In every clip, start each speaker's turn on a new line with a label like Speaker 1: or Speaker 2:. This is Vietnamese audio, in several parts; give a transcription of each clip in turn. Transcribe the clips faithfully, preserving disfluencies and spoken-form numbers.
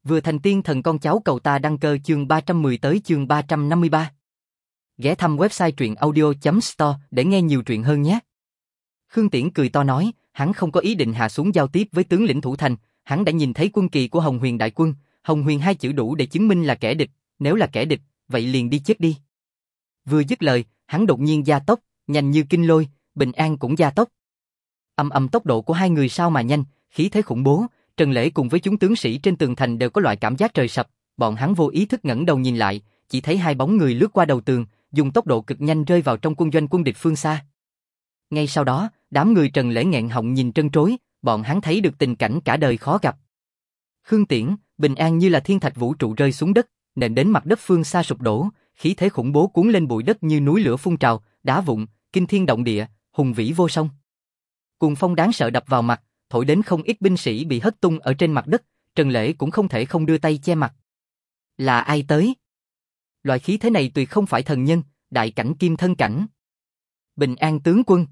Speaker 1: Vừa thành tiên thần con cháu cầu ta đăng cơ chương ba trăm mười tới chương ba trăm năm mươi ba. Ghé thăm website truyện audio chấm store để nghe nhiều truyện hơn nhé. Khương Tiễn cười to nói, hắn không có ý định hạ xuống giao tiếp với tướng lĩnh thủ thành, hắn đã nhìn thấy quân kỳ của Hồng Huyền đại quân, Hồng Huyền hai chữ đủ để chứng minh là kẻ địch, nếu là kẻ địch, vậy liền đi chết đi. Vừa dứt lời, hắn đột nhiên gia tốc, nhanh như kinh lôi, Bình An cũng gia tốc. Âm âm tốc độ của hai người sao mà nhanh, khí thế khủng bố. Trần Lễ cùng với chúng tướng sĩ trên tường thành đều có loại cảm giác trời sập, bọn hắn vô ý thức ngẩng đầu nhìn lại, chỉ thấy hai bóng người lướt qua đầu tường, dùng tốc độ cực nhanh rơi vào trong quân doanh quân địch phương xa. Ngay sau đó, đám người Trần Lễ nghẹn họng nhìn trân trối, bọn hắn thấy được tình cảnh cả đời khó gặp. Khương Tiễn, Bình An như là thiên thạch vũ trụ rơi xuống đất, nện đến mặt đất phương xa sụp đổ, khí thế khủng bố cuốn lên bụi đất như núi lửa phun trào, đá vụn, kinh thiên động địa, hùng vĩ vô song. Cuồng phong đáng sợ đập vào mặt, thổi đến không ít binh sĩ bị hất tung ở trên mặt đất, Trần Lễ cũng không thể không đưa tay che mặt. Là ai tới? Loại khí thế này tuyệt không phải thần nhân, đại cảnh kim thân cảnh. Bình An tướng quân.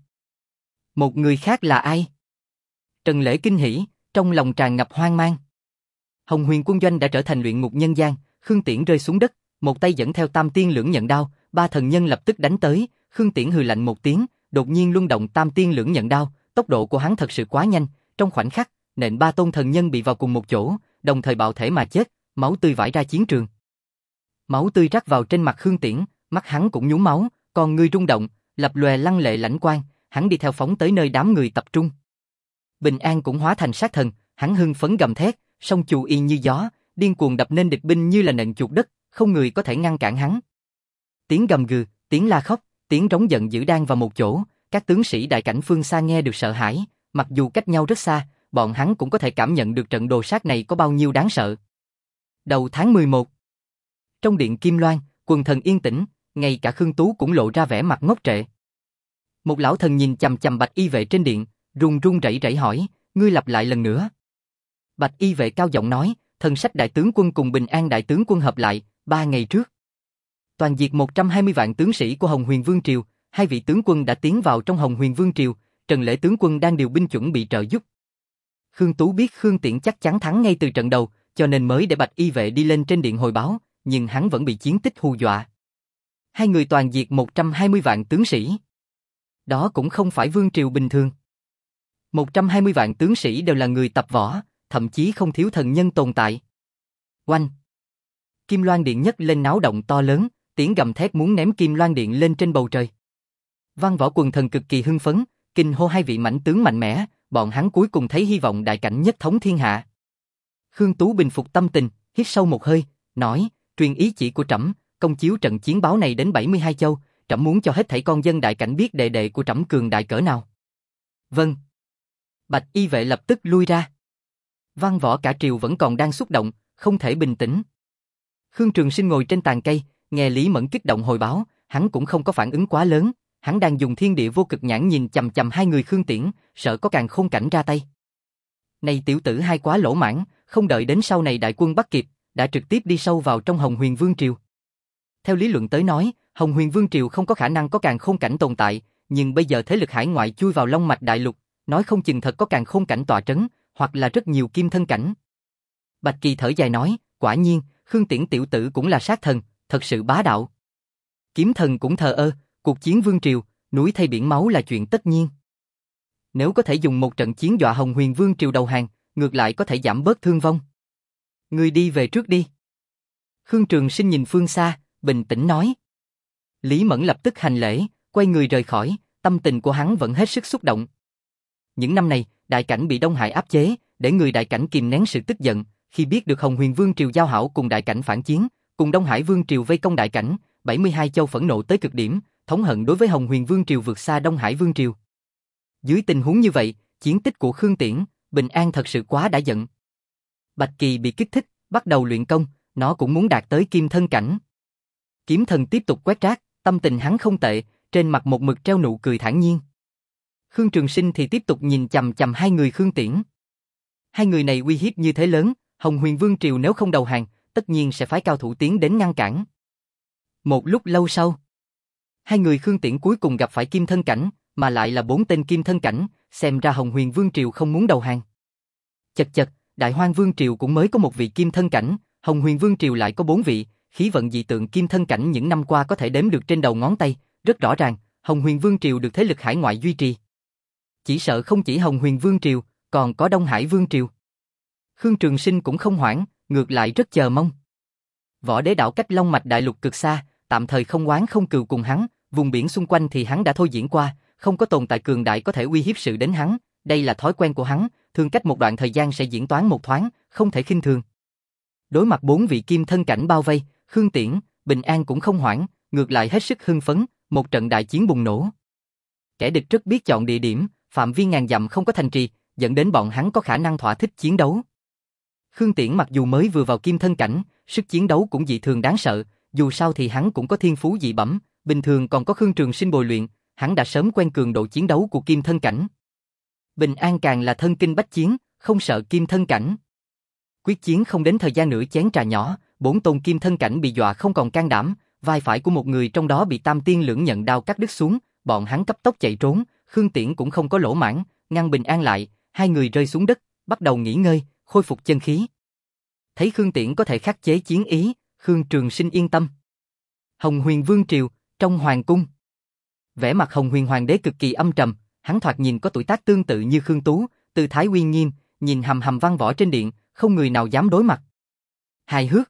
Speaker 1: Một người khác là ai? Trần Lễ kinh hỉ, trong lòng tràn ngập hoang mang. Hồng Huyền quân doanh đã trở thành luyện ngục nhân gian, Khương Tiễn rơi xuống đất, một tay dẫn theo tam tiên lưỡng nhận đao, ba thần nhân lập tức đánh tới, Khương Tiễn hừ lạnh một tiếng, đột nhiên luân động tam tiên lưỡng nhận đao, tốc độ của hắn thật sự quá nhanh, trong khoảnh khắc, nện ba tôn thần nhân bị vào cùng một chỗ, đồng thời bạo thể mà chết, máu tươi vãi ra chiến trường. Máu tươi rắc vào trên mặt Khương Tiễn, mắt hắn cũng nhúng máu, con ngươi rung động, lập lòe lăng lệ lãnh quang, hắn đi theo phóng tới nơi đám người tập trung. Bình An cũng hóa thành sát thần, hắn hưng phấn gầm thét, song chù y như gió, điên cuồng đập nên địch binh như là nện chuột đất, không người có thể ngăn cản hắn. Tiếng gầm gừ, tiếng la khóc, tiếng rống giận dữ đan vào một chỗ, các tướng sĩ đại cảnh phương xa nghe được sợ hãi, mặc dù cách nhau rất xa, bọn hắn cũng có thể cảm nhận được trận đồ sát này có bao nhiêu đáng sợ. Đầu tháng mười một, trong điện Kim Loan, quần thần yên tĩnh, ngay cả Khương Tú cũng lộ ra vẻ mặt ngốc trệ. Một lão thần nhìn chằm chằm Bạch Y Vệ trên điện, run run rẩy rẩy hỏi, ngươi lặp lại lần nữa. Bạch Y Vệ cao giọng nói, thần sách đại tướng quân cùng Bình An đại tướng quân hợp lại, ba ngày trước. Toàn diệt một trăm hai mươi vạn tướng sĩ của Hồng Huyền Vương Triều, hai vị tướng quân đã tiến vào trong Hồng Huyền Vương Triều, Trần Lễ tướng quân đang điều binh chuẩn bị trợ giúp. Khương Tú biết Khương Tiễn chắc chắn thắng ngay từ trận đầu, cho nên mới để Bạch Y Vệ đi lên trên điện hồi báo, nhưng hắn vẫn bị chiến tích hù dọa. Hai người toàn diệt một trăm hai mươi vạn tướng sĩ. Đó cũng không phải vương triều bình thường. một trăm hai mươi vạn tướng sĩ đều là người tập võ, thậm chí không thiếu thần nhân tồn tại. Oanh! Kim Loan Điện nhấc lên náo động to lớn, tiếng gầm thét muốn ném Kim Loan Điện lên trên bầu trời. Văn võ quần thần cực kỳ hưng phấn, kinh hô hai vị mãnh tướng mạnh mẽ, bọn hắn cuối cùng thấy hy vọng đại cảnh nhất thống thiên hạ. Khương Tú bình phục tâm tình, hít sâu một hơi, nói, truyền ý chỉ của trẫm, công chiếu trận chiến báo này đến bảy mươi hai châu, trẫm muốn cho hết thảy con dân đại cảnh biết đệ đệ của trẫm cường đại cỡ nào. Vâng. Bạch Y Vệ lập tức lui ra. Văn võ cả triều vẫn còn đang xúc động, không thể bình tĩnh. Khương Trường Sinh ngồi trên tàn cây, nghe Lý Mẫn kích động hồi báo, hắn cũng không có phản ứng quá lớn, hắn đang dùng thiên địa vô cực nhãn nhìn chằm chằm hai người Khương Tiễn, sợ có càn khôn cảnh ra tay. Này tiểu tử hai quá lỗ mãn, không đợi đến sau này đại quân bắt kịp, đã trực tiếp đi sâu vào trong Hồng Huyền Vương Triều. Theo lý luận tới nói, Hồng Huyền Vương Triều không có khả năng có càn khôn cảnh tồn tại, nhưng bây giờ thế lực hải ngoại chui vào Long Mạch Đại Lục, nói không chừng thật có càn khôn cảnh tọa trấn, hoặc là rất nhiều kim thân cảnh. Bạch Kỳ thở dài nói, quả nhiên, Khương Tiễn tiểu tử cũng là sát thần, thật sự bá đạo. Kiếm thần cũng thờ ơ, cuộc chiến Vương Triều, núi thay biển máu là chuyện tất nhiên. Nếu có thể dùng một trận chiến dọa Hồng Huyền Vương Triều đầu hàng, ngược lại có thể giảm bớt thương vong. Ngươi đi về trước đi. Khương Trường Sinh nhìn phương xa, bình tĩnh nói. Lý Mẫn lập tức hành lễ, quay người rời khỏi, tâm tình của hắn vẫn hết sức xúc động. Những năm này, đại cảnh bị Đông Hải áp chế, để người đại cảnh kìm nén sự tức giận, khi biết được Hồng Huyền Vương Triều giao hảo cùng đại cảnh phản chiến, cùng Đông Hải Vương Triều vây công đại cảnh, bảy mươi hai châu phẫn nộ tới cực điểm, thống hận đối với Hồng Huyền Vương Triều vượt xa Đông Hải Vương Triều. Dưới tình huống như vậy, chiến tích của Khương Tiễn, Bình An thật sự quá đã giận. Bạch Kỳ bị kích thích, bắt đầu luyện công, nó cũng muốn đạt tới kim thân cảnh. Kiếm thần tiếp tục quét rác, tâm tình hắn không tệ, trên mặt một mực treo nụ cười thản nhiên. Khương Trường Sinh thì tiếp tục nhìn chằm chằm hai người Khương Tiễn. Hai người này uy hiếp như thế lớn, Hồng Huyền Vương Triều nếu không đầu hàng, tất nhiên sẽ phái cao thủ tiến đến ngăn cản. Một lúc lâu sau, hai người Khương Tiễn cuối cùng gặp phải kim thân cảnh, mà lại là bốn tên kim thân cảnh, xem ra Hồng Huyền Vương Triều không muốn đầu hàng. Chật chật, Đại Hoang Vương Triều cũng mới có một vị kim thân cảnh, Hồng Huyền Vương Triều lại có bốn vị, khí vận dị tượng kim thân cảnh những năm qua có thể đếm được trên đầu ngón tay, rất rõ ràng, Hồng Huyền Vương Triều được thế lực hải ngoại duy trì. Chỉ sợ không chỉ Hồng Huyền Vương Triều, còn có Đông Hải Vương Triều. Khương Trường Sinh cũng không hoảng, ngược lại rất chờ mong. Võ Đế đảo cách Long Mạch Đại Lục cực xa, tạm thời không oán không cừu cùng hắn, vùng biển xung quanh thì hắn đã thôi diễn qua, không có tồn tại cường đại có thể uy hiếp sự đến hắn, đây là thói quen của hắn, thường cách một đoạn thời gian sẽ diễn toán một thoáng, không thể khinh thường. Đối mặt bốn vị kim thân cảnh bao vây, Khương Tiễn, Bình An cũng không hoảng, ngược lại hết sức hưng phấn, một trận đại chiến bùng nổ. Kẻ địch rất biết chọn địa điểm, phạm vi ngàn dặm không có thành trì, dẫn đến bọn hắn có khả năng thỏa thích chiến đấu. Khương Tiễn mặc dù mới vừa vào kim thân cảnh, sức chiến đấu cũng dị thường đáng sợ, dù sao thì hắn cũng có thiên phú dị bẩm, bình thường còn có Khương Trường Sinh bồi luyện, hắn đã sớm quen cường độ chiến đấu của kim thân cảnh. Bình An càng là thân kinh bách chiến, không sợ kim thân cảnh. Quyết chiến không đến thời gian nửa chén trà nhỏ, bốn tôn kim thân cảnh bị dọa không còn can đảm, vai phải của một người trong đó bị Tam Tiên Lưỡng Nhận đao cắt đứt xuống, bọn hắn cấp tốc chạy trốn, Khương Tiễn cũng không có lỗ mãng, ngăn Bình An lại, hai người rơi xuống đất, bắt đầu nghỉ ngơi, khôi phục chân khí. Thấy Khương Tiễn có thể khắc chế chiến ý, Khương Trường Sinh yên tâm. Hồng Huyền Vương Triều, trong hoàng cung. Vẻ mặt Hồng Huyền Hoàng đế cực kỳ âm trầm, hắn thoạt nhìn có tuổi tác tương tự như Khương Tú, tư thái uy nghiêm, nhìn hầm hầm văn võ trên điện, không người nào dám đối mặt. Hài hước,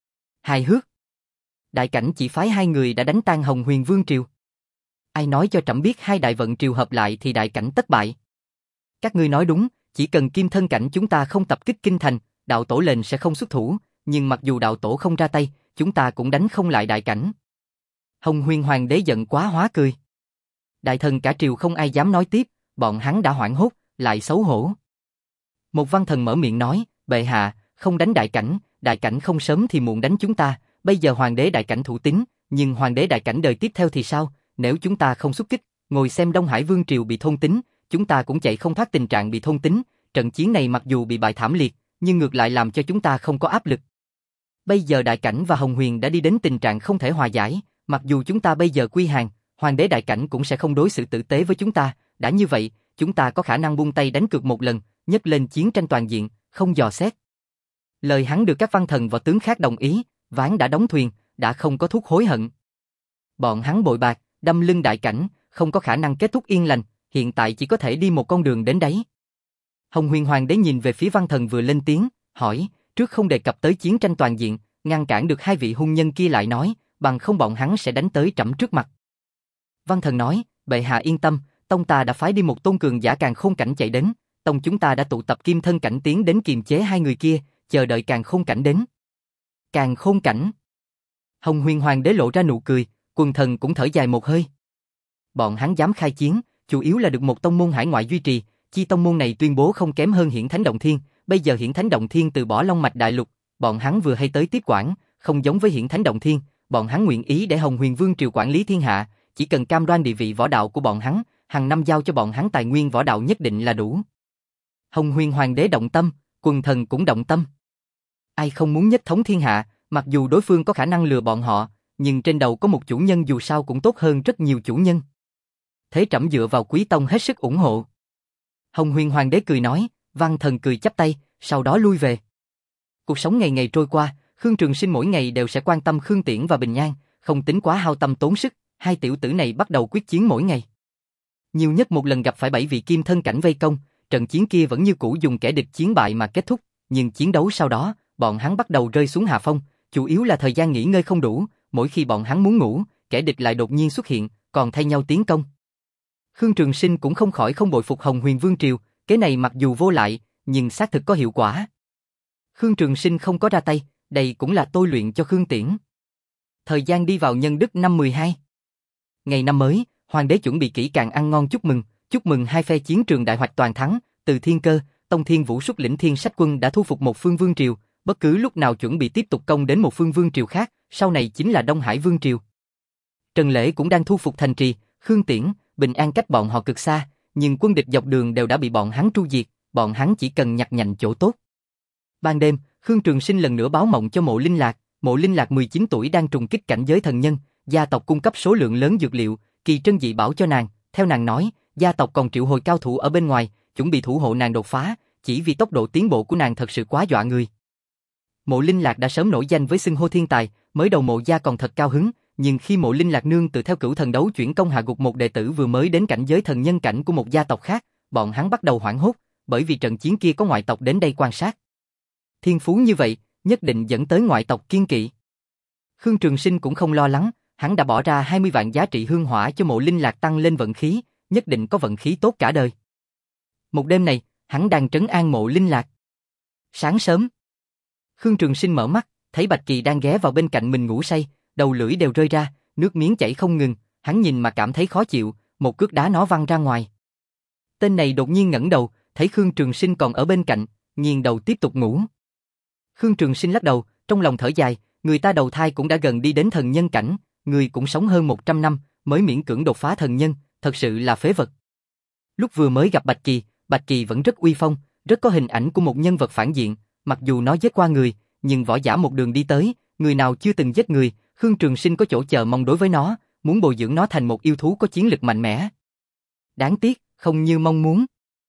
Speaker 1: hài hước. Đại cảnh chỉ phái hai người đã đánh tan Hồng Huyền Vương Triều. Ai nói cho trẫm biết hai đại vận triều hợp lại thì đại cảnh tất bại. Các ngươi nói đúng, chỉ cần kim thân cảnh chúng ta không tập kích kinh thành, đạo tổ lệnh sẽ không xuất thủ, nhưng mặc dù đạo tổ không ra tay, chúng ta cũng đánh không lại đại cảnh. Hồng Huyền Hoàng đế giận quá hóa cười. Đại thần cả triều không ai dám nói tiếp, bọn hắn đã hoảng hốt, lại xấu hổ. Một văn thần mở miệng nói, bệ hạ, không đánh đại cảnh, đại cảnh không sớm thì muộn đánh chúng ta, bây giờ hoàng đế đại cảnh thủ tín, nhưng hoàng đế đại cảnh đời tiếp theo thì sao, nếu chúng ta không xuất kích, ngồi xem Đông Hải Vương Triều bị thôn tính, chúng ta cũng chạy không thoát tình trạng bị thôn tính, trận chiến này mặc dù bị bại thảm liệt, nhưng ngược lại làm cho chúng ta không có áp lực. Bây giờ đại cảnh và Hồng Huyền đã đi đến tình trạng không thể hòa giải, mặc dù chúng ta bây giờ quy hàng, hoàng đế đại cảnh cũng sẽ không đối xử tử tế với chúng ta, đã như vậy, chúng ta có khả năng buông tay đánh cược một lần, nhấc lên chiến tranh toàn diện, không dò xét. Lời hắn được các văn thần và tướng khác đồng ý, ván đã đóng thuyền, đã không có thuốc hối hận. Bọn hắn bội bạc, đâm lưng đại cảnh, không có khả năng kết thúc yên lành, hiện tại chỉ có thể đi một con đường đến đấy. Hồng Huyền Hoàng đế nhìn về phía văn thần vừa lên tiếng, hỏi, trước không đề cập tới chiến tranh toàn diện, ngăn cản được hai vị hung nhân kia lại nói, bằng không bọn hắn sẽ đánh tới trẫm trước mặt. Văn thần nói, bệ hạ yên tâm, tông ta đã phái đi một tôn cường giả Càn Khôn cảnh chạy đến, tông chúng ta đã tụ tập kim thân cảnh tiến đến kiềm chế hai người kia, chờ đợi Càn Khôn cảnh đến. Càn Khôn cảnh. Hồng Huyền Hoàng đế lộ ra nụ cười, quần thần cũng thở dài một hơi. Bọn hắn dám khai chiến, chủ yếu là được một tông môn hải ngoại duy trì, chi tông môn này tuyên bố không kém hơn Hiển Thánh Động Thiên, bây giờ Hiển Thánh Động Thiên từ bỏ Long Mạch Đại Lục, bọn hắn vừa hay tới tiếp quản, không giống với Hiển Thánh Động Thiên, bọn hắn nguyện ý để Hồng Huyền Vương Triều quản lý thiên hạ, chỉ cần cam đoan địa vị võ đạo của bọn hắn, hàng năm giao cho bọn hắn tài nguyên võ đạo nhất định là đủ. Hồng Huyền Hoàng đế động tâm, quần thần cũng động tâm. Ai không muốn nhất thống thiên hạ, mặc dù đối phương có khả năng lừa bọn họ, nhưng trên đầu có một chủ nhân dù sao cũng tốt hơn rất nhiều chủ nhân. Thế trẫm dựa vào Quý tông hết sức ủng hộ. Hồng Huyền Hoàng đế cười nói, văn thần cười chắp tay, sau đó lui về. Cuộc sống ngày ngày trôi qua, Khương Trường Sinh mỗi ngày đều sẽ quan tâm Khương Tiễn và Bình An, không tính quá hao tâm tốn sức, hai tiểu tử này bắt đầu quyết chiến mỗi ngày. Nhiều nhất một lần gặp phải bảy vị kim thân cảnh vây công, trận chiến kia vẫn như cũ dùng kẻ địch chiến bại mà kết thúc, nhưng chiến đấu sau đó, bọn hắn bắt đầu rơi xuống hạ phong, chủ yếu là thời gian nghỉ ngơi không đủ, mỗi khi bọn hắn muốn ngủ, kẻ địch lại đột nhiên xuất hiện, còn thay nhau tiến công. Khương Trường Sinh cũng không khỏi không bội phục Hồng Huyền Vương Triều, cái này mặc dù vô lại, nhưng xác thực có hiệu quả. Khương Trường Sinh không có ra tay, đây cũng là tôi luyện cho Khương Tiễn. Thời gian đi vào nhân đức năm mười hai. Ngày năm mới, hoàng đế chuẩn bị kỹ càng ăn ngon chúc mừng, chúc mừng hai phe chiến trường đại hoạch toàn thắng, từ Thiên Cơ, Tông Thiên Vũ xuất lĩnh Thiên Sách quân đã thu phục một phương vương triều, bất cứ lúc nào chuẩn bị tiếp tục công đến một phương vương triều khác, sau này chính là Đông Hải Vương triều. Trần Lễ cũng đang thu phục thành trì, Khương Tiễn, Bình An cách bọn họ cực xa, nhưng quân địch dọc đường đều đã bị bọn hắn tru diệt, bọn hắn chỉ cần nhặt nhạnh chỗ tốt. Ban đêm, Khương Trường Sinh lần nữa báo mộng cho Mộ Linh Lạc, Mộ Linh Lạc mười chín tuổi đang trùng kích cảnh giới thần nhân, gia tộc cung cấp số lượng lớn dược liệu, kỳ trân dị bảo cho nàng, theo nàng nói, gia tộc còn triệu hồi cao thủ ở bên ngoài, chuẩn bị thủ hộ nàng đột phá, chỉ vì tốc độ tiến bộ của nàng thật sự quá dọa người. Mộ Linh Lạc đã sớm nổi danh với xưng hô thiên tài, mới đầu Mộ gia còn thật cao hứng, nhưng khi Mộ Linh Lạc nương tự theo cửu thần đấu chuyển công hạ gục một đệ tử vừa mới đến cảnh giới thần nhân cảnh của một gia tộc khác, bọn hắn bắt đầu hoảng hốt, bởi vì trận chiến kia có ngoại tộc đến đây quan sát. Thiên phú như vậy, nhất định dẫn tới ngoại tộc kiên kỵ. Khương Trường Sinh cũng không lo lắng, hắn đã bỏ ra hai mươi vạn giá trị hương hỏa cho Mộ Linh Lạc tăng lên vận khí, nhất định có vận khí tốt cả đời. Một đêm này, hắn đang trấn an Mộ Linh Lạc. Sáng sớm, Khương Trường Sinh mở mắt, thấy Bạch Kỳ đang ghé vào bên cạnh mình ngủ say, đầu lưỡi đều rơi ra, nước miếng chảy không ngừng, hắn nhìn mà cảm thấy khó chịu, một cước đá nó văng ra ngoài. Tên này đột nhiên ngẩng đầu, thấy Khương Trường Sinh còn ở bên cạnh, nghiêng đầu tiếp tục ngủ. Khương Trường Sinh lắc đầu, trong lòng thở dài, người ta đầu thai cũng đã gần đi đến thần nhân cảnh, người cũng sống hơn một trăm năm, mới miễn cưỡng đột phá thần nhân, thật sự là phế vật. Lúc vừa mới gặp Bạch Kỳ, Bạch Kỳ vẫn rất uy phong, rất có hình ảnh của một nhân vật phản diện, mặc dù nó giết qua người, nhưng võ giả một đường đi tới, người nào chưa từng giết người, Khương Trường Sinh có chỗ chờ mong đối với nó, muốn bồi dưỡng nó thành một yêu thú có chiến lực mạnh mẽ. Đáng tiếc, không như mong muốn.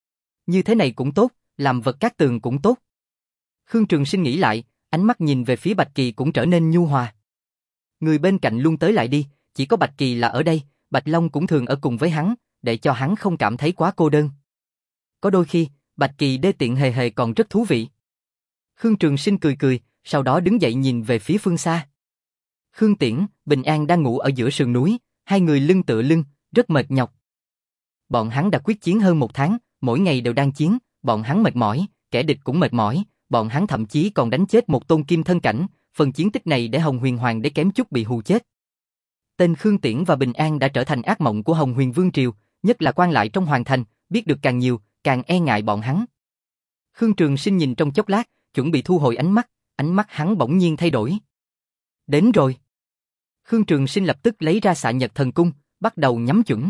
Speaker 1: Như thế này cũng tốt, làm vật cát tường cũng tốt. Khương Trường Sinh nghĩ lại, ánh mắt nhìn về phía Bạch Kỳ cũng trở nên nhu hòa. Người bên cạnh luôn tới lại đi, chỉ có Bạch Kỳ là ở đây, Bạch Long cũng thường ở cùng với hắn, để cho hắn không cảm thấy quá cô đơn. Có đôi khi, Bạch Kỳ đê tiện hề hề còn rất thú vị. Khương Trường Sinh cười cười, sau đó đứng dậy nhìn về phía phương xa. Khương Tiễn, Bình An đang ngủ ở giữa sườn núi, hai người lưng tựa lưng, rất mệt nhọc. Bọn hắn đã quyết chiến hơn một tháng, mỗi ngày đều đang chiến, bọn hắn mệt mỏi, kẻ địch cũng mệt mỏi, bọn hắn thậm chí còn đánh chết một tôn kim thân cảnh, phần chiến tích này để Hồng Huyền Hoàng đế kém chút bị hù chết. Tên Khương Tiễn và Bình An đã trở thành ác mộng của Hồng Huyền Vương triều, nhất là quan lại trong hoàng thành, biết được càng nhiều, càng e ngại bọn hắn. Khương Trường Sinh nhìn trong chốc lát, chuẩn bị thu hồi ánh mắt, ánh mắt hắn bỗng nhiên thay đổi. Đến rồi. Khương Trường Sinh lập tức lấy ra Xạ Nhật Thần Cung, bắt đầu nhắm chuẩn.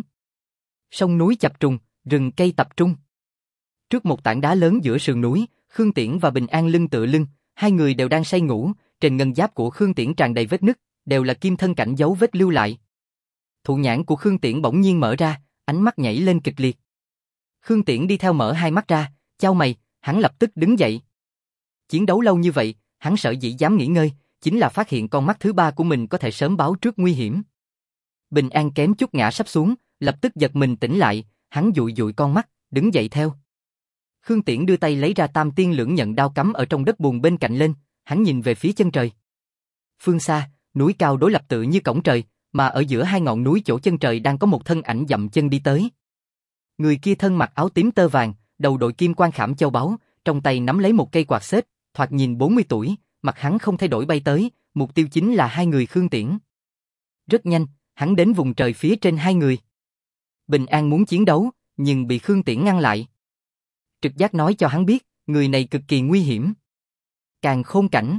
Speaker 1: Sông núi chập trùng, rừng cây tập trung. Trước một tảng đá lớn giữa sườn núi, Khương Tiễn và Bình An lưng tựa lưng, hai người đều đang say ngủ, trên ngân giáp của Khương Tiễn tràn đầy vết nứt, đều là kim thân cảnh dấu vết lưu lại. Thụ nhãn của Khương Tiễn bỗng nhiên mở ra, ánh mắt nhảy lên kịch liệt. Khương Tiễn đi theo mở hai mắt ra, chau mày, hắn lập tức đứng dậy. Chiến đấu lâu như vậy, hắn sợ dĩ dám nghỉ ngơi, chính là phát hiện con mắt thứ ba của mình có thể sớm báo trước nguy hiểm. Bình An kém chút ngã sắp xuống, lập tức giật mình tỉnh lại, hắn dụi dụi con mắt, đứng dậy theo. Khương Tiễn đưa tay lấy ra Tam Tiên Lưỡng Nhận đao cắm ở trong đất bùn bên cạnh lên, hắn nhìn về phía chân trời. Phương xa, núi cao đối lập tự như cổng trời, mà ở giữa hai ngọn núi chỗ chân trời đang có một thân ảnh dậm chân đi tới. Người kia thân mặc áo tím tơ vàng, đầu đội kim quan khảm châu báu, trong tay nắm lấy một cây quạt xếp, thoạt nhìn bốn mươi tuổi, mặt hắn không thay đổi bay tới, mục tiêu chính là hai người Khương Tiễn. Rất nhanh, hắn đến vùng trời phía trên hai người. Bình An muốn chiến đấu, nhưng bị Khương Tiễn ngăn lại. Trực giác nói cho hắn biết, người này cực kỳ nguy hiểm. Càn Khôn Cảnh.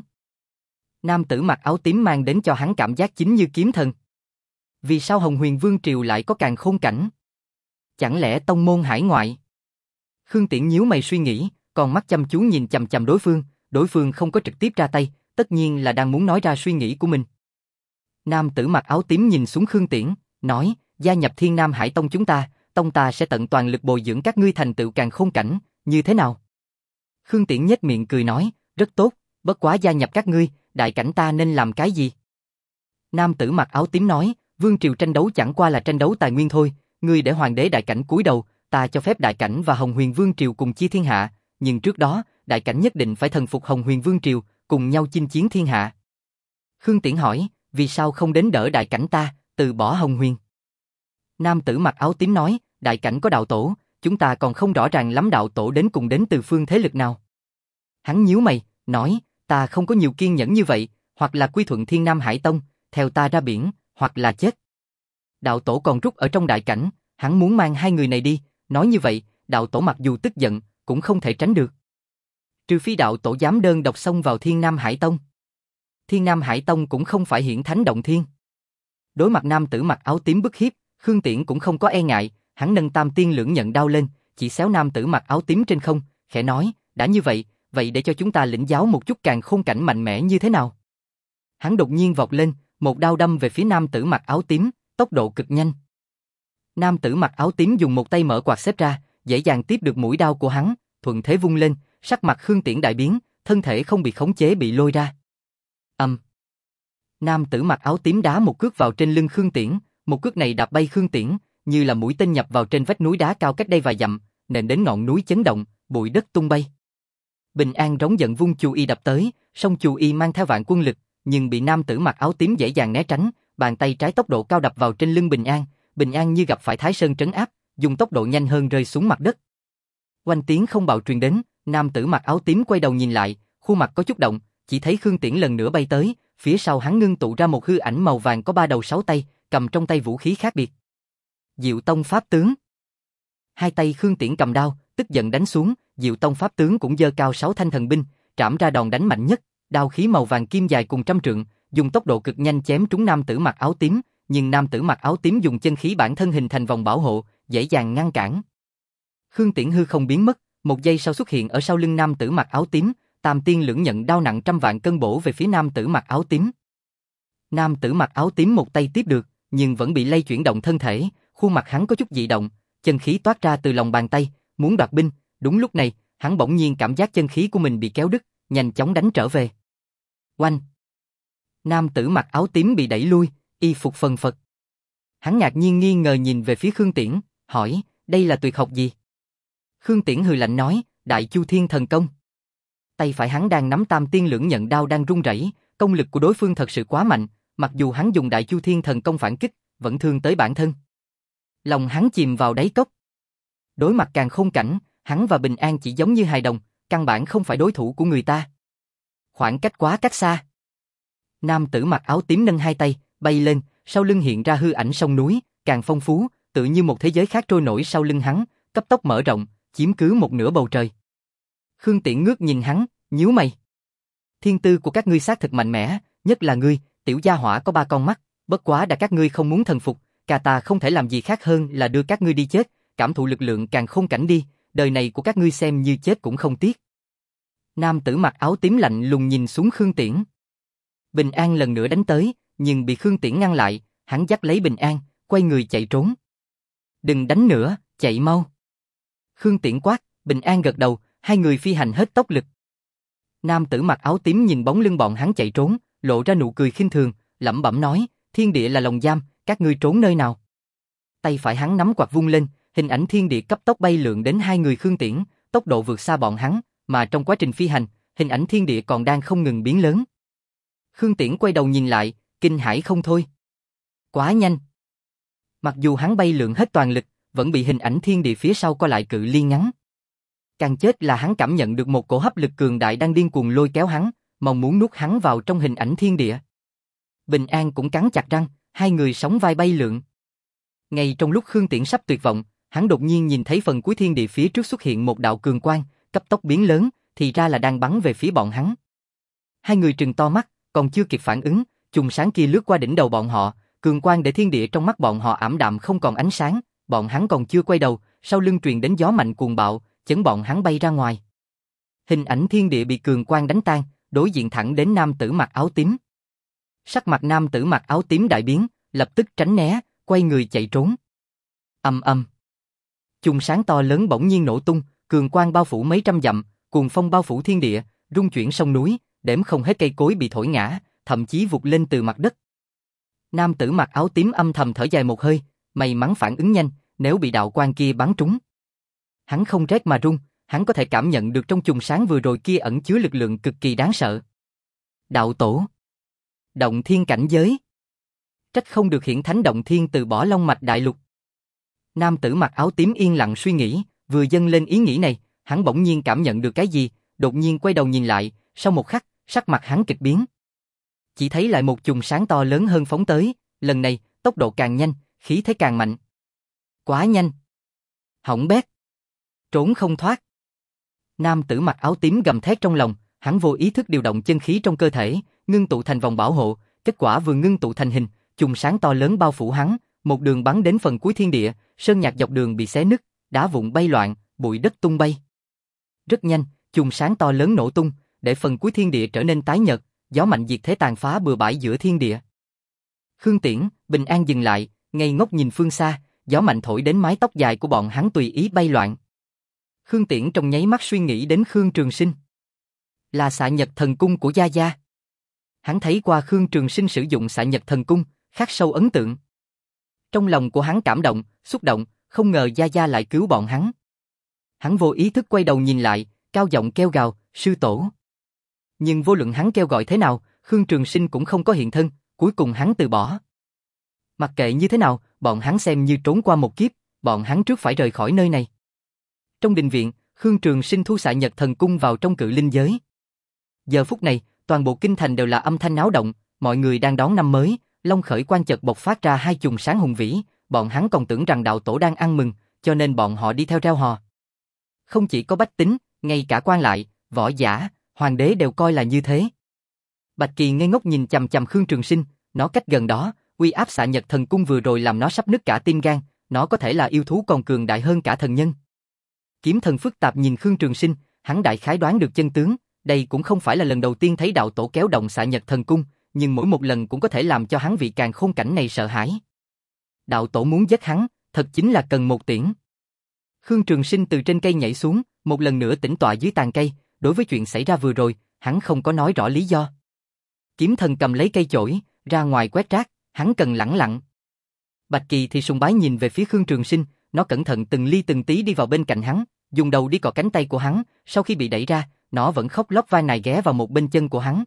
Speaker 1: Nam tử mặc áo tím mang đến cho hắn cảm giác chính như kiếm thần. Vì sao Hồng Huyền Vương triều lại có Càn Khôn Cảnh? Chẳng lẽ tông môn hải ngoại? Khương Tiễn nhíu mày suy nghĩ, còn mắt chăm chú nhìn chằm chằm đối phương, đối phương không có trực tiếp ra tay, tất nhiên là đang muốn nói ra suy nghĩ của mình. Nam tử mặc áo tím nhìn xuống Khương Tiễn, nói, gia nhập Thiên Nam Hải Tông chúng ta, tông ta sẽ tận toàn lực bồi dưỡng các ngươi thành tựu Càn Khôn Cảnh, như thế nào? Khương Tiễn nhếch miệng cười nói, rất tốt, bất quá gia nhập các ngươi, đại cảnh ta nên làm cái gì? Nam tử mặc áo tím nói, vương triều tranh đấu chẳng qua là tranh đấu tài nguyên thôi, ngươi để hoàng đế đại cảnh cúi đầu, ta cho phép đại cảnh và Hồng Huyền Vương triều cùng chia thiên hạ, nhưng trước đó, đại cảnh nhất định phải thần phục Hồng Huyền Vương triều, cùng nhau chinh chiến thiên hạ. Khương Tiễn hỏi, vì sao không đến đỡ đại cảnh ta, từ bỏ Hồng Huyền? Nam tử mặc áo tím nói, đại cảnh có đạo tổ, chúng ta còn không rõ ràng lắm đạo tổ đến cùng đến từ phương thế lực nào. Hắn nhíu mày, nói, ta không có nhiều kiên nhẫn như vậy, hoặc là quy thuận Thiên Nam Hải Tông, theo ta ra biển, hoặc là chết. Đạo tổ còn rút ở trong đại cảnh, hắn muốn mang hai người này đi, nói như vậy, đạo tổ mặc dù tức giận, cũng không thể tránh được. Trừ phi đạo tổ dám đơn độc xông vào Thiên Nam Hải Tông. Thiên Nam Hải Tông cũng không phải hiển thánh động thiên. Đối mặt nam tử mặc áo tím bức hiếp, Khương Tiễn cũng không có e ngại, hắn nâng Tam Tiên Lưỡng Nhận đao lên, chỉ xéo nam tử mặc áo tím trên không, khẽ nói, đã như vậy, vậy để cho chúng ta lĩnh giáo một chút Càn Khôn Cảnh mạnh mẽ như thế nào. Hắn đột nhiên vọt lên, một đao đâm về phía nam tử mặc áo tím, tốc độ cực nhanh. Nam tử mặc áo tím dùng một tay mở quạt xếp ra, dễ dàng tiếp được mũi đao của hắn, thuận thế vung lên, sắc mặt Khương Tiễn đại biến, thân thể không bị khống chế bị lôi ra. Ầm. Um. Nam tử mặc áo tím đá một cước vào trên lưng Khương Tiễn, một cước này đạp bay Khương Tiễn, như là mũi tên nhập vào trên vách núi đá cao cách đây vài dặm, nện đến ngọn núi chấn động, bụi đất tung bay. Bình An rống giận vung chù y đập tới, song chù y mang theo vạn quân lực, nhưng bị nam tử mặc áo tím dễ dàng né tránh, bàn tay trái tốc độ cao đập vào trên lưng Bình An, Bình An như gặp phải Thái Sơn trấn áp, dùng tốc độ nhanh hơn rơi xuống mặt đất. Oanh tiếng không bạo truyền đến, nam tử mặc áo tím quay đầu nhìn lại, khuôn mặt có chút động, chỉ thấy Khương Tiễn lần nữa bay tới, phía sau hắn ngưng tụ ra một hư ảnh màu vàng có ba đầu sáu tay, cầm trong tay vũ khí khác biệt. Diệu Tông pháp tướng. Hai tay Khương Tiễn cầm đao, tức giận đánh xuống, Diệu Tông pháp tướng cũng giơ cao sáu thanh thần binh, trảm ra đòn đánh mạnh nhất, đao khí màu vàng kim dài cùng trăm trượng, dùng tốc độ cực nhanh chém trúng nam tử mặc áo tím, nhưng nam tử mặc áo tím dùng chân khí bản thân hình thành vòng bảo hộ, dễ dàng ngăn cản. Khương Tiễn hư không biến mất, một giây sau xuất hiện ở sau lưng nam tử mặc áo tím, Tam Tiên Lưỡng Nhận đao nặng trăm vạn cân bổ về phía nam tử mặc áo tím. Nam tử mặc áo tím một tay tiếp được, nhưng vẫn bị lay chuyển động thân thể, khuôn mặt hắn có chút dị động, chân khí toát ra từ lòng bàn tay, muốn đoạt binh. Đúng lúc này, hắn bỗng nhiên cảm giác chân khí của mình bị kéo đứt, nhanh chóng đánh trở về. Oanh! Nam tử mặc áo tím bị đẩy lui, y phục phần phật. Hắn ngạc nhiên nghi ngờ nhìn về phía Khương Tiễn, hỏi, đây là tuyệt học gì? Khương Tiễn hừ lạnh nói, Đại Chu Thiên Thần Công. Tay phải hắn đang nắm Tam Tiên Lưỡng Nhận đao đang run rẩy, công lực của đối phương thật sự quá mạnh, mặc dù hắn dùng Đại Chu Thiên Thần Công phản kích, vẫn thương tới bản thân. Lòng hắn chìm vào đáy cốc. Đối mặt càng khôn cảnh, hắn và Bình An chỉ giống như hài đồng, căn bản không phải đối thủ của người ta. Khoảng cách quá cách xa. Nam tử mặc áo tím nâng hai tay, bay lên, sau lưng hiện ra hư ảnh sông núi, càng phong phú, tự như một thế giới khác trôi nổi sau lưng hắn, cấp tốc mở rộng, chiếm cứ một nửa bầu trời. Khương Tiễn ngước nhìn hắn, nhíu mày. Thiên tư của các ngươi xác thực mạnh mẽ, nhất là ngươi, tiểu gia hỏa có ba con mắt, bất quá đã các ngươi không muốn thần phục, cả ta không thể làm gì khác hơn là đưa các ngươi đi chết, cảm thụ lực lượng càng khôn cảnh đi, đời này của các ngươi xem như chết cũng không tiếc. Nam tử mặc áo tím lạnh lùng nhìn xuống Khương Tiễn. Bình An lần nữa đánh tới, nhưng bị Khương Tiễn ngăn lại, hắn dắt lấy Bình An, quay người chạy trốn. Đừng đánh nữa, chạy mau. Khương Tiễn quát, Bình An gật đầu, hai người phi hành hết tốc lực. Nam tử mặc áo tím nhìn bóng lưng bọn hắn chạy trốn, lộ ra nụ cười khinh thường, lẩm bẩm nói, thiên địa là lồng giam, các ngươi trốn nơi nào? Tay phải hắn nắm quạt vung lên, hình ảnh thiên địa cấp tốc bay lượn đến hai người Khương Tiễn, tốc độ vượt xa bọn hắn, mà trong quá trình phi hành, hình ảnh thiên địa còn đang không ngừng biến lớn. Khương Tiễn quay đầu nhìn lại, kinh hãi không thôi. Quá nhanh. Mặc dù hắn bay lượn hết toàn lực, vẫn bị hình ảnh thiên địa phía sau co lại cự ly ngắn. Càng chết là hắn cảm nhận được một cổ hấp lực cường đại đang điên cuồng lôi kéo hắn, mong muốn nuốt hắn vào trong hình ảnh thiên địa. Bình An cũng cắn chặt răng, hai người sóng vai bay lượn. Ngay trong lúc Khương Tiễn sắp tuyệt vọng, hắn đột nhiên nhìn thấy phần cuối thiên địa phía trước xuất hiện một đạo cường quang, cấp tốc biến lớn, thì ra là đang bắn về phía bọn hắn. Hai người trừng to mắt, còn chưa kịp phản ứng, chùm sáng kia lướt qua đỉnh đầu bọn họ, cường quang để thiên địa trong mắt bọn họ ảm đạm không còn ánh sáng, bọn hắn còn chưa quay đầu, sau lưng truyền đến gió mạnh cuồng bạo, chấn bọn hắn bay ra ngoài. Hình ảnh thiên địa bị cường quang đánh tan, đối diện thẳng đến nam tử mặc áo tím. Sắc mặt nam tử mặc áo tím đại biến, lập tức tránh né, quay người chạy trốn. Ầm ầm. Chùm sáng to lớn bỗng nhiên nổ tung, cường quang bao phủ mấy trăm dặm, cuồng phong bao phủ thiên địa, rung chuyển sông núi, đếm không hết cây cối bị thổi ngã, thậm chí vụt lên từ mặt đất. Nam tử mặc áo tím âm thầm thở dài một hơi, may mắn phản ứng nhanh, nếu bị đạo quang kia bắn trúng. Hắn không rét mà run, hắn có thể cảm nhận được trong chùm sáng vừa rồi kia ẩn chứa lực lượng cực kỳ đáng sợ. Đạo tổ. Động thiên cảnh giới. Trách không được hiển thánh động thiên từ bỏ Long Mạch Đại Lục. Nam tử mặc áo tím yên lặng suy nghĩ, vừa dâng lên ý nghĩ này, hắn bỗng nhiên cảm nhận được cái gì, đột nhiên quay đầu nhìn lại, sau một khắc, sắc mặt hắn kịch biến. Chỉ thấy lại một chùm sáng to lớn hơn phóng tới, lần này, tốc độ càng nhanh, khí thế càng mạnh. Quá nhanh. Hỏng bét. Trốn không thoát. Nam tử mặc áo tím gầm thét trong lòng, hắn vô ý thức điều động chân khí trong cơ thể, ngưng tụ thành vòng bảo hộ, kết quả vừa ngưng tụ thành hình, chùm sáng to lớn bao phủ hắn, một đường bắn đến phần cuối thiên địa, sơn nhạc dọc đường bị xé nứt, đá vụn bay loạn, bụi đất tung bay. Rất nhanh, chùm sáng to lớn nổ tung, để phần cuối thiên địa trở nên tái nhợt, gió mạnh diệt thế tàn phá bừa bãi giữa thiên địa. Khương Tiễn, Bình An dừng lại, ngây ngốc nhìn phương xa, gió mạnh thổi đến mái tóc dài của bọn hắn tùy ý bay loạn. Khương Tiễn trong nháy mắt suy nghĩ đến Khương Trường Sinh. Là xạ nhật thần cung của Gia Gia. Hắn thấy qua Khương Trường Sinh sử dụng xạ nhật thần cung, khắc sâu ấn tượng. Trong lòng của hắn cảm động, xúc động, không ngờ Gia Gia lại cứu bọn hắn. Hắn vô ý thức quay đầu nhìn lại, cao giọng kêu gào, sư tổ. Nhưng vô luận hắn kêu gọi thế nào, Khương Trường Sinh cũng không có hiện thân, cuối cùng hắn từ bỏ. Mặc kệ như thế nào, bọn hắn xem như trốn qua một kiếp, bọn hắn trước phải rời khỏi nơi này. Trong đình viện, Khương Trường Sinh thu xạ nhật thần cung vào trong cự linh giới. Giờ phút này, toàn bộ kinh thành đều là âm thanh náo động, mọi người đang đón năm mới, Long Khởi Quan chợt bộc phát ra hai chùm sáng hùng vĩ, bọn hắn còn tưởng rằng đạo tổ đang ăn mừng, cho nên bọn họ đi theo reo hò. Không chỉ có bách tính, ngay cả quan lại, võ giả, hoàng đế đều coi là như thế. Bạch Kỳ ngây ngốc nhìn chằm chằm Khương Trường Sinh, nó cách gần đó, uy áp xạ nhật thần cung vừa rồi làm nó sắp nứt cả tim gan, nó có thể là yêu thú còn cường đại hơn cả thần nhân. Kiếm Thần phức tạp nhìn Khương Trường Sinh, hắn đại khái đoán được chân tướng, đây cũng không phải là lần đầu tiên thấy đạo tổ kéo động xạ nhật thần cung, nhưng mỗi một lần cũng có thể làm cho hắn vị càn khôn cảnh này sợ hãi. Đạo tổ muốn giết hắn, thật chính là cần một tiễn. Khương Trường Sinh từ trên cây nhảy xuống, một lần nữa tĩnh tọa dưới tàn cây, đối với chuyện xảy ra vừa rồi, hắn không có nói rõ lý do. Kiếm Thần cầm lấy cây chổi, ra ngoài quét rác, hắn cần lẳng lặng. Bạch Kỳ thì sùng bái nhìn về phía Khương Trường Sinh, nó cẩn thận từng ly từng tí đi vào bên cạnh hắn, dùng đầu đi cọ cánh tay của hắn, sau khi bị đẩy ra, nó vẫn khóc lóc vai nài ghé vào một bên chân của hắn.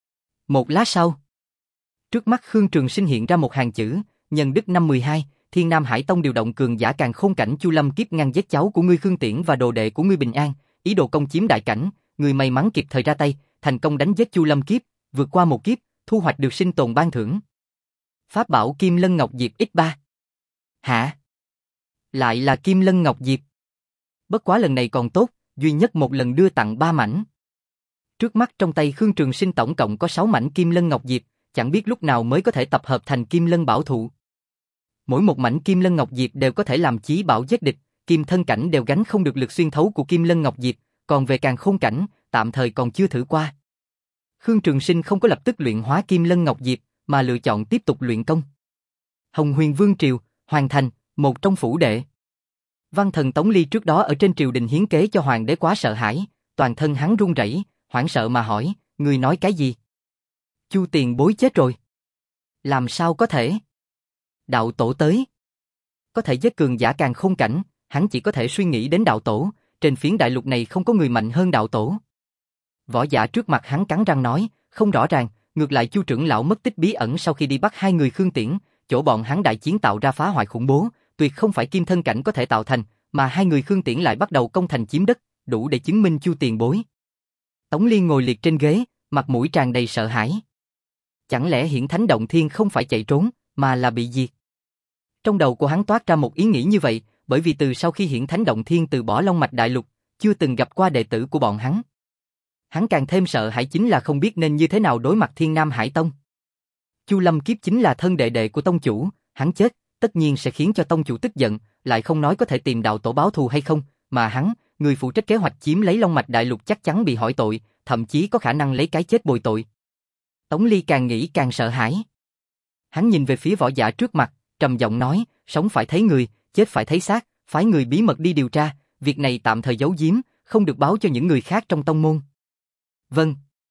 Speaker 1: Một lát sau, trước mắt Khương Trường Sinh hiện ra một hàng chữ, nhân đức năm mười hai, Thiên Nam Hải Tông điều động cường giả càn khôn cảnh Chu Lâm kiếp ngăn giết cháu của ngươi Khương Tiễn và đồ đệ của ngươi Bình An, ý đồ công chiếm đại cảnh, ngươi may mắn kịp thời ra tay, thành công đánh giết Chu Lâm kiếp, vượt qua một kiếp, thu hoạch được sinh tồn ban thưởng. Pháp bảo Kim Lân Ngọc Diệp nhân ba. Hả? Lại là Kim Lân Ngọc Diệp. Bất quá lần này còn tốt, duy nhất một lần đưa tặng ba mảnh. Trước mắt trong tay Khương Trường Sinh tổng cộng có sáu mảnh Kim Lân Ngọc Diệp, chẳng biết lúc nào mới có thể tập hợp thành Kim Lân Bảo Thụ. Mỗi một mảnh Kim Lân Ngọc Diệp đều có thể làm chí bảo giết địch, Kim thân cảnh đều gánh không được lực xuyên thấu của Kim Lân Ngọc Diệp, còn về càn khôn cảnh, tạm thời còn chưa thử qua. Khương Trường Sinh không có lập tức luyện hóa Kim Lân Ngọc Diệp, mà lựa chọn tiếp tục luyện công. Hồng Huyền Vương triều, Hoàng thành, một trong phủ đệ. Văn thần Tống Ly trước đó ở trên triều đình hiến kế cho hoàng đế quá sợ hãi, toàn thân hắn run rẩy, hoảng sợ mà hỏi, ngươi nói cái gì? Chu tiền bối chết rồi. Làm sao có thể? Đạo tổ tới. Có thể giết cường giả càn khôn cảnh, hắn chỉ có thể suy nghĩ đến đạo tổ, trên phiến đại lục này không có người mạnh hơn đạo tổ. Võ giả trước mặt hắn cắn răng nói, không rõ ràng, ngược lại Chu trưởng lão mất tích bí ẩn sau khi đi bắt hai người Khương Tiễn, chỗ bọn hắn đại chiến tạo ra phá hoại khủng bố, tuyệt không phải kim thân cảnh có thể tạo thành, mà hai người Khương Tiễn lại bắt đầu công thành chiếm đất, đủ để chứng minh Chu tiền bối. Tống Liên ngồi liệt trên ghế, mặt mũi tràn đầy sợ hãi. Chẳng lẽ Hiển Thánh Động Thiên không phải chạy trốn, mà là bị diệt? Trong đầu của hắn toát ra một ý nghĩ như vậy, bởi vì từ sau khi Hiển Thánh Động Thiên từ bỏ Long Mạch Đại Lục, chưa từng gặp qua đệ tử của bọn hắn. Hắn càng thêm sợ hãi chính là không biết nên như thế nào đối mặt Thiên Nam Hải Tông. Chu Lâm kiếp chính là thân đệ đệ của tông chủ, hắn chết, tất nhiên sẽ khiến cho tông chủ tức giận, lại không nói có thể tìm đạo tổ báo thù hay không, mà hắn, người phụ trách kế hoạch chiếm lấy Long Mạch Đại Lục chắc chắn bị hỏi tội, thậm chí có khả năng lấy cái chết bồi tội. Tống Ly càng nghĩ càng sợ hãi. Hắn nhìn về phía võ giả trước mặt, trầm giọng nói, sống phải thấy người, chết phải thấy xác, phái người bí mật đi điều tra, việc này tạm thời giấu giếm, không được báo cho những người khác trong tông môn. Vâng.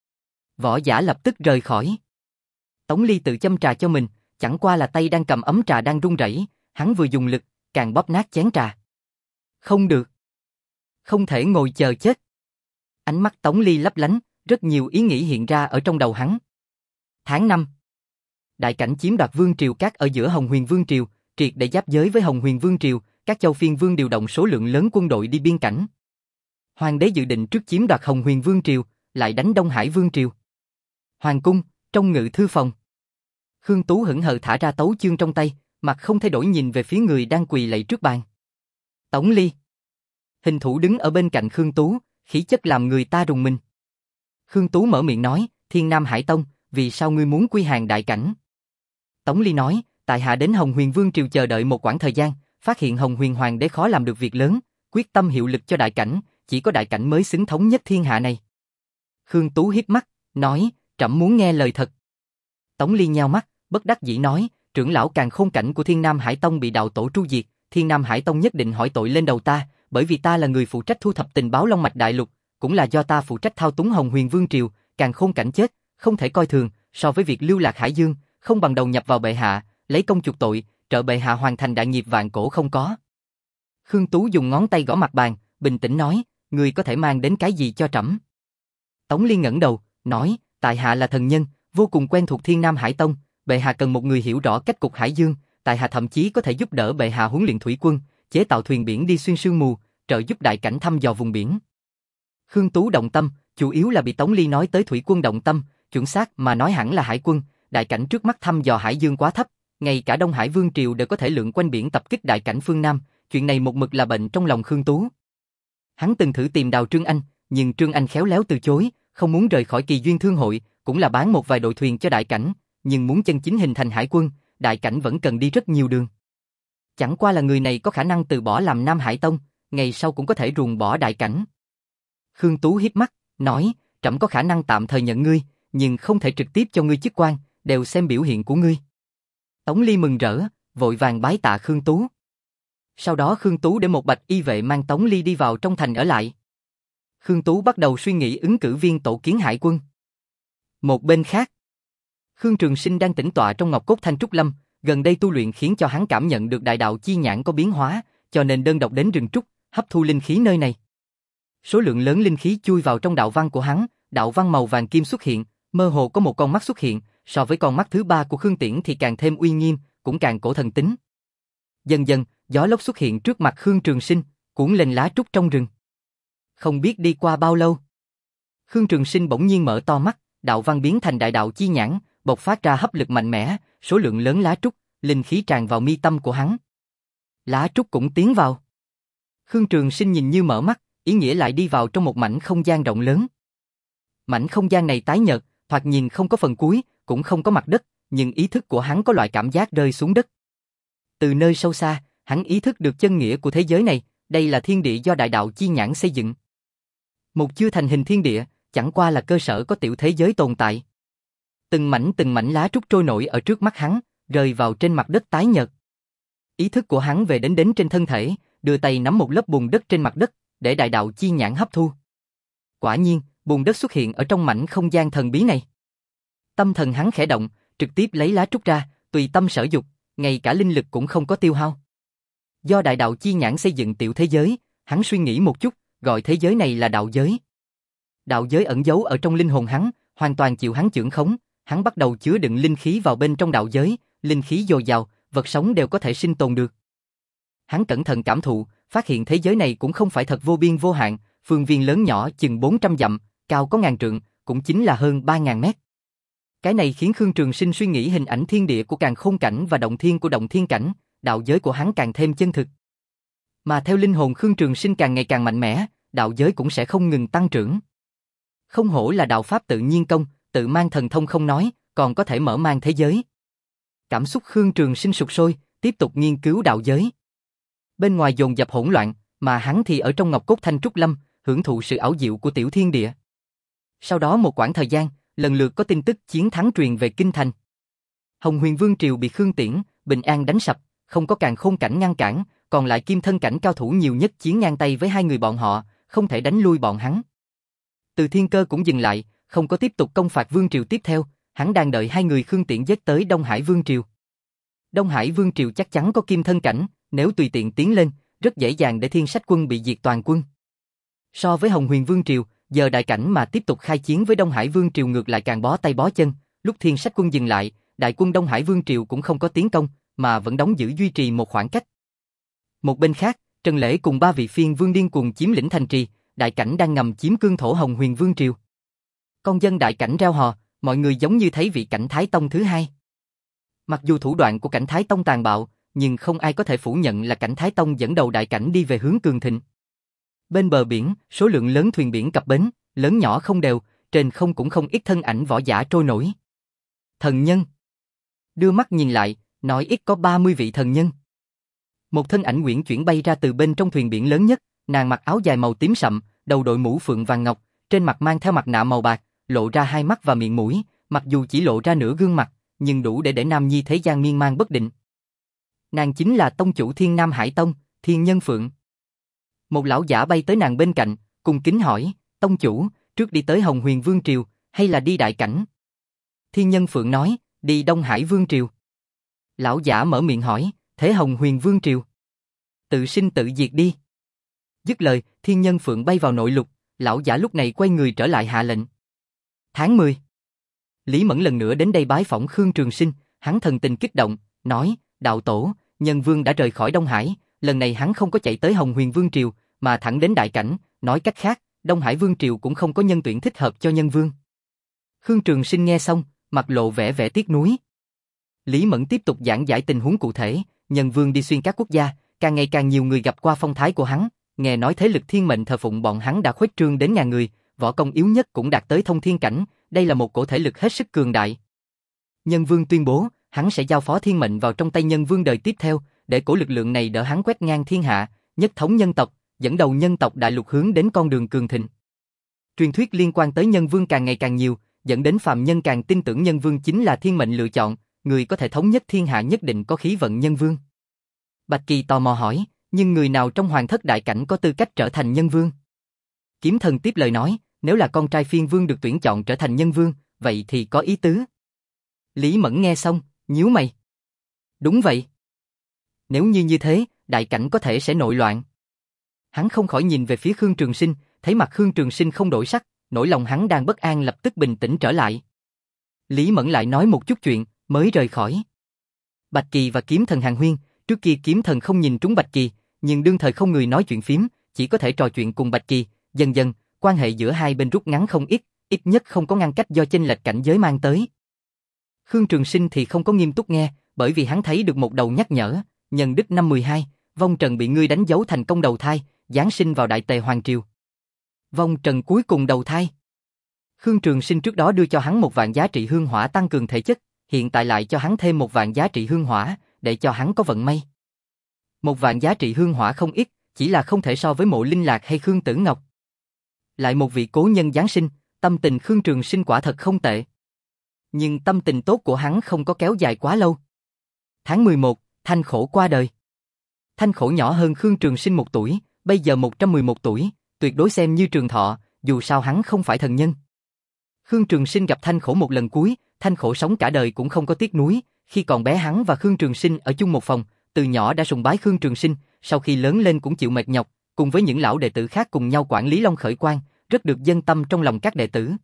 Speaker 1: Võ giả lập tức rời khỏi. Tống Ly tự châm trà cho mình, chẳng qua là tay đang cầm ấm trà đang run rẩy, hắn vừa dùng lực, càng bóp nát chén trà. Không được. Không thể ngồi chờ chết. Ánh mắt Tống Ly lấp lánh, rất nhiều ý nghĩ hiện ra ở trong đầu hắn. Tháng năm. Đại cảnh chiếm đoạt vương triều các ở giữa Hồng Huyền Vương triều, triệt để giáp giới với Hồng Huyền Vương triều, các châu phiên vương điều động số lượng lớn quân đội đi biên cảnh. Hoàng đế dự định trước chiếm đoạt Hồng Huyền Vương triều, lại đánh Đông Hải Vương triều. Hoàng cung, trong ngự thư phòng. Khương Tú hững hờ thả ra tấu chương trong tay, mặt không thay đổi nhìn về phía người đang quỳ lạy trước bàn. Tống Ly. Hình thủ đứng ở bên cạnh Khương Tú, khí chất làm người ta rùng mình. Khương Tú mở miệng nói, Thiên Nam Hải Tông, vì sao ngươi muốn quy hàng đại cảnh? Tống Ly nói, tại hạ đến Hồng Huyền Vương triều chờ đợi một quãng thời gian, phát hiện Hồng Huyền Hoàng đế khó làm được việc lớn, quyết tâm hiệu lực cho đại cảnh, chỉ có đại cảnh mới xứng thống nhất thiên hạ này. Khương Tú híp mắt, nói, trẫm muốn nghe lời thật. Tống Ly nheo mắt, bất đắc dĩ nói, trưởng lão càn khôn cảnh của Thiên Nam Hải Tông bị đạo tổ tru diệt, Thiên Nam Hải Tông nhất định hỏi tội lên đầu ta, bởi vì ta là người phụ trách thu thập tình báo Long Mạch Đại Lục, cũng là do ta phụ trách thao túng Hồng Huyền Vương Triều, càn khôn cảnh chết, không thể coi thường, so với việc lưu lạc Hải Dương, không bằng đầu nhập vào bệ hạ, lấy công chuộc tội, trợ bệ hạ hoàn thành đại nghiệp vạn cổ không có. Khương Tú dùng ngón tay gõ mặt bàn, bình tĩnh nói, ngươi có thể mang đến cái gì cho trẫm? Tống Liên ngẩng đầu, nói, tại hạ là thần nhân, vô cùng quen thuộc Thiên Nam Hải Tông, bệ hạ cần một người hiểu rõ cách cục Hải Dương, tại hạ thậm chí có thể giúp đỡ bệ hạ huấn luyện thủy quân, chế tạo thuyền biển đi xuyên sương mù, trợ giúp đại cảnh thăm dò vùng biển. Khương Tú động tâm, chủ yếu là bị Tống Ly nói tới thủy quân động tâm, chuẩn xác mà nói hẳn là hải quân, đại cảnh trước mắt thăm dò Hải Dương quá thấp, ngay cả Đông Hải Vương Triều đều có thể lượn quanh biển tập kích đại cảnh phương Nam, chuyện này một mực là bệnh trong lòng Khương Tú. Hắn từng thử tìm Đào Trương Anh, nhưng Trương Anh khéo léo từ chối, không muốn rời khỏi Kỳ Duyên Thương hội, cũng là bán một vài đội thuyền cho đại cảnh, nhưng muốn chân chính hình thành hải quân, đại cảnh vẫn cần đi rất nhiều đường. Chẳng qua là người này có khả năng từ bỏ làm Nam Hải Tông, ngày sau cũng có thể ruồng bỏ đại cảnh. Khương Tú hiếp mắt, nói, trẫm có khả năng tạm thời nhận ngươi, nhưng không thể trực tiếp cho ngươi chức quan, đều xem biểu hiện của ngươi. Tống Ly mừng rỡ, vội vàng bái tạ Khương Tú. Sau đó Khương Tú để một bạch y vệ mang Tống Ly đi vào trong thành ở lại. Khương Tú bắt đầu suy nghĩ ứng cử viên tổ kiến hải quân. Một bên khác, Khương Trường Sinh đang tĩnh tọa trong Ngọc Cốt Thanh Trúc Lâm, gần đây tu luyện khiến cho hắn cảm nhận được đại đạo chi nhãn có biến hóa, cho nên đơn độc đến rừng trúc, hấp thu linh khí nơi này. Số lượng lớn linh khí chui vào trong đạo văn của hắn, đạo văn màu vàng kim xuất hiện, mơ hồ có một con mắt xuất hiện, so với con mắt thứ ba của Khương Tiễn thì càng thêm uy nghiêm, cũng càng cổ thần tính. Dần dần, gió lốc xuất hiện trước mặt Khương Trường Sinh, cuốn lên lá trúc trong rừng. Không biết đi qua bao lâu, Khương Trường Sinh bỗng nhiên mở to mắt, đạo văn biến thành đại đạo chi nhãn, bộc phát ra hấp lực mạnh mẽ, số lượng lớn lá trúc, linh khí tràn vào mi tâm của hắn. Lá trúc cũng tiến vào. Khương Trường Sinh nhìn như mở mắt, ý nghĩa lại đi vào trong một mảnh không gian rộng lớn. Mảnh không gian này tái nhợt, thoạt nhìn không có phần cuối, cũng không có mặt đất, nhưng ý thức của hắn có loại cảm giác rơi xuống đất. Từ nơi sâu xa, hắn ý thức được chân nghĩa của thế giới này, đây là thiên địa do đại đạo chi nhãn xây dựng. Một chưa thành hình thiên địa, chẳng qua là cơ sở có tiểu thế giới tồn tại. Từng mảnh từng mảnh lá trúc trôi nổi ở trước mắt hắn, rơi vào trên mặt đất tái nhợt. Ý thức của hắn về đến đến trên thân thể, đưa tay nắm một lớp bùn đất trên mặt đất, để đại đạo chi nhãn hấp thu. Quả nhiên, bùn đất xuất hiện ở trong mảnh không gian thần bí này. Tâm thần hắn khẽ động, trực tiếp lấy lá trúc ra, tùy tâm sở dục, ngay cả linh lực cũng không có tiêu hao. Do đại đạo chi nhãn xây dựng tiểu thế giới, hắn suy nghĩ một chút, gọi thế giới này là đạo giới. Đạo giới ẩn giấu ở trong linh hồn hắn, hoàn toàn chịu hắn chưởng khống, hắn bắt đầu chứa đựng linh khí vào bên trong đạo giới, linh khí dồi dào, vật sống đều có thể sinh tồn được. Hắn cẩn thận cảm thụ, phát hiện thế giới này cũng không phải thật vô biên vô hạn, phương viên lớn nhỏ chừng bốn trăm dặm, cao có ngàn trượng, cũng chính là hơn ba ngàn mét. Cái này khiến Khương Trường Sinh suy nghĩ hình ảnh thiên địa của càn khôn cảnh và động thiên của động thiên cảnh, đạo giới của hắn càng thêm chân thực. Mà theo linh hồn Khương Trường Sinh càng ngày càng mạnh mẽ, đạo giới cũng sẽ không ngừng tăng trưởng. Không hổ là đạo pháp tự nhiên công, tự mang thần thông không nói, còn có thể mở mang thế giới. Cảm xúc Khương Trường Sinh sục sôi, tiếp tục nghiên cứu đạo giới. Bên ngoài dồn dập hỗn loạn, mà hắn thì ở trong Ngọc Cốt Thanh Trúc Lâm, hưởng thụ sự ảo diệu của tiểu thiên địa. Sau đó một quãng thời gian, lần lượt có tin tức chiến thắng truyền về kinh thành. Hồng Huyền Vương Triều bị Khương Tiễn, Bình An đánh sập, không có càn khôn cảnh ngăn cản, còn lại kim thân cảnh cao thủ nhiều nhất chiến ngang tay với hai người bọn họ, không thể đánh lui bọn hắn. Từ Thiên Cơ cũng dừng lại, không có tiếp tục công phạt Vương Triều tiếp theo, hắn đang đợi hai người Khương Tiễn giết tới Đông Hải Vương Triều. Đông Hải Vương Triều chắc chắn có kim thân cảnh, nếu tùy tiện tiến lên, rất dễ dàng để Thiên Sách Quân bị diệt toàn quân. So với Hồng Huyền Vương Triều, giờ đại cảnh mà tiếp tục khai chiến với Đông Hải Vương Triều ngược lại càng bó tay bó chân, lúc Thiên Sách Quân dừng lại, đại quân Đông Hải Vương Triều cũng không có tiến công, mà vẫn đóng giữ duy trì một khoảng cách. Một bên khác, Trần Lễ cùng ba vị phiên vương điên cuồng chiếm lĩnh thành trì, đại cảnh đang ngầm chiếm cương thổ Hồng Huyền Vương Triều. Con dân đại cảnh reo hò, mọi người giống như thấy vị cảnh Thái Tông thứ hai. Mặc dù thủ đoạn của cảnh Thái Tông tàn bạo, nhưng không ai có thể phủ nhận là cảnh Thái Tông dẫn đầu đại cảnh đi về hướng cường thịnh. Bên bờ biển, số lượng lớn thuyền biển cập bến, lớn nhỏ không đều, trên không cũng không ít thân ảnh võ giả trôi nổi. Thần nhân. Đưa mắt nhìn lại, nói ít có ba mươi vị thần nhân. Một thân ảnh uyển chuyển bay ra từ bên trong thuyền biển lớn nhất, nàng mặc áo dài màu tím sậm, đầu đội mũ phượng vàng ngọc, trên mặt mang theo mặt nạ màu bạc, lộ ra hai mắt và miệng mũi, mặc dù chỉ lộ ra nửa gương mặt, nhưng đủ để để nam nhi thế gian miên man bất định. Nàng chính là tông chủ Thiên Nam Hải Tông, Thiên Nhân Phượng. Một lão giả bay tới nàng bên cạnh, cung kính hỏi, tông chủ, trước đi tới Hồng Huyền Vương Triều, hay là đi Đại Cảnh? Thiên Nhân Phượng nói, đi Đông Hải Vương Triều. Lão giả mở miệng hỏi, thế Hồng Huyền Vương Triều? Tự sinh tự diệt đi. Dứt lời, Thiên Nhân Phượng bay vào nội lục, lão giả lúc này quay người trở lại hạ lệnh. Tháng mười. Lý Mẫn lần nữa đến đây bái phỏng Khương Trường Sinh, hắn thần tình kích động, nói, đạo tổ, Nhân Vương đã rời khỏi Đông Hải, lần này hắn không có chạy tới Hồng Huyền Vương Triều, mà thẳng đến Đại Cảnh, nói cách khác, Đông Hải Vương Triều cũng không có nhân tuyển thích hợp cho Nhân Vương. Khương Trường Sinh nghe xong, mặt lộ vẻ vẻ tiếc nuối. Lý Mẫn tiếp tục giảng giải tình huống cụ thể, Nhân Vương đi xuyên các quốc gia, càng ngày càng nhiều người gặp qua phong thái của hắn, nghe nói thế lực thiên mệnh thờ phụng bọn hắn đã khuếch trương đến ngàn người, võ công yếu nhất cũng đạt tới thông thiên cảnh, đây là một cổ thể lực hết sức cường đại. Nhân Vương tuyên bố, hắn sẽ giao phó thiên mệnh vào trong tay Nhân Vương đời tiếp theo, để cổ lực lượng này đỡ hắn quét ngang thiên hạ, nhất thống nhân tộc, dẫn đầu nhân tộc đại lục hướng đến con đường cường thịnh. Truyền thuyết liên quan tới Nhân Vương càng ngày càng nhiều, dẫn đến phàm nhân càng tin tưởng Nhân Vương chính là thiên mệnh lựa chọn, người có thể thống nhất thiên hạ nhất định có khí vận Nhân Vương. Bạch Kỳ tò mò hỏi, nhưng người nào trong Hoàng Thất Đại Cảnh có tư cách trở thành Nhân Vương? Kiếm Thần tiếp lời nói, nếu là con trai Phiên Vương được tuyển chọn trở thành Nhân Vương, vậy thì có ý tứ. Lý Mẫn nghe xong, nhíu mày. Đúng vậy. Nếu như như thế, Đại Cảnh có thể sẽ nội loạn. Hắn không khỏi nhìn về phía Khương Trường Sinh, thấy mặt Khương Trường Sinh không đổi sắc, nỗi lòng hắn đang bất an lập tức bình tĩnh trở lại. Lý Mẫn lại nói một chút chuyện, mới rời khỏi. Bạch Kỳ và Kiếm Thần hàn huyên, trước kia Kiếm Thần không nhìn trúng Bạch Kỳ, nhưng đương thời không người nói chuyện phím, chỉ có thể trò chuyện cùng Bạch Kỳ, dần dần, quan hệ giữa hai bên rút ngắn không ít, ít nhất không có ngăn cách do chênh lệch cảnh giới mang tới. Khương Trường Sinh thì không có nghiêm túc nghe, bởi vì hắn thấy được một đầu nhắc nhở, nhân đức năm mười hai, Vong Trần bị ngươi đánh dấu thành công đầu thai, giáng sinh vào Đại Tề Hoàng Triều. Vong Trần cuối cùng đầu thai. Khương Trường Sinh trước đó đưa cho hắn một vạn giá trị hương hỏa tăng cường thể chất, hiện tại lại cho hắn thêm một vạn giá trị hương hỏa, để cho hắn có vận may. Một vạn giá trị hương hỏa không ít, chỉ là không thể so với Mộ Linh Lạc hay Khương Tử Ngọc. Lại một vị cố nhân giáng sinh, tâm tình Khương Trường Sinh quả thật không tệ. Nhưng tâm tình tốt của hắn không có kéo dài quá lâu. Tháng mười một, Thanh Khổ qua đời. Thanh Khổ nhỏ hơn Khương Trường Sinh một tuổi, bây giờ một trăm mười một tuổi, tuyệt đối xem như trường thọ, dù sao hắn không phải thần nhân. Khương Trường Sinh gặp Thanh Khổ một lần cuối, Thanh Khổ sống cả đời cũng không có tiếc nuối, khi còn bé hắn và Khương Trường Sinh ở chung một phòng, từ nhỏ đã sùng bái Khương Trường Sinh, sau khi lớn lên cũng chịu mệt nhọc, cùng với những lão đệ tử khác cùng nhau quản lý Long Khởi Quan, rất được dân tâm trong lòng các đệ tử.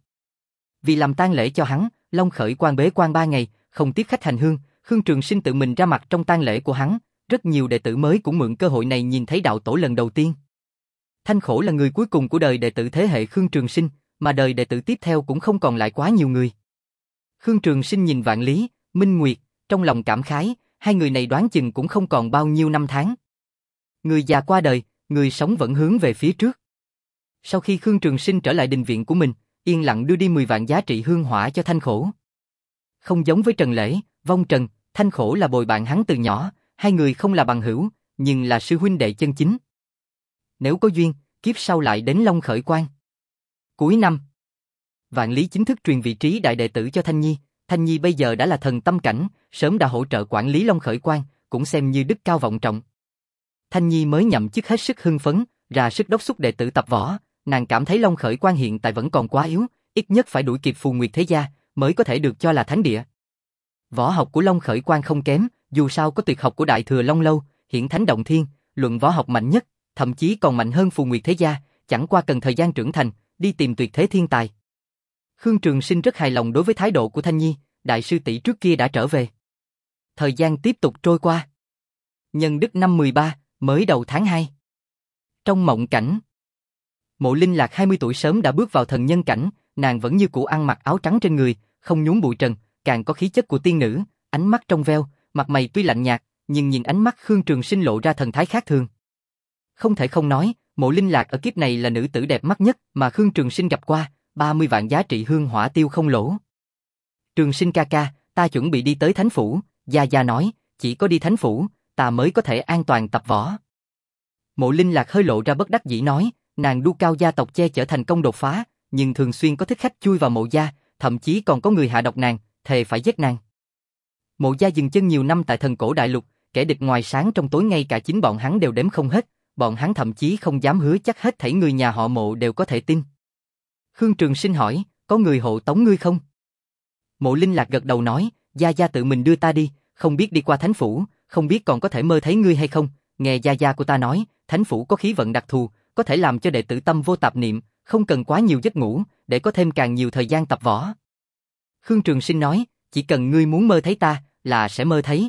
Speaker 1: Vì làm tang lễ cho hắn, Long Khởi Quan bế quan ba ngày, không tiếp khách hành hương, Khương Trường Sinh tự mình ra mặt trong tang lễ của hắn, rất nhiều đệ tử mới cũng mượn cơ hội này nhìn thấy đạo tổ lần đầu tiên. Thanh Khổ là người cuối cùng của đời đệ tử thế hệ Khương Trường Sinh, mà đời đệ tử tiếp theo cũng không còn lại quá nhiều người. Khương Trường Sinh nhìn Vạn Lý, Minh Nguyệt, trong lòng cảm khái, hai người này đoán chừng cũng không còn bao nhiêu năm tháng. Người già qua đời, người sống vẫn hướng về phía trước. Sau khi Khương Trường Sinh trở lại đình viện của mình, yên lặng đưa đi mười vạn giá trị hương hỏa cho Thanh Khổ. Không giống với Trần Lễ, Vong Trần, Thanh Khổ là bồi bạn hắn từ nhỏ, hai người không là bằng hữu, nhưng là sư huynh đệ chân chính. Nếu có duyên, kiếp sau lại đến Long Khởi Quan. Cuối năm, Vạn Lý chính thức truyền vị trí đại đệ tử cho Thanh Nhi. Thanh Nhi bây giờ đã là thần tâm cảnh, sớm đã hỗ trợ quản lý Long Khởi Quan, cũng xem như đức cao vọng trọng. Thanh Nhi mới nhậm chức hết sức hưng phấn, ra sức đốc thúc đệ tử tập võ, nàng cảm thấy Long Khởi Quan hiện tại vẫn còn quá yếu, ít nhất phải đuổi kịp Phù Nguyệt Thế Gia, mới có thể được cho là thánh địa. Võ học của Long Khởi Quan không kém, dù sao có tuyệt học của Đại Thừa Long Lâu, Hiển Thánh Động Thiên, luận võ học mạnh nhất, thậm chí còn mạnh hơn Phù Nguyệt Thế Gia, chẳng qua cần thời gian trưởng thành, đi tìm tuyệt thế thiên tài. Khương Trường Sinh rất hài lòng đối với thái độ của Thanh Nhi, đại sư tỷ trước kia đã trở về. Thời gian tiếp tục trôi qua. Nhân đức năm mười ba, mới đầu tháng hai. Trong mộng cảnh, Mộ Linh Lạc hai mươi tuổi sớm đã bước vào thần nhân cảnh, nàng vẫn như cũ ăn mặc áo trắng trên người, không nhúm bụi trần, càng có khí chất của tiên nữ, ánh mắt trong veo, mặt mày tuy lạnh nhạt, nhưng nhìn ánh mắt Khương Trường Sinh lộ ra thần thái khác thường. Không thể không nói, Mộ Linh Lạc ở kiếp này là nữ tử đẹp mắt nhất mà Khương Trường Sinh gặp qua, ba mươi vạn giá trị hương hỏa tiêu không lỗ. Trường Sinh ca ca, ta chuẩn bị đi tới Thánh Phủ, Gia Gia nói, chỉ có đi Thánh Phủ, ta mới có thể an toàn tập võ. Mộ Linh Lạc hơi lộ ra bất đắc dĩ nói, nàng đu cao gia tộc che chở thành công đột phá, nhưng thường xuyên có thích khách chui vào mộ gia, thậm chí còn có người hạ độc nàng, thề phải giết nàng. Mộ gia dừng chân nhiều năm tại thần cổ đại lục, kẻ địch ngoài sáng trong tối ngay cả chính bọn hắn đều đếm không hết, bọn hắn thậm chí không dám hứa chắc hết thảy người nhà họ Mộ đều có thể tin. Khương Trường Sinh hỏi, có người hộ tống ngươi không? Mộ Linh Lạc gật đầu nói, Gia Gia tự mình đưa ta đi, không biết đi qua thánh phủ, không biết còn có thể mơ thấy ngươi hay không. Nghe Gia Gia của ta nói, thánh phủ có khí vận đặc thù, có thể làm cho đệ tử tâm vô tạp niệm, không cần quá nhiều giấc ngủ, để có thêm càng nhiều thời gian tập võ. Khương Trường Sinh nói, chỉ cần ngươi muốn mơ thấy ta, là sẽ mơ thấy.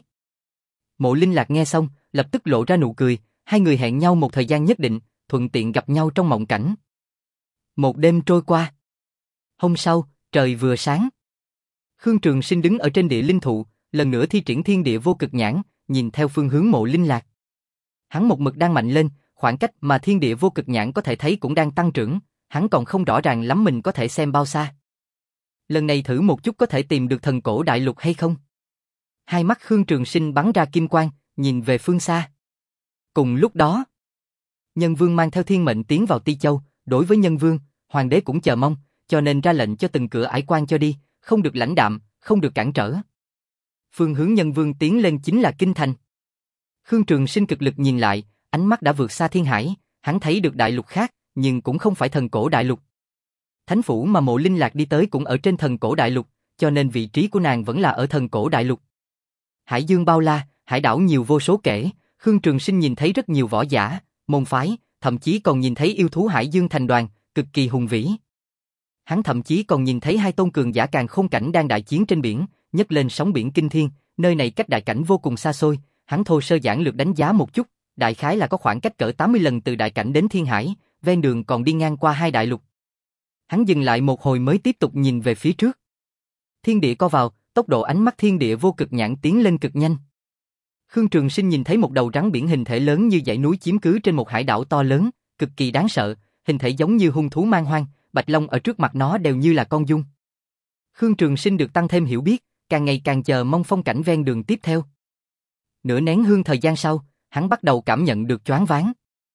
Speaker 1: Mộ Linh Lạc nghe xong, lập tức lộ ra nụ cười, hai người hẹn nhau một thời gian nhất định, thuận tiện gặp nhau trong mộng cảnh. Một đêm trôi qua. Hôm sau, trời vừa sáng. Khương Trường Sinh đứng ở trên địa linh thụ, lần nữa thi triển thiên địa vô cực nhãn, nhìn theo phương hướng Mộ Linh Lạc. Hắn một mực đang mạnh lên, khoảng cách mà thiên địa vô cực nhãn có thể thấy cũng đang tăng trưởng, hắn còn không rõ ràng lắm mình có thể xem bao xa. Lần này thử một chút có thể tìm được thần cổ đại lục hay không? Hai mắt Khương Trường Sinh bắn ra kim quang, nhìn về phương xa. Cùng lúc đó, Nhân Vương mang theo thiên mệnh tiến vào Ti Châu, đối với Nhân Vương, Hoàng đế cũng chờ mong, cho nên ra lệnh cho từng cửa ải quan cho đi, không được lãnh đạm, không được cản trở. Phương hướng Nhân Vương tiến lên chính là Kinh Thành. Khương Trường Sinh cực lực nhìn lại, ánh mắt đã vượt xa thiên hải, hắn thấy được đại lục khác, nhưng cũng không phải thần cổ đại lục. Thánh phủ mà Mộ Linh Lạc đi tới cũng ở trên thần cổ đại lục, cho nên vị trí của nàng vẫn là ở thần cổ đại lục. Hải dương bao la, hải đảo nhiều vô số kể, Khương Trường Sinh nhìn thấy rất nhiều võ giả, môn phái, thậm chí còn nhìn thấy yêu thú hải dương thành đoàn, cực kỳ hùng vĩ. Hắn thậm chí còn nhìn thấy hai tôn cường giả càn khôn cảnh đang đại chiến trên biển, nhấc lên sóng biển kinh thiên, nơi này cách đại cảnh vô cùng xa xôi, hắn thô sơ giản lược đánh giá một chút, đại khái là có khoảng cách cỡ tám mươi lần từ đại cảnh đến thiên hải, ven đường còn đi ngang qua hai đại lục. Hắn dừng lại một hồi mới tiếp tục nhìn về phía trước. Thiên địa co vào, tốc độ ánh mắt thiên địa vô cực nhãn tiến lên cực nhanh. Khương Trường Sinh nhìn thấy một đầu rắn biển hình thể lớn như dãy núi chiếm cứ trên một hải đảo to lớn, cực kỳ đáng sợ, hình thể giống như hung thú man hoang, bạch long ở trước mặt nó đều như là con giun. Khương Trường Sinh được tăng thêm hiểu biết, càng ngày càng chờ mong phong cảnh ven đường tiếp theo. Nửa nén hương thời gian sau, hắn bắt đầu cảm nhận được choáng váng.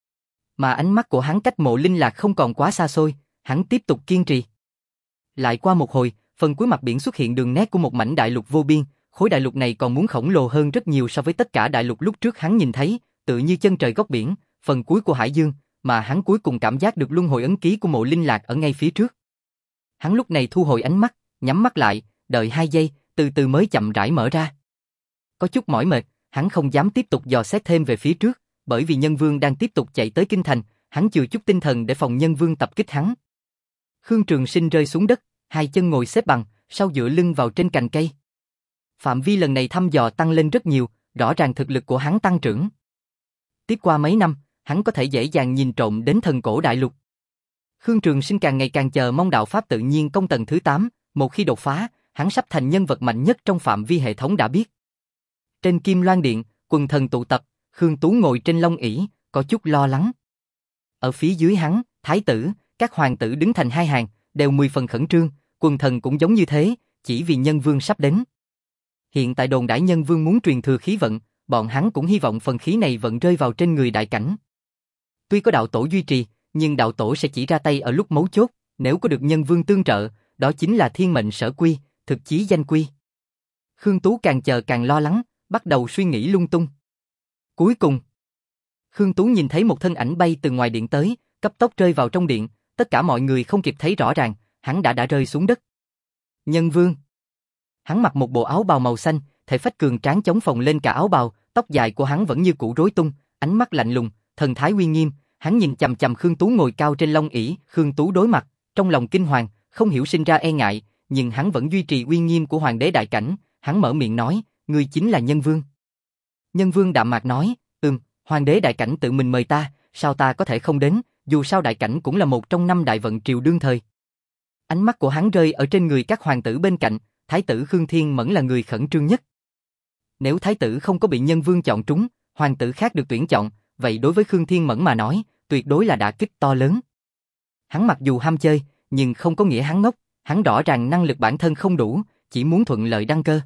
Speaker 1: Mà ánh mắt của hắn cách Mộ Linh Lạc không còn quá xa xôi, hắn tiếp tục kiên trì. Lại qua một hồi, phần cuối mặt biển xuất hiện đường nét của một mảnh đại lục vô biên, khối đại lục này còn muốn khổng lồ hơn rất nhiều so với tất cả đại lục lúc trước hắn nhìn thấy, tự như chân trời góc biển, phần cuối của hải dương, mà hắn cuối cùng cảm giác được luân hồi ấn ký của Mộ Linh Lạc ở ngay phía trước. Hắn lúc này thu hồi ánh mắt, nhắm mắt lại, đợi hai giây, từ từ mới chậm rãi mở ra. Có chút mỏi mệt, hắn không dám tiếp tục dò xét thêm về phía trước, bởi vì Nhân Vương đang tiếp tục chạy tới Kinh Thành, hắn chừa chút tinh thần để phòng Nhân Vương tập kích hắn. Khương Trường Sinh rơi xuống đất, hai chân ngồi xếp bằng, sau dựa lưng vào trên cành cây. Phạm vi lần này thăm dò tăng lên rất nhiều, rõ ràng thực lực của hắn tăng trưởng. Tiếp qua mấy năm, hắn có thể dễ dàng nhìn trộm đến thần cổ đại lục. Khương Trường Sinh càng ngày càng chờ mong đạo pháp tự nhiên công tầng thứ tám, một khi đột phá, hắn sắp thành nhân vật mạnh nhất trong phạm vi hệ thống đã biết. Trên Kim Loan Điện, quần thần tụ tập, Khương Tú ngồi trên long ỷ, có chút lo lắng. Ở phía dưới hắn, thái tử, các hoàng tử đứng thành hai hàng, đều mười phần khẩn trương, quần thần cũng giống như thế, chỉ vì Nhân Vương sắp đến. Hiện tại đồn đãi Nhân Vương muốn truyền thừa khí vận, bọn hắn cũng hy vọng phần khí này vận rơi vào trên người đại cảnh. Tuy có đạo tổ duy trì, nhưng đạo tổ sẽ chỉ ra tay ở lúc mấu chốt, nếu có được Nhân Vương tương trợ, đó chính là thiên mệnh sở quy, thực chí danh quy. Khương Tú càng chờ càng lo lắng, bắt đầu suy nghĩ lung tung. Cuối cùng, Khương Tú nhìn thấy một thân ảnh bay từ ngoài điện tới, cấp tốc rơi vào trong điện, tất cả mọi người không kịp thấy rõ ràng, hắn đã đã rơi xuống đất. Nhân Vương. Hắn mặc một bộ áo bào màu xanh, thể phách cường tráng chống phồng lên cả áo bào, tóc dài của hắn vẫn như cũ rối tung, ánh mắt lạnh lùng, thần thái uy nghiêm, hắn nhìn chằm chằm Khương Tú ngồi cao trên long ỷ, Khương Tú đối mặt, trong lòng kinh hoàng, không hiểu sinh ra e ngại, nhưng hắn vẫn duy trì uy nghiêm của hoàng đế đại cảnh, hắn mở miệng nói, ngươi chính là Nhân Vương. Nhân Vương đạm mạc nói, ừm, hoàng đế đại cảnh tự mình mời ta, sao ta có thể không đến, dù sao đại cảnh cũng là một trong năm đại vận triều đương thời. Ánh mắt của hắn rơi ở trên người các hoàng tử bên cạnh, thái tử Khương Thiên Mẫn là người khẩn trương nhất. Nếu thái tử không có bị Nhân Vương chọn trúng, hoàng tử khác được tuyển chọn, vậy đối với Khương Thiên Mẫn mà nói, tuyệt đối là đả kích to lớn. Hắn mặc dù ham chơi, nhưng không có nghĩa hắn ngốc, hắn rõ ràng năng lực bản thân không đủ, chỉ muốn thuận lợi đăng cơ.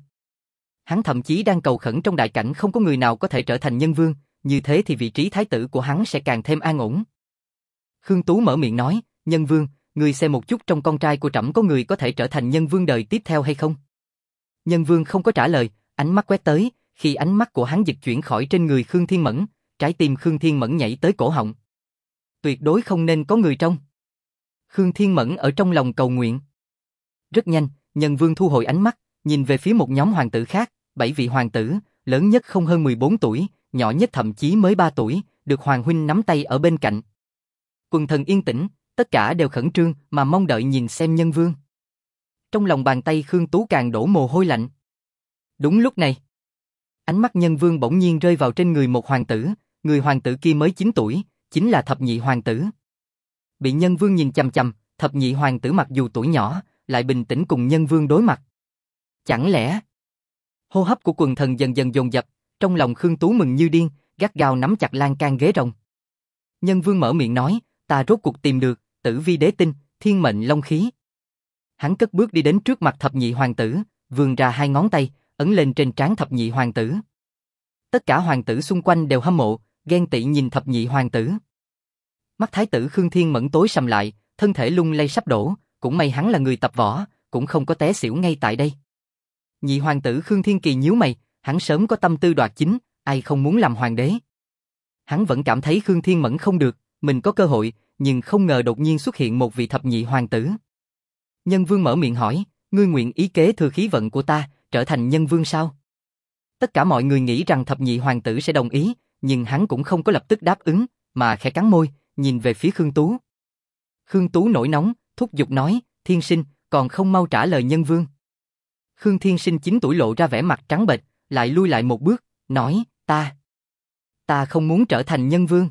Speaker 1: Hắn thậm chí đang cầu khẩn trong đại cảnh không có người nào có thể trở thành Nhân Vương, như thế thì vị trí thái tử của hắn sẽ càng thêm an ổn. Khương Tú mở miệng nói, Nhân Vương, ngươi xem một chút trong con trai của trẫm có người có thể trở thành Nhân Vương đời tiếp theo hay không? Nhân Vương không có trả lời, ánh mắt quét tới, khi ánh mắt của hắn dịch chuyển khỏi trên người Khương Thiên Mẫn, trái tim Khương Thiên Mẫn nhảy tới cổ họng. Tuyệt đối không nên có người trong. Khương Thiên Mẫn ở trong lòng cầu nguyện. Rất nhanh, Nhân Vương thu hồi ánh mắt, nhìn về phía một nhóm hoàng tử khác, bảy vị hoàng tử, lớn nhất không hơn mười bốn tuổi, nhỏ nhất thậm chí mới ba tuổi, được Hoàng huynh nắm tay ở bên cạnh. Quần thần yên tĩnh, tất cả đều khẩn trương mà mong đợi nhìn xem Nhân Vương. Trong lòng bàn tay Khương Tú càng đổ mồ hôi lạnh. Đúng lúc này, ánh mắt Nhân Vương bỗng nhiên rơi vào trên người một hoàng tử, người hoàng tử kia mới chín tuổi, chính là thập nhị hoàng tử. Bị Nhân Vương nhìn chằm chằm, thập nhị hoàng tử mặc dù tuổi nhỏ, lại bình tĩnh cùng Nhân Vương đối mặt. Chẳng lẽ... Hô hấp của quần thần dần dần dồn dập, trong lòng Khương Tú mừng như điên, gắt gao nắm chặt lan can ghế rồng. Nhân Vương mở miệng nói, ta rốt cuộc tìm được, Tử Vi đế tinh, thiên mệnh long khí. Hắn cất bước đi đến trước mặt thập nhị hoàng tử, vươn ra hai ngón tay, ấn lên trên trán thập nhị hoàng tử. Tất cả hoàng tử xung quanh đều hâm mộ, ghen tị nhìn thập nhị hoàng tử. Mắt thái tử Khương Thiên Mẫn tối sầm lại, thân thể lung lay sắp đổ, cũng may hắn là người tập võ, cũng không có té xỉu ngay tại đây. Nhị hoàng tử Khương Thiên Kỳ nhíu mày, hắn sớm có tâm tư đoạt chính, ai không muốn làm hoàng đế. Hắn vẫn cảm thấy Khương Thiên Mẫn không được, mình có cơ hội, nhưng không ngờ đột nhiên xuất hiện một vị thập nhị hoàng tử. Nhân Vương mở miệng hỏi, ngươi nguyện ý kế thừa khí vận của ta, trở thành nhân vương sao? Tất cả mọi người nghĩ rằng thập nhị hoàng tử sẽ đồng ý, nhưng hắn cũng không có lập tức đáp ứng, mà khẽ cắn môi, nhìn về phía Khương Tú. Khương Tú nổi nóng, thúc giục nói, Thiên Sinh, còn không mau trả lời nhân vương. Khương Thiên Sinh chín tuổi lộ ra vẻ mặt trắng bệch, lại lui lại một bước, nói, ta, ta không muốn trở thành nhân vương.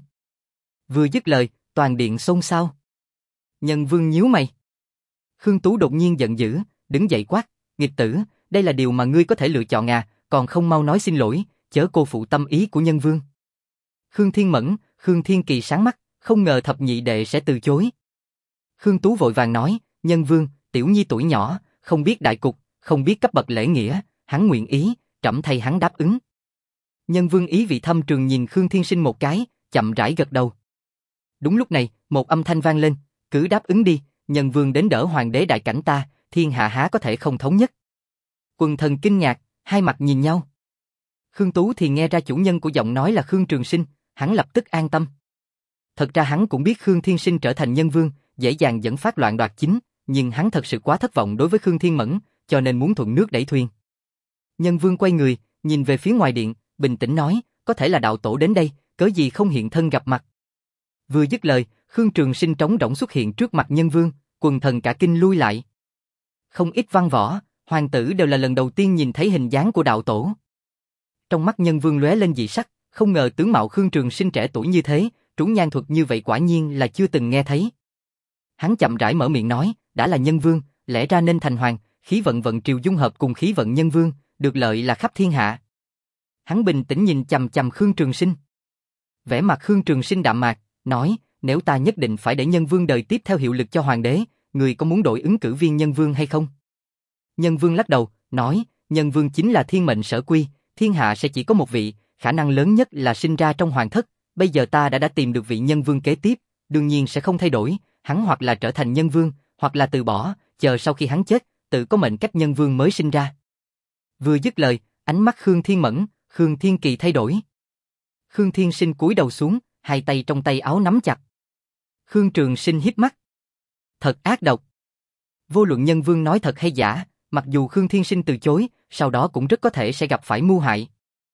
Speaker 1: Vừa dứt lời, toàn điện xôn xao. Nhân vương nhíu mày. Khương Tú đột nhiên giận dữ, đứng dậy quát, nghịch tử, đây là điều mà ngươi có thể lựa chọn à, còn không mau nói xin lỗi, chớ cô phụ tâm ý của nhân vương. Khương Thiên Mẫn, Khương Thiên Kỳ sáng mắt, không ngờ thập nhị đệ sẽ từ chối. Khương Tú vội vàng nói, nhân vương, tiểu nhi tuổi nhỏ, không biết đại cục, không biết cấp bậc lễ nghĩa, hắn nguyện ý, trẫm thay hắn đáp ứng. Nhân vương ý vị thâm trường nhìn Khương Thiên Sinh một cái, chậm rãi gật đầu. Đúng lúc này, một âm thanh vang lên, cứ đáp ứng đi, nhân vương đến đỡ hoàng đế đại cảnh ta, thiên hạ há có thể không thống nhất. Quần thần kinh ngạc, hai mặt nhìn nhau. Khương Tú thì nghe ra chủ nhân của giọng nói là Khương Trường Sinh, hắn lập tức an tâm. Thật ra hắn cũng biết Khương Thiên Sinh trở thành nhân vương, dễ dàng dẫn phát loạn đoạt chính, nhưng hắn thật sự quá thất vọng đối với Khương Thiên Mẫn, cho nên muốn thuận nước đẩy thuyền. Nhân vương quay người, nhìn về phía ngoài điện, bình tĩnh nói, có thể là đạo tổ đến đây, cớ gì không hiện thân gặp mặt. Vừa dứt lời, Khương Trường Sinh trống rỗng xuất hiện trước mặt nhân vương, quần thần cả kinh lui lại. Không ít văn võ, hoàng tử đều là lần đầu tiên nhìn thấy hình dáng của đạo tổ. Trong mắt nhân vương lóe lên dị sắc, không ngờ tướng mạo Khương Trường Sinh trẻ tuổi như thế, trúng nhan thuật như vậy quả nhiên là chưa từng nghe thấy. Hắn chậm rãi mở miệng nói, đã là nhân vương, lẽ ra nên thành hoàng, khí vận vận triều dung hợp cùng khí vận nhân vương, được lợi là khắp thiên hạ. Hắn bình tĩnh nhìn chằm chằm Khương Trường Sinh. Vẻ mặt Khương Trường Sinh đạm mạc, nói, nếu ta nhất định phải để nhân vương đời tiếp theo hiệu lực cho hoàng đế, người có muốn đổi ứng cử viên nhân vương hay không? Nhân vương lắc đầu, nói, nhân vương chính là thiên mệnh sở quy, thiên hạ sẽ chỉ có một vị, khả năng lớn nhất là sinh ra trong hoàng thất, bây giờ ta đã đã tìm được vị nhân vương kế tiếp, đương nhiên sẽ không thay đổi, hắn hoặc là trở thành nhân vương, hoặc là từ bỏ, chờ sau khi hắn chết, tự có mệnh cách nhân vương mới sinh ra. Vừa dứt lời, ánh mắt Khương Thiên Mẫn, Khương Thiên Kỳ thay đổi. Khương Thiên Sinh cúi đầu xuống, hai tay trong tay áo nắm chặt. Khương Trường Sinh híp mắt. Thật ác độc. Vô luận nhân vương nói thật hay giả, mặc dù Khương Thiên Sinh từ chối, sau đó cũng rất có thể sẽ gặp phải mưu hại.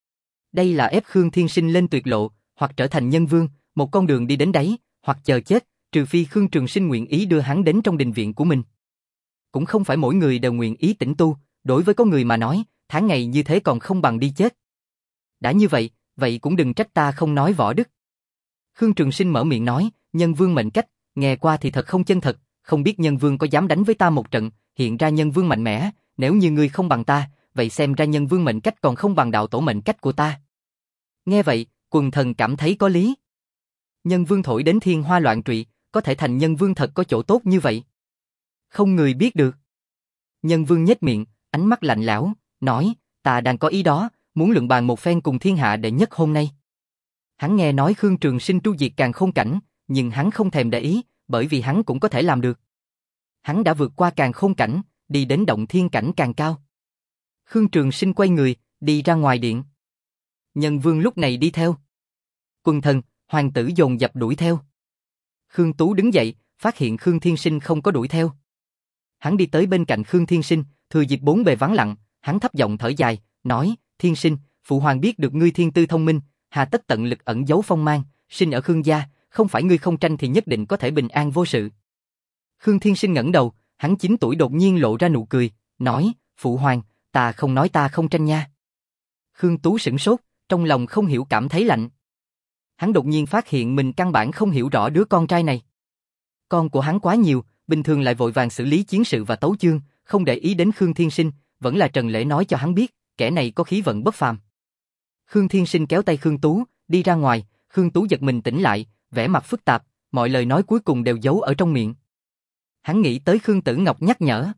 Speaker 1: Đây là ép Khương Thiên Sinh lên tuyệt lộ, hoặc trở thành nhân vương, một con đường đi đến đấy, hoặc chờ chết, trừ phi Khương Trường Sinh nguyện ý đưa hắn đến trong đình viện của mình. Cũng không phải mỗi người đều nguyện ý tĩnh tu, đối với có người mà nói, tháng ngày như thế còn không bằng đi chết. Đã như vậy, vậy cũng đừng trách ta không nói võ đức. Khương Trường Sinh mở miệng nói, nhân vương mệnh cách, nghe qua thì thật không chân thật, không biết nhân vương có dám đánh với ta một trận, hiện ra nhân vương mạnh mẽ, nếu như ngươi không bằng ta, vậy xem ra nhân vương mệnh cách còn không bằng đạo tổ mệnh cách của ta. Nghe vậy, quần thần cảm thấy có lý. Nhân vương thổi đến thiên hoa loạn trụy, có thể thành nhân vương thật có chỗ tốt như vậy. Không người biết được. Nhân vương nhếch miệng, ánh mắt lạnh lẽo, nói, ta đang có ý đó, muốn luận bàn một phen cùng thiên hạ đệ nhất hôm nay. Hắn nghe nói Khương Trường Sinh tru diệt càn khôn cảnh, nhưng hắn không thèm để ý, bởi vì hắn cũng có thể làm được. Hắn đã vượt qua càn khôn cảnh, đi đến động thiên cảnh càng cao. Khương Trường Sinh quay người, đi ra ngoài điện. Nhân vương lúc này đi theo. Quần thần, hoàng tử dồn dập đuổi theo. Khương Tú đứng dậy, phát hiện Khương Thiên Sinh không có đuổi theo. Hắn đi tới bên cạnh Khương Thiên Sinh, thừa dịp bốn bề vắng lặng, hắn thấp giọng thở dài, nói, Thiên Sinh, phụ hoàng biết được ngươi thiên tư thông minh, hà tất tận lực ẩn giấu phong mang, sinh ở Khương gia, không phải ngươi không tranh thì nhất định có thể bình an vô sự. Khương Thiên Sinh ngẩng đầu, hắn chín tuổi đột nhiên lộ ra nụ cười, nói, phụ hoàng, ta không nói ta không tranh nha. Khương Tú sửng sốt, trong lòng không hiểu cảm thấy lạnh. Hắn đột nhiên phát hiện mình căn bản không hiểu rõ đứa con trai này. Con của hắn quá nhiều, bình thường lại vội vàng xử lý chiến sự và tấu chương, không để ý đến Khương Thiên Sinh, vẫn là Trần Lễ nói cho hắn biết, kẻ này có khí vận bất phàm. Khương Thiên Sinh kéo tay Khương Tú, đi ra ngoài, Khương Tú giật mình tỉnh lại, vẻ mặt phức tạp, mọi lời nói cuối cùng đều giấu ở trong miệng. Hắn nghĩ tới Khương Tử Ngọc nhắc nhở.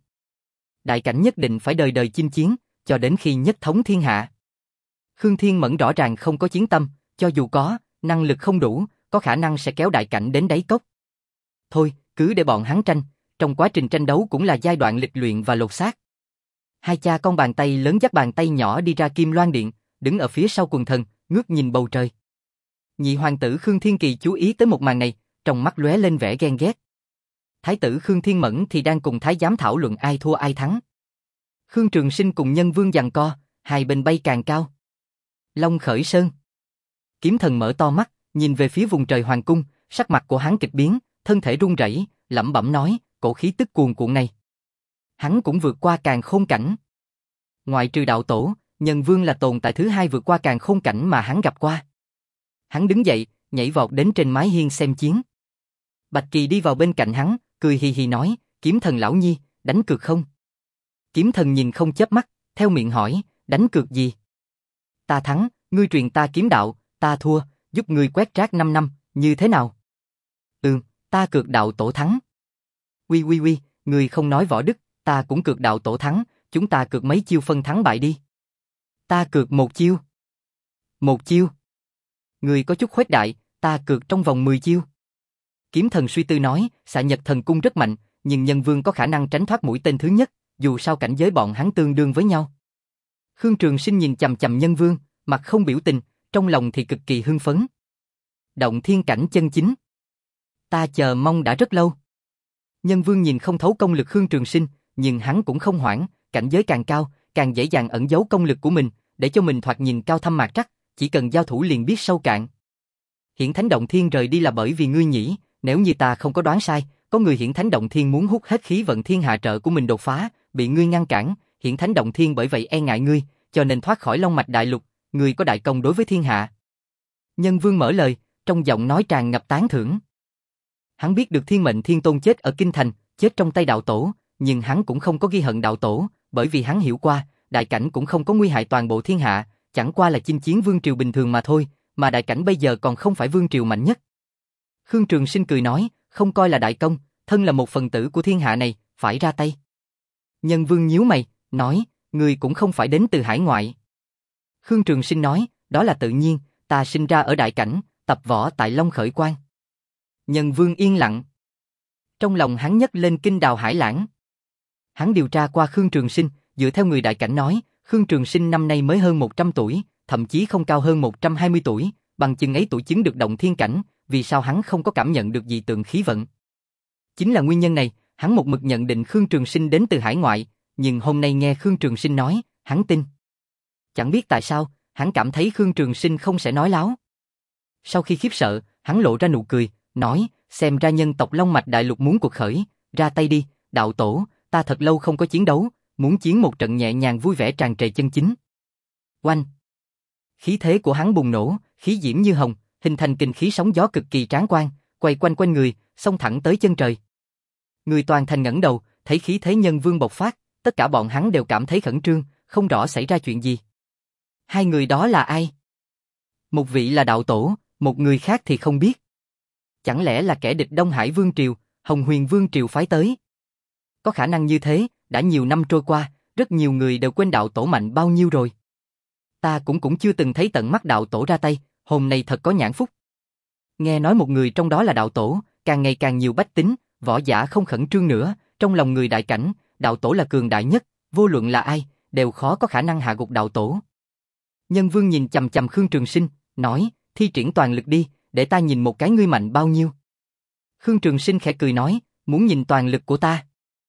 Speaker 1: Đại cảnh nhất định phải đời đời chinh chiến, cho đến khi nhất thống thiên hạ. Khương Thiên Mẫn rõ ràng không có chiến tâm, cho dù có, năng lực không đủ, có khả năng sẽ kéo đại cảnh đến đáy cốc. Thôi, cứ để bọn hắn tranh, trong quá trình tranh đấu cũng là giai đoạn lịch luyện và lột xác. Hai cha con bàn tay lớn dắt bàn tay nhỏ đi ra Kim Loan Điện, đứng ở phía sau quần thần, ngước nhìn bầu trời. Nhị hoàng tử Khương Thiên Kỳ chú ý tới một màn này, trong mắt lóe lên vẻ ghen ghét. Thái tử Khương Thiên Mẫn thì đang cùng thái giám thảo luận ai thua ai thắng. Khương Trường Sinh cùng Nhân Vương giằng co, hai bên bay càng cao. Long khởi sơn. Kiếm Thần mở to mắt, nhìn về phía vùng trời hoàng cung, sắc mặt của hắn kịch biến, thân thể run rẩy, lẩm bẩm nói, cổ khí tức cuồn cuộn này. Hắn cũng vượt qua càn khôn cảnh. Ngoại trừ đạo tổ, Nhân Vương là tồn tại thứ hai vượt qua càn khôn cảnh mà hắn gặp qua. Hắn đứng dậy, nhảy vọt đến trên mái hiên xem chiến. Bạch Kỳ đi vào bên cạnh hắn, cười hì hì nói, Kiếm Thần lão nhi, đánh cược không? Kiếm Thần nhìn không chớp mắt, theo miệng hỏi, đánh cược gì? Ta thắng, ngươi truyền ta kiếm đạo, ta thua, giúp ngươi quét rác năm năm, như thế nào? Ừ, ta cược đạo tổ thắng. Uy uy uy, ngươi không nói võ đức, ta cũng cược đạo tổ thắng, chúng ta cược mấy chiêu phân thắng bại đi. Ta cược một chiêu. Một chiêu. Ngươi có chút khuếch đại, ta cược trong vòng mười chiêu. Kiếm Thần suy tư nói, xạ nhật thần cung rất mạnh, nhưng Nhân Vương có khả năng tránh thoát mũi tên thứ nhất, dù sao cảnh giới bọn hắn tương đương với nhau. Khương Trường Sinh nhìn chằm chằm Nhân Vương, mặt không biểu tình, trong lòng thì cực kỳ hưng phấn. Động thiên cảnh chân chính. Ta chờ mong đã rất lâu. Nhân Vương nhìn không thấu công lực Khương Trường Sinh, nhưng hắn cũng không hoảng, cảnh giới càng cao, càng dễ dàng ẩn giấu công lực của mình, để cho mình thoạt nhìn cao thâm mạc trắc, chỉ cần giao thủ liền biết sâu cạn. Hiển Thánh Động Thiên rời đi là bởi vì ngươi nhỉ, nếu như ta không có đoán sai, có người Hiển Thánh Động Thiên muốn hút hết khí vận thiên hạ trợ của mình đột phá, bị ngươi ngăn cản, Hiển Thánh Động Thiên bởi vậy e ngại ngươi, cho nên thoát khỏi Long Mạch Đại Lục, ngươi có đại công đối với thiên hạ. Nhân Vương mở lời, trong giọng nói tràn ngập tán thưởng. Hắn biết được Thiên Mệnh Thiên Tôn chết ở Kinh Thành, chết trong tay đạo tổ, nhưng hắn cũng không có ghi hận đạo tổ, bởi vì hắn hiểu qua, đại cảnh cũng không có nguy hại toàn bộ thiên hạ, chẳng qua là chinh chiến vương triều bình thường mà thôi, mà đại cảnh bây giờ còn không phải vương triều mạnh nhất. Khương Trường Sinh cười nói, không coi là đại công, thân là một phần tử của thiên hạ này, phải ra tay. Nhân Vương nhíu mày, nói, ngươi cũng không phải đến từ hải ngoại. Khương Trường Sinh nói, đó là tự nhiên, ta sinh ra ở đại cảnh, tập võ tại Long Khởi Quan. Nhân Vương yên lặng. Trong lòng hắn nhấc lên kinh đào hải lãng. Hắn điều tra qua Khương Trường Sinh, dựa theo người đại cảnh nói, Khương Trường Sinh năm nay mới hơn một trăm tuổi, thậm chí không cao hơn một trăm hai mươi tuổi, bằng chừng ấy tuổi chứng được động thiên cảnh, vì sao hắn không có cảm nhận được dị tượng khí vận? Chính là nguyên nhân này, hắn một mực nhận định Khương Trường Sinh đến từ hải ngoại, nhưng hôm nay nghe Khương Trường Sinh nói, hắn tin. Chẳng biết tại sao, hắn cảm thấy Khương Trường Sinh không sẽ nói láo. Sau khi khiếp sợ, hắn lộ ra nụ cười, nói, xem ra nhân tộc Long Mạch Đại Lục muốn cuộc khởi, ra tay đi, đạo tổ, ta thật lâu không có chiến đấu, muốn chiến một trận nhẹ nhàng vui vẻ tràn trề chân chính. Oanh! Khí thế của hắn bùng nổ, khí diễm như hồng, hình thành kình khí sóng gió cực kỳ tráng quan, quay quanh quanh người, xông thẳng tới chân trời. Người toàn thành ngẩng đầu, thấy khí thế Nhân Vương bộc phát, tất cả bọn hắn đều cảm thấy khẩn trương, không rõ xảy ra chuyện gì. Hai người đó là ai? Một vị là đạo tổ, một người khác thì không biết. Chẳng lẽ là kẻ địch Đông Hải Vương Triều, Hồng Huyền Vương Triều phái tới? Có khả năng như thế, đã nhiều năm trôi qua, rất nhiều người đều quên đạo tổ mạnh bao nhiêu rồi. Ta cũng cũng chưa từng thấy tận mắt đạo tổ ra tay, hôm nay thật có nhãn phúc. Nghe nói một người trong đó là đạo tổ, càng ngày càng nhiều bách tính, võ giả không khẩn trương nữa, trong lòng người đại cảnh, đạo tổ là cường đại nhất, vô luận là ai, đều khó có khả năng hạ gục đạo tổ. Nhân Vương nhìn chằm chằm Khương Trường Sinh, nói, thi triển toàn lực đi, để ta nhìn một cái ngươi mạnh bao nhiêu. Khương Trường Sinh khẽ cười nói, muốn nhìn toàn lực của ta.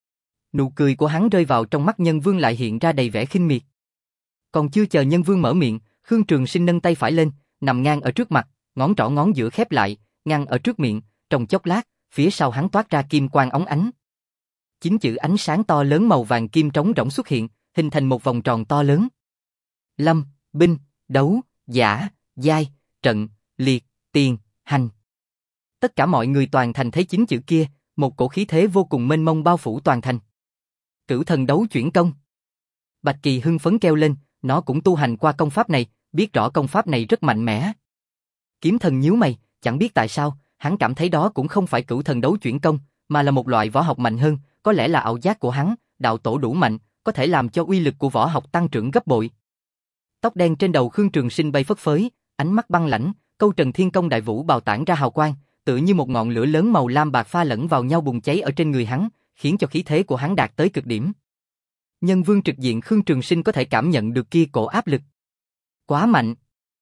Speaker 1: Nụ cười của hắn rơi vào trong mắt Nhân Vương lại hiện ra đầy vẻ khinh miệt. Còn chưa chờ Nhân Vương mở miệng, Khương Trường Sinh nâng tay phải lên, nằm ngang ở trước mặt, ngón trỏ ngón giữa khép lại, ngăn ở trước miệng, trong chốc lát, phía sau hắn toát ra kim quang óng ánh. Chín chữ ánh sáng to lớn màu vàng kim trống rỗng xuất hiện, hình thành một vòng tròn to lớn. Lâm, binh, đấu, giả, giai, trận, liệt, tiền, hành. Tất cả mọi người toàn thành thấy chín chữ kia, một cổ khí thế vô cùng mênh mông bao phủ toàn thành. Cửu thần đấu chuyển công. Bạch Kỳ hưng phấn kêu lên, nó cũng tu hành qua công pháp này, biết rõ công pháp này rất mạnh mẽ. Kiếm thần nhíu mày, chẳng biết tại sao, hắn cảm thấy đó cũng không phải cửu thần đấu chuyển công, mà là một loại võ học mạnh hơn, có lẽ là ảo giác của hắn, đạo tổ đủ mạnh, có thể làm cho uy lực của võ học tăng trưởng gấp bội. Tóc đen trên đầu Khương Trường Sinh bay phất phới, ánh mắt băng lãnh, câu Trần Thiên Công đại vũ bào tản ra hào quang, tựa như một ngọn lửa lớn màu lam bạc pha lẫn vào nhau bùng cháy ở trên người hắn, khiến cho khí thế của hắn đạt tới cực điểm. Nhân Vương trực diện Khương Trường Sinh có thể cảm nhận được kia cổ áp lực. Quá mạnh.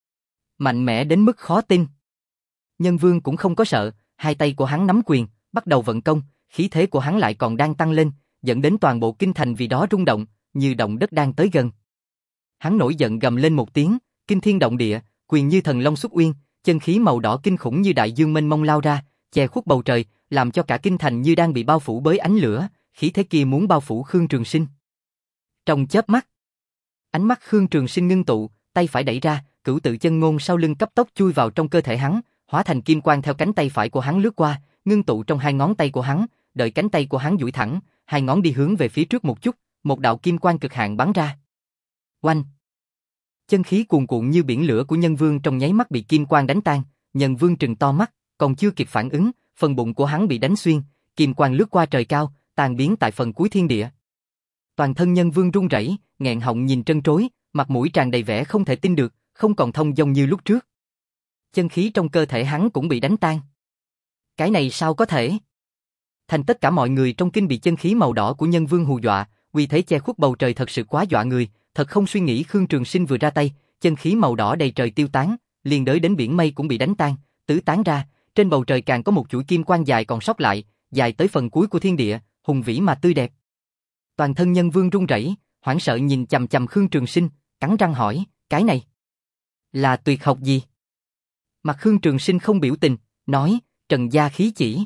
Speaker 1: Mạnh mẽ đến mức khó tin. Nhân Vương cũng không có sợ, hai tay của hắn nắm quyền, bắt đầu vận công, khí thế của hắn lại còn đang tăng lên, dẫn đến toàn bộ kinh thành vì đó rung động, như động đất đang tới gần. Hắn nổi giận gầm lên một tiếng, kinh thiên động địa, quyền như thần long xuất uyên, chân khí màu đỏ kinh khủng như đại dương mênh mông lao ra, che khuất bầu trời, làm cho cả kinh thành như đang bị bao phủ bởi ánh lửa, khí thế kia muốn bao phủ Khương Trường Sinh. Trong chớp mắt, ánh mắt Khương Trường Sinh ngưng tụ, tay phải đẩy ra, cửu tự chân ngôn sau lưng cấp tốc chui vào trong cơ thể hắn, hóa thành kim quang theo cánh tay phải của hắn lướt qua, ngưng tụ trong hai ngón tay của hắn, đợi cánh tay của hắn duỗi thẳng, hai ngón đi hướng về phía trước một chút, một đạo kim quang cực hạn bắn ra. Oanh! Chân khí cuồn cuộn như biển lửa của Nhân Vương trong nháy mắt bị kim quang đánh tan, Nhân Vương trừng to mắt, còn chưa kịp phản ứng, phần bụng của hắn bị đánh xuyên, kim quang lướt qua trời cao, tan biến tại phần cuối thiên địa. Toàn thân Nhân Vương run rẩy, nghẹn họng nhìn trân trối, mặt mũi tràn đầy vẻ không thể tin được, không còn thông dong như lúc trước. Chân khí trong cơ thể hắn cũng bị đánh tan. Cái này sao có thể? Thành tất cả mọi người trong kinh bị chân khí màu đỏ của Nhân Vương hù dọa, uy thế che khuất bầu trời thật sự quá dọa người, thật không suy nghĩ Khương Trường Sinh vừa ra tay, chân khí màu đỏ đầy trời tiêu tán, liền đới đến biển mây cũng bị đánh tan, tứ tán ra, trên bầu trời càng có một chuỗi kim quang dài còn sót lại, dài tới phần cuối của thiên địa, hùng vĩ mà tươi đẹp. Toàn thân Nhân Vương run rẩy, hoảng sợ nhìn chằm chằm Khương Trường Sinh, cắn răng hỏi, cái này là tuyệt học gì? Mặt Khương Trường Sinh không biểu tình, nói, Trần gia khí chỉ.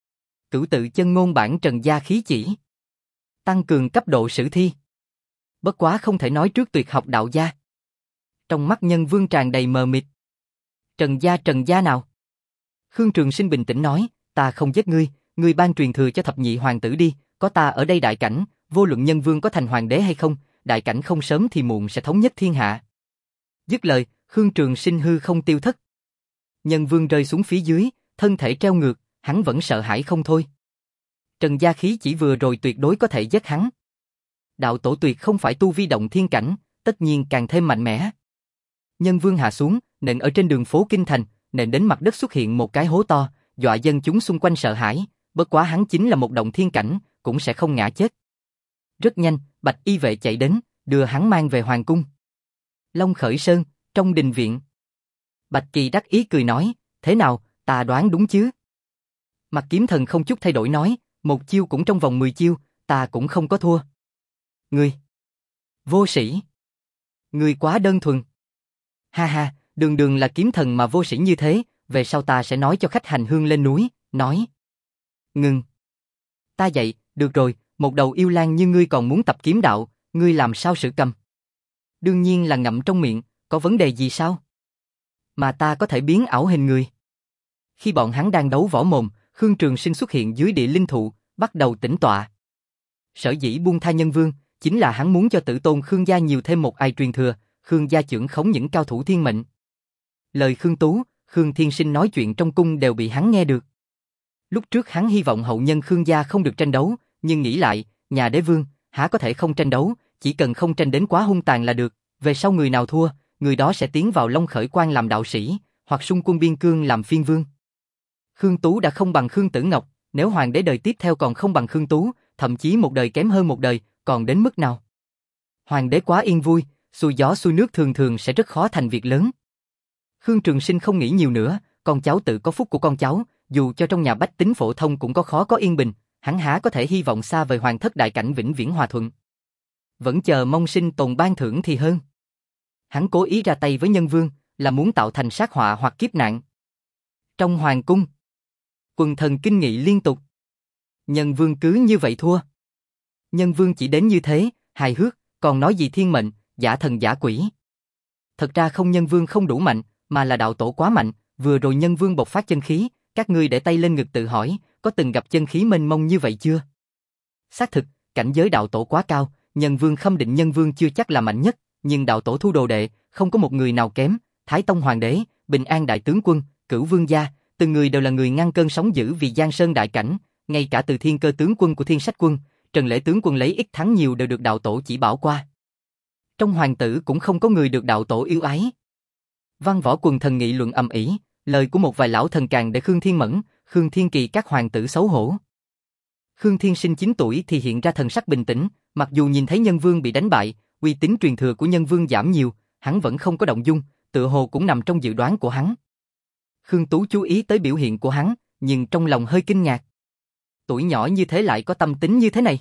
Speaker 1: Cửu tự chân ngôn bản Trần gia khí chỉ. Tăng cường cấp độ sử thi. Bất quá không thể nói trước tuyệt học đạo gia. Trong mắt Nhân Vương tràn đầy mờ mịt. Trần gia Trần gia nào? Khương Trường Sinh bình tĩnh nói, ta không giết ngươi, ngươi ban truyền thừa cho thập nhị hoàng tử đi, có ta ở đây đại cảnh, vô luận Nhân Vương có thành hoàng đế hay không, đại cảnh không sớm thì muộn sẽ thống nhất thiên hạ. Dứt lời, Khương Trường Sinh hư không tiêu thất. Nhân Vương rơi xuống phía dưới, thân thể treo ngược, hắn vẫn sợ hãi không thôi. Trần gia khí chỉ vừa rồi tuyệt đối có thể giết hắn. Đạo tổ tuyệt không phải tu vi động thiên cảnh, tất nhiên càng thêm mạnh mẽ. Nhân Vương hạ xuống, nện ở trên đường phố kinh thành, nện đến mặt đất xuất hiện một cái hố to, dọa dân chúng xung quanh sợ hãi, bất quá hắn chính là một động thiên cảnh, cũng sẽ không ngã chết. Rất nhanh, Bạch y vệ chạy đến, đưa hắn mang về hoàng cung. Long Khởi Sơn, trong đình viện. Bạch Kỳ đắc ý cười nói, thế nào, ta đoán đúng chứ? Mặt Kiếm Thần không chút thay đổi nói, một chiêu cũng trong vòng mười chiêu, ta cũng không có thua. Ngươi vô sĩ. Ngươi quá đơn thuần. Ha ha, đường đường là kiếm thần mà vô sĩ như thế, về sau ta sẽ nói cho khách hành hương lên núi, nói. Ngừng. Ta dạy, được rồi, một đầu yêu lang như ngươi còn muốn tập kiếm đạo, ngươi làm sao xử cầm? Đương nhiên là ngậm trong miệng, có vấn đề gì sao? Mà ta có thể biến ảo hình người. Khi bọn hắn đang đấu võ mồm, Khương Trường Sinh xuất hiện dưới địa linh thụ, bắt đầu tĩnh tọa. Sở dĩ buông tha Nhân Vương, chính là hắn muốn cho tử tôn Khương gia nhiều thêm một ai truyền thừa, Khương gia trưởng khống những cao thủ thiên mệnh. Lời Khương Tú, Khương Thiên Sinh nói chuyện trong cung đều bị hắn nghe được. Lúc trước hắn hy vọng hậu nhân Khương gia không được tranh đấu, nhưng nghĩ lại, nhà đế vương, há có thể không tranh đấu, chỉ cần không tranh đến quá hung tàn là được, về sau người nào thua, người đó sẽ tiến vào Long Khởi Quan làm đạo sĩ, hoặc xung quân biên cương làm phiên vương. Khương Tú đã không bằng Khương Tử Ngọc, nếu hoàng đế đời tiếp theo còn không bằng Khương Tú, thậm chí một đời kém hơn một đời, còn đến mức nào? Hoàng đế quá yên vui, xuôi gió xuôi nước thường thường sẽ rất khó thành việc lớn. Khương Trường Sinh không nghĩ nhiều nữa, con cháu tự có phúc của con cháu, dù cho trong nhà bách tính phổ thông cũng có khó có yên bình, hắn há có thể hy vọng xa vời hoàng thất đại cảnh vĩnh viễn hòa thuận. Vẫn chờ mong sinh tồn ban thưởng thì hơn. Hắn cố ý ra tay với Nhân Vương, là muốn tạo thành sát họa hoặc kiếp nạn. Trong hoàng cung, quần thần kinh nghị liên tục. Nhân Vương cứ như vậy thua. Nhân Vương chỉ đến như thế, hài hước, còn nói gì thiên mệnh, giả thần giả quỷ. Thật ra không Nhân Vương không đủ mạnh, mà là đạo tổ quá mạnh, vừa rồi Nhân Vương bộc phát chân khí, các ngươi để tay lên ngực tự hỏi, có từng gặp chân khí mênh mông như vậy chưa? Xác thực, cảnh giới đạo tổ quá cao, Nhân Vương khâm định Nhân Vương chưa chắc là mạnh nhất, nhưng đạo tổ thu đồ đệ, không có một người nào kém, Thái Tông Hoàng đế, Bình An đại tướng quân, Cửu Vương gia, từng người đều là người ngăn cơn sóng dữ vì Giang Sơn đại cảnh, ngay cả từ Thiên Cơ tướng quân của Thiên Sách quân, Trần Lễ tướng quân lấy ít thắng nhiều đều được đạo tổ chỉ bảo qua. Trong hoàng tử cũng không có người được đạo tổ yêu ái. Văn võ quần thần nghị luận ầm ĩ, lời của một vài lão thần càng để Khương Thiên Mẫn, Khương Thiên Kỳ các hoàng tử xấu hổ. Khương Thiên Sinh chín tuổi thì hiện ra thần sắc bình tĩnh, mặc dù nhìn thấy Nhân Vương bị đánh bại, uy tín truyền thừa của Nhân Vương giảm nhiều, hắn vẫn không có động dung, tựa hồ cũng nằm trong dự đoán của hắn. Khương Tú chú ý tới biểu hiện của hắn, nhưng trong lòng hơi kinh ngạc. Tuổi nhỏ như thế lại có tâm tính như thế này.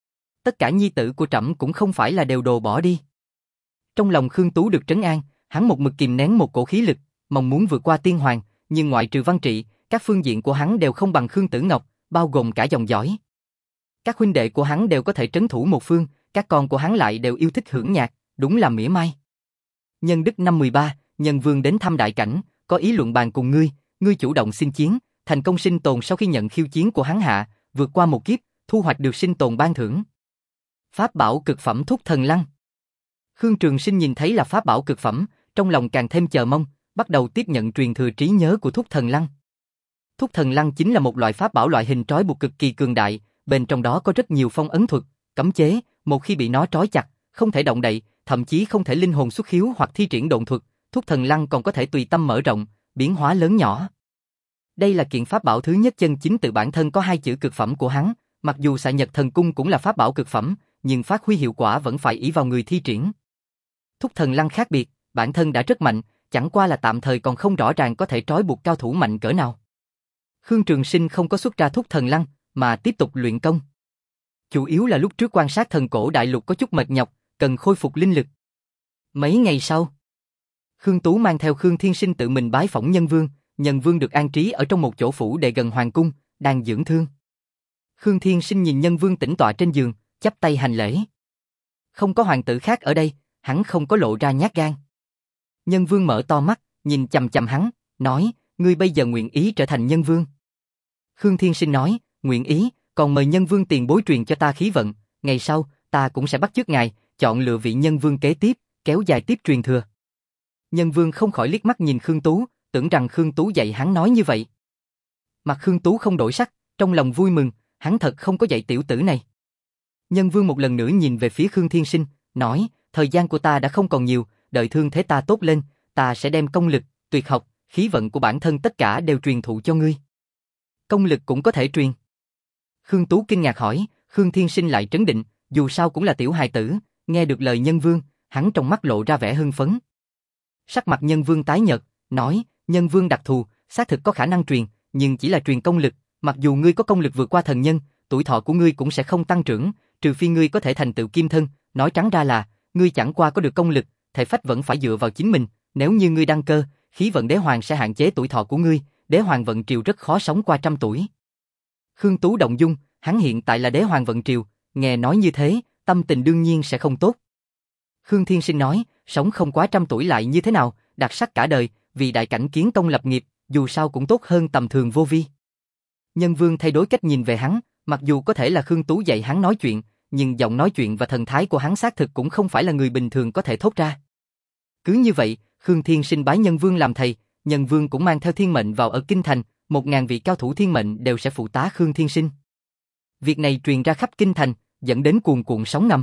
Speaker 1: Tất cả nhi tử của trẫm cũng không phải là đều đồ bỏ đi. Trong lòng Khương Tú được trấn an, hắn một mực kìm nén một cổ khí lực, mong muốn vượt qua tiên hoàng, nhưng ngoại trừ văn trị, các phương diện của hắn đều không bằng Khương Tử Ngọc, bao gồm cả dòng dõi. Các huynh đệ của hắn đều có thể trấn thủ một phương, các con của hắn lại đều yêu thích hưởng nhạc, đúng là mỉa mai. Nhân đức năm mười ba, Nhân Vương đến thăm đại cảnh, có ý luận bàn cùng ngươi, ngươi chủ động xin chiến, thành công sinh tồn sau khi nhận khiêu chiến của hắn hạ, vượt qua một kiếp, thu hoạch được sinh tồn ban thưởng. Pháp bảo cực phẩm Thúc Thần Lăng. Khương Trường Sinh nhìn thấy là pháp bảo cực phẩm, trong lòng càng thêm chờ mong, bắt đầu tiếp nhận truyền thừa trí nhớ của Thúc Thần Lăng. Thúc Thần Lăng chính là một loại pháp bảo loại hình trói buộc cực kỳ cường đại, bên trong đó có rất nhiều phong ấn thuật, cấm chế, một khi bị nó trói chặt, không thể động đậy, thậm chí không thể linh hồn xuất khiếu hoặc thi triển độn thuật, Thúc Thần Lăng còn có thể tùy tâm mở rộng, biến hóa lớn nhỏ. Đây là kiện pháp bảo thứ nhất chân chính tự bản thân có hai chữ cực phẩm của hắn, mặc dù Xạ Nhật Thần Cung cũng là pháp bảo cực phẩm, nhưng phát huy hiệu quả vẫn phải ỷ vào người thi triển. Thúc Thần Lăng khác biệt, bản thân đã rất mạnh, chẳng qua là tạm thời còn không rõ ràng có thể trói buộc cao thủ mạnh cỡ nào. Khương Trường Sinh không có xuất ra Thúc Thần Lăng, mà tiếp tục luyện công. Chủ yếu là lúc trước quan sát thần cổ đại lục có chút mệt nhọc, cần khôi phục linh lực. Mấy ngày sau, Khương Tú mang theo Khương Thiên Sinh tự mình bái phỏng Nhân Vương, Nhân Vương được an trí ở trong một chỗ phủ đệ gần hoàng cung, đang dưỡng thương. Khương Thiên Sinh nhìn Nhân Vương tĩnh tọa trên giường, chắp tay hành lễ. Không có hoàng tử khác ở đây, hắn không có lộ ra nhát gan. Nhân Vương mở to mắt, nhìn chằm chằm hắn, nói, ngươi bây giờ nguyện ý trở thành Nhân Vương. Khương Thiên Sinh nói, nguyện ý, còn mời Nhân Vương tiền bối truyền cho ta khí vận, ngày sau, ta cũng sẽ bắt chước ngài, chọn lựa vị Nhân Vương kế tiếp, kéo dài tiếp truyền thừa. Nhân Vương không khỏi liếc mắt nhìn Khương Tú, tưởng rằng Khương Tú dạy hắn nói như vậy. Mặt Khương Tú không đổi sắc, trong lòng vui mừng, hắn thật không có dạy tiểu tử này. Nhân Vương một lần nữa nhìn về phía Khương Thiên Sinh, nói, thời gian của ta đã không còn nhiều, đợi thương thế ta tốt lên, ta sẽ đem công lực, tuyệt học, khí vận của bản thân tất cả đều truyền thụ cho ngươi. Công lực cũng có thể truyền. Khương Tú kinh ngạc hỏi, Khương Thiên Sinh lại trấn định, dù sao cũng là tiểu hài tử, nghe được lời Nhân Vương, hắn trong mắt lộ ra vẻ hưng phấn. Sắc mặt Nhân Vương tái nhợt, nói, Nhân Vương đặc thù, xác thực có khả năng truyền, nhưng chỉ là truyền công lực, mặc dù ngươi có công lực vượt qua thần nhân, tuổi thọ của ngươi cũng sẽ không tăng trưởng, trừ phi ngươi có thể thành tựu kim thân, nói trắng ra là, ngươi chẳng qua có được công lực, thể phách vẫn phải dựa vào chính mình, nếu như ngươi đăng cơ, khí vận đế hoàng sẽ hạn chế tuổi thọ của ngươi, đế hoàng vận triều rất khó sống qua trăm tuổi. Khương Tú động dung, hắn hiện tại là đế hoàng vận triều, nghe nói như thế, tâm tình đương nhiên sẽ không tốt. Khương Thiên Sinh nói, sống không quá trăm tuổi lại như thế nào, đặc sắc cả đời, vì đại cảnh kiến công lập nghiệp, dù sao cũng tốt hơn tầm thường vô vi. Nhân Vương thay đổi cách nhìn về hắn, mặc dù có thể là Khương Tú dạy hắn nói chuyện, nhưng giọng nói chuyện và thần thái của hắn xác thực cũng không phải là người bình thường có thể thốt ra. Cứ như vậy, Khương Thiên Sinh bái Nhân Vương làm thầy, Nhân Vương cũng mang theo thiên mệnh vào ở kinh thành, một ngàn vị cao thủ thiên mệnh đều sẽ phụ tá Khương Thiên Sinh. Việc này truyền ra khắp kinh thành, dẫn đến cuồn cuộn sóng ngầm.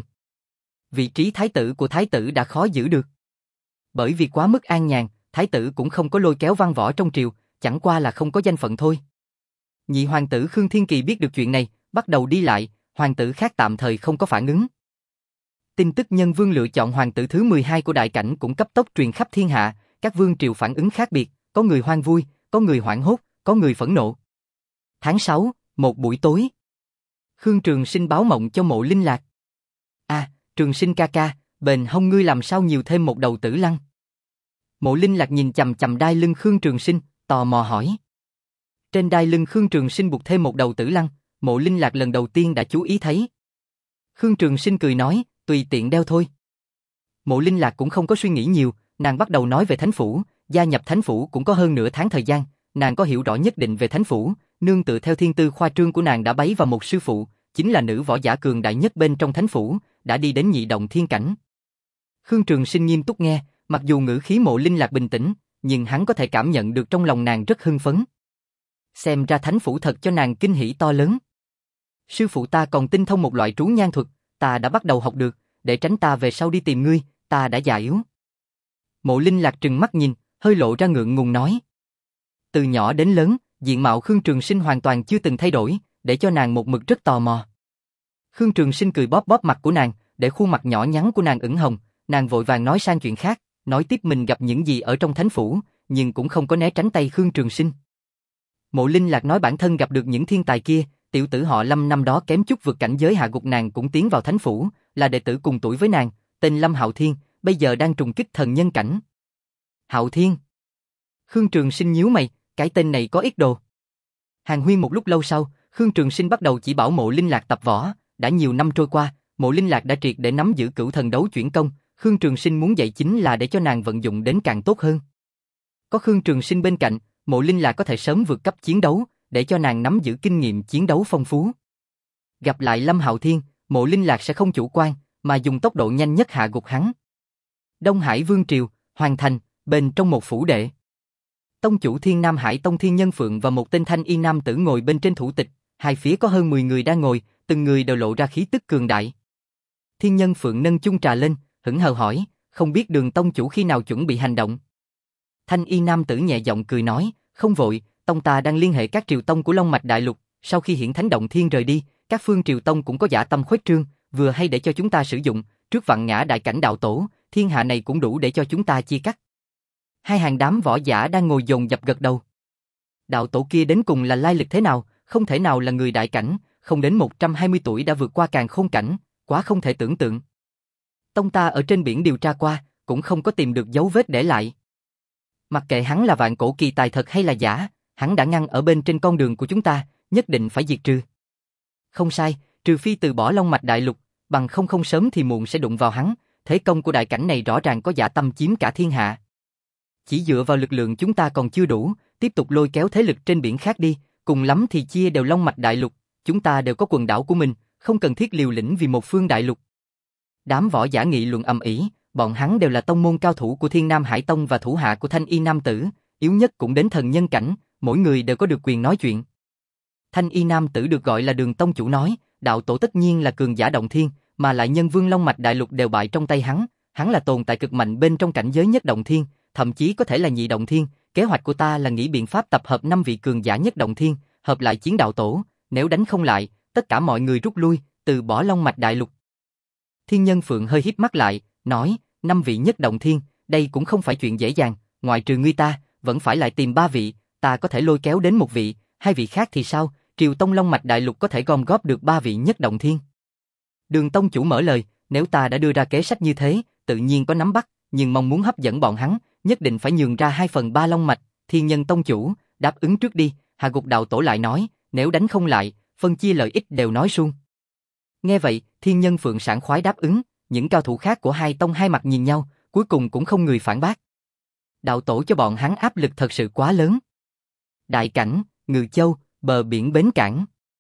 Speaker 1: Vị trí thái tử của thái tử đã khó giữ được. Bởi vì quá mức an nhàn, thái tử cũng không có lôi kéo văn võ trong triều, chẳng qua là không có danh phận thôi. Nhị hoàng tử Khương Thiên Kỳ biết được chuyện này, bắt đầu đi lại, hoàng tử khác tạm thời không có phản ứng. Tin tức Nhân Vương lựa chọn hoàng tử thứ mười hai của đại cảnh cũng cấp tốc truyền khắp thiên hạ, các vương triều phản ứng khác biệt, có người hoang vui, có người hoảng hốt, có người phẫn nộ. Tháng sáu, một buổi tối. Khương Trường Sinh báo mộng cho Mộ Linh Lạc. À, Trường Sinh ca ca, bền hông ngươi làm sao nhiều thêm một đầu tử lăng? Mộ Linh Lạc nhìn chằm chằm đai lưng Khương Trường Sinh, tò mò hỏi. Trên đai lưng Khương Trường Sinh buộc thêm một đầu tử lăng, Mộ Linh Lạc lần đầu tiên đã chú ý thấy. Khương Trường Sinh cười nói, tùy tiện đeo thôi. Mộ Linh Lạc cũng không có suy nghĩ nhiều, nàng bắt đầu nói về Thánh Phủ, gia nhập Thánh Phủ cũng có hơn nửa tháng thời gian, nàng có hiểu rõ nhất định về Thánh Phủ, nương tựa theo thiên tư khoa trương của nàng đã bấy vào một sư phụ, chính là nữ võ giả cường đại nhất bên trong Thánh Phủ, đã đi đến nhị động thiên cảnh. Khương Trường Sinh nghiêm túc nghe, mặc dù ngữ khí Mộ Linh Lạc bình tĩnh, nhưng hắn có thể cảm nhận được trong lòng nàng rất hưng phấn. Xem ra Thánh Phủ thật cho nàng kinh hỉ to lớn. Sư phụ ta còn tinh thông một loại trú nhan thuật, ta đã bắt đầu học được, để tránh ta về sau đi tìm ngươi, ta đã già yếu. Mộ Linh Lạc trừng mắt nhìn, hơi lộ ra ngượng ngùng nói. Từ nhỏ đến lớn, diện mạo Khương Trường Sinh hoàn toàn chưa từng thay đổi, để cho nàng một mực rất tò mò. Khương Trường Sinh cười bóp bóp mặt của nàng, để khuôn mặt nhỏ nhắn của nàng ửng hồng, nàng vội vàng nói sang chuyện khác, nói tiếp mình gặp những gì ở trong Thánh Phủ, nhưng cũng không có né tránh tay Khương Trường Sinh. Mộ Linh Lạc nói bản thân gặp được những thiên tài kia, tiểu tử họ Lâm năm đó kém chút vượt cảnh giới hạ gục nàng cũng tiến vào Thánh Phủ, là đệ tử cùng tuổi với nàng, tên Lâm Hạo Thiên, bây giờ đang trùng kích thần nhân cảnh. Hạo Thiên. Khương Trường Sinh nhíu mày, cái tên này có ít đồ. Hàn huyên một lúc lâu sau, Khương Trường Sinh bắt đầu chỉ bảo Mộ Linh Lạc tập võ, đã nhiều năm trôi qua, Mộ Linh Lạc đã triệt để nắm giữ cửu thần đấu chuyển công, Khương Trường Sinh muốn dạy chính là để cho nàng vận dụng đến càng tốt hơn. Có Khương Trường Sinh bên cạnh, Mộ Linh Lạc có thể sớm vượt cấp chiến đấu, để cho nàng nắm giữ kinh nghiệm chiến đấu phong phú. Gặp lại Lâm Hạo Thiên, Mộ Linh Lạc sẽ không chủ quan, mà dùng tốc độ nhanh nhất hạ gục hắn. Đông Hải Vương Triều, Hoàng Thành, bên trong một phủ đệ. Tông chủ Thiên Nam Hải Tông Thiên Nhân Phượng và một tên thanh y nam tử ngồi bên trên thủ tịch, hai phía có hơn mười người đang ngồi, từng người đều lộ ra khí tức cường đại. Thiên Nhân Phượng nâng chung trà lên, hững hờ hỏi, không biết Đường tông chủ khi nào chuẩn bị hành động. Thanh y nam tử nhẹ giọng cười nói, không vội, tông ta đang liên hệ các triều tông của Long Mạch Đại Lục, sau khi Hiển Thánh Động Thiên rời đi, các phương triều tông cũng có dã tâm khuếch trương, vừa hay để cho chúng ta sử dụng, trước vạn ngã đại cảnh đạo tổ, thiên hạ này cũng đủ để cho chúng ta chia cắt. Hai hàng đám võ giả đang ngồi dồn dập gật đầu. Đạo tổ kia đến cùng là lai lịch thế nào, không thể nào là người đại cảnh, không đến một trăm hai mươi tuổi đã vượt qua càn khôn cảnh, quá không thể tưởng tượng. Tông ta ở trên biển điều tra qua, cũng không có tìm được dấu vết để lại. Mặc kệ hắn là vạn cổ kỳ tài thật hay là giả, hắn đã ngăn ở bên trên con đường của chúng ta, nhất định phải diệt trừ. Không sai, trừ phi từ bỏ Long Mạch Đại Lục, bằng không không sớm thì muộn sẽ đụng vào hắn, thế công của đại cảnh này rõ ràng có dã tâm chiếm cả thiên hạ. Chỉ dựa vào lực lượng chúng ta còn chưa đủ, tiếp tục lôi kéo thế lực trên biển khác đi, cùng lắm thì chia đều Long Mạch Đại Lục, chúng ta đều có quần đảo của mình, không cần thiết liều lĩnh vì một phương đại lục. Đám võ giả nghị luận ầm ĩ, bọn hắn đều là tông môn cao thủ của Thiên Nam Hải Tông và thủ hạ của Thanh Y Nam Tử, yếu nhất cũng đến thần nhân cảnh, mỗi người đều có được quyền nói chuyện. Thanh Y Nam Tử được gọi là Đường tông chủ nói, đạo tổ tất nhiên là cường giả động thiên, mà lại nhân vương Long Mạch Đại Lục đều bại trong tay hắn, hắn là tồn tại cực mạnh bên trong cảnh giới nhất động thiên, thậm chí có thể là nhị động thiên, kế hoạch của ta là nghĩ biện pháp tập hợp năm vị cường giả nhất động thiên, hợp lại chiến đạo tổ, nếu đánh không lại, tất cả mọi người rút lui, từ bỏ Long Mạch Đại Lục. Thiên Nhân Phượng hơi híp mắt lại, nói, năm vị nhất động thiên, đây cũng không phải chuyện dễ dàng, ngoại trừ ngươi ta, vẫn phải lại tìm ba vị, ta có thể lôi kéo đến một vị, hai vị khác thì sao, Triều Tông Long Mạch Đại Lục có thể gom góp được ba vị nhất động thiên. Đường tông chủ mở lời, nếu ta đã đưa ra kế sách như thế, tự nhiên có nắm bắt, nhưng mong muốn hấp dẫn bọn hắn, nhất định phải nhường ra hai phần ba Long Mạch, Thiên Nhân tông chủ, đáp ứng trước đi, Hạ Gục đạo tổ lại nói, nếu đánh không lại, phân chia lợi ích đều nói suông. Nghe vậy, Thiên Nhân Phượng sảng khoái đáp ứng, những cao thủ khác của hai tông hai mặt nhìn nhau, cuối cùng cũng không người phản bác. Đạo tổ cho bọn hắn áp lực thật sự quá lớn. Đại cảnh, Ngự Châu, bờ biển bến cảng.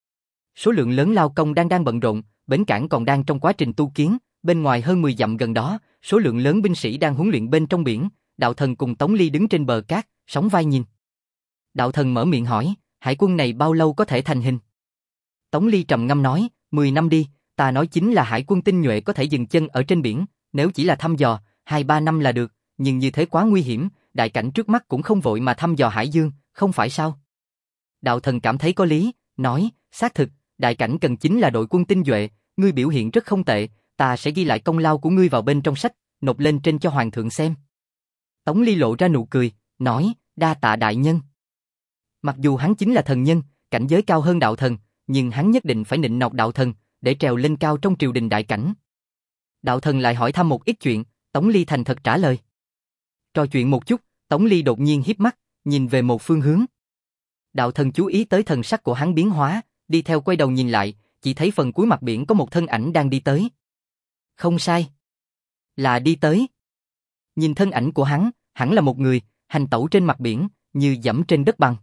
Speaker 1: Số lượng lớn lao công đang đang bận rộn, bến cảng còn đang trong quá trình tu kiến, bên ngoài hơn mười dặm gần đó, số lượng lớn binh sĩ đang huấn luyện bên trong biển, đạo thần cùng Tống Ly đứng trên bờ cát, sóng vai nhìn. Đạo thần mở miệng hỏi, hải quân này bao lâu có thể thành hình? Tống Ly trầm ngâm nói, mười năm đi, ta nói chính là hải quân tinh nhuệ có thể dừng chân ở trên biển, nếu chỉ là thăm dò, hai ba năm là được, nhưng như thế quá nguy hiểm, đại cảnh trước mắt cũng không vội mà thăm dò hải dương, không phải sao? Đạo thần cảm thấy có lý, nói, xác thực, đại cảnh cần chính là đội quân tinh nhuệ, ngươi biểu hiện rất không tệ, ta sẽ ghi lại công lao của ngươi vào bên trong sách, nộp lên trên cho hoàng thượng xem. Tống Ly lộ ra nụ cười, nói, đa tạ đại nhân. Mặc dù hắn chính là thần nhân, cảnh giới cao hơn đạo thần, nhưng hắn nhất định phải nịnh nọt đạo thần, để trèo lên cao trong triều đình đại cảnh. Đạo thần lại hỏi thăm một ít chuyện, Tống Ly thành thật trả lời. Trò chuyện một chút, Tống Ly đột nhiên híp mắt, nhìn về một phương hướng. Đạo thần chú ý tới thần sắc của hắn biến hóa, đi theo quay đầu nhìn lại, chỉ thấy phần cuối mặt biển có một thân ảnh đang đi tới. Không sai. Là đi tới. Nhìn thân ảnh của hắn, hẳn là một người, hành tẩu trên mặt biển, như dẫm trên đất bằng.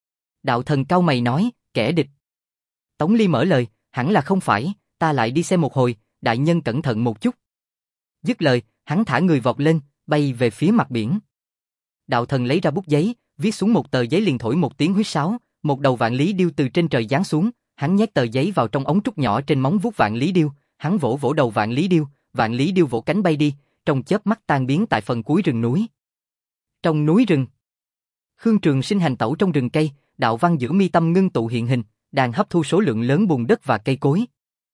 Speaker 1: Đạo thần cau mày nói, kẻ địch. Tống Ly mở lời, hẳn là không phải, ta lại đi xem một hồi, đại nhân cẩn thận một chút. Dứt lời, hắn thả người vọt lên, bay về phía mặt biển. Đạo thần lấy ra bút giấy, viết xuống một tờ giấy liền thổi một tiếng huýt sáo, một đầu vạn lý điêu từ trên trời giáng xuống, hắn nhét tờ giấy vào trong ống trúc nhỏ trên móng vuốt vạn lý điêu, hắn vỗ vỗ đầu vạn lý điêu, vạn lý điêu vỗ cánh bay đi, trong chớp mắt tan biến tại phần cuối rừng núi. Trong núi rừng, Khương Trường Sinh hành tẩu trong rừng cây, đạo văn giữa mi tâm ngưng tụ hiện hình, đang hấp thu số lượng lớn bùn đất và cây cối.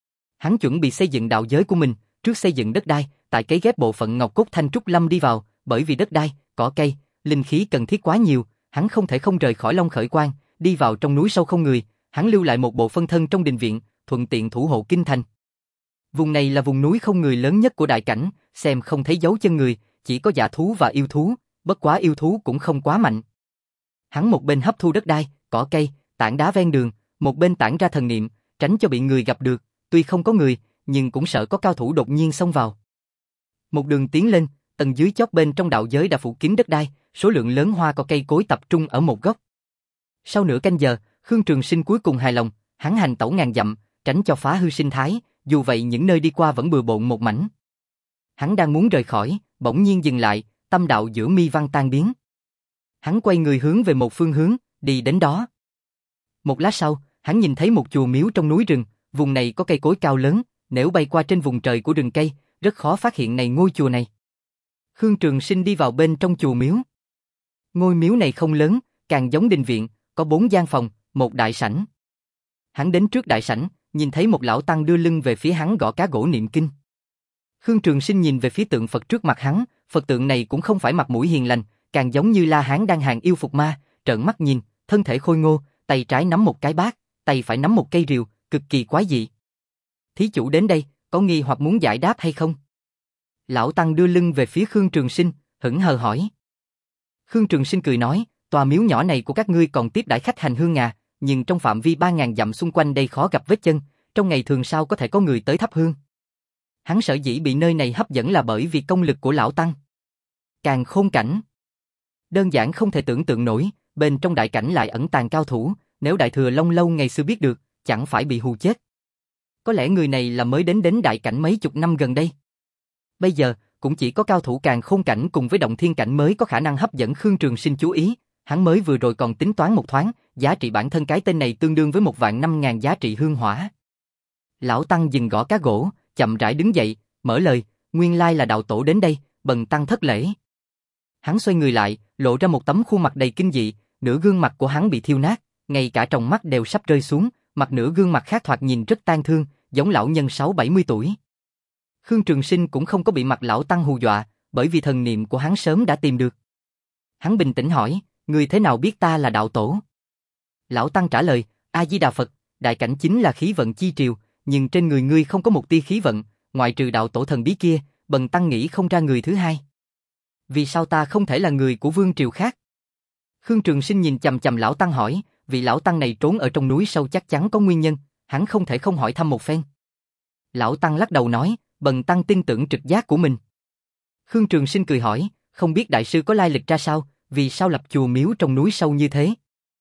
Speaker 1: Hắn chuẩn bị xây dựng đạo giới của mình, trước xây dựng đất đai, tại cấy ghép bộ phận ngọc cốt thanh trúc lâm đi vào, bởi vì đất đai, cỏ cây, linh khí cần thiết quá nhiều, hắn không thể không rời khỏi Long Khởi Quan, đi vào trong núi sâu không người, hắn lưu lại một bộ phân thân trong đình viện, thuận tiện thủ hộ kinh thành. Vùng này là vùng núi không người lớn nhất của đại cảnh, xem không thấy dấu chân người, chỉ có dã thú và yêu thú, bất quá yêu thú cũng không quá mạnh. Hắn một bên hấp thu đất đai, cỏ cây, tảng đá ven đường, một bên tản ra thần niệm, tránh cho bị người gặp được, tuy không có người, nhưng cũng sợ có cao thủ đột nhiên xông vào. Một đường tiến lên, tầng dưới chót bên trong đạo giới đã phủ kín đất đai, số lượng lớn hoa cỏ cây cối tập trung ở một góc. Sau nửa canh giờ, Khương Trường Sinh cuối cùng hài lòng, hắn hành tẩu ngàn dặm, tránh cho phá hư sinh thái, dù vậy những nơi đi qua vẫn bừa bộn một mảnh. Hắn đang muốn rời khỏi, bỗng nhiên dừng lại, tâm đạo giữa mi văn tan biến. Hắn quay người hướng về một phương hướng, đi đến đó. Một lát sau, hắn nhìn thấy một chùa miếu trong núi rừng, vùng này có cây cối cao lớn, nếu bay qua trên vùng trời của rừng cây, rất khó phát hiện này ngôi chùa này. Khương Trường Sinh đi vào bên trong chùa miếu. Ngôi miếu này không lớn, càng giống đình viện, có bốn gian phòng, một đại sảnh. Hắn đến trước đại sảnh, nhìn thấy một lão tăng đưa lưng về phía hắn gõ cá gỗ niệm kinh. Khương Trường Sinh nhìn về phía tượng Phật trước mặt hắn, Phật tượng này cũng không phải mặt mũi hiền lành, càng giống như La Hán đang hàng yêu phục ma, trợn mắt nhìn, thân thể khôi ngô, tay trái nắm một cái bát, tay phải nắm một cây rìu, cực kỳ quái dị. Thí chủ đến đây, có nghi hoặc muốn giải đáp hay không? Lão tăng đưa lưng về phía Khương Trường Sinh, hững hờ hỏi. Khương Trường Sinh cười nói, tòa miếu nhỏ này của các ngươi còn tiếp đãi khách hành hương à, nhưng trong phạm vi ba ngàn dặm xung quanh đây khó gặp vết chân, trong ngày thường sao có thể có người tới thắp hương. Hắn sở dĩ bị nơi này hấp dẫn là bởi vì công lực của lão tăng. Càng khôn cảnh. Đơn giản không thể tưởng tượng nổi, bên trong đại cảnh lại ẩn tàng cao thủ, nếu đại thừa Long Lâu ngày xưa biết được, chẳng phải bị hù chết. Có lẽ người này là mới đến đến đại cảnh mấy chục năm gần đây. Bây giờ, cũng chỉ có cao thủ càng khôn cảnh cùng với động thiên cảnh mới có khả năng hấp dẫn Khương Trường Sinh chú ý, hắn mới vừa rồi còn tính toán một thoáng, giá trị bản thân cái tên này tương đương với một vạn năm ngàn giá trị hương hỏa. Lão tăng dừng gõ cá gỗ, chậm rãi đứng dậy, mở lời, nguyên lai là đạo tổ đến đây, bần tăng thất lễ. Hắn xoay người lại, lộ ra một tấm khuôn mặt đầy kinh dị, nửa gương mặt của hắn bị thiêu nát, ngay cả tròng mắt đều sắp rơi xuống, mặt nửa gương mặt khác thoạt nhìn rất tang thương, giống lão nhân sáu bảy mươi tuổi. Khương Trường Sinh cũng không có bị mặt lão tăng hù dọa, bởi vì thần niệm của hắn sớm đã tìm được. Hắn bình tĩnh hỏi, người thế nào biết ta là đạo tổ? Lão tăng trả lời, A Di Đà Phật, đại cảnh chính là khí vận chi triều, nhưng trên người ngươi không có một tia khí vận, ngoại trừ đạo tổ thần bí kia, bần tăng nghĩ không ra người thứ hai. Vì sao ta không thể là người của vương triều khác? Khương Trường Sinh nhìn chằm chằm lão tăng hỏi, vị lão tăng này trốn ở trong núi sâu chắc chắn có nguyên nhân, hắn không thể không hỏi thăm một phen. Lão tăng lắc đầu nói, bần tăng tin tưởng trực giác của mình. Khương Trường Sinh cười hỏi, không biết đại sư có lai lịch ra sao, vì sao lập chùa miếu trong núi sâu như thế?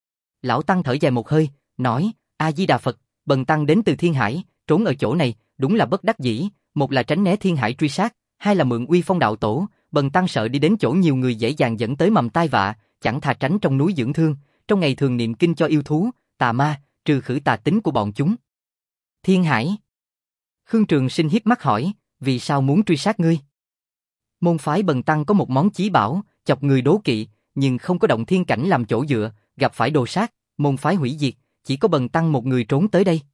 Speaker 1: Lão tăng thở dài một hơi, nói, A Di Đà Phật, bần tăng đến từ Thiên Hải, trốn ở chỗ này, đúng là bất đắc dĩ, một là tránh né Thiên Hải truy sát, hai là mượn uy phong đạo tổ, bần tăng sợ đi đến chỗ nhiều người dễ dàng dẫn tới mầm tai vạ, chẳng thà tránh trong núi dưỡng thương, trong ngày thường niệm kinh cho yêu thú, tà ma, trừ khử tà tính của bọn chúng. Thiên Hải. Khương Trường Sinh hiếp mắt hỏi, vì sao muốn truy sát ngươi? Môn phái bần tăng có một món chí bảo, chọc người đố kỵ, nhưng không có động thiên cảnh làm chỗ dựa, gặp phải đồ sát, môn phái hủy diệt, chỉ có bần tăng một người trốn tới đây.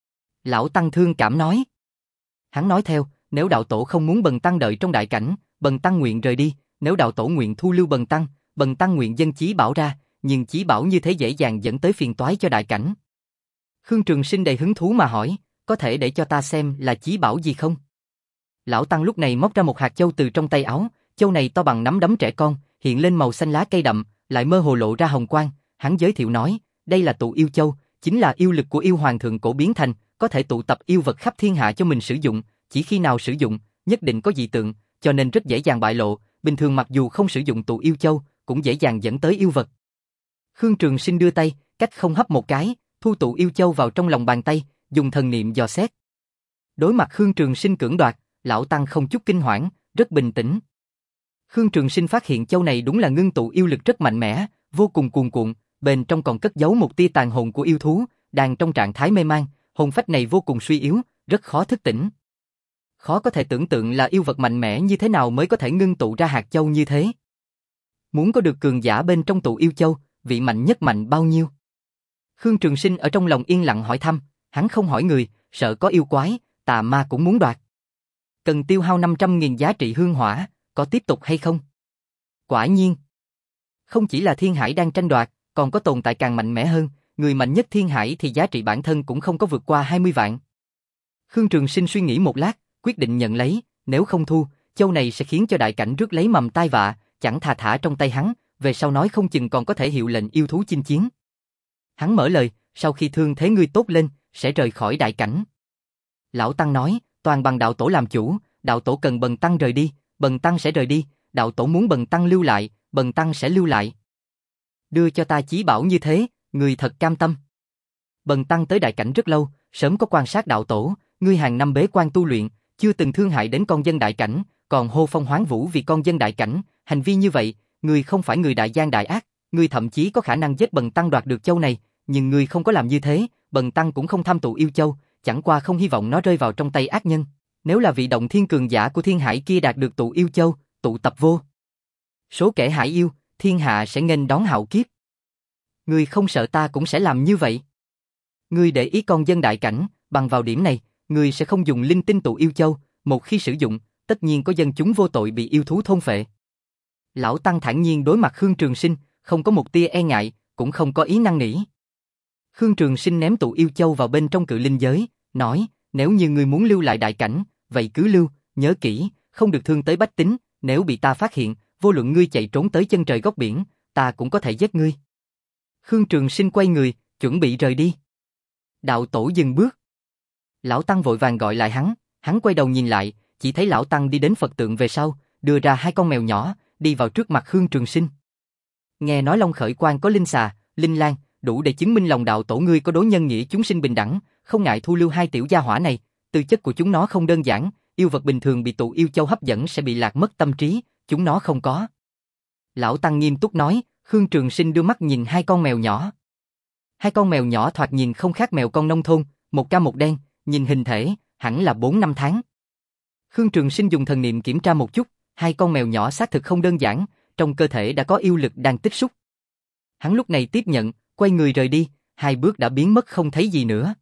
Speaker 1: Lão tăng thương cảm nói. Hắn nói theo, nếu đạo tổ không muốn bần tăng đợi trong đại cảnh, bần tăng nguyện rời đi, nếu đạo tổ nguyện thu lưu bần tăng, bần tăng nguyện dâng chí bảo ra, nhưng chí bảo như thế dễ dàng dẫn tới phiền toái cho đại cảnh. Khương Trường Sinh đầy hứng thú mà hỏi, có thể để cho ta xem là chí bảo gì không? Lão Tăng lúc này móc ra một hạt châu từ trong tay áo, châu này to bằng nắm đấm trẻ con, hiện lên màu xanh lá cây đậm, lại mơ hồ lộ ra hồng quang. Hắn giới thiệu nói, đây là tụ yêu châu, chính là yêu lực của yêu hoàng thượng cổ biến thành, có thể tụ tập yêu vật khắp thiên hạ cho mình sử dụng, chỉ khi nào sử dụng, nhất định có dị tượng, cho nên rất dễ dàng bại lộ, bình thường mặc dù không sử dụng tụ yêu châu, cũng dễ dàng dẫn tới yêu vật. Khương Trường Sinh đưa tay, cách không hấp một cái, thu tụ yêu châu vào trong lòng bàn tay, dùng thần niệm dò xét. Đối mặt Khương Trường Sinh cưỡng đoạt, lão Tăng không chút kinh hoảng, rất bình tĩnh. Khương Trường Sinh phát hiện châu này đúng là ngưng tụ yêu lực rất mạnh mẽ, vô cùng cuồn cuộn, bên trong còn cất giấu một tia tàn hồn của yêu thú, đang trong trạng thái mê man, hồn phách này vô cùng suy yếu, rất khó thức tỉnh. Khó có thể tưởng tượng là yêu vật mạnh mẽ như thế nào mới có thể ngưng tụ ra hạt châu như thế. Muốn có được cường giả bên trong tụ yêu châu, vị mạnh nhất mạnh bao nhiêu? Khương Trường Sinh ở trong lòng yên lặng hỏi thăm, hắn không hỏi người, sợ có yêu quái, tà ma cũng muốn đoạt. Cần tiêu hao năm trăm nghìn giá trị hương hỏa, có tiếp tục hay không? Quả nhiên. Không chỉ là Thiên Hải đang tranh đoạt, còn có tồn tại càng mạnh mẽ hơn, người mạnh nhất Thiên Hải thì giá trị bản thân cũng không có vượt qua hai mươi vạn. Khương Trường Sinh suy nghĩ một lát, quyết định nhận lấy, nếu không thu, châu này sẽ khiến cho đại cảnh rước lấy mầm tai vạ, chẳng thà thả trong tay hắn, về sau nói không chừng còn có thể hiệu lệnh yêu thú chinh chiến. Hắn mở lời, sau khi thương thế ngươi tốt lên, sẽ rời khỏi đại cảnh. Lão Tăng nói, toàn bằng đạo tổ làm chủ, đạo tổ cần bần tăng rời đi, bần tăng sẽ rời đi, đạo tổ muốn bần tăng lưu lại, bần tăng sẽ lưu lại. Đưa cho ta chí bảo như thế, người thật cam tâm. Bần tăng tới đại cảnh rất lâu, sớm có quan sát đạo tổ, ngươi hàng năm bế quan tu luyện, chưa từng thương hại đến con dân đại cảnh, còn hô phong hoán vũ vì con dân đại cảnh, hành vi như vậy, ngươi không phải người đại gian đại ác, ngươi thậm chí có khả năng giết bần tăng đoạt được châu này, nhưng ngươi không có làm như thế, bần tăng cũng không tham tụ yêu châu, chẳng qua không hy vọng nó rơi vào trong tay ác nhân. Nếu là vị động thiên cường giả của Thiên Hải kia đạt được tụ yêu châu, tụ tập vô số kẻ hải yêu, thiên hạ sẽ nghênh đón hạo kiếp. Ngươi không sợ ta cũng sẽ làm như vậy. Ngươi để ý con dân đại cảnh, bằng vào điểm này, ngươi sẽ không dùng linh tinh tụ yêu châu, một khi sử dụng, tất nhiên có dân chúng vô tội bị yêu thú thôn phệ. Lão Tăng thản nhiên đối mặt Khương Trường Sinh, không có một tia e ngại, cũng không có ý năn nỉ. Khương Trường Sinh ném tụ yêu châu vào bên trong cự linh giới, nói, nếu như ngươi muốn lưu lại đại cảnh, vậy cứ lưu, nhớ kỹ, không được thương tới bách tính, nếu bị ta phát hiện, vô luận ngươi chạy trốn tới chân trời góc biển, ta cũng có thể giết ngươi. Khương Trường Sinh quay người, chuẩn bị rời đi. Đạo tổ dừng bước. Lão Tăng vội vàng gọi lại hắn, hắn quay đầu nhìn lại, chỉ thấy Lão Tăng đi đến Phật tượng về sau, đưa ra hai con mèo nhỏ, đi vào trước mặt Khương Trường Sinh. Nghe nói Long Khởi Quan có linh xà, linh lang, đủ để chứng minh lòng đạo tổ ngươi có đối nhân nghĩa chúng sinh bình đẳng, không ngại thu lưu hai tiểu gia hỏa này, tư chất của chúng nó không đơn giản, yêu vật bình thường bị tụ yêu châu hấp dẫn sẽ bị lạc mất tâm trí, chúng nó không có. Lão Tăng nghiêm túc nói, Khương Trường Sinh đưa mắt nhìn hai con mèo nhỏ. Hai con mèo nhỏ thoạt nhìn không khác mèo con nông thôn, một cam một đen, nhìn hình thể, hẳn là bốn năm tháng. Khương Trường Sinh dùng thần niệm kiểm tra một chút, hai con mèo nhỏ xác thực không đơn giản, trong cơ thể đã có yêu lực đang tích xúc. Hắn lúc này tiếp nhận, quay người rời đi, hai bước đã biến mất không thấy gì nữa.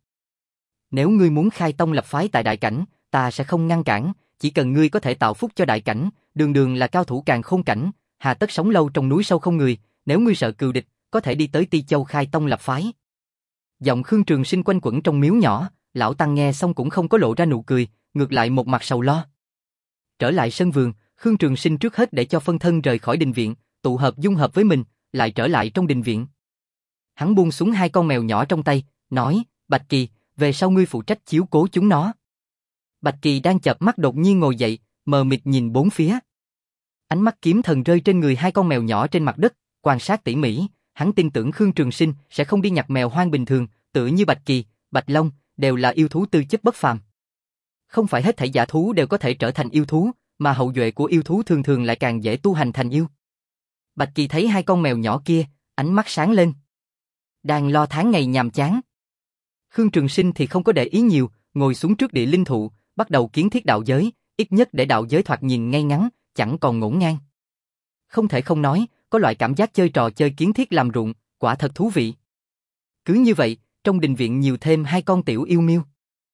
Speaker 1: Nếu ngươi muốn khai tông lập phái tại đại cảnh, ta sẽ không ngăn cản, chỉ cần ngươi có thể tạo phúc cho đại cảnh, đường đường là cao thủ càn khôn cảnh, hà tất sống lâu trong núi sâu không người, nếu ngươi sợ cừu địch, có thể đi tới Ti Châu khai tông lập phái. Giọng Khương Trường Sinh quanh quẩn trong miếu nhỏ, Lão Tăng nghe xong cũng không có lộ ra nụ cười, ngược lại một mặt sầu lo. Trở lại sân vườn, Khương Trường Sinh trước hết để cho phân thân rời khỏi đình viện, tụ hợp dung hợp với mình, lại trở lại trong đình viện. Hắn buông xuống hai con mèo nhỏ trong tay, nói, Bạch Kỳ, về sau ngươi phụ trách chiếu cố chúng nó. Bạch Kỳ đang chợp mắt đột nhiên ngồi dậy, mờ mịt nhìn bốn phía. Ánh mắt kiếm thần rơi trên người hai con mèo nhỏ trên mặt đất, quan sát tỉ mỉ, hắn tin tưởng Khương Trường Sinh sẽ không đi nhặt mèo hoang bình thường, tựa như Bạch Kỳ, Bạch Long, đều là yêu thú tư chất bất phàm. Không phải hết thảy giả thú đều có thể trở thành yêu thú, mà hậu duệ của yêu thú thường thường lại càng dễ tu hành thành yêu. Bạch Kỳ thấy hai con mèo nhỏ kia, ánh mắt sáng lên. Đang lo tháng ngày nhàm chán. Khương Trường Sinh thì không có để ý nhiều, ngồi xuống trước địa linh thụ, bắt đầu kiến thiết đạo giới, ít nhất để đạo giới thoạt nhìn ngay ngắn, chẳng còn ngổn ngang. Không thể không nói, có loại cảm giác chơi trò chơi kiến thiết làm ruộng, quả thật thú vị. Cứ như vậy, trong đình viện nhiều thêm hai con tiểu yêu miêu.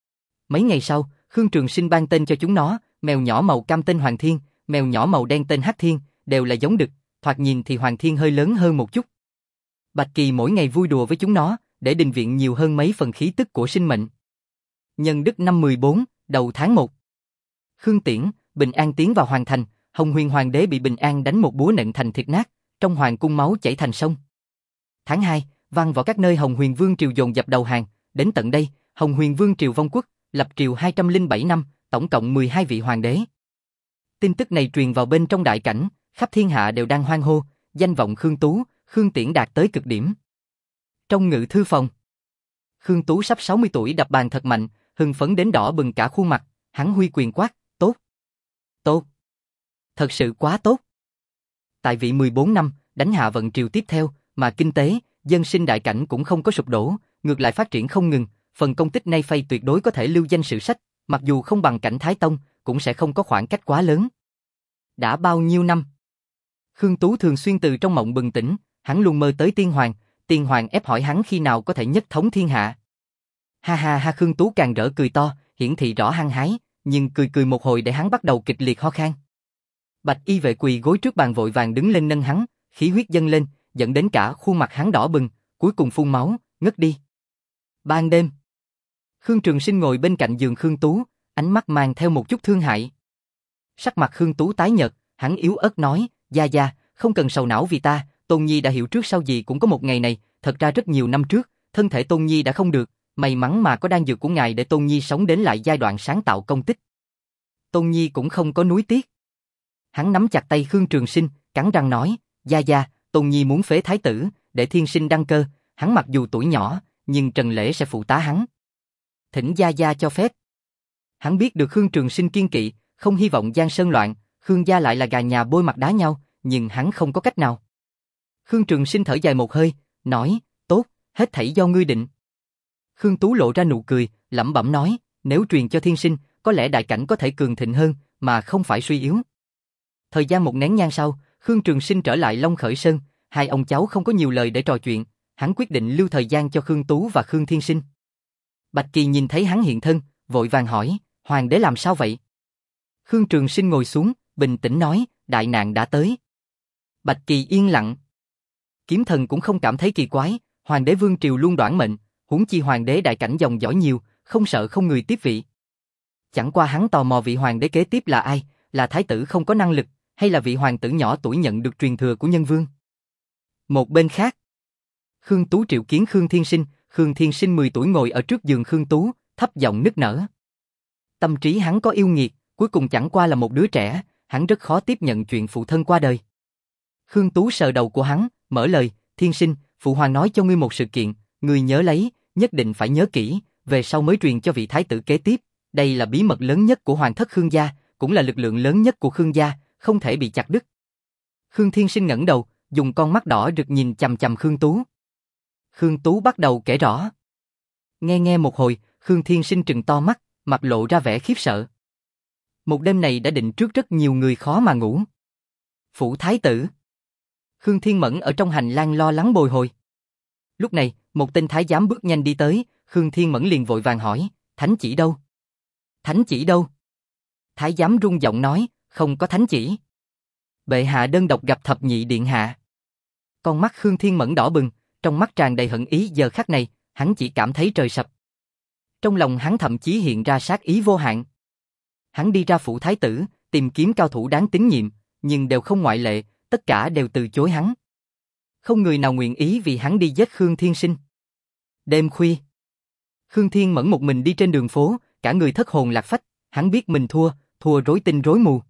Speaker 1: Mấy ngày sau, Khương Trường Sinh ban tên cho chúng nó, mèo nhỏ màu cam tên Hoàng Thiên, mèo nhỏ màu đen tên Hắc Thiên, đều là giống đực, thoạt nhìn thì Hoàng Thiên hơi lớn hơn một chút. Bạch Kỳ mỗi ngày vui đùa với chúng nó, để đình viện nhiều hơn mấy phần khí tức của sinh mệnh. Nhân đức năm mười bốn, đầu tháng một. Khương Tiễn, bình an tiến vào hoàng thành, Hồng Huyền Hoàng đế bị Bình An đánh một búa nện thành thịt nát, trong hoàng cung máu chảy thành sông. Tháng hai, văn võ các nơi Hồng Huyền Vương triều dồn dập đầu hàng, đến tận đây, Hồng Huyền Vương triều vong quốc, lập triều hai trăm lẻ bảy năm, tổng cộng mười hai vị hoàng đế. Tin tức này truyền vào bên trong đại cảnh, khắp thiên hạ đều đang hoan hô, danh vọng Khương Tú, Khương Tiễn đạt tới cực điểm. Trong ngự thư phòng, Khương Tú sắp sáu mươi tuổi đập bàn thật mạnh, hưng phấn đến đỏ bừng cả khuôn mặt, hắn huy quyền quát, tốt, tốt, thật sự quá tốt. Tại vị mười bốn năm, đánh hạ vận triều tiếp theo, mà kinh tế, dân sinh đại cảnh cũng không có sụp đổ, ngược lại phát triển không ngừng, phần công tích nay phay tuyệt đối có thể lưu danh sử sách, mặc dù không bằng cảnh Thái Tông, cũng sẽ không có khoảng cách quá lớn. Đã bao nhiêu năm? Khương Tú thường xuyên từ trong mộng bừng tỉnh, hắn luôn mơ tới tiên hoàng, tiên hoàng ép hỏi hắn khi nào có thể nhất thống thiên hạ. Ha ha ha, Khương Tú càng rỡ cười to, hiển thị rõ hăng hái, nhưng cười cười một hồi để hắn bắt đầu kịch liệt ho khan. Bạch y vệ quỳ gối trước bàn vội vàng đứng lên nâng hắn, khí huyết dâng lên, dẫn đến cả khuôn mặt hắn đỏ bừng, cuối cùng phun máu, ngất đi. Ban đêm, Khương Trường Sinh ngồi bên cạnh giường Khương Tú, ánh mắt mang theo một chút thương hại. Sắc mặt Khương Tú tái nhợt, hắn yếu ớt nói, gia gia, không cần sầu não vì ta, Tôn Nhi đã hiểu trước sau gì cũng có một ngày này, thật ra rất nhiều năm trước, thân thể Tôn Nhi đã không được, may mắn mà có đan dược của ngài để Tôn Nhi sống đến lại giai đoạn sáng tạo công tích. Tôn Nhi cũng không có nuối tiếc. Hắn nắm chặt tay Khương Trường Sinh, cắn răng nói, gia gia, Tôn Nhi muốn phế thái tử, để thiên sinh đăng cơ, hắn mặc dù tuổi nhỏ, nhưng Trần Lễ sẽ phụ tá hắn. Thỉnh gia gia cho phép. Hắn biết được Khương Trường Sinh kiên kỵ, không hy vọng giang sơn loạn, Khương gia lại là gà nhà bôi mặt đá nhau, nhưng hắn không có cách nào. Khương Trường Sinh thở dài một hơi, nói, tốt, hết thảy do ngươi định. Khương Tú lộ ra nụ cười, lẩm bẩm nói, nếu truyền cho thiên sinh, có lẽ đại cảnh có thể cường thịnh hơn, mà không phải suy yếu. Thời gian một nén nhang sau, Khương Trường Sinh trở lại Long Khởi Sơn, hai ông cháu không có nhiều lời để trò chuyện, hắn quyết định lưu thời gian cho Khương Tú và Khương Thiên Sinh. Bạch Kỳ nhìn thấy hắn hiện thân, vội vàng hỏi, hoàng đế làm sao vậy? Khương Trường Sinh ngồi xuống, bình tĩnh nói, đại nạn đã tới. Bạch Kỳ yên lặng. Kiếm Thần cũng không cảm thấy kỳ quái, hoàng đế vương triều luôn đoản mệnh, huống chi hoàng đế đại cảnh dòng dõi nhiều, không sợ không người tiếp vị. Chẳng qua hắn tò mò vị hoàng đế kế tiếp là ai, là thái tử không có năng lực, hay là vị hoàng tử nhỏ tuổi nhận được truyền thừa của nhân vương. Một bên khác, Khương Tú triệu kiến Khương Thiên Sinh, Khương Thiên Sinh mười tuổi ngồi ở trước giường Khương Tú, thấp giọng nức nở. Tâm trí hắn có yêu nghiệt, cuối cùng chẳng qua là một đứa trẻ, hắn rất khó tiếp nhận chuyện phụ thân qua đời. Khương Tú sờ đầu của hắn, mở lời, Thiên Sinh, phụ hoàng nói cho ngươi một sự kiện, ngươi nhớ lấy, nhất định phải nhớ kỹ, về sau mới truyền cho vị thái tử kế tiếp, đây là bí mật lớn nhất của hoàng thất Khương gia, cũng là lực lượng lớn nhất của Khương gia, không thể bị chặt đứt. Khương Thiên Sinh ngẩng đầu, dùng con mắt đỏ rực nhìn chằm chằm Khương Tú. Khương Tú bắt đầu kể rõ. Nghe nghe một hồi, Khương Thiên Sinh trừng to mắt, mặt lộ ra vẻ khiếp sợ. Một đêm này đã định trước rất nhiều người khó mà ngủ. Phủ thái tử. Khương Thiên Mẫn ở trong hành lang lo lắng bồi hồi. Lúc này, một tên thái giám bước nhanh đi tới, Khương Thiên Mẫn liền vội vàng hỏi, thánh chỉ đâu? Thánh chỉ đâu? Thái giám run giọng nói, không có thánh chỉ. Bệ hạ đơn độc gặp thập nhị điện hạ. Con mắt Khương Thiên Mẫn đỏ bừng, trong mắt tràn đầy hận ý, giờ khắc này, hắn chỉ cảm thấy trời sập. Trong lòng hắn thậm chí hiện ra sát ý vô hạn. Hắn đi ra phủ thái tử, tìm kiếm cao thủ đáng tín nhiệm, nhưng đều không ngoại lệ, tất cả đều từ chối hắn. Không người nào nguyện ý vì hắn đi giết Khương Thiên Sinh. Đêm khuya, Khương Thiên Mẫn một mình đi trên đường phố, cả người thất hồn lạc phách, hắn biết mình thua, thua rối tinh rối mù.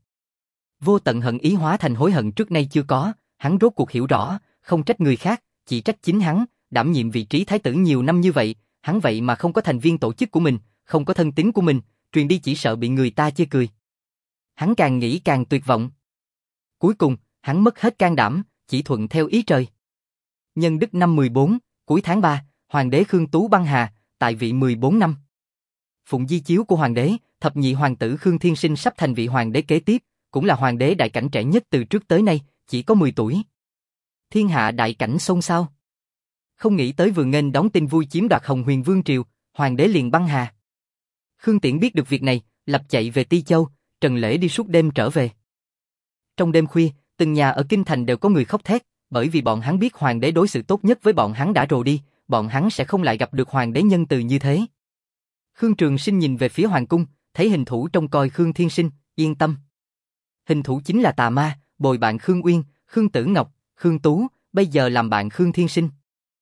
Speaker 1: Vô tận hận ý hóa thành hối hận trước nay chưa có, hắn rốt cuộc hiểu rõ, không trách người khác, chỉ trách chính hắn, đảm nhiệm vị trí thái tử nhiều năm như vậy, hắn vậy mà không có thành viên tổ chức của mình, không có thân tín của mình, truyền đi chỉ sợ bị người ta chê cười. Hắn càng nghĩ càng tuyệt vọng. Cuối cùng, hắn mất hết can đảm, chỉ thuận theo ý trời. Nhân đức năm mười bốn, cuối tháng ba, hoàng đế Khương Tú băng hà, tại vị mười bốn năm. Phụng di chiếu của hoàng đế, thập nhị hoàng tử Khương Thiên Sinh sắp thành vị hoàng đế kế tiếp, cũng là hoàng đế đại cảnh trẻ nhất từ trước tới nay, chỉ có mười tuổi. Thiên hạ đại cảnh xôn xao. Không nghĩ tới vừa nghênh đón tin vui chiếm đoạt Hồng Huyền Vương triều, hoàng đế liền băng hà. Khương Tiễn biết được việc này, lập chạy về Ti Châu, Trần Lễ đi suốt đêm trở về. Trong đêm khuya, Từng nhà ở kinh thành đều có người khóc thét, bởi vì bọn hắn biết hoàng đế đối xử tốt nhất với bọn hắn đã rồi đi, bọn hắn sẽ không lại gặp được hoàng đế nhân từ như thế. Khương Trường Sinh nhìn về phía hoàng cung, thấy hình thủ trông coi Khương Thiên Sinh, yên tâm. Hình thủ chính là tà ma, bồi bạn Khương Uyên, Khương Tử Ngọc, Khương Tú, bây giờ làm bạn Khương Thiên Sinh.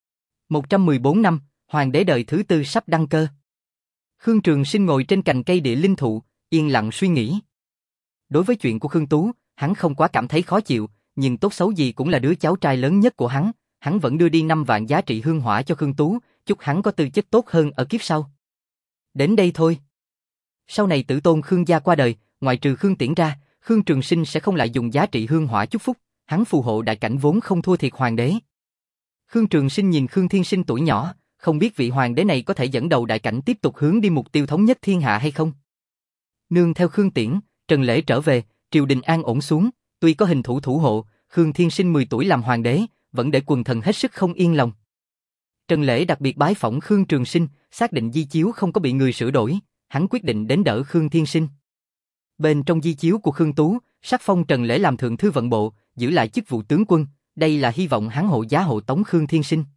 Speaker 1: một trăm mười bốn năm, hoàng đế đời thứ tư sắp đăng cơ. Khương Trường Sinh ngồi trên cành cây địa linh thụ, yên lặng suy nghĩ. Đối với chuyện của Khương Tú, hắn không quá cảm thấy khó chịu, nhưng tốt xấu gì cũng là đứa cháu trai lớn nhất của hắn, hắn vẫn đưa đi năm vạn giá trị hương hỏa cho Khương Tú, chúc hắn có tư chất tốt hơn ở kiếp sau. Đến đây thôi. Sau này tử tôn Khương gia qua đời, ngoại trừ Khương Tiễn ra, Khương Trường Sinh sẽ không lại dùng giá trị hương hỏa chúc phúc, hắn phù hộ đại cảnh vốn không thua thiệt hoàng đế. Khương Trường Sinh nhìn Khương Thiên Sinh tuổi nhỏ, không biết vị hoàng đế này có thể dẫn đầu đại cảnh tiếp tục hướng đi mục tiêu thống nhất thiên hạ hay không. Nương theo Khương Tiễn, Trần Lễ trở về, triều đình an ổn xuống, tuy có hình thủ thủ hộ, Khương Thiên Sinh mười tuổi làm hoàng đế, vẫn để quần thần hết sức không yên lòng. Trần Lễ đặc biệt bái phỏng Khương Trường Sinh, xác định di chiếu không có bị người sửa đổi, hắn quyết định đến đỡ Khương Thiên Sinh. Bên trong di chiếu của Khương Tú, sắc phong Trần Lễ làm thượng thư vận bộ, giữ lại chức vụ tướng quân, đây là hy vọng hắn hộ giá hộ tống Khương Thiên Sinh.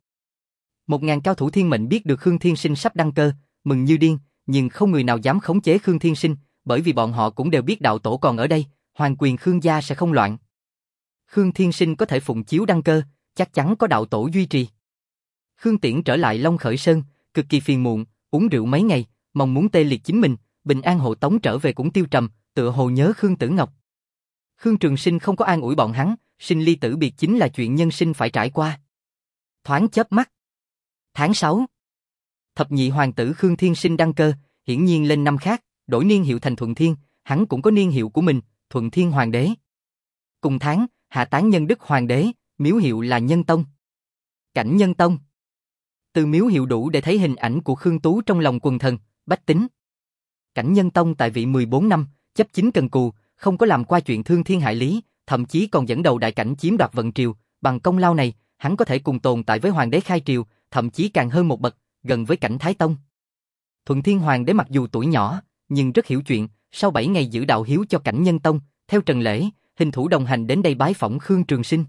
Speaker 1: Một ngàn cao thủ thiên mệnh biết được Khương Thiên Sinh sắp đăng cơ, mừng như điên, nhưng không người nào dám khống chế Khương Thiên Sinh, bởi vì bọn họ cũng đều biết đạo tổ còn ở đây, hoàng quyền Khương gia sẽ không loạn. Khương Thiên Sinh có thể phụng chiếu đăng cơ, chắc chắn có đạo tổ duy trì. Khương Tiễn trở lại Long Khởi Sơn, cực kỳ phiền muộn, uống rượu mấy ngày, mong muốn tê liệt chính mình, bình an hộ tống trở về cũng tiêu trầm, tựa hồ nhớ Khương Tử Ngọc. Khương Trường Sinh không có an ủi bọn hắn, sinh ly tử biệt chính là chuyện nhân sinh phải trải qua. Thoáng chớp mắt. Tháng sáu. Thập nhị hoàng tử Khương Thiên Sinh đăng cơ, hiển nhiên lên năm khác, đổi niên hiệu thành Thuận Thiên, hắn cũng có niên hiệu của mình, Thuận Thiên Hoàng đế. Cùng tháng, hạ tán Nhân Đức Hoàng đế, miếu hiệu là Nhân Tông. Cảnh Nhân Tông. Từ miếu hiệu đủ để thấy hình ảnh của Khương Tú trong lòng quần thần, bách tính. Cảnh Nhân Tông tại vị mười bốn năm, chấp chính cần cù, không có làm qua chuyện thương thiên hại lý, thậm chí còn dẫn đầu đại cảnh chiếm đoạt vận triều, bằng công lao này, hắn có thể cùng tồn tại với hoàng đế khai triều, thậm chí càng hơn một bậc, gần với cảnh Thái Tông. Thuận Thiên Hoàng đế mặc dù tuổi nhỏ, nhưng rất hiểu chuyện, sau bảy ngày giữ đạo hiếu cho cảnh Nhân Tông, theo Trần Lễ, hình thủ đồng hành đến đây bái phỏng Khương Trường Sinh.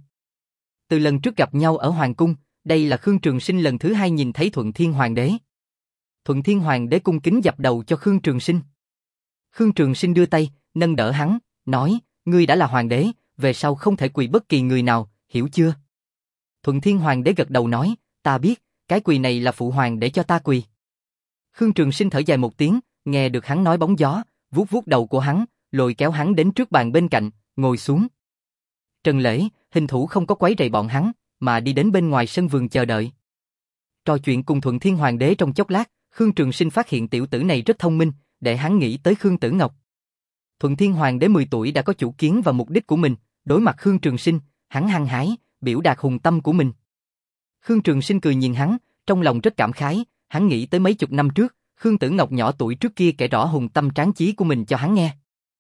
Speaker 1: Từ lần trước gặp nhau ở Hoàng Cung, đây là Khương Trường Sinh lần thứ hai nhìn thấy Thuận Thiên Hoàng đế. Thuận Thiên Hoàng đế cung kính dập đầu cho Khương Trường Sinh. Khương Trường Sinh đưa tay, nâng đỡ hắn, nói, ngươi đã là hoàng đế, về sau không thể quỳ bất kỳ người nào, hiểu chưa? Thuận Thiên Hoàng đế gật đầu nói, ta biết, cái quỳ này là phụ hoàng để cho ta quỳ. Khương Trường Sinh thở dài một tiếng, nghe được hắn nói bóng gió, vuốt vuốt đầu của hắn, lôi kéo hắn đến trước bàn bên cạnh, ngồi xuống. Trần Lễ, hình thủ không có quấy rầy bọn hắn, mà đi đến bên ngoài sân vườn chờ đợi. Trò chuyện cùng Thuận Thiên Hoàng đế trong chốc lát, Khương Trường Sinh phát hiện tiểu tử này rất thông minh, để hắn nghĩ tới Khương Tử Ngọc. Thuận Thiên Hoàng đế mười tuổi đã có chủ kiến và mục đích của mình, đối mặt Khương Trường Sinh, hắn hăng hái, biểu đạt hùng tâm của mình. Khương Trường Sinh cười nhìn hắn, trong lòng rất cảm khái, hắn nghĩ tới mấy chục năm trước, Khương Tử Ngọc nhỏ tuổi trước kia kể rõ hùng tâm tráng chí của mình cho hắn nghe.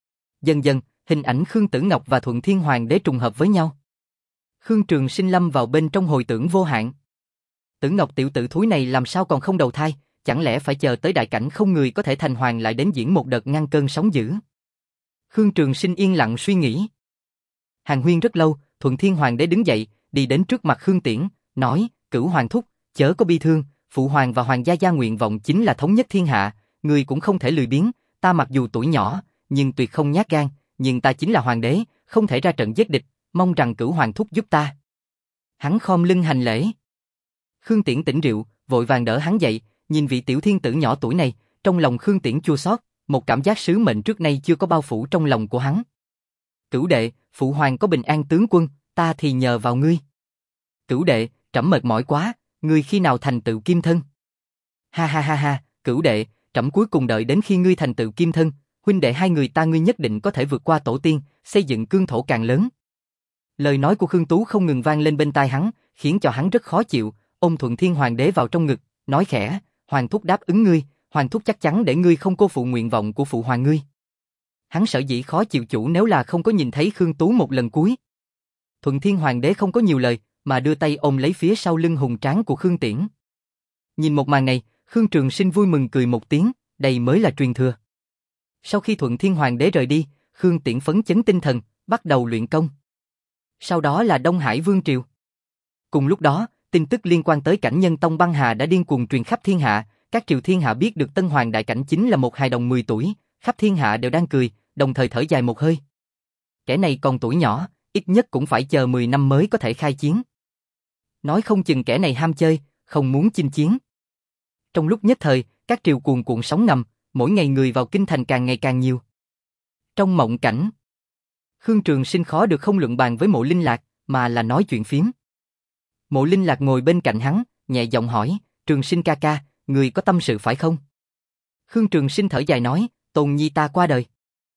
Speaker 1: Dần dần, hình ảnh Khương Tử Ngọc và Thuận Thiên Hoàng đế trùng hợp với nhau. Khương Trường Sinh lâm vào bên trong hồi tưởng vô hạn. Tử Ngọc tiểu tử thúi này làm sao còn không đầu thai, chẳng lẽ phải chờ tới đại cảnh không người có thể thành hoàng lại đến diễn một đợt ngăn cơn sóng dữ. Khương Trường Sinh yên lặng suy nghĩ. Hàn huyên rất lâu, Thuận Thiên Hoàng đế đứng dậy, đi đến trước mặt Khương Tiễn, nói, Cửu Hoàng thúc, chớ có bi thương, phụ hoàng và hoàng gia gia nguyện vọng chính là thống nhất thiên hạ, người cũng không thể lười biếng, ta mặc dù tuổi nhỏ, nhưng tuyệt không nhát gan, nhưng ta chính là hoàng đế, không thể ra trận giết địch, mong rằng Cửu Hoàng thúc giúp ta. Hắn khom lưng hành lễ. Khương Tiễn tỉnh rượu, vội vàng đỡ hắn dậy, nhìn vị tiểu thiên tử nhỏ tuổi này, trong lòng Khương Tiễn chua xót, một cảm giác sứ mệnh trước nay chưa có bao phủ trong lòng của hắn. Cửu đệ, phụ hoàng có bình an tướng quân, ta thì nhờ vào ngươi. Cửu đệ, trẫm mệt mỏi quá, ngươi khi nào thành tựu kim thân? Ha ha ha ha, cửu đệ, trẫm cuối cùng đợi đến khi ngươi thành tựu kim thân, huynh đệ hai người ta ngươi nhất định có thể vượt qua tổ tiên, xây dựng cương thổ càng lớn. Lời nói của Khương Tú không ngừng vang lên bên tai hắn, khiến cho hắn rất khó chịu, ôm Thuận Thiên Hoàng đế vào trong ngực, nói khẽ, Hoàng thúc đáp ứng ngươi, Hoàng thúc chắc chắn để ngươi không cô phụ nguyện vọng của phụ hoàng ngươi. Hắn sợ dĩ khó chịu chủ nếu là không có nhìn thấy Khương Tú một lần cuối. Thuận Thiên Hoàng đế không có nhiều lời, mà đưa tay ôm lấy phía sau lưng hùng tráng của Khương Tiễn. Nhìn một màn này, Khương Trường Sinh vui mừng cười một tiếng, đây mới là truyền thừa. Sau khi Thuận Thiên Hoàng đế rời đi, Khương Tiễn phấn chấn tinh thần, bắt đầu luyện công. Sau đó là Đông Hải Vương Triều. Cùng lúc đó, tin tức liên quan tới Cảnh Nhân Tông băng hà đã điên cuồng truyền khắp thiên hạ, các triều thiên hạ biết được Tân Hoàng Đại Cảnh chính là một hài đồng mười tuổi, khắp thiên hạ đều đang cười, đồng thời thở dài một hơi. Kẻ này còn tuổi nhỏ, ít nhất cũng phải chờ mười năm mới có thể khai chiến. Nói không chừng kẻ này ham chơi, không muốn chinh chiến. Trong lúc nhất thời, các triều cuồn cuộn sóng ngầm, mỗi ngày người vào kinh thành càng ngày càng nhiều. Trong mộng cảnh, Khương Trường Sinh khó được không luận bàn với Mộ Linh Lạc, mà là nói chuyện phiếm. Mộ Linh Lạc ngồi bên cạnh hắn, nhẹ giọng hỏi, Trường Sinh ca ca, người có tâm sự phải không? Khương Trường Sinh thở dài nói, Tôn Nhi ta qua đời.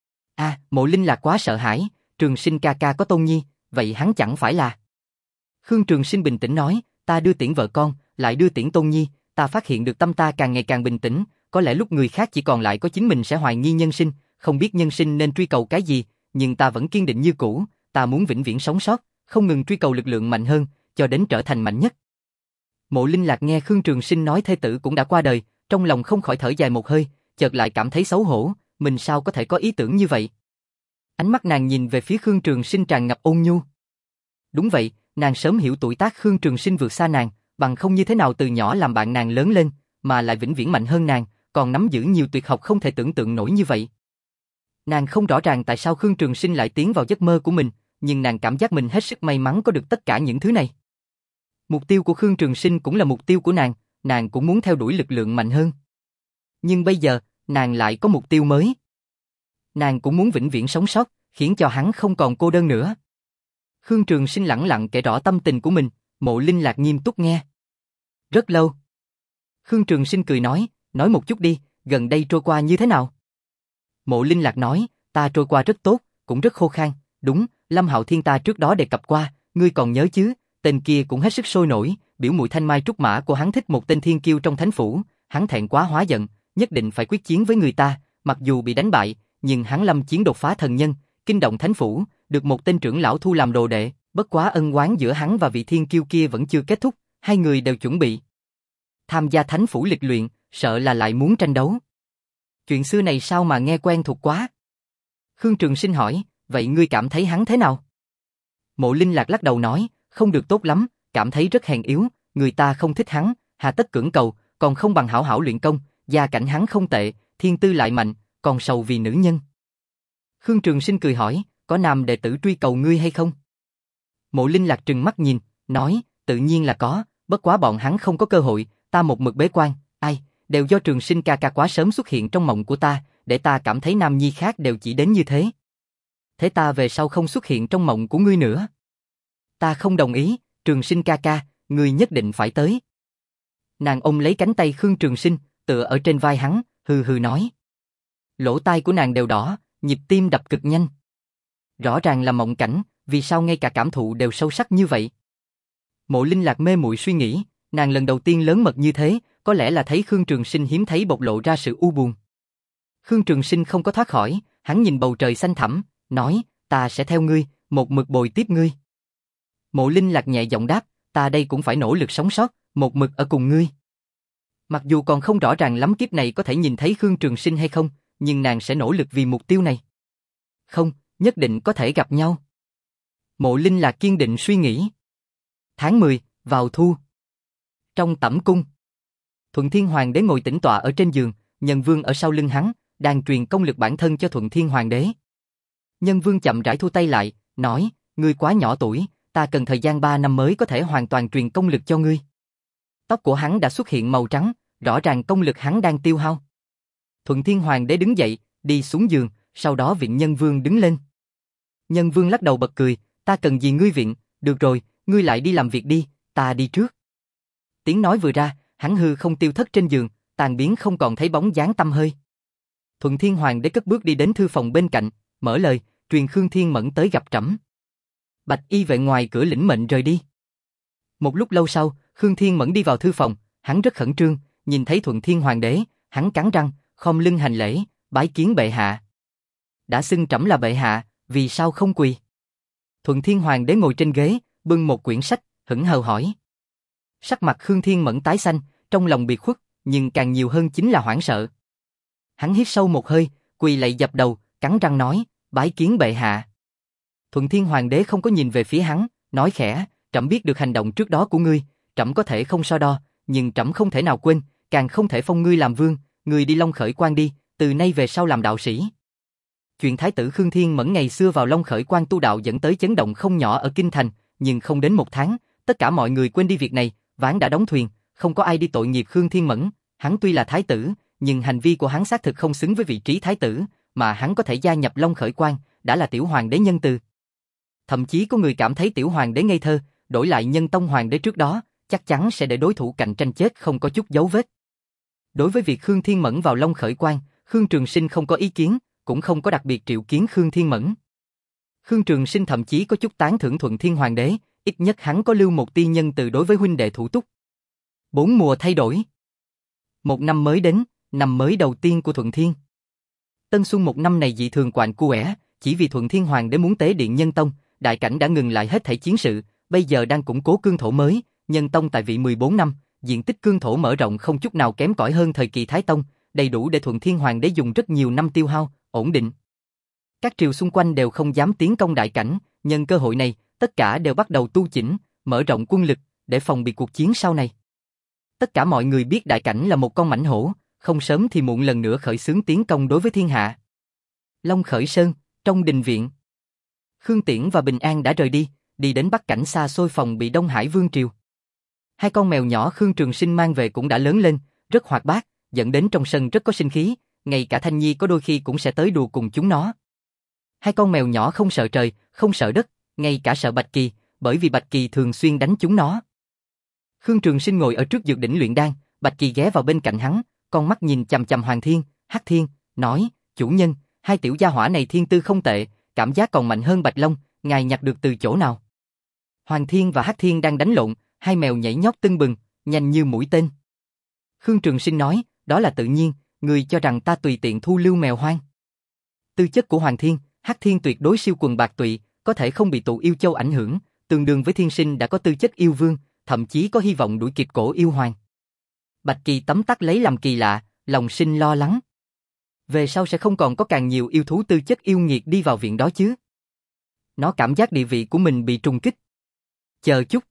Speaker 1: À, Mộ Linh Lạc quá sợ hãi, Trường Sinh ca ca có Tôn Nhi, vậy hắn chẳng phải là... Khương Trường Sinh bình tĩnh nói, ta đưa tiễn vợ con, lại đưa tiễn Tôn Nhi, ta phát hiện được tâm ta càng ngày càng bình tĩnh, có lẽ lúc người khác chỉ còn lại có chính mình sẽ hoài nghi nhân sinh, không biết nhân sinh nên truy cầu cái gì, nhưng ta vẫn kiên định như cũ, ta muốn vĩnh viễn sống sót, không ngừng truy cầu lực lượng mạnh hơn, cho đến trở thành mạnh nhất. Mộ Linh Lạc nghe Khương Trường Sinh nói thê tử cũng đã qua đời, trong lòng không khỏi thở dài một hơi, chợt lại cảm thấy xấu hổ, mình sao có thể có ý tưởng như vậy. Ánh mắt nàng nhìn về phía Khương Trường Sinh tràn ngập ôn nhu. Đúng vậy, nàng sớm hiểu tuổi tác Khương Trường Sinh vượt xa nàng, bằng không như thế nào từ nhỏ làm bạn nàng lớn lên, mà lại vĩnh viễn mạnh hơn nàng, còn nắm giữ nhiều tuyệt học không thể tưởng tượng nổi như vậy. Nàng không rõ ràng tại sao Khương Trường Sinh lại tiến vào giấc mơ của mình, nhưng nàng cảm giác mình hết sức may mắn có được tất cả những thứ này. Mục tiêu của Khương Trường Sinh cũng là mục tiêu của nàng, nàng cũng muốn theo đuổi lực lượng mạnh hơn. Nhưng bây giờ, nàng lại có mục tiêu mới. Nàng cũng muốn vĩnh viễn sống sót, khiến cho hắn không còn cô đơn nữa. Khương Trường Sinh lẳng lặng kể rõ tâm tình của mình, Mộ Linh Lạc nghiêm túc nghe. Rất lâu. Khương Trường Sinh cười nói, nói một chút đi, gần đây trôi qua như thế nào? Mộ Linh Lạc nói, ta trôi qua rất tốt, cũng rất khô khan, đúng, Lâm Hạo Thiên ta trước đó đề cập qua, ngươi còn nhớ chứ, tên kia cũng hết sức sôi nổi, biểu muội Thanh Mai Trúc Mã của hắn thích một tên thiên kiêu trong thánh phủ, hắn thẹn quá hóa giận, nhất định phải quyết chiến với người ta, mặc dù bị đánh bại, nhưng hắn lâm chiến đột phá thần nhân, kinh động thánh phủ, được một tên trưởng lão thu làm đồ đệ, bất quá ân oán giữa hắn và vị thiên kiêu kia vẫn chưa kết thúc, hai người đều chuẩn bị tham gia thánh phủ lịch luyện, sợ là lại muốn tranh đấu. Chuyện xưa này sao mà nghe quen thuộc quá? Khương Trường Sinh hỏi, vậy ngươi cảm thấy hắn thế nào? Mộ Linh Lạc lắc đầu nói, không được tốt lắm, cảm thấy rất hèn yếu, người ta không thích hắn, hà tất cưỡng cầu, còn không bằng hảo hảo luyện công, gia cảnh hắn không tệ, thiên tư lại mạnh, còn sầu vì nữ nhân. Khương Trường Sinh cười hỏi, có nam đệ tử truy cầu ngươi hay không? Mộ Linh Lạc trừng mắt nhìn, nói, tự nhiên là có, bất quá bọn hắn không có cơ hội, ta một mực bế quan, ai, đều do Trường Sinh ca ca quá sớm xuất hiện trong mộng của ta, để ta cảm thấy nam nhi khác đều chỉ đến như thế. Thế ta về sau không xuất hiện trong mộng của ngươi nữa. Ta không đồng ý, Trường Sinh ca ca, ngươi nhất định phải tới. Nàng ôm lấy cánh tay Khương Trường Sinh, tựa ở trên vai hắn, hừ hừ nói. Lỗ tai của nàng đều đỏ, nhịp tim đập cực nhanh. Rõ ràng là mộng cảnh, vì sao ngay cả cảm thụ đều sâu sắc như vậy? Mộ Linh Lạc mê muội suy nghĩ, nàng lần đầu tiên lớn mật như thế, có lẽ là thấy Khương Trường Sinh hiếm thấy bộc lộ ra sự u buồn. Khương Trường Sinh không có thoát khỏi, hắn nhìn bầu trời xanh thẳm, nói, ta sẽ theo ngươi, một mực bồi tiếp ngươi. Mộ Linh Lạc nhẹ giọng đáp, ta đây cũng phải nỗ lực sống sót, một mực ở cùng ngươi. Mặc dù còn không rõ ràng lắm kiếp này có thể nhìn thấy Khương Trường Sinh hay không, nhưng nàng sẽ nỗ lực vì mục tiêu này. Không, nhất định có thể gặp nhau. Mộ Linh Lạc kiên định suy nghĩ. Tháng mười, vào thu. Trong tẩm cung, Thuận Thiên Hoàng đế ngồi tĩnh tọa ở trên giường, Nhân Vương ở sau lưng hắn, đang truyền công lực bản thân cho Thuận Thiên Hoàng đế. Nhân Vương chậm rãi thu tay lại, nói, ngươi quá nhỏ tuổi, ta cần thời gian ba năm mới có thể hoàn toàn truyền công lực cho ngươi. Tóc của hắn đã xuất hiện màu trắng, rõ ràng công lực hắn đang tiêu hao. Thuận Thiên Hoàng đế đứng dậy, đi xuống giường, sau đó viện Nhân Vương đứng lên. Nhân Vương lắc đầu bật cười, ta cần gì ngươi viện, được rồi, ngươi lại đi làm việc đi, ta đi trước. Tiếng nói vừa ra, hắn hư không tiêu thất trên giường, tàn biến không còn thấy bóng dáng tăm hơi. Thuận Thiên Hoàng đế cất bước đi đến thư phòng bên cạnh, mở lời, truyền Khương Thiên Mẫn tới gặp trẫm. Bạch y vệ ngoài cửa lĩnh mệnh rời đi. Một lúc lâu sau, Khương Thiên Mẫn đi vào thư phòng, hắn rất khẩn trương, nhìn thấy Thuận Thiên Hoàng đế, hắn cắn răng, khom lưng hành lễ, bái kiến bệ hạ. Đã xưng trẫm là bệ hạ, vì sao không quỳ? Thuận Thiên Hoàng đế ngồi trên ghế, bưng một quyển sách, hững hờ hỏi. Sắc mặt Khương Thiên Mẫn tái xanh, trong lòng biệt khuất, nhưng càng nhiều hơn chính là hoảng sợ. Hắn hít sâu một hơi, quỳ lạy dập đầu, cắn răng nói, bái kiến bệ hạ. Thuận Thiên Hoàng đế không có nhìn về phía hắn, nói khẽ, trẫm biết được hành động trước đó của ngươi, trẫm có thể không so đo, nhưng trẫm không thể nào quên, càng không thể phong ngươi làm vương, ngươi đi Long Khởi Quan đi, từ nay về sau làm đạo sĩ. Chuyện thái tử Khương Thiên Mẫn ngày xưa vào Long Khởi Quan tu đạo dẫn tới chấn động không nhỏ ở kinh thành, nhưng không đến một tháng, tất cả mọi người quên đi việc này, ván đã đóng thuyền, không có ai đi tội nghiệp Khương Thiên Mẫn, hắn tuy là thái tử, nhưng hành vi của hắn xác thực không xứng với vị trí thái tử, mà hắn có thể gia nhập Long Khởi Quan, đã là tiểu hoàng đế nhân từ. Thậm chí có người cảm thấy tiểu hoàng đế ngây thơ, đổi lại Nhân Tông hoàng đế trước đó, chắc chắn sẽ để đối thủ cạnh tranh chết không có chút dấu vết. Đối với việc Khương Thiên Mẫn vào Long Khởi Quan, Khương Trường Sinh không có ý kiến, cũng không có đặc biệt triệu kiến Khương Thiên Mẫn. Khương Trường Sinh thậm chí có chút tán thưởng Thuận Thiên Hoàng đế, ít nhất hắn có lưu một tia nhân từ đối với huynh đệ thủ túc. Bốn mùa thay đổi. Một năm mới đến, năm mới đầu tiên của Thuận Thiên. Tân Xuân một năm này dị thường quạnh quẽ, chỉ vì Thuận Thiên Hoàng đế muốn tế điện Nhân Tông, đại cảnh đã ngừng lại hết thảy chiến sự, bây giờ đang củng cố cương thổ mới, Nhân Tông tại vị mười bốn năm, diện tích cương thổ mở rộng không chút nào kém cỏi hơn thời kỳ Thái Tông, đầy đủ để Thuận Thiên Hoàng đế dùng rất nhiều năm tiêu hao, ổn định. Các triều xung quanh đều không dám tiến công đại cảnh, nhân cơ hội này, tất cả đều bắt đầu tu chỉnh, mở rộng quân lực, để phòng bị cuộc chiến sau này. Tất cả mọi người biết đại cảnh là một con mãnh hổ, không sớm thì muộn lần nữa khởi xướng tiến công đối với thiên hạ. Long Khởi Sơn, trong đình viện. Khương Tiễn và Bình An đã rời đi, đi đến Bắc Cảnh xa xôi phòng bị Đông Hải Vương triều. Hai con mèo nhỏ Khương Trường Sinh mang về cũng đã lớn lên, rất hoạt bát, dẫn đến trong sân rất có sinh khí, ngay cả Thanh Nhi có đôi khi cũng sẽ tới đùa cùng chúng nó. Hai con mèo nhỏ không sợ trời, không sợ đất, ngay cả sợ Bạch Kỳ, bởi vì Bạch Kỳ thường xuyên đánh chúng nó. Khương Trường Sinh ngồi ở trước dược đỉnh luyện đan, Bạch Kỳ ghé vào bên cạnh hắn, con mắt nhìn chằm chằm Hoàng Thiên, Hắc Thiên, nói, chủ nhân, hai tiểu gia hỏa này thiên tư không tệ, cảm giác còn mạnh hơn Bạch Long, ngài nhặt được từ chỗ nào? Hoàng Thiên và Hắc Thiên đang đánh lộn, hai mèo nhảy nhót tưng bừng, nhanh như mũi tên. Khương Trường Sinh nói, đó là tự nhiên, người cho rằng ta tùy tiện thu lưu mèo hoang. Tư chất của Hoàng Thiên, Hắc Thiên tuyệt đối siêu quần bạc tụy, có thể không bị tụ yêu châu ảnh hưởng, tương đương với thiên sinh đã có tư chất yêu vương, thậm chí có hy vọng đuổi kịp cổ yêu hoàng. Bạch Kỳ tấm tắc lấy làm kỳ lạ, lòng sinh lo lắng. Về sau sẽ không còn có càng nhiều yêu thú tư chất yêu nghiệt đi vào viện đó chứ. Nó cảm giác địa vị của mình bị trùng kích. Chờ chút.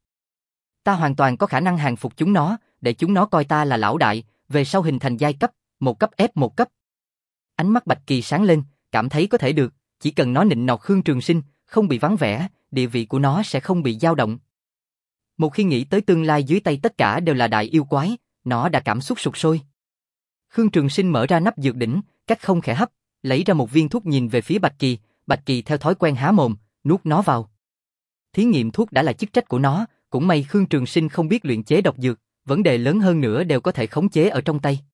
Speaker 1: Ta hoàn toàn có khả năng hàng phục chúng nó, để chúng nó coi ta là lão đại, về sau hình thành giai cấp, một cấp ép một cấp. Ánh mắt Bạch Kỳ sáng lên, cảm thấy có thể được, chỉ cần nó nịnh nọt Khương Trường Sinh, không bị vắng vẻ, địa vị của nó sẽ không bị dao động. Một khi nghĩ tới tương lai dưới tay tất cả đều là đại yêu quái, nó đã cảm xúc sục sôi. Khương Trường Sinh mở ra nắp dược đỉnh, cách không khẽ hấp, lấy ra một viên thuốc nhìn về phía Bạch Kỳ, Bạch Kỳ theo thói quen há mồm, nuốt nó vào. Thí nghiệm thuốc đã là chức trách của nó, cũng may Khương Trường Sinh không biết luyện chế độc dược, vấn đề lớn hơn nữa đều có thể khống chế ở trong tay.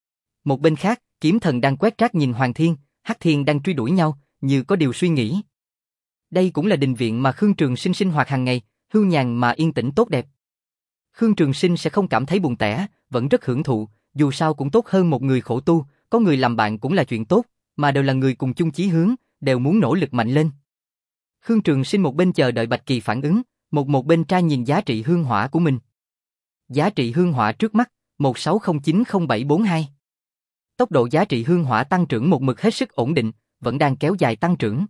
Speaker 1: Một bên khác, Kiếm Thần đang quét rác nhìn Hoàng Thiên, Hắc Thiên đang truy đuổi nhau, như có điều suy nghĩ. Đây cũng là đình viện mà Khương Trường Sinh sinh hoạt hàng ngày, hưu nhàn mà yên tĩnh tốt đẹp. Khương Trường Sinh sẽ không cảm thấy buồn tẻ, vẫn rất hưởng thụ, dù sao cũng tốt hơn một người khổ tu, có người làm bạn cũng là chuyện tốt, mà đều là người cùng chung chí hướng, đều muốn nỗ lực mạnh lên. Khương Trường Sinh một bên chờ đợi Bạch Kỳ phản ứng, một một bên tra nhìn giá trị hương hỏa của mình. Giá trị hương hỏa trước mắt, một sáu không chín không bảy bốn hai. Tốc độ giá trị hương hỏa tăng trưởng một mực hết sức ổn định, vẫn đang kéo dài tăng trưởng.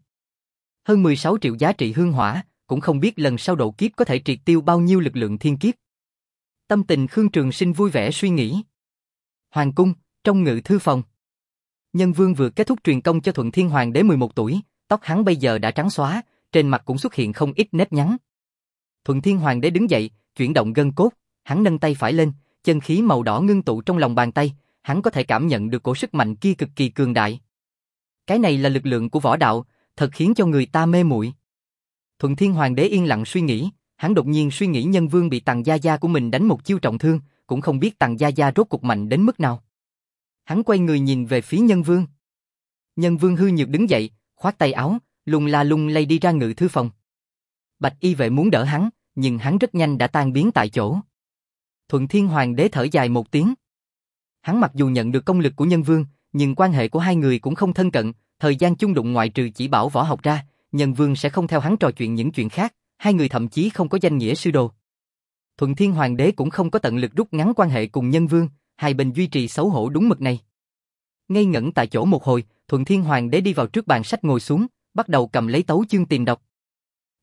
Speaker 1: Hơn mười sáu triệu giá trị hương hỏa, cũng không biết lần sau độ kiếp có thể triệt tiêu bao nhiêu lực lượng thiên kiếp. Tâm tình Khương Trường Sinh vui vẻ suy nghĩ. Hoàng cung, trong ngự thư phòng. Nhân Vương vừa kết thúc truyền công cho Thuận Thiên Hoàng đế mười một tuổi, tóc hắn bây giờ đã trắng xóa, trên mặt cũng xuất hiện không ít nếp nhăn. Thuận Thiên Hoàng đế đứng dậy, chuyển động gân cốt, hắn nâng tay phải lên, chân khí màu đỏ ngưng tụ trong lòng bàn tay, hắn có thể cảm nhận được cổ sức mạnh kia cực kỳ cường đại. Cái này là lực lượng của võ đạo, thật khiến cho người ta mê muội. Thuận Thiên Hoàng đế yên lặng suy nghĩ, hắn đột nhiên suy nghĩ Nhân Vương bị Tằng Gia Gia của mình đánh một chiêu trọng thương, cũng không biết Tằng Gia Gia rốt cục mạnh đến mức nào. Hắn quay người nhìn về phía Nhân Vương. Nhân Vương hư nhược đứng dậy, khoát tay áo, lung la lung lay đi ra ngự thư phòng. Bạch y vệ muốn đỡ hắn, nhưng hắn rất nhanh đã tan biến tại chỗ. Thuận Thiên Hoàng đế thở dài một tiếng. Hắn mặc dù nhận được công lực của Nhân Vương, nhưng quan hệ của hai người cũng không thân cận, thời gian chung đụng ngoại trừ chỉ bảo võ học ra, Nhân Vương sẽ không theo hắn trò chuyện những chuyện khác, hai người thậm chí không có danh nghĩa sư đồ. Thuận Thiên Hoàng đế cũng không có tận lực rút ngắn quan hệ cùng Nhân Vương, hai bên duy trì xấu hổ đúng mực này. Ngây ngẩn tại chỗ một hồi, Thuận Thiên Hoàng đế đi vào trước bàn sách ngồi xuống, bắt đầu cầm lấy tấu chương tìm đọc.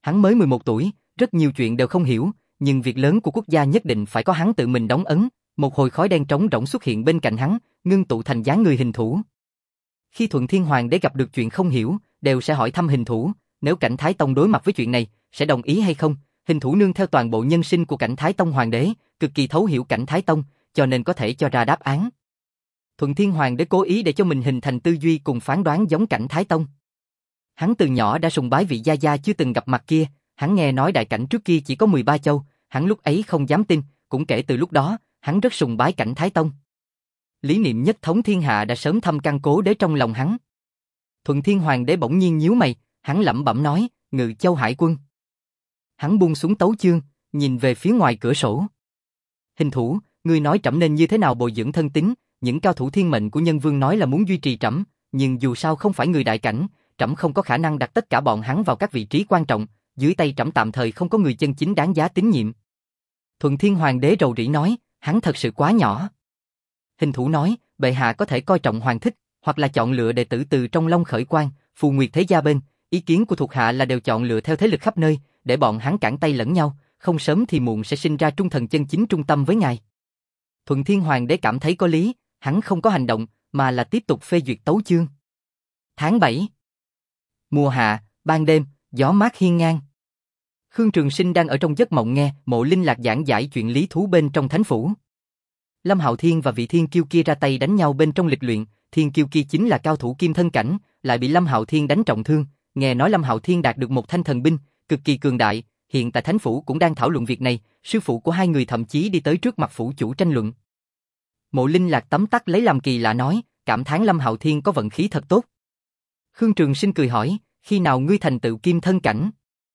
Speaker 1: Hắn mới mười một tuổi, rất nhiều chuyện đều không hiểu, nhưng việc lớn của quốc gia nhất định phải có hắn tự mình đóng ấn. Một hồi khói đen trống rỗng xuất hiện bên cạnh hắn, ngưng tụ thành dáng người hình thủ. Khi Thuận Thiên Hoàng đế gặp được chuyện không hiểu, đều sẽ hỏi thăm hình thủ, nếu Cảnh Thái Tông đối mặt với chuyện này, sẽ đồng ý hay không? Hình thủ nương theo toàn bộ nhân sinh của Cảnh Thái Tông Hoàng đế, cực kỳ thấu hiểu Cảnh Thái Tông, cho nên có thể cho ra đáp án. Thuận Thiên Hoàng đế cố ý để cho mình hình thành tư duy cùng phán đoán giống Cảnh Thái Tông. Hắn từ nhỏ đã sùng bái vị gia gia chưa từng gặp mặt kia, hắn nghe nói đại cảnh trước kia chỉ có mười ba châu, hắn lúc ấy không dám tin, cũng kể từ lúc đó, hắn rất sùng bái Cảnh Thái Tông. Lý niệm nhất thống thiên hạ đã sớm thâm căn cố đế trong lòng hắn. Thuận Thiên Hoàng đế bỗng nhiên nhíu mày, hắn lẩm bẩm nói, Ngự Châu Hải quân. Hắn buông xuống tấu chương, nhìn về phía ngoài cửa sổ. Hình thủ, ngươi nói trẫm nên như thế nào bồi dưỡng thân tín, những cao thủ thiên mệnh của nhân vương nói là muốn duy trì trẫm, nhưng dù sao không phải người đại cảnh, trẫm không có khả năng đặt tất cả bọn hắn vào các vị trí quan trọng, dưới tay trẫm tạm thời không có người chân chính đáng giá tín nhiệm. Thuận Thiên Hoàng đế rầu rĩ nói, hắn thật sự quá nhỏ. Hình thủ nói, bệ hạ có thể coi trọng hoàng thích, hoặc là chọn lựa đệ tử từ trong Long Khởi Quan, Phù Nguyệt thế gia bên, ý kiến của thuộc hạ là đều chọn lựa theo thế lực khắp nơi, để bọn hắn cản tay lẫn nhau, không sớm thì muộn sẽ sinh ra trung thần chân chính trung tâm với ngài. Thuận Thiên Hoàng đế cảm thấy có lý, hắn không có hành động, mà là tiếp tục phê duyệt tấu chương. Tháng bảy. Mùa hạ, ban đêm, gió mát hiên ngang. Khương Trường Sinh đang ở trong giấc mộng nghe Mộ Linh Lạc giảng giải chuyện lý thú bên trong thánh phủ. Lâm Hạo Thiên và vị thiên kiêu kia ra tay đánh nhau bên trong lịch luyện, thiên kiêu kia chính là cao thủ kim thân cảnh, lại bị Lâm Hạo Thiên đánh trọng thương, nghe nói Lâm Hạo Thiên đạt được một thanh thần binh, cực kỳ cường đại, hiện tại thánh phủ cũng đang thảo luận việc này, sư phụ của hai người thậm chí đi tới trước mặt phủ chủ tranh luận. Mộ Linh Lạc tấm tắc lấy làm kỳ lạ nói, cảm thán Lâm Hạo Thiên có vận khí thật tốt. Khương Trường Sinh cười hỏi, khi nào ngươi thành tựu kim thân cảnh?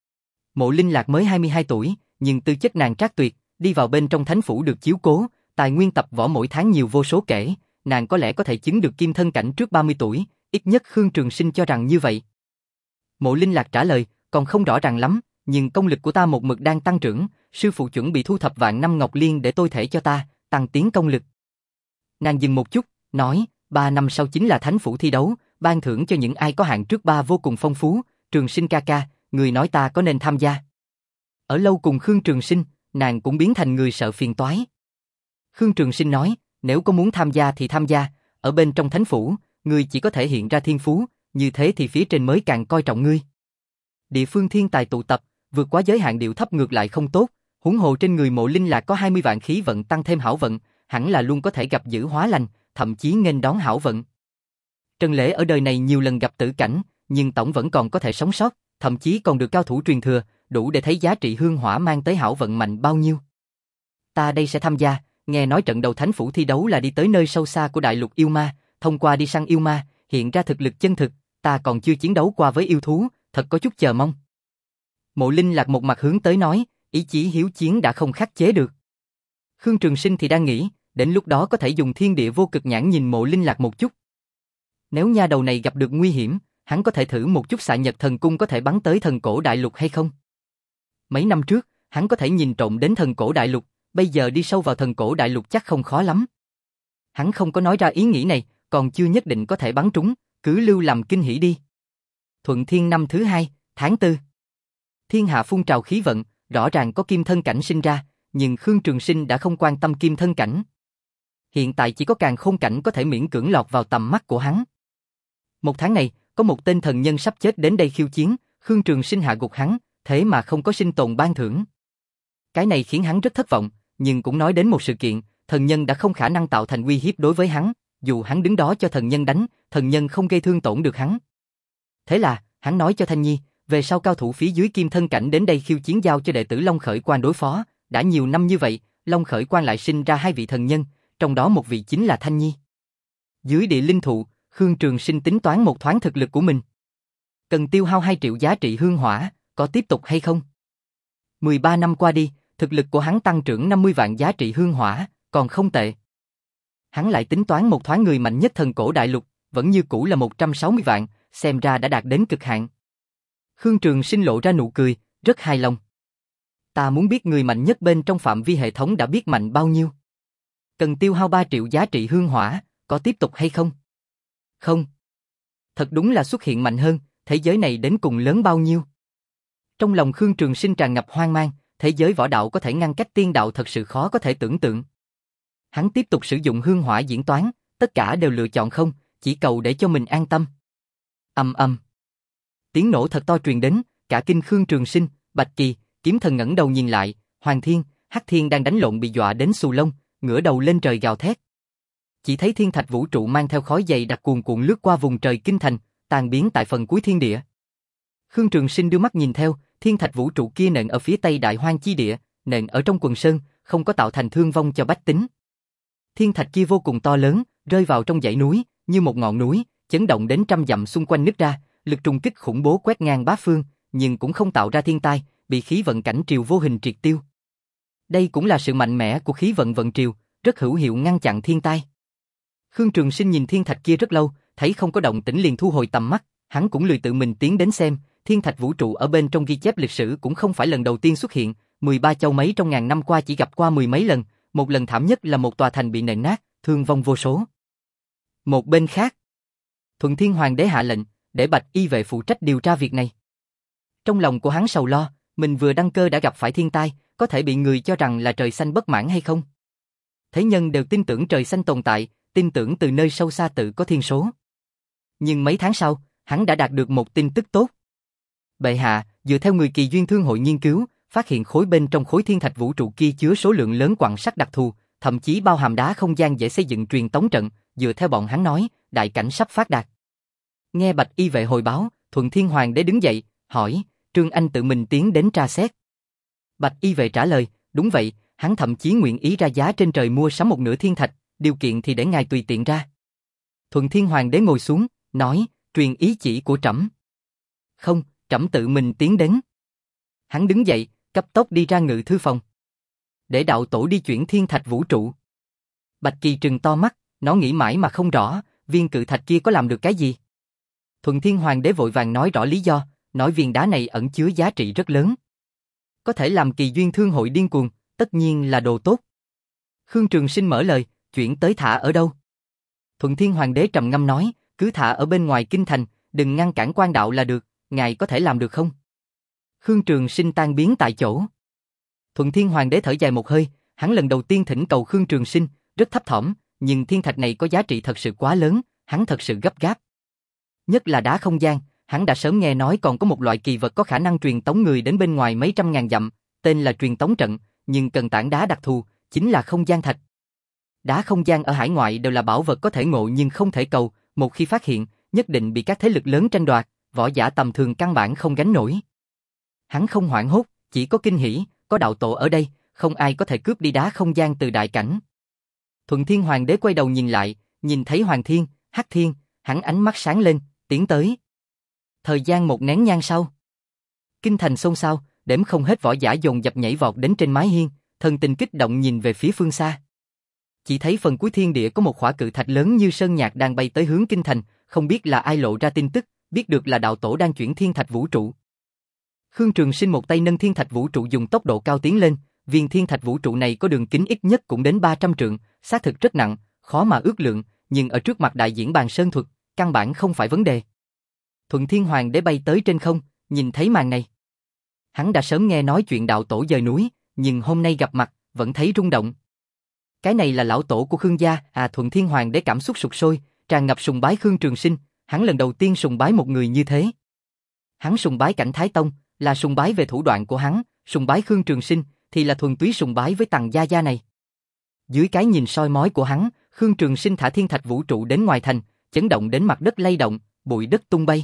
Speaker 1: Mộ Linh Lạc mới hai mươi hai tuổi, nhưng tư chất nàng trác tuyệt, đi vào bên trong thánh phủ được chiếu cố, tài nguyên tập võ mỗi tháng nhiều vô số kể, nàng có lẽ có thể chứng được kim thân cảnh trước ba mươi tuổi, ít nhất Khương Trường Sinh cho rằng như vậy. Mộ Linh Lạc trả lời, còn không rõ ràng lắm, nhưng công lực của ta một mực đang tăng trưởng, sư phụ chuẩn bị thu thập vạn năm ngọc liên để tôi thể cho ta, tăng tiến công lực. Nàng dừng một chút, nói, ba năm sau chính là thánh phủ thi đấu, ban thưởng cho những ai có hạng trước ba vô cùng phong phú, Trường Sinh ca ca, người nói ta có nên tham gia? Ở lâu cùng Khương Trường Sinh, nàng cũng biến thành người sợ phiền toái. Khương Trường Sinh nói, nếu có muốn tham gia thì tham gia, ở bên trong thánh phủ, ngươi chỉ có thể hiện ra thiên phú, như thế thì phía trên mới càng coi trọng ngươi. Địa phương thiên tài tụ tập, vượt quá giới hạn điệu thấp ngược lại không tốt, huống hồ trên người Mộ Linh Lạc có hai mươi vạn khí vận tăng thêm hảo vận, hẳn là luôn có thể gặp dữ hóa lành, thậm chí nghênh đón hảo vận. Trần Lễ ở đời này nhiều lần gặp tử cảnh, nhưng tổng vẫn còn có thể sống sót, thậm chí còn được cao thủ truyền thừa, đủ để thấy giá trị hương hỏa mang tới hảo vận mạnh bao nhiêu. Ta đây sẽ tham gia, nghe nói trận đầu thánh phủ thi đấu là đi tới nơi sâu xa của đại lục yêu ma, thông qua đi săn yêu ma, hiện ra thực lực chân thực, ta còn chưa chiến đấu qua với yêu thú, thật có chút chờ mong. Mộ Linh Lạc một mặt hướng tới nói, ý chí hiếu chiến đã không khắc chế được. Khương Trường Sinh thì đang nghĩ, đến lúc đó có thể dùng thiên địa vô cực nhãn nhìn Mộ Linh Lạc một chút. Nếu nha đầu này gặp được nguy hiểm, hắn có thể thử một chút xạ nhật thần cung có thể bắn tới thần cổ đại lục hay không? Mấy năm trước, hắn có thể nhìn trộm đến thần cổ đại lục, bây giờ đi sâu vào thần cổ đại lục chắc không khó lắm. Hắn không có nói ra ý nghĩ này, còn chưa nhất định có thể bắn trúng, cứ lưu làm kinh hỉ đi. Thuận Thiên năm thứ hai, tháng tư. Thiên hạ phun trào khí vận, rõ ràng có kim thân cảnh sinh ra, nhưng Khương Trường Sinh đã không quan tâm kim thân cảnh. Hiện tại chỉ có càn khôn cảnh có thể miễn cưỡng lọt vào tầm mắt của hắn. Một tháng này, có một tên thần nhân sắp chết đến đây khiêu chiến, Khương Trường Sinh hạ gục hắn, thế mà không có sinh tồn ban thưởng. Cái này khiến hắn rất thất vọng, nhưng cũng nói đến một sự kiện, thần nhân đã không khả năng tạo thành uy hiếp đối với hắn, dù hắn đứng đó cho thần nhân đánh, thần nhân không gây thương tổn được hắn. Thế là, hắn nói cho Thanh Nhi, về sau cao thủ phía dưới kim thân cảnh đến đây khiêu chiến giao cho đệ tử Long Khởi Quan đối phó, đã nhiều năm như vậy, Long Khởi Quan lại sinh ra hai vị thần nhân, trong đó một vị chính là Thanh Nhi. Dưới địa linh thụ, Khương Trường Sinh tính toán một thoáng thực lực của mình. Cần tiêu hao hai triệu giá trị hương hỏa, có tiếp tục hay không? mười ba năm qua đi, thực lực của hắn tăng trưởng năm mươi vạn giá trị hương hỏa, còn không tệ. Hắn lại tính toán một thoáng người mạnh nhất thần cổ đại lục, vẫn như cũ là một trăm sáu mươi vạn, xem ra đã đạt đến cực hạn. Khương Trường Sinh lộ ra nụ cười, rất hài lòng. Ta muốn biết người mạnh nhất bên trong phạm vi hệ thống đã biết mạnh bao nhiêu. Cần tiêu hao ba triệu giá trị hương hỏa, có tiếp tục hay không? Không. Thật đúng là xuất hiện mạnh hơn, thế giới này đến cùng lớn bao nhiêu? Trong lòng Khương Trường Sinh tràn ngập hoang mang, thế giới võ đạo có thể ngăn cách tiên đạo thật sự khó có thể tưởng tượng. Hắn tiếp tục sử dụng hương hỏa diễn toán, tất cả đều lựa chọn không, chỉ cầu để cho mình an tâm. Ầm ầm. Tiếng nổ thật to truyền đến, cả kinh Khương Trường Sinh, Bạch Kỳ, Kiếm Thần ngẩng đầu nhìn lại, Hoàng Thiên, Hắc Thiên đang đánh lộn bị dọa đến xù lông, ngửa đầu lên trời gào thét. Chỉ thấy thiên thạch vũ trụ mang theo khói dày đặc cuồn cuộn lướt qua vùng trời kinh thành, tan biến tại phần cuối thiên địa. Khương Trường Sinh đưa mắt nhìn theo, thiên thạch vũ trụ kia nện ở phía tây đại hoang chi địa, nện ở trong quần sơn, không có tạo thành thương vong cho bách tính. Thiên thạch kia vô cùng to lớn, rơi vào trong dãy núi, như một ngọn núi, chấn động đến trăm dặm xung quanh nứt ra, lực trùng kích khủng bố quét ngang bát phương, nhưng cũng không tạo ra thiên tai, bị khí vận cảnh triều vô hình triệt tiêu. Đây cũng là sự mạnh mẽ của khí vận vận triều, rất hữu hiệu ngăn chặn thiên tai. Khương Trường Sinh nhìn thiên thạch kia rất lâu, thấy không có động tĩnh liền thu hồi tầm mắt, hắn cũng lười tự mình tiến đến xem, thiên thạch vũ trụ ở bên trong ghi chép lịch sử cũng không phải lần đầu tiên xuất hiện, mười ba châu mấy trong ngàn năm qua chỉ gặp qua mười mấy lần, một lần thảm nhất là một tòa thành bị nện nát, thương vong vô số. Một bên khác, Thuận Thiên Hoàng đế hạ lệnh, để Bạch Y vệ phụ trách điều tra việc này. Trong lòng của hắn sầu lo, mình vừa đăng cơ đã gặp phải thiên tai, có thể bị người cho rằng là trời xanh bất mãn hay không? Thế nhân đều tin tưởng trời xanh tồn tại, tin tưởng từ nơi sâu xa tự có thiên số. Nhưng mấy tháng sau, hắn đã đạt được một tin tức tốt. Bệ hạ, dựa theo người Kỳ Duyên Thương hội nghiên cứu, phát hiện khối bên trong khối thiên thạch vũ trụ kia chứa số lượng lớn quặng sắt đặc thù, thậm chí bao hàm đá không gian dễ xây dựng truyền tống trận, dựa theo bọn hắn nói, đại cảnh sắp phát đạt. Nghe Bạch Y vệ hồi báo, Thuận Thiên Hoàng đế đứng dậy, hỏi, Trương Anh tự mình tiến đến tra xét. Bạch Y vệ trả lời, đúng vậy, hắn thậm chí nguyện ý ra giá trên trời mua sắm một nửa thiên thạch, điều kiện thì để ngài tùy tiện ra. Thuận Thiên Hoàng đế ngồi xuống, nói, truyền ý chỉ của trẫm. Không, trẫm tự mình tiến đến. Hắn đứng dậy, cấp tốc đi ra ngự thư phòng. Để đạo tổ đi chuyển thiên thạch vũ trụ. Bạch Kỳ trừng to mắt, nó nghĩ mãi mà không rõ, viên cự thạch kia có làm được cái gì. Thuận Thiên Hoàng đế vội vàng nói rõ lý do, nói viên đá này ẩn chứa giá trị rất lớn. Có thể làm Kỳ Duyên Thương hội điên cuồng, tất nhiên là đồ tốt. Khương Trường Sinh mở lời, chuyển tới thả ở đâu? Thuận Thiên Hoàng đế trầm ngâm nói, cứ thả ở bên ngoài kinh thành, đừng ngăn cản quan đạo là được, ngài có thể làm được không? Khương Trường Sinh tan biến tại chỗ. Thuận Thiên Hoàng đế thở dài một hơi, hắn lần đầu tiên thỉnh cầu Khương Trường Sinh, rất thấp thỏm, nhưng thiên thạch này có giá trị thật sự quá lớn, hắn thật sự gấp gáp. Nhất là đá không gian, hắn đã sớm nghe nói còn có một loại kỳ vật có khả năng truyền tống người đến bên ngoài mấy trăm ngàn dặm, tên là truyền tống trận, nhưng cần tảng đá đặc thù, chính là không gian thạch. Đá không gian ở hải ngoại đều là bảo vật có thể ngộ nhưng không thể cầu, một khi phát hiện, nhất định bị các thế lực lớn tranh đoạt, võ giả tầm thường căn bản không gánh nổi. Hắn không hoảng hốt, chỉ có kinh hỉ, có đạo tổ ở đây, không ai có thể cướp đi đá không gian từ đại cảnh. Thuận Thiên Hoàng đế quay đầu nhìn lại, nhìn thấy Hoàng Thiên, Hắc Thiên, hắn ánh mắt sáng lên, tiến tới. Thời gian một nén nhang sau, kinh thành xôn xao, đếm không hết võ giả dồn dập nhảy vọt đến trên mái hiên, thần tình kích động nhìn về phía phương xa. Chỉ thấy phần cuối thiên địa có một khỏa cự thạch lớn như sơn nhạc đang bay tới hướng kinh thành, không biết là ai lộ ra tin tức, biết được là đạo tổ đang chuyển thiên thạch vũ trụ. Khương Trường Sinh một tay nâng thiên thạch vũ trụ dùng tốc độ cao tiến lên, viên thiên thạch vũ trụ này có đường kính ít nhất cũng đến ba trăm trượng, xác thực rất nặng, khó mà ước lượng, nhưng ở trước mặt đại diễn bàn sơn thuật, căn bản không phải vấn đề. Thuận Thiên Hoàng đế bay tới trên không, nhìn thấy màn này. Hắn đã sớm nghe nói chuyện đạo tổ dời núi, nhưng hôm nay gặp mặt, vẫn thấy rung động. Cái này là lão tổ của Khương gia, à Thuận Thiên Hoàng đế cảm xúc sục sôi, tràn ngập sùng bái Khương Trường Sinh, hắn lần đầu tiên sùng bái một người như thế. Hắn sùng bái Cảnh Thái Tông, là sùng bái về thủ đoạn của hắn, sùng bái Khương Trường Sinh, thì là thuần túy sùng bái với Tằng gia gia này. Dưới cái nhìn soi mói của hắn, Khương Trường Sinh thả thiên thạch vũ trụ đến ngoài thành, chấn động đến mặt đất lay động, bụi đất tung bay.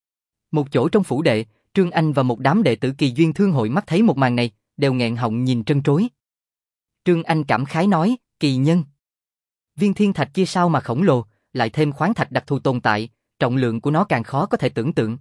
Speaker 1: Một chỗ trong phủ đệ, Trương Anh và một đám đệ tử Kỳ Duyên Thương hội mắt thấy một màn này, đều nghẹn họng nhìn trân trối. Trương Anh cảm khái nói, kỳ nhân. Viên thiên thạch kia sao mà khổng lồ, lại thêm khoáng thạch đặc thù tồn tại, trọng lượng của nó càng khó có thể tưởng tượng.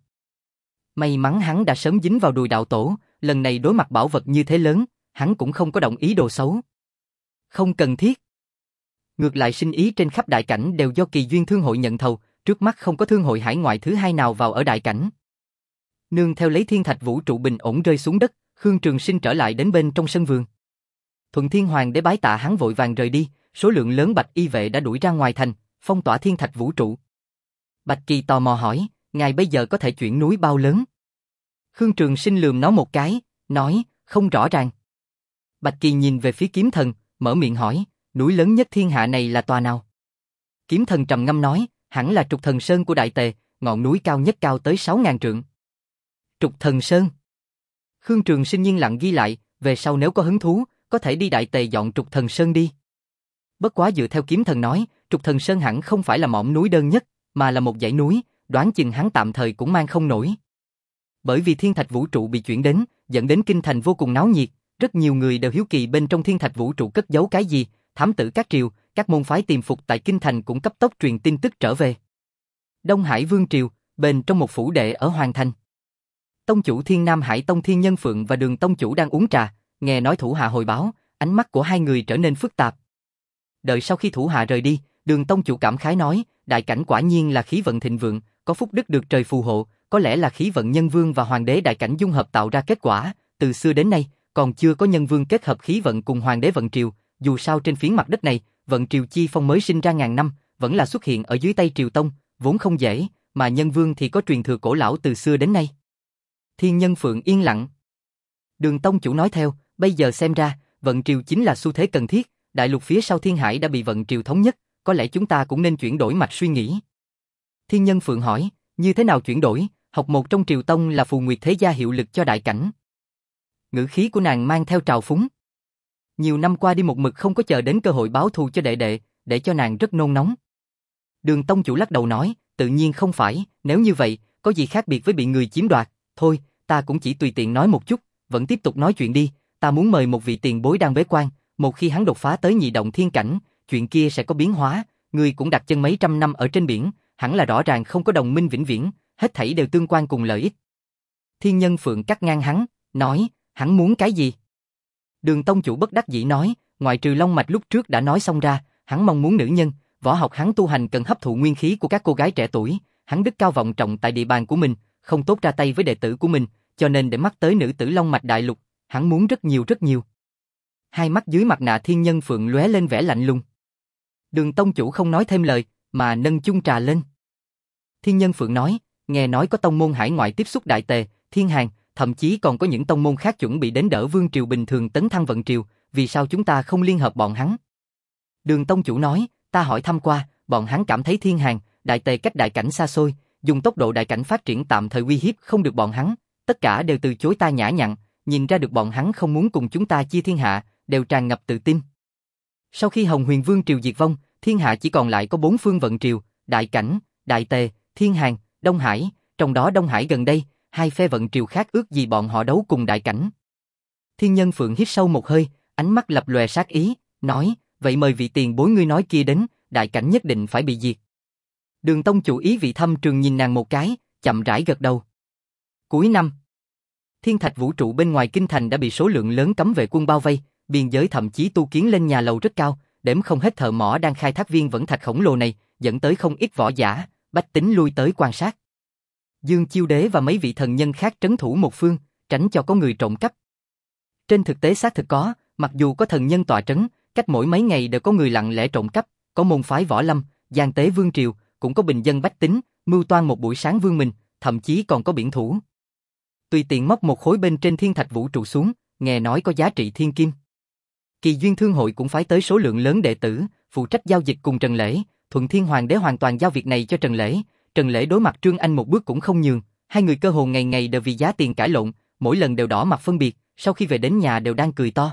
Speaker 1: May mắn hắn đã sớm dính vào đùi đạo tổ, lần này đối mặt bảo vật như thế lớn, hắn cũng không có động ý đồ xấu. Không cần thiết. Ngược lại sinh ý trên khắp đại cảnh đều do Kỳ Duyên Thương hội nhận thầu, trước mắt không có thương hội hải ngoại thứ hai nào vào ở đại cảnh. Nương theo lấy thiên thạch vũ trụ bình ổn rơi xuống đất, Khương Trường Sinh trở lại đến bên trong sân vườn. Thuận Thiên Hoàng đế bái tạ hắn vội vàng rời đi, số lượng lớn bạch y vệ đã đuổi ra ngoài thành, phong tỏa thiên thạch vũ trụ. Bạch Kỳ tò mò hỏi, ngài bây giờ có thể chuyển núi bao lớn? Khương Trường Sinh lườm nó một cái, nói, không rõ ràng. Bạch Kỳ nhìn về phía kiếm thần, mở miệng hỏi, núi lớn nhất thiên hạ này là tòa nào? Kiếm thần trầm ngâm nói, hẳn là Trục Thần Sơn của Đại Tề, ngọn núi cao nhất cao tới sáu ngàn trượng. Trục Thần Sơn. Khương Trường Sinh yên lặng ghi lại, về sau nếu có hứng thú, có thể đi Đại Tề dọn Trục Thần Sơn đi. Bất quá dựa theo kiếm thần nói, Trục Thần Sơn hẳn không phải là mỏm núi đơn nhất, mà là một dãy núi, đoán chừng hắn tạm thời cũng mang không nổi. Bởi vì thiên thạch vũ trụ bị chuyển đến, dẫn đến kinh thành vô cùng náo nhiệt, rất nhiều người đều hiếu kỳ bên trong thiên thạch vũ trụ cất giấu cái gì, thám tử các triều, các môn phái tiềm phục tại kinh thành cũng cấp tốc truyền tin tức trở về. Đông Hải Vương triều, bên trong một phủ đệ ở Hoàng thành. Tông chủ Thiên Nam Hải Tông Thiên Nhân Phượng và Đường tông chủ đang uống trà, nghe nói thủ hạ hồi báo, ánh mắt của hai người trở nên phức tạp. Đợi sau khi thủ hạ rời đi, Đường tông chủ cảm khái nói, đại cảnh quả nhiên là khí vận thịnh vượng, có phúc đức được trời phù hộ, có lẽ là khí vận nhân vương và hoàng đế đại cảnh dung hợp tạo ra kết quả, từ xưa đến nay, còn chưa có nhân vương kết hợp khí vận cùng hoàng đế vận triều, dù sao trên phiến mặt đất này, vận triều chi phong mới sinh ra ngàn năm, vẫn là xuất hiện ở dưới tay triều tông, vốn không dễ, mà nhân vương thì có truyền thừa cổ lão từ xưa đến nay. Thiên Nhân Phượng yên lặng. Đường tông chủ nói theo, bây giờ xem ra, vận triều chính là xu thế cần thiết, đại lục phía sau Thiên Hải đã bị vận triều thống nhất, có lẽ chúng ta cũng nên chuyển đổi mạch suy nghĩ. Thiên Nhân Phượng hỏi, như thế nào chuyển đổi, học một trong triều tông là phù nguyệt thế gia hiệu lực cho đại cảnh. Ngữ khí của nàng mang theo trào phúng. Nhiều năm qua đi một mực không có chờ đến cơ hội báo thù cho đệ đệ, để cho nàng rất nôn nóng. Đường tông chủ lắc đầu nói, tự nhiên không phải, nếu như vậy, có gì khác biệt với bị người chiếm đoạt, thôi, ta cũng chỉ tùy tiện nói một chút, vẫn tiếp tục nói chuyện đi, ta muốn mời một vị tiền bối đang bế quan, một khi hắn đột phá tới nhị động thiên cảnh, chuyện kia sẽ có biến hóa, ngươi cũng đặt chân mấy trăm năm ở trên biển, hẳn là rõ ràng không có đồng minh vĩnh viễn, hết thảy đều tương quan cùng lợi ích. Thiên Nhân Phượng cắt ngang hắn, nói, hắn muốn cái gì? Đường tông chủ bất đắc dĩ nói, ngoại trừ long mạch lúc trước đã nói xong ra, hắn mong muốn nữ nhân, võ học hắn tu hành cần hấp thụ nguyên khí của các cô gái trẻ tuổi, hắn đức cao vọng trọng tại địa bàn của mình, không tốt ra tay với đệ tử của mình, cho nên để mắt tới nữ tử long mạch đại lục, hắn muốn rất nhiều rất nhiều. Hai mắt dưới mặt nạ Thiên Nhân Phượng lóe lên vẻ lạnh lùng. Đường tông chủ không nói thêm lời, mà nâng chung trà lên. Thiên Nhân Phượng nói, nghe nói có tông môn hải ngoại tiếp xúc Đại Tề, Thiên Hàn, thậm chí còn có những tông môn khác chuẩn bị đến đỡ vương triều bình thường tấn thăng vận triều, vì sao chúng ta không liên hợp bọn hắn? Đường tông chủ nói, ta hỏi thăm qua, bọn hắn cảm thấy Thiên Hàn, Đại Tề cách đại cảnh xa xôi, dùng tốc độ đại cảnh phát triển tạm thời uy hiếp không được bọn hắn, tất cả đều từ chối ta nhã nhặn, nhìn ra được bọn hắn không muốn cùng chúng ta chia thiên hạ, đều tràn ngập tự tin. Sau khi Hồng Huyền Vương triều diệt vong, thiên hạ chỉ còn lại có bốn phương vận triều, Đại Cảnh, Đại Tề, Thiên Hàn, Đông Hải, trong đó Đông Hải gần đây, hai phe vận triều khác ước gì bọn họ đấu cùng Đại Cảnh. Thiên Nhân Phượng hít sâu một hơi, ánh mắt lập lòe sát ý, nói, vậy mời vị tiền bối ngươi nói kia đến, Đại Cảnh nhất định phải bị diệt. Đường tông chủ ý vị thâm trường nhìn nàng một cái, chậm rãi gật đầu. Cuối năm, thiên thạch vũ trụ bên ngoài kinh thành đã bị số lượng lớn cấm vệ quân bao vây, biên giới thậm chí tu kiến lên nhà lầu rất cao, đếm không hết thợ mỏ đang khai thác viên vẫn thạch khổng lồ này, dẫn tới không ít võ giả, bách tính lui tới quan sát. Dương Chiêu Đế và mấy vị thần nhân khác trấn thủ một phương, tránh cho có người trộm cắp. Trên thực tế xác thực có, mặc dù có thần nhân tọa trấn, cách mỗi mấy ngày đều có người lặng lẽ trộm cắp, có môn phái võ lâm, gian tế vương triều, cũng có bình dân bách tính, mưu toan một buổi sáng vương mình, thậm chí còn có biển thủ. Tùy tiện móc một khối bên trên thiên thạch vũ trụ xuống, nghe nói có giá trị thiên kim. Kỳ Duyên Thương hội cũng phái tới số lượng lớn đệ tử, phụ trách giao dịch cùng Trần Lễ, Thuận Thiên Hoàng đế hoàn toàn giao việc này cho Trần Lễ. Trần Lễ đối mặt Trương Anh một bước cũng không nhường, hai người cơ hồ ngày ngày đều vì giá tiền cãi lộn, mỗi lần đều đỏ mặt phân biệt, sau khi về đến nhà đều đang cười to.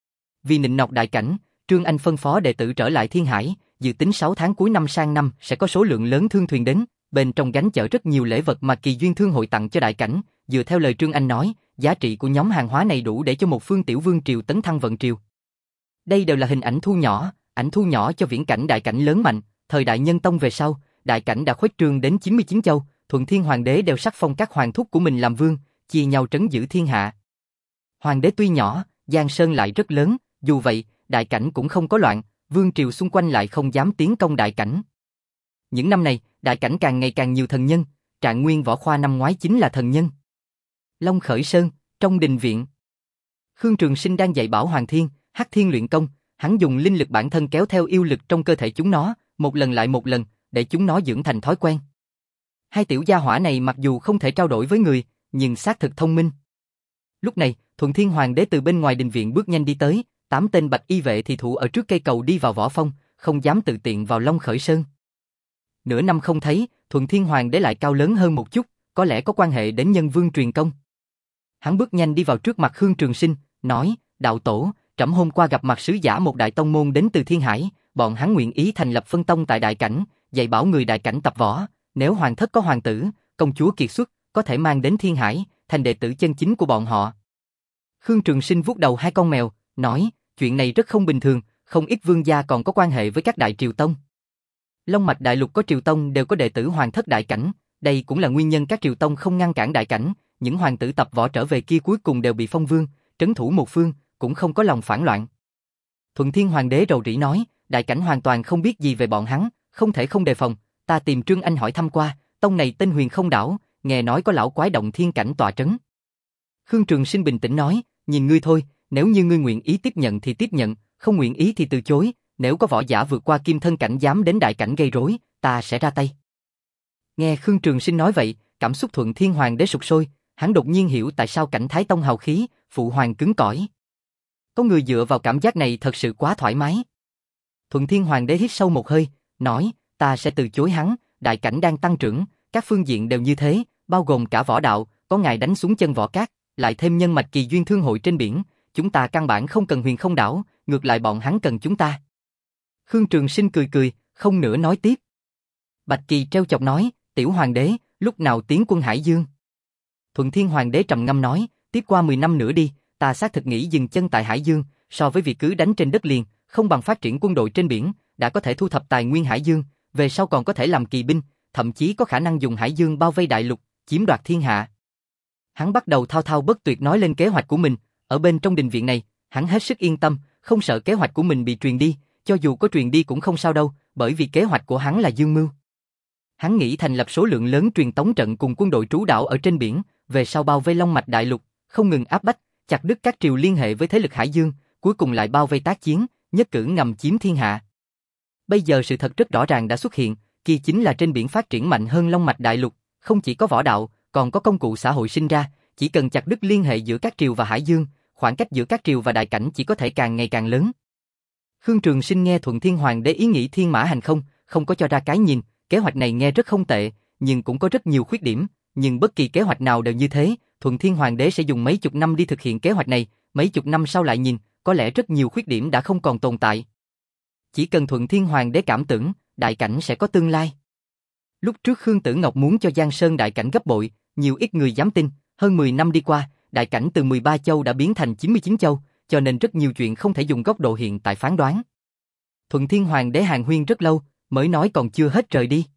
Speaker 1: Vì nịnh nọt đại cảnh, Trương Anh phân phó đệ tử trở lại Thiên Hải, dự tính sáu tháng cuối năm sang năm sẽ có số lượng lớn thương thuyền đến, bên trong gánh chở rất nhiều lễ vật mà Kỳ Duyên Thương hội tặng cho đại cảnh, dựa theo lời Trương Anh nói, giá trị của nhóm hàng hóa này đủ để cho một phương tiểu vương triều tấn thăng vận triều. Đây đều là hình ảnh thu nhỏ, ảnh thu nhỏ cho viễn cảnh đại cảnh lớn mạnh, thời đại Nhân Tông về sau, đại cảnh đã khuếch trương đến chín mươi chín châu, Thuận Thiên Hoàng đế đều sắc phong các hoàng thúc của mình làm vương, chia nhau trấn giữ thiên hạ. Hoàng đế tuy nhỏ, Giang Sơn lại rất lớn, dù vậy, đại cảnh cũng không có loạn, vương triều xung quanh lại không dám tiến công đại cảnh. Những năm này, đại cảnh càng ngày càng nhiều thần nhân, Trạng Nguyên Võ Khoa năm ngoái chính là thần nhân. Long Khởi Sơn, trong đình viện. Khương Trường Sinh đang dạy bảo Hoàng Thiên, Hắc Thiên luyện công, hắn dùng linh lực bản thân kéo theo yêu lực trong cơ thể chúng nó, một lần lại một lần, để chúng nó dưỡng thành thói quen. Hai tiểu gia hỏa này mặc dù không thể trao đổi với người, nhưng xác thực thông minh. Lúc này, Thuận Thiên Hoàng đế từ bên ngoài đình viện bước nhanh đi tới, tám tên bạch y vệ thì thủ ở trước cây cầu đi vào võ phong, không dám tự tiện vào Long Khởi Sơn. Nửa năm không thấy, Thuận Thiên Hoàng đế lại cao lớn hơn một chút, có lẽ có quan hệ đến nhân vương truyền công. Hắn bước nhanh đi vào trước mặt Khương Trường Sinh, nói, đạo tổ, trẫm hôm qua gặp mặt sứ giả một đại tông môn đến từ Thiên Hải, bọn hắn nguyện ý thành lập phân tông tại Đại Cảnh, dạy bảo người Đại Cảnh tập võ, nếu hoàng thất có hoàng tử, công chúa kiệt xuất, có thể mang đến Thiên Hải, thành đệ tử chân chính của bọn họ. Khương Trường Sinh vuốt đầu hai con mèo, nói, chuyện này rất không bình thường, không ít vương gia còn có quan hệ với các đại triều tông. Long mạch đại lục có triều tông đều có đệ tử hoàng thất Đại Cảnh, đây cũng là nguyên nhân các triều tông không ngăn cản Đại Cảnh, những hoàng tử tập võ trở về kia cuối cùng đều bị phong vương, trấn thủ một phương, cũng không có lòng phản loạn. Thuận Thiên Hoàng đế rầu rĩ nói, Đại Cảnh hoàn toàn không biết gì về bọn hắn, không thể không đề phòng, ta tìm Trương Anh hỏi thăm qua, tông này tên Huyền Không Đảo, nghe nói có lão quái động thiên cảnh tọa trấn. Khương Trường Sinh bình tĩnh nói, nhìn ngươi thôi, nếu như ngươi nguyện ý tiếp nhận thì tiếp nhận, không nguyện ý thì từ chối, nếu có võ giả vượt qua kim thân cảnh dám đến Đại Cảnh gây rối, ta sẽ ra tay. Nghe Khương Trường Sinh nói vậy, cảm xúc Thuận Thiên Hoàng đế sục sôi, hắn đột nhiên hiểu tại sao Cảnh Thái Tông hào khí, phụ hoàng cứng cỏi. Có người dựa vào cảm giác này thật sự quá thoải mái. Thuận Thiên Hoàng đế hít sâu một hơi, nói, ta sẽ từ chối hắn, Đại Cảnh đang tăng trưởng, các phương diện đều như thế, bao gồm cả võ đạo, có ngài đánh xuống chân võ cát, lại thêm nhân mạch kỳ duyên thương hội trên biển, chúng ta căn bản không cần Huyền Không Đảo, ngược lại bọn hắn cần chúng ta. Khương Trường Sinh cười cười, không nữa nói tiếp. Bạch Kỳ treo chọc nói, tiểu hoàng đế, lúc nào tiến quân Hải Dương? Thuận Thiên Hoàng đế trầm ngâm nói, tiếp qua mười năm nữa đi, ta xác thực nghĩ dừng chân tại Hải Dương, so với việc cứ đánh trên đất liền, không bằng phát triển quân đội trên biển, đã có thể thu thập tài nguyên Hải Dương, về sau còn có thể làm kỳ binh, thậm chí có khả năng dùng Hải Dương bao vây đại lục, chiếm đoạt thiên hạ. Hắn bắt đầu thao thao bất tuyệt nói lên kế hoạch của mình, ở bên trong đình viện này, hắn hết sức yên tâm, không sợ kế hoạch của mình bị truyền đi, cho dù có truyền đi cũng không sao đâu, bởi vì kế hoạch của hắn là dương mưu. Hắn nghĩ thành lập số lượng lớn truyền tống trận cùng quân đội trú đảo ở trên biển, về sau bao vây Long mạch đại lục, không ngừng áp bách, chặt đứt các triều liên hệ với thế lực Hải Dương, cuối cùng lại bao vây tác chiến, nhất cử ngầm chiếm thiên hạ. Bây giờ sự thật rất rõ ràng đã xuất hiện, kia chính là trên biển phát triển mạnh hơn Long mạch đại lục, không chỉ có võ đạo, còn có công cụ xã hội sinh ra, chỉ cần chặt đứt liên hệ giữa các triều và Hải Dương, khoảng cách giữa các triều và Đại Cảnh chỉ có thể càng ngày càng lớn. Khương Trường Sinh nghe Thuận Thiên Hoàng đế ý nghĩ thiên mã hành không, không có cho ra cái nhìn, kế hoạch này nghe rất không tệ, nhưng cũng có rất nhiều khuyết điểm, nhưng bất kỳ kế hoạch nào đều như thế, Thuận Thiên Hoàng đế sẽ dùng mấy chục năm đi thực hiện kế hoạch này, mấy chục năm sau lại nhìn, có lẽ rất nhiều khuyết điểm đã không còn tồn tại. Chỉ cần Thuận Thiên Hoàng đế cảm tưởng, Đại Cảnh sẽ có tương lai. Lúc trước Khương Tử Ngọc muốn cho Giang Sơn Đại Cảnh gấp bội, nhiều ít người dám tin, hơn mười năm đi qua, Đại Cảnh từ mười ba châu đã biến thành chín mươi chín châu, cho nên rất nhiều chuyện không thể dùng góc độ hiện tại phán đoán. Thuận Thiên Hoàng đế hàn huyên rất lâu, mới nói còn chưa hết trời đi.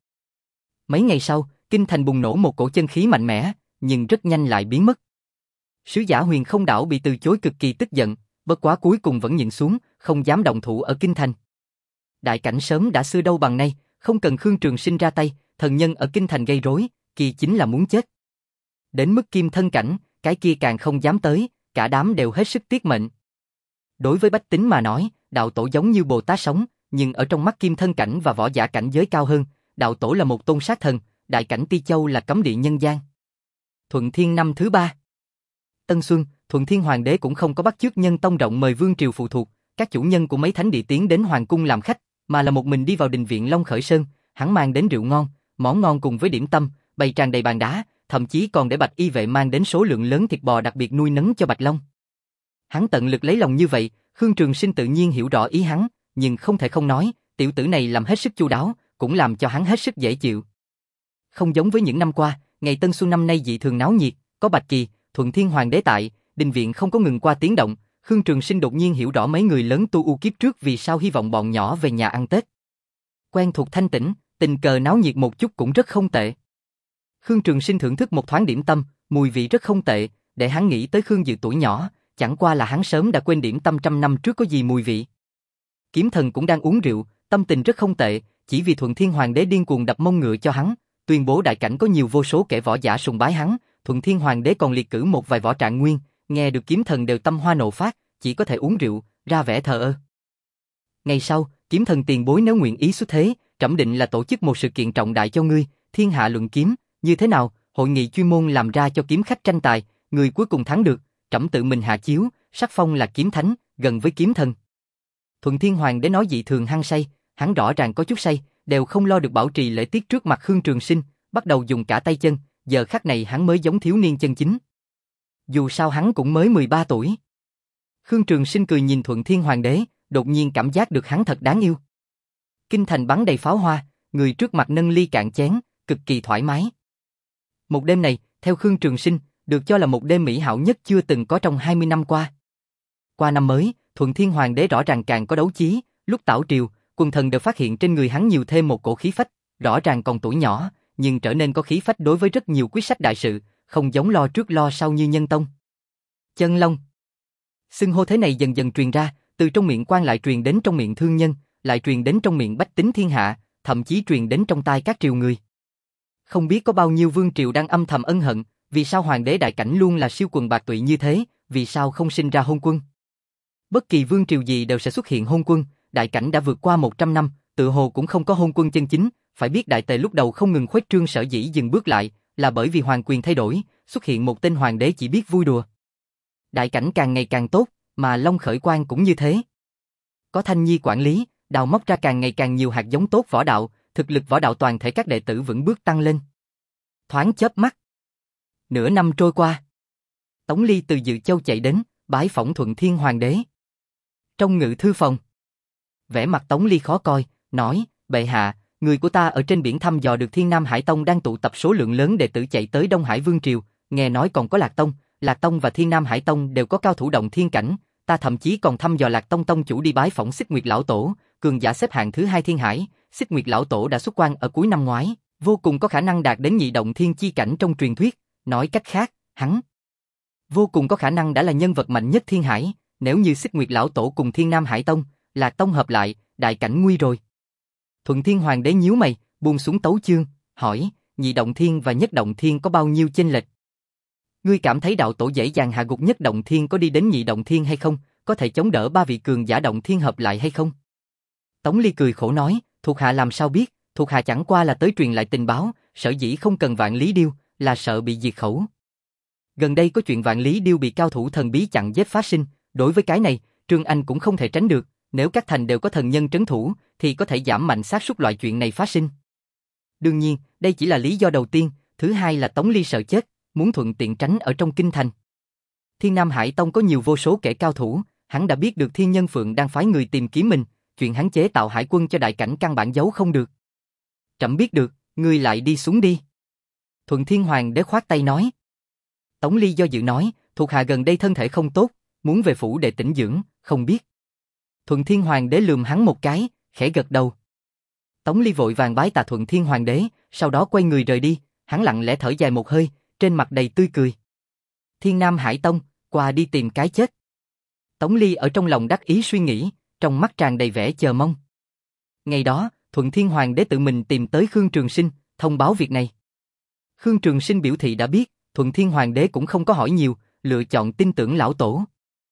Speaker 1: Mấy ngày sau, kinh thành bùng nổ một cổ chân khí mạnh mẽ, nhưng rất nhanh lại biến mất. Sứ giả Huyền Không Đảo bị từ chối cực kỳ tức giận, bất quá cuối cùng vẫn nhịn xuống, không dám động thủ ở kinh thành. Đại Cảnh sớm đã xưa đâu bằng nay, không cần Khương Trường Sinh ra tay, thần nhân ở kinh thành gây rối, kia chính là muốn chết. Đến mức kim thân cảnh, cái kia càng không dám tới, cả đám đều hết sức tiết mệnh. Đối với bách tính mà nói, đạo tổ giống như Bồ Tát sống, nhưng ở trong mắt kim thân cảnh và võ giả cảnh giới cao hơn, đạo tổ là một tôn sát thần, Đại Cảnh Ti Châu là cấm địa nhân gian. Thuận Thiên năm thứ ba. Tân Xuân, Thuận Thiên Hoàng đế cũng không có bắt chước Nhân Tông rộng mời vương triều phụ thuộc, các chủ nhân của mấy thánh địa tiến đến hoàng cung làm khách, mà là một mình đi vào đình viện Long Khởi Sơn, hắn mang đến rượu ngon, món ngon cùng với điểm tâm, bày tràn đầy bàn đá, thậm chí còn để bạch y vệ mang đến số lượng lớn thịt bò đặc biệt nuôi nấng cho Bạch Long. Hắn tận lực lấy lòng như vậy, Khương Trường Sinh tự nhiên hiểu rõ ý hắn, nhưng không thể không nói, tiểu tử này làm hết sức chu đáo, cũng làm cho hắn hết sức dễ chịu. Không giống với những năm qua, ngày Tân Xuân năm nay dị thường náo nhiệt, có Bạch Kỳ, Thuận Thiên Hoàng đế tại, đình viện không có ngừng qua tiếng động, Khương Trường Sinh đột nhiên hiểu rõ mấy người lớn tu u kiếp trước vì sao hy vọng bọn nhỏ về nhà ăn Tết. Quen thuộc thanh tĩnh, tình cờ náo nhiệt một chút cũng rất không tệ. Khương Trường Sinh thưởng thức một thoáng điểm tâm, mùi vị rất không tệ, để hắn nghĩ tới Khương Dự tuổi nhỏ, chẳng qua là hắn sớm đã quên điểm tâm trăm năm trước có gì mùi vị. Kiếm Thần cũng đang uống rượu, tâm tình rất không tệ, chỉ vì Thuận Thiên Hoàng đế điên cuồng đập mông ngựa cho hắn, tuyên bố Đại Cảnh có nhiều vô số kẻ võ giả sùng bái hắn, Thuận Thiên Hoàng đế còn liệt cử một vài võ trạng nguyên, nghe được Kiếm Thần đều tâm hoa nộ phát, chỉ có thể uống rượu, ra vẻ thờ ơ. Ngày sau, Kiếm Thần tiền bối nếu nguyện ý xuất thế, trẫm định là tổ chức một sự kiện trọng đại cho ngươi, thiên hạ luận kiếm, như thế nào? hội nghị chuyên môn làm ra cho kiếm khách tranh tài, người cuối cùng thắng được, trẫm tự mình hạ chiếu, sắc phong là kiếm thánh, gần với kiếm thần. Thuận Thiên Hoàng đế nói dị thường hăng say, hắn rõ ràng có chút say, đều không lo được bảo trì lễ tiết trước mặt Khương Trường Sinh, bắt đầu dùng cả tay chân, giờ khắc này hắn mới giống thiếu niên chân chính. Dù sao hắn cũng mới mười ba tuổi. Khương Trường Sinh cười nhìn Thuận Thiên Hoàng đế, đột nhiên cảm giác được hắn thật đáng yêu. Kinh thành bắn đầy pháo hoa, người trước mặt nâng ly cạn chén, cực kỳ thoải mái. Một đêm này, theo Khương Trường Sinh, được cho là một đêm mỹ hảo nhất chưa từng có trong hai mươi năm qua. Qua năm mới, Thuận Thiên Hoàng đế rõ ràng càng có đấu chí, lúc tảo triều, quần thần đều phát hiện trên người hắn nhiều thêm một cổ khí phách, rõ ràng còn tuổi nhỏ, nhưng trở nên có khí phách đối với rất nhiều quyết sách đại sự, không giống lo trước lo sau như Nhân Tông. Chân Long. Xưng hô thế này dần dần truyền ra, từ trong miệng quan lại truyền đến trong miệng thương nhân, lại truyền đến trong miệng bách tính thiên hạ, thậm chí truyền đến trong tai các triều người. Không biết có bao nhiêu vương triều đang âm thầm ân hận, vì sao hoàng đế đại cảnh luôn là siêu quần bạc tụy như thế, vì sao không sinh ra hôn quân? Bất kỳ vương triều gì đều sẽ xuất hiện hôn quân, đại cảnh đã vượt qua một trăm năm, tự hồ cũng không có hôn quân chân chính, phải biết đại tề lúc đầu không ngừng khuếch trương sở dĩ dừng bước lại, là bởi vì hoàng quyền thay đổi, xuất hiện một tên hoàng đế chỉ biết vui đùa. Đại cảnh càng ngày càng tốt, mà Long Khởi Quang cũng như thế. Có Thanh Nhi quản lý, đào móc ra càng ngày càng nhiều hạt giống tốt võ đạo, thực lực võ đạo toàn thể các đệ tử vững bước tăng lên. Thoáng chớp mắt. Nửa năm trôi qua. Tống Ly từ Dự Châu chạy đến, bái phỏng Thuận Thiên Hoàng đế. Trong ngự thư phòng, vẻ mặt Tống Ly khó coi, nói, bệ hạ, người của ta ở trên biển thăm dò được Thiên Nam Hải Tông đang tụ tập số lượng lớn đệ tử chạy tới Đông Hải Vương Triều, nghe nói còn có Lạc Tông, Lạc Tông và Thiên Nam Hải Tông đều có cao thủ động thiên cảnh, ta thậm chí còn thăm dò Lạc Tông Tông chủ đi bái phỏng Xích Nguyệt Lão Tổ, cường giả xếp hạng thứ hai Thiên Hải, Xích Nguyệt Lão Tổ đã xuất quan ở cuối năm ngoái, vô cùng có khả năng đạt đến nhị động thiên chi cảnh trong truyền thuyết, nói cách khác, hắn vô cùng có khả năng đã là nhân vật mạnh nhất Thiên Hải, nếu như Xích Nguyệt Lão Tổ cùng Thiên Nam Hải Tông, Lạc Tông hợp lại, đại cảnh nguy rồi. Thuận Thiên Hoàng đế nhíu mày, buông xuống tấu chương, hỏi, nhị động thiên và nhất động thiên có bao nhiêu chênh lệch? Ngươi cảm thấy đạo tổ dễ dàng hạ gục nhất động thiên có đi đến nhị động thiên hay không, có thể chống đỡ ba vị cường giả động thiên hợp lại hay không? Tống Ly cười khổ nói, thuộc hạ làm sao biết, thuộc hạ chẳng qua là tới truyền lại tình báo, sở dĩ không cần Vạn Lý Điêu, là sợ bị diệt khẩu. Gần đây có chuyện Vạn Lý Điêu bị cao thủ thần bí chặn giết phát sinh, đối với cái này, Trương Anh cũng không thể tránh được, nếu các thành đều có thần nhân trấn thủ, thì có thể giảm mạnh xác suất loại chuyện này phát sinh. Đương nhiên, đây chỉ là lý do đầu tiên, thứ hai là Tống Ly sợ chết, muốn thuận tiện tránh ở trong kinh thành. Thiên Nam Hải Tông có nhiều vô số kẻ cao thủ, hắn đã biết được Thiên Nhân Phượng đang phái người tìm kiếm mình, chuyện hắn chế tạo hải quân cho đại cảnh căn bản giấu không được. Trẫm biết được, ngươi lại đi xuống đi. Thuận Thiên Hoàng đế khoát tay nói. Tống Ly do dự nói, thuộc hạ gần đây thân thể không tốt, muốn về phủ để tĩnh dưỡng, không biết. Thuận Thiên Hoàng đế lườm hắn một cái, khẽ gật đầu. Tống Ly vội vàng bái tạ Thuận Thiên Hoàng đế, sau đó quay người rời đi, hắn lặng lẽ thở dài một hơi, trên mặt đầy tươi cười. Thiên Nam Hải Tông, qua đi tìm cái chết. Tống Ly ở trong lòng đắc ý suy nghĩ, trong mắt tràn đầy vẻ chờ mong. Ngày đó, Thuận Thiên Hoàng đế tự mình tìm tới Khương Trường Sinh, thông báo việc này. Khương Trường Sinh biểu thị đã biết, Thuận Thiên Hoàng đế cũng không có hỏi nhiều, lựa chọn tin tưởng lão tổ.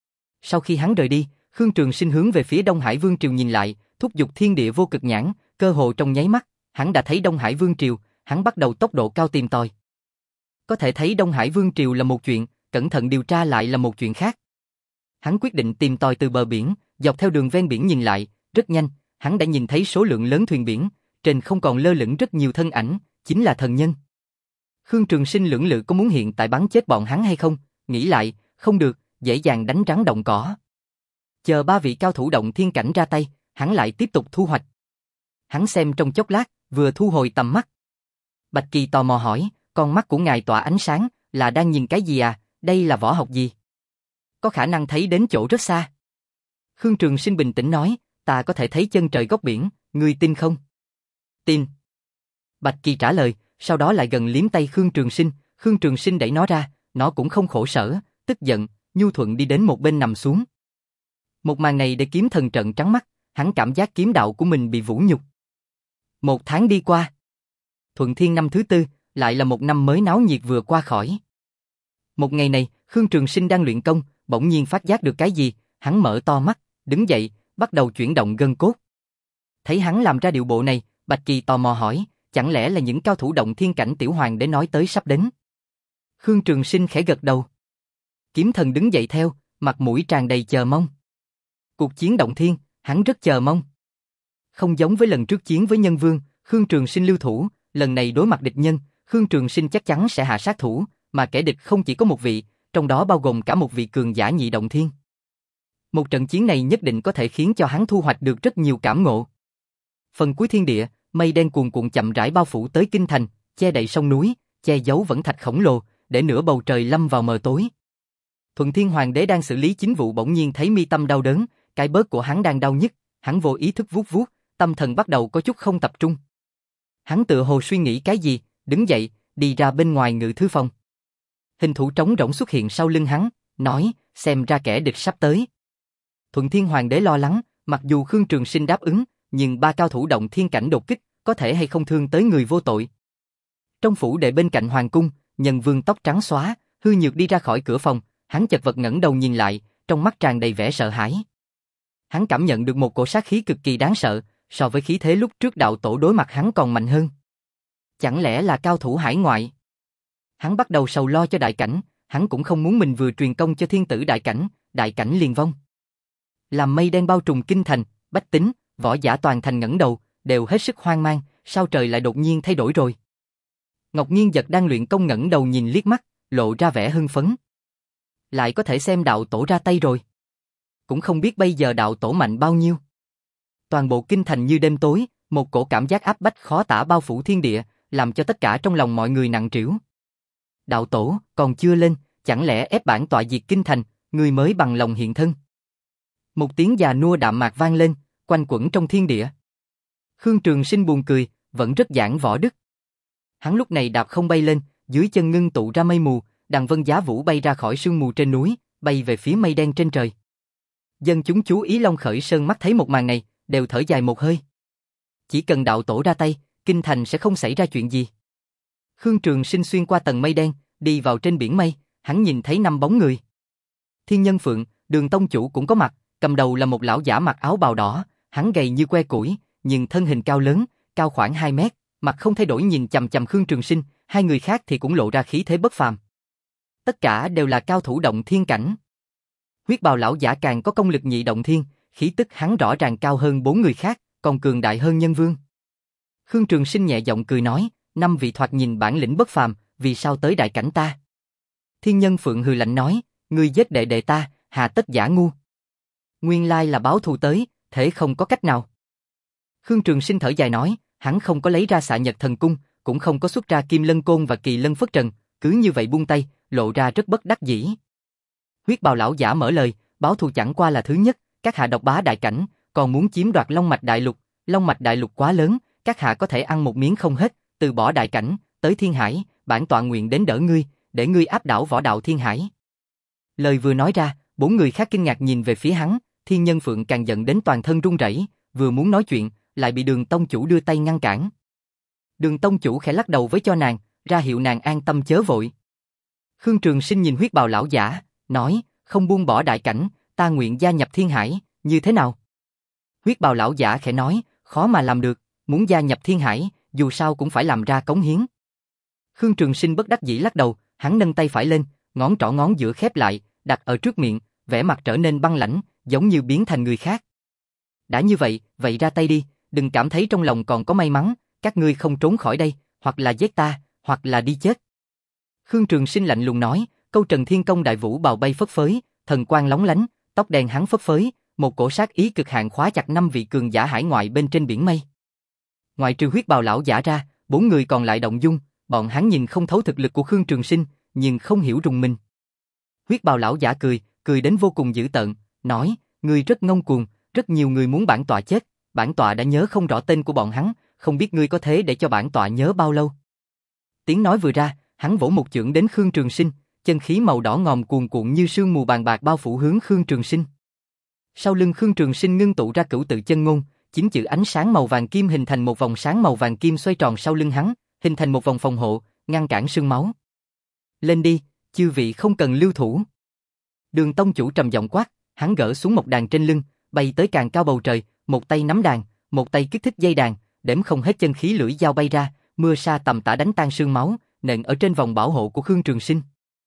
Speaker 1: Sau khi hắn rời đi, Khương Trường Sinh hướng về phía Đông Hải Vương Triều nhìn lại, thúc giục thiên địa vô cực nhãn, cơ hồ trong nháy mắt, hắn đã thấy Đông Hải Vương Triều, hắn bắt đầu tốc độ cao tìm tòi. Có thể thấy Đông Hải Vương Triều là một chuyện, cẩn thận điều tra lại là một chuyện khác. Hắn quyết định tìm tòi từ bờ biển, dọc theo đường ven biển nhìn lại, rất nhanh, hắn đã nhìn thấy số lượng lớn thuyền biển, trên không còn lơ lửng rất nhiều thân ảnh, chính là thần nhân. Khương Trường Sinh lưỡng lự có muốn hiện tại bắn chết bọn hắn hay không, nghĩ lại, không được, dễ dàng đánh rắn động cỏ. Chờ ba vị cao thủ động thiên cảnh ra tay, hắn lại tiếp tục thu hoạch. Hắn xem trong chốc lát, vừa thu hồi tầm mắt. Bạch Kỳ tò mò hỏi, con mắt của ngài tỏa ánh sáng, là đang nhìn cái gì à, đây là võ học gì? Có khả năng thấy đến chỗ rất xa. Khương Trường Sinh bình tĩnh nói, ta có thể thấy chân trời góc biển, ngươi tin không? Tin. Bạch Kỳ trả lời, sau đó lại gần liếm tay Khương Trường Sinh, Khương Trường Sinh đẩy nó ra, nó cũng không khổ sở, tức giận, nhu thuận đi đến một bên nằm xuống. Một màn này để kiếm thần trận trắng mắt, hắn cảm giác kiếm đạo của mình bị vũ nhục. Một tháng đi qua. Thuận Thiên năm thứ tư, lại là một năm mới náo nhiệt vừa qua khỏi. Một ngày này, Khương Trường Sinh đang luyện công, bỗng nhiên phát giác được cái gì, hắn mở to mắt, đứng dậy, bắt đầu chuyển động gân cốt. Thấy hắn làm ra điệu bộ này, Bạch Kỳ tò mò hỏi, chẳng lẽ là những cao thủ động thiên cảnh tiểu hoàng để nói tới sắp đến? Khương Trường Sinh khẽ gật đầu. Kiếm thần đứng dậy theo, mặt mũi tràn đầy chờ mong. Cuộc chiến động thiên, hắn rất chờ mong. Không giống với lần trước chiến với Nhân Vương, Khương Trường Sinh lưu thủ, lần này đối mặt địch nhân, Khương Trường Sinh chắc chắn sẽ hạ sát thủ, mà kẻ địch không chỉ có một vị, trong đó bao gồm cả một vị cường giả nhị động thiên. Một trận chiến này nhất định có thể khiến cho hắn thu hoạch được rất nhiều cảm ngộ. Phần cuối thiên địa, mây đen cuồn cuộn chậm rãi bao phủ tới kinh thành, che đậy sông núi, che giấu vẫn thạch khổng lồ, để nửa bầu trời lâm vào mờ tối. Thuận Thiên Hoàng đế đang xử lý chính vụ bỗng nhiên thấy mi tâm đau đớn, cái bớt của hắn đang đau nhức, hắn vô ý thức vuốt vuốt, tâm thần bắt đầu có chút không tập trung. Hắn tựa hồ suy nghĩ cái gì, đứng dậy, đi ra bên ngoài ngự thư phòng. Hình thủ trống rỗng xuất hiện sau lưng hắn, nói, xem ra kẻ địch sắp tới. Thuận Thiên Hoàng đế lo lắng, mặc dù Khương Trường Sinh đáp ứng, nhưng ba cao thủ động thiên cảnh đột kích, có thể hay không thương tới người vô tội. Trong phủ đệ bên cạnh hoàng cung, Nhân Vương tóc trắng xóa, hư nhược đi ra khỏi cửa phòng, hắn chật vật ngẩng đầu nhìn lại, trong mắt tràn đầy vẻ sợ hãi. Hắn cảm nhận được một cổ sát khí cực kỳ đáng sợ, so với khí thế lúc trước đạo tổ đối mặt hắn còn mạnh hơn. Chẳng lẽ là cao thủ hải ngoại? Hắn bắt đầu sầu lo cho đại cảnh, hắn cũng không muốn mình vừa truyền công cho thiên tử đại cảnh, đại cảnh liền vong. Làm mây đen bao trùm kinh thành, bách tính, võ giả toàn thành ngẩng đầu, đều hết sức hoang mang, sao trời lại đột nhiên thay đổi rồi? Ngọc Nghiên Giật đang luyện công ngẩng đầu nhìn liếc mắt, lộ ra vẻ hưng phấn. Lại có thể xem đạo tổ ra tay rồi. Cũng không biết bây giờ đạo tổ mạnh bao nhiêu. Toàn bộ kinh thành như đêm tối, một cổ cảm giác áp bách khó tả bao phủ thiên địa, làm cho tất cả trong lòng mọi người nặng trĩu. Đạo tổ còn chưa lên, chẳng lẽ ép bản tọa diệt kinh thành, người mới bằng lòng hiện thân? Một tiếng già nua đạm mạc vang lên, quanh quẩn trong thiên địa. Khương Trường Sinh buồn cười, vẫn rất giảng võ đức. Hắn lúc này đạp không bay lên, dưới chân ngưng tụ ra mây mù, đằng vân giá vũ bay ra khỏi sương mù trên núi, bay về phía mây đen trên trời. Dân chúng chú ý Long Khởi Sơn mắt thấy một màn này, đều thở dài một hơi. Chỉ cần đạo tổ ra tay, kinh thành sẽ không xảy ra chuyện gì. Khương Trường Sinh xuyên qua tầng mây đen, đi vào trên biển mây, hắn nhìn thấy năm bóng người. Thiên Nhân Phượng, Đường tông chủ cũng có mặt, cầm đầu là một lão giả mặc áo bào đỏ, hắn gầy như que củi, nhưng thân hình cao lớn, cao khoảng hai mét, mặt không thay đổi nhìn chằm chằm Khương Trường Sinh, hai người khác thì cũng lộ ra khí thế bất phàm. Tất cả đều là cao thủ động thiên cảnh. Huyết bào lão giả càng có công lực nhị động thiên, khí tức hắn rõ ràng cao hơn bốn người khác, còn cường đại hơn Nhân Vương. Khương Trường Sinh nhẹ giọng cười nói, năm vị thoạt nhìn bản lĩnh bất phàm, vì sao tới đại cảnh ta? Thiên Nhân Phượng hừ lạnh nói, ngươi giết đệ đệ ta, hà tất giả ngu. Nguyên lai là báo thù tới, thế không có cách nào. Khương Trường Sinh thở dài nói, hắn không có lấy ra Xạ Nhật Thần Cung, cũng không có xuất ra Kim Lân Côn và Kỳ Lân Phất Trần, cứ như vậy buông tay, lộ ra rất bất đắc dĩ. Huyết bào lão giả mở lời, báo thù chẳng qua là thứ nhất, các hạ độc bá đại cảnh, còn muốn chiếm đoạt Long Mạch Đại Lục, Long Mạch Đại Lục quá lớn, các hạ có thể ăn một miếng không hết, từ bỏ đại cảnh, tới Thiên Hải, bản tọa nguyện đến đỡ ngươi, để ngươi áp đảo võ đạo Thiên Hải. Lời vừa nói ra, bốn người khác kinh ngạc nhìn về phía hắn, Thiên Nhân Phượng càng giận đến toàn thân run rẩy, vừa muốn nói chuyện, lại bị Đường tông chủ đưa tay ngăn cản. Đường tông chủ khẽ lắc đầu với cho nàng, ra hiệu nàng an tâm chớ vội. Khương Trường Sinh nhìn huyết bào lão giả, nói, không buông bỏ đại cảnh, ta nguyện gia nhập Thiên Hải, như thế nào? Huyết bào lão giả khẽ nói, khó mà làm được, muốn gia nhập Thiên Hải, dù sao cũng phải làm ra cống hiến. Khương Trường Sinh bất đắc dĩ lắc đầu, hắn nâng tay phải lên, ngón trỏ ngón giữa khép lại, đặt ở trước miệng, vẻ mặt trở nên băng lãnh, giống như biến thành người khác. Đã như vậy, vậy ra tay đi, đừng cảm thấy trong lòng còn có may mắn, các ngươi không trốn khỏi đây, hoặc là giết ta, hoặc là đi chết. Khương Trường Sinh lạnh lùng nói, câu Trần Thiên Công đại vũ bào bay phất phới, thần quang lóng lánh, tóc đen hắn phất phới, một cổ sát ý cực hạn khóa chặt năm vị cường giả hải ngoại bên trên biển mây. Ngoại trừ huyết bào lão giả ra, bốn người còn lại động dung, bọn hắn nhìn không thấu thực lực của Khương Trường Sinh, nhưng không hiểu rùng mình. Huyết bào lão giả cười, cười đến vô cùng dữ tợn, nói, ngươi rất ngông cuồng, rất nhiều người muốn bản tọa chết, bản tọa đã nhớ không rõ tên của bọn hắn, không biết ngươi có thế để cho bản tọa nhớ bao lâu. Tiếng nói vừa ra, hắn vỗ một chưởng đến Khương Trường Sinh, chân khí màu đỏ ngòm cuồn cuộn như sương mù bàn bạc bao phủ hướng Khương Trường Sinh. Sau lưng Khương Trường Sinh ngưng tụ ra cửu tự chân ngôn, chín chữ ánh sáng màu vàng kim hình thành một vòng sáng màu vàng kim xoay tròn sau lưng hắn, hình thành một vòng phòng hộ, ngăn cản sương máu. Lên đi, chư vị không cần lưu thủ. Đường tông chủ trầm giọng quát, hắn gỡ xuống một đàn trên lưng, bay tới càng cao bầu trời, một tay nắm đàn, một tay kích thích dây đàn, đếm không hết chân khí lưỡi dao bay ra, mưa sa tầm tã đánh tan sương máu, nện ở trên vòng bảo hộ của Khương Trường Sinh.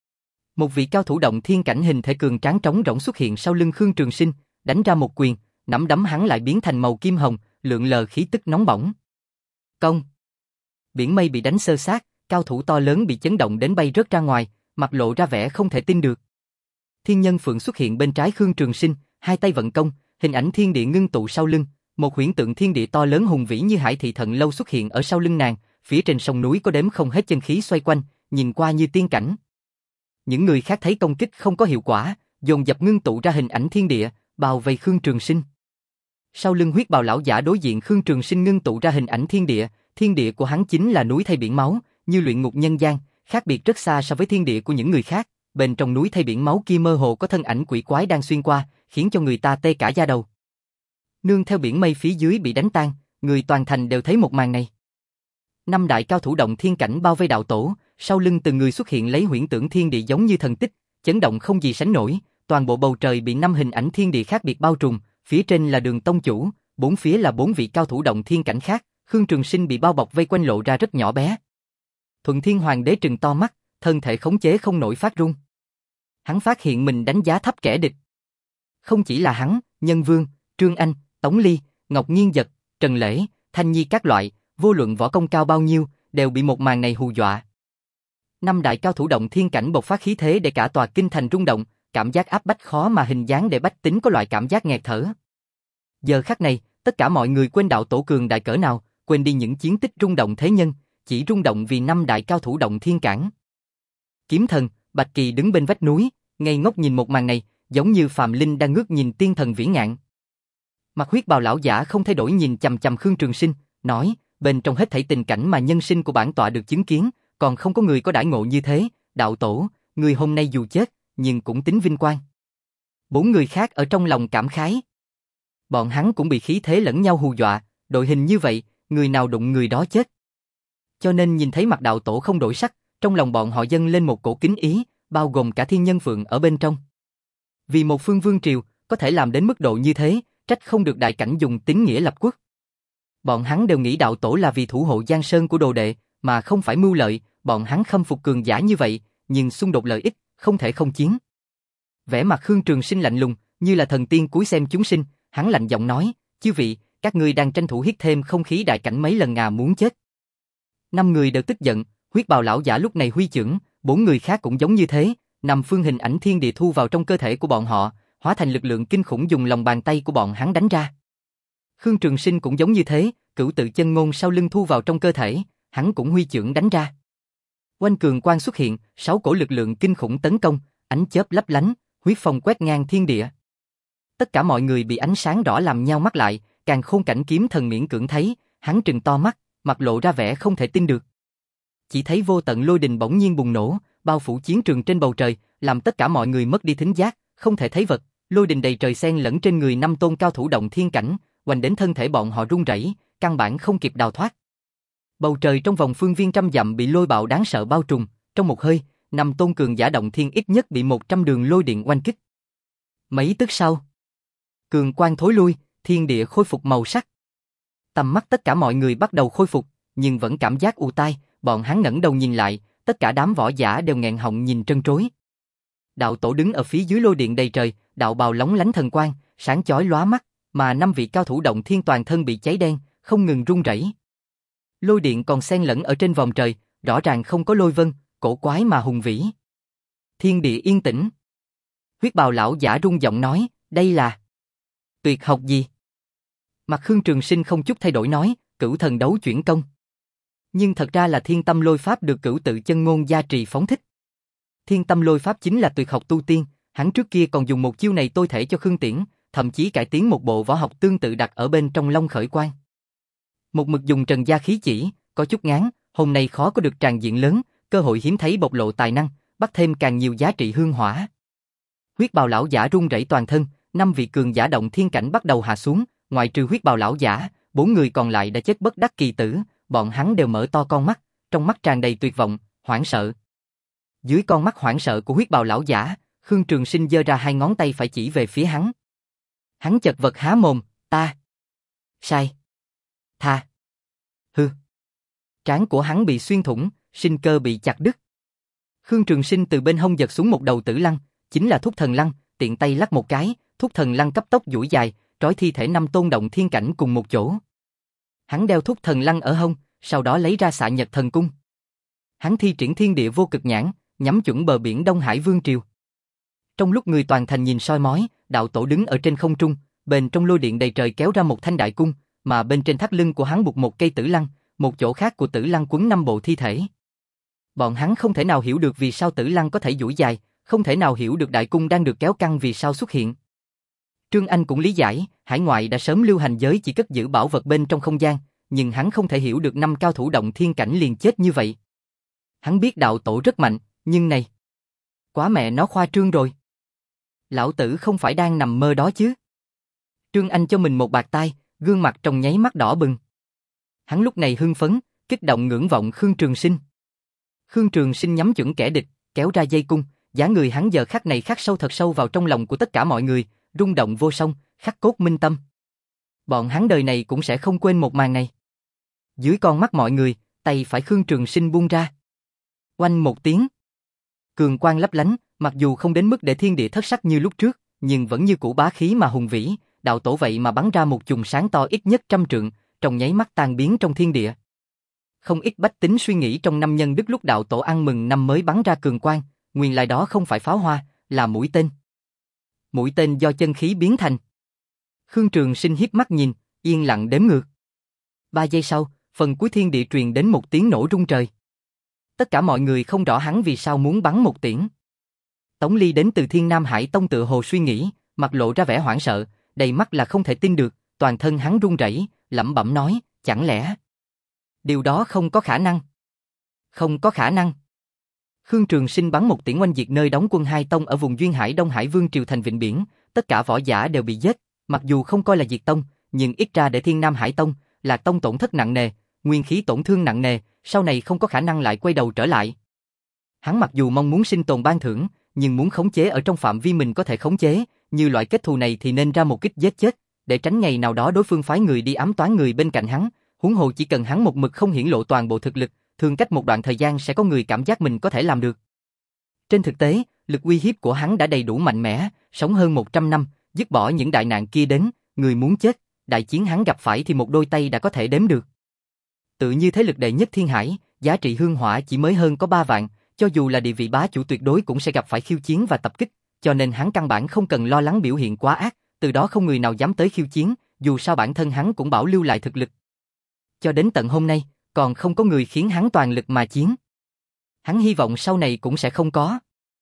Speaker 1: Một vị cao thủ động thiên cảnh hình thể cường tráng trống rỗng xuất hiện sau lưng Khương Trường Sinh, đánh ra một quyền, nắm đấm hắn lại biến thành màu kim hồng, lượn lờ khí tức nóng bỏng. Công! Biển mây bị đánh xơ xác, cao thủ to lớn bị chấn động đến bay rớt ra ngoài, mặt lộ ra vẻ không thể tin được. Thiên Nhân Phượng xuất hiện bên trái Khương Trường Sinh, hai tay vận công, hình ảnh thiên địa ngưng tụ sau lưng, một huyễn tượng thiên địa to lớn hùng vĩ như Hải Thị Thần Lâu xuất hiện ở sau lưng nàng, phía trên sông núi có đếm không hết chân khí xoay quanh, nhìn qua như tiên cảnh. Những người khác thấy công kích không có hiệu quả, dồn dập ngưng tụ ra hình ảnh thiên địa, bao vây Khương Trường Sinh. Sau lưng huyết bào lão giả đối diện Khương Trường Sinh ngưng tụ ra hình ảnh thiên địa, thiên địa của hắn chính là núi thay biển máu, như luyện ngục nhân gian, khác biệt rất xa so với thiên địa của những người khác. Bên trong núi thay biển máu kia mơ hồ có thân ảnh quỷ quái đang xuyên qua, khiến cho người ta tê cả da đầu. Nương theo biển mây phía dưới bị đánh tan, người toàn thành đều thấy một màn này. Năm đại cao thủ động thiên cảnh bao vây đạo tổ, sau lưng từng người xuất hiện lấy huyễn tưởng thiên địa giống như thần tích, chấn động không gì sánh nổi, toàn bộ bầu trời bị năm hình ảnh thiên địa khác biệt bao trùm, phía trên là Đường tông chủ, bốn phía là bốn vị cao thủ động thiên cảnh khác, Khương Trường Sinh bị bao bọc vây quanh lộ ra rất nhỏ bé. Thuận Thiên Hoàng đế trừng to mắt, thân thể khống chế không nổi phát run. Hắn phát hiện mình đánh giá thấp kẻ địch. Không chỉ là hắn, Nhân Vương, Trương Anh, Tống Ly, Ngọc Nhiên Dật, Trần Lễ, Thanh Nhi các loại, vô luận võ công cao bao nhiêu, đều bị một màn này hù dọa. Năm đại cao thủ động thiên cảnh bộc phát khí thế để cả tòa kinh thành rung động, cảm giác áp bách khó mà hình dáng để bách tính có loại cảm giác nghẹt thở. Giờ khắc này, tất cả mọi người quên đạo tổ cường đại cỡ nào, quên đi những chiến tích rung động thế nhân, chỉ rung động vì năm đại cao thủ động thiên cảnh. Kiếm Thần, Bạch Kỳ đứng bên vách núi, ngây ngốc nhìn một màn này, giống như phàm linh đang ngước nhìn tiên thần vĩ ngạn. Mặt huyết bào lão giả không thay đổi nhìn chằm chằm Khương Trường Sinh, nói, bên trong hết thảy tình cảnh mà nhân sinh của bản tọa được chứng kiến, còn không có người có đãi ngộ như thế, đạo tổ, người hôm nay dù chết, nhưng cũng tính vinh quang. Bốn người khác ở trong lòng cảm khái. Bọn hắn cũng bị khí thế lẫn nhau hù dọa, đội hình như vậy, người nào đụng người đó chết. Cho nên nhìn thấy mặt đạo tổ không đổi sắc, trong lòng bọn họ dâng lên một cổ kính ý, bao gồm cả Thiên Nhân Phượng ở bên trong. Vì một phương vương triều, có thể làm đến mức độ như thế, trách không được đại cảnh dùng tín nghĩa lập quốc. Bọn hắn đều nghĩ đạo tổ là vì thủ hộ giang sơn của đồ đệ, mà không phải mưu lợi, bọn hắn khâm phục cường giả như vậy, nhưng xung đột lợi ích, không thể không chiến. Vẻ mặt Khương Trường Sinh lạnh lùng, như là thần tiên cúi xem chúng sinh, hắn lạnh giọng nói, chư vị, các ngươi đang tranh thủ hít thêm không khí đại cảnh mấy lần ngà muốn chết. Năm người đều tức giận, huyết bào lão giả lúc này huy chưởng, bốn người khác cũng giống như thế, năm phương hình ảnh thiên địa thu vào trong cơ thể của bọn họ, hóa thành lực lượng kinh khủng dùng lòng bàn tay của bọn hắn đánh ra. Khương Trường Sinh cũng giống như thế, cửu tự chân ngôn sau lưng thu vào trong cơ thể, hắn cũng huy chưởng đánh ra. Oanh cường quang xuất hiện, sáu cổ lực lượng kinh khủng tấn công, ánh chớp lấp lánh, huyết phong quét ngang thiên địa. Tất cả mọi người bị ánh sáng đỏ làm nhao mắt lại, Càn Khôn Cảnh Kiếm Thần miễn cưỡng thấy, hắn trừng to mắt, mặt lộ ra vẻ không thể tin được. Chỉ thấy vô tận lôi đình bỗng nhiên bùng nổ, bao phủ chiến trường trên bầu trời, làm tất cả mọi người mất đi thính giác, không thể thấy vật. Lôi đình đầy trời xen lẫn trên người năm tôn cao thủ động thiên cảnh, hoành đến thân thể bọn họ run rẩy, căn bản không kịp đào thoát. Bầu trời trong vòng phương viên trăm dặm bị lôi bạo đáng sợ bao trùm, trong một hơi, năm tôn cường giả động thiên ít nhất bị một trăm đường lôi điện oanh kích. Mấy tức sau, cường quang thối lui, thiên địa khôi phục màu sắc. Tầm mắt tất cả mọi người bắt đầu khôi phục, nhưng vẫn cảm giác ù tai, bọn hắn ngẩng đầu nhìn lại, tất cả đám võ giả đều nghẹn họng nhìn trân trối. Đạo tổ đứng ở phía dưới lôi điện đầy trời, đạo bào lóng lánh thần quang, sáng chói lóa mắt, mà năm vị cao thủ động thiên toàn thân bị cháy đen, không ngừng run rẩy. Lôi điện còn xen lẫn ở trên vòng trời, rõ ràng không có lôi vân, cổ quái mà hùng vĩ. Thiên địa yên tĩnh. Huyết bào lão giả run giọng nói, đây là tuyệt học gì? Mặt Khương Trường Sinh không chút thay đổi nói, cửu thần đấu chuyển công. Nhưng thật ra là thiên tâm lôi pháp được cửu tự chân ngôn gia trì phóng thích. Thiên tâm lôi pháp chính là tuyệt học tu tiên, hắn trước kia còn dùng một chiêu này tôi thể cho Khương Tiễn, thậm chí cải tiến một bộ võ học tương tự đặt ở bên trong Long Khởi Quan. Một mực dùng trần gia khí chỉ, có chút ngán, hôm nay khó có được tràn diện lớn, cơ hội hiếm thấy bộc lộ tài năng, bắt thêm càng nhiều giá trị hương hỏa. Huyết bào lão giả run rẩy toàn thân, năm vị cường giả động thiên cảnh bắt đầu hạ xuống, ngoại trừ huyết bào lão giả, bốn người còn lại đã chết bất đắc kỳ tử, bọn hắn đều mở to con mắt, trong mắt tràn đầy tuyệt vọng, hoảng sợ. Dưới con mắt hoảng sợ của huyết bào lão giả, Khương Trường Sinh giơ ra hai ngón tay phải chỉ về phía hắn. Hắn chật vật há mồm, ta. Sai. Tha. Hư. Trán của hắn bị xuyên thủng, sinh cơ bị chặt đứt. Khương Trường Sinh từ bên hông giật xuống một đầu tử lăng, chính là Thúc Thần Lăng, tiện tay lắc một cái, Thúc Thần Lăng cấp tốc duỗi dài, trói thi thể năm tôn động thiên cảnh cùng một chỗ. Hắn đeo Thúc Thần Lăng ở hông, sau đó lấy ra Xạ Nhật Thần Cung. Hắn thi triển Thiên Địa Vô Cực Nhãn, nhắm chuẩn bờ biển Đông Hải Vương triều. Trong lúc người toàn thành nhìn soi mói, đạo tổ đứng ở trên không trung, bên trong lôi điện đầy trời kéo ra một thanh đại cung, mà bên trên thắt lưng của hắn buộc một cây tử lăng, một chỗ khác của tử lăng quấn năm bộ thi thể. Bọn hắn không thể nào hiểu được vì sao tử lăng có thể duỗi dài, không thể nào hiểu được đại cung đang được kéo căng vì sao xuất hiện. Trương Anh cũng lý giải, hải ngoại đã sớm lưu hành giới chỉ cất giữ bảo vật bên trong không gian, nhưng hắn không thể hiểu được năm cao thủ động thiên cảnh liền chết như vậy. Hắn biết đạo tổ rất mạnh, nhưng này, quá mẹ nó khoa trương rồi. Lão tử không phải đang nằm mơ đó chứ. Trương Anh cho mình một bạt tai, gương mặt trong nháy mắt đỏ bừng. Hắn lúc này hưng phấn, kích động ngưỡng vọng Khương Trường Sinh. Khương Trường Sinh nhắm chuẩn kẻ địch, kéo ra dây cung, dáng người hắn giờ khắc này khắc sâu thật sâu vào trong lòng của tất cả mọi người, rung động vô song, khắc cốt minh tâm. Bọn hắn đời này cũng sẽ không quên một màn này. Dưới con mắt mọi người, tay phải Khương Trường Sinh buông ra. Oanh một tiếng. Cường quang lấp lánh, mặc dù không đến mức để thiên địa thất sắc như lúc trước, nhưng vẫn như cũ bá khí mà hùng vĩ, đạo tổ vậy mà bắn ra một chùm sáng to ít nhất trăm trượng, trong nháy mắt tan biến trong thiên địa. Không ít bách tính suy nghĩ trong năm nhân đức lúc đạo tổ ăn mừng năm mới bắn ra cường quang, nguyên lai đó không phải pháo hoa, là mũi tên. Mũi tên do chân khí biến thành. Khương Trường Sinh hiếp mắt nhìn, yên lặng đếm ngược. Ba giây sau, phần cuối thiên địa truyền đến một tiếng nổ rung trời. Tất cả mọi người không rõ hắn vì sao muốn bắn một tiễn. Tống Ly đến từ Thiên Nam Hải Tông tự hồ suy nghĩ, mặt lộ ra vẻ hoảng sợ, đầy mắt là không thể tin được, toàn thân hắn run rẩy, lẩm bẩm nói, chẳng lẽ điều đó không có khả năng? Không có khả năng. Khương Trường Sinh bắn một tiễn oanh diệt nơi đóng quân hai tông ở vùng duyên hải Đông Hải Vương triều thành vịnh biển, tất cả võ giả đều bị giết, mặc dù không coi là diệt tông, nhưng ít ra để Thiên Nam Hải Tông, Lạc Tông tổn thất nặng nề, nguyên khí tổn thương nặng nề, sau này không có khả năng lại quay đầu trở lại. Hắn mặc dù mong muốn sinh tồn ban thưởng, nhưng muốn khống chế ở trong phạm vi mình có thể khống chế, như loại kết thù này thì nên ra một kích giết chết, để tránh ngày nào đó đối phương phái người đi ám toán người bên cạnh hắn, huống hồ chỉ cần hắn một mực không hiển lộ toàn bộ thực lực, thường cách một đoạn thời gian sẽ có người cảm giác mình có thể làm được. Trên thực tế, lực uy hiếp của hắn đã đầy đủ mạnh mẽ, sống hơn một trăm năm, dứt bỏ những đại nạn kia đến, người muốn chết, đại chiến hắn gặp phải thì một đôi tay đã có thể đếm được. Tự như thế lực đệ nhất thiên hải, giá trị hương hỏa chỉ mới hơn có ba vạn, cho dù là địa vị bá chủ tuyệt đối cũng sẽ gặp phải khiêu chiến và tập kích, cho nên hắn căn bản không cần lo lắng biểu hiện quá ác, từ đó không người nào dám tới khiêu chiến, dù sao bản thân hắn cũng bảo lưu lại thực lực. Cho đến tận hôm nay, còn không có người khiến hắn toàn lực mà chiến. Hắn hy vọng sau này cũng sẽ không có.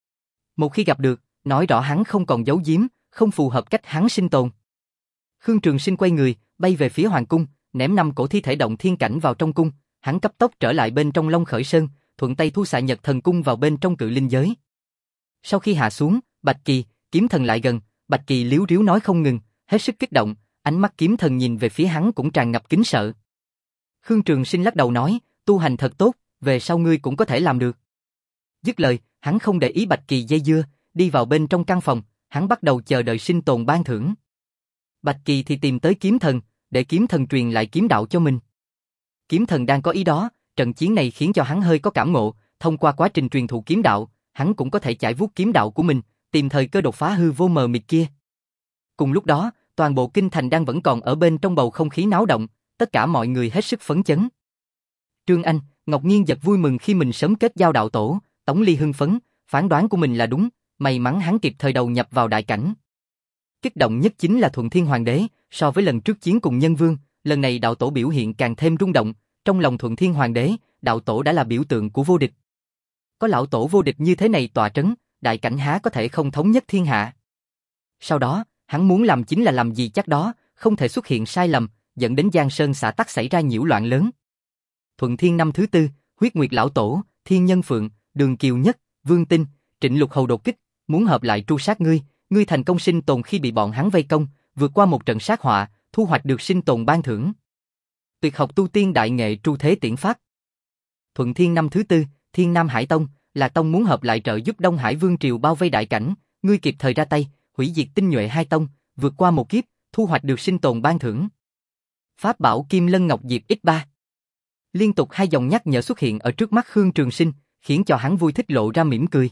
Speaker 1: Một khi gặp được, nói rõ hắn không còn giấu giếm, không phù hợp cách hắn sinh tồn. Khương Trường Sinh quay người, bay về phía hoàng cung, ném năm cổ thi thể động thiên cảnh vào trong cung, hắn cấp tốc trở lại bên trong Long Khởi Sơn, thuận tay thu Xạ Nhật Thần Cung vào bên trong Cự Linh giới. Sau khi hạ xuống, Bạch Kỳ, Kiếm Thần lại gần, Bạch Kỳ líu ríu nói không ngừng, hết sức kích động, ánh mắt Kiếm Thần nhìn về phía hắn cũng tràn ngập kính sợ. Khương Trường Sinh lắc đầu nói, tu hành thật tốt, về sau ngươi cũng có thể làm được. Dứt lời, hắn không để ý Bạch Kỳ dây dưa, đi vào bên trong căn phòng, hắn bắt đầu chờ đợi sinh tồn ban thưởng. Bạch Kỳ thì tìm tới Kiếm Thần, để Kiếm Thần truyền lại kiếm đạo cho mình. Kiếm Thần đang có ý đó, trận chiến này khiến cho hắn hơi có cảm ngộ, thông qua quá trình truyền thụ kiếm đạo, hắn cũng có thể chải vuốt kiếm đạo của mình, tìm thời cơ đột phá hư vô mờ mịt kia. Cùng lúc đó, toàn bộ kinh thành đang vẫn còn ở bên trong bầu không khí náo động, tất cả mọi người hết sức phấn chấn. Trương Anh, Ngọc Nhiên giật vui mừng khi mình sớm kết giao đạo tổ, Tống Ly hưng phấn, phán đoán của mình là đúng, may mắn hắn kịp thời đầu nhập vào đại cảnh. Kích động nhất chính là Thuận Thiên Hoàng đế, so với lần trước chiến cùng Nhân Vương, lần này đạo tổ biểu hiện càng thêm rung động, trong lòng Thuận Thiên Hoàng đế, đạo tổ đã là biểu tượng của vô địch. Có lão tổ vô địch như thế này tọa trấn, đại cảnh há có thể không thống nhất thiên hạ. Sau đó, hắn muốn làm chính là làm gì chắc đó, không thể xuất hiện sai lầm, dẫn đến Giang Sơn xã tắc xảy ra nhiễu loạn lớn. Thuận Thiên năm thứ tư, Huyết Nguyệt lão tổ, Thiên Nhân Phượng, Đường Kiều Nhất, Vương Tinh, Trịnh Lục Hầu đột kích, muốn hợp lại tru sát ngươi, ngươi thành công sinh tồn khi bị bọn hắn vây công, vượt qua một trận sát họa, thu hoạch được sinh tồn ban thưởng. Tuyệt học tu tiên đại nghệ tru thế tiễn pháp. Thuận Thiên năm thứ tư, Thiên Nam Hải Tông, là tông muốn hợp lại trợ giúp Đông Hải Vương triều bao vây đại cảnh, ngươi kịp thời ra tay, hủy diệt tinh nhuệ hai tông, vượt qua một kiếp, thu hoạch được sinh tồn ban thưởng. Pháp bảo Kim Lân Ngọc Diệp ích ba. Liên tục hai dòng nhắc nhở xuất hiện ở trước mắt Khương Trường Sinh, khiến cho hắn vui thích lộ ra mỉm cười.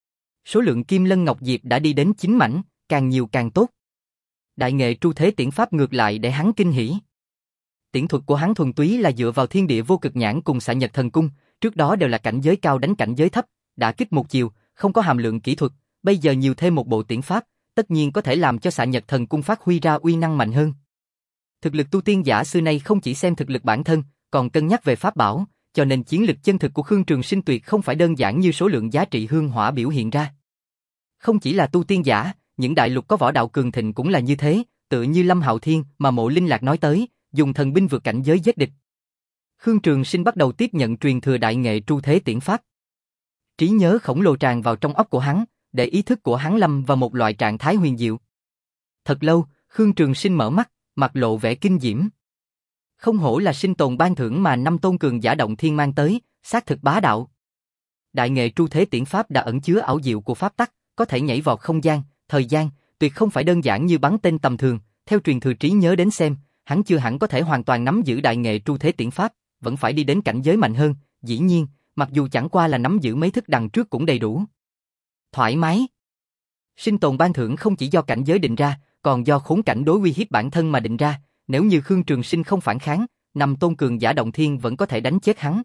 Speaker 1: Số lượng Kim Lân Ngọc Diệp đã đi đến chín mảnh, càng nhiều càng tốt. Đại nghệ Tru Thế Tiễn Pháp ngược lại để hắn kinh hỉ. Tiễn thuật của hắn thuần túy là dựa vào Thiên Địa Vô Cực Nhãn cùng Xạ Nhật Thần Cung, trước đó đều là cảnh giới cao đánh cảnh giới thấp, đã kích một chiều, không có hàm lượng kỹ thuật, bây giờ nhiều thêm một bộ tiễn pháp, tất nhiên có thể làm cho Xạ Nhật Thần Cung phát huy ra uy năng mạnh hơn. Thực lực tu tiên giả xưa nay không chỉ xem thực lực bản thân, còn cân nhắc về pháp bảo, cho nên chiến lực chân thực của Khương Trường Sinh tuyệt không phải đơn giản như số lượng giá trị hương hỏa biểu hiện ra. Không chỉ là tu tiên giả, những đại lục có võ đạo cường thịnh cũng là như thế, tựa như Lâm Hạo Thiên mà Mộ Linh Lạc nói tới, dùng thần binh vượt cảnh giới giết địch. Khương Trường Sinh bắt đầu tiếp nhận truyền thừa đại nghệ Tru Thế Tiễn Pháp. Trí nhớ khổng lồ tràn vào trong óc của hắn, để ý thức của hắn lâm vào một loại trạng thái huyền diệu. Thật lâu, Khương Trường Sinh mở mắt, mặt lộ vẻ kinh diễm. Không hổ là sinh tồn ban thưởng mà năm tôn cường giả động thiên mang tới, xác thực bá đạo. Đại nghệ Tru Thế Tiễn Pháp đã ẩn chứa ảo diệu của pháp tắc, có thể nhảy vọt không gian, thời gian, tuyệt không phải đơn giản như bắn tên tầm thường. Theo truyền thừa trí nhớ đến xem, hắn chưa hẳn có thể hoàn toàn nắm giữ đại nghệ Tru Thế Tiễn Pháp, vẫn phải đi đến cảnh giới mạnh hơn. Dĩ nhiên, mặc dù chẳng qua là nắm giữ mấy thức đằng trước cũng đầy đủ. Thoải mái. Sinh tồn ban thưởng không chỉ do cảnh giới định ra, còn do khốn cảnh đối uy hiếp bản thân mà định ra. Nếu như Khương Trường Sinh không phản kháng, năm tôn cường giả động thiên vẫn có thể đánh chết hắn.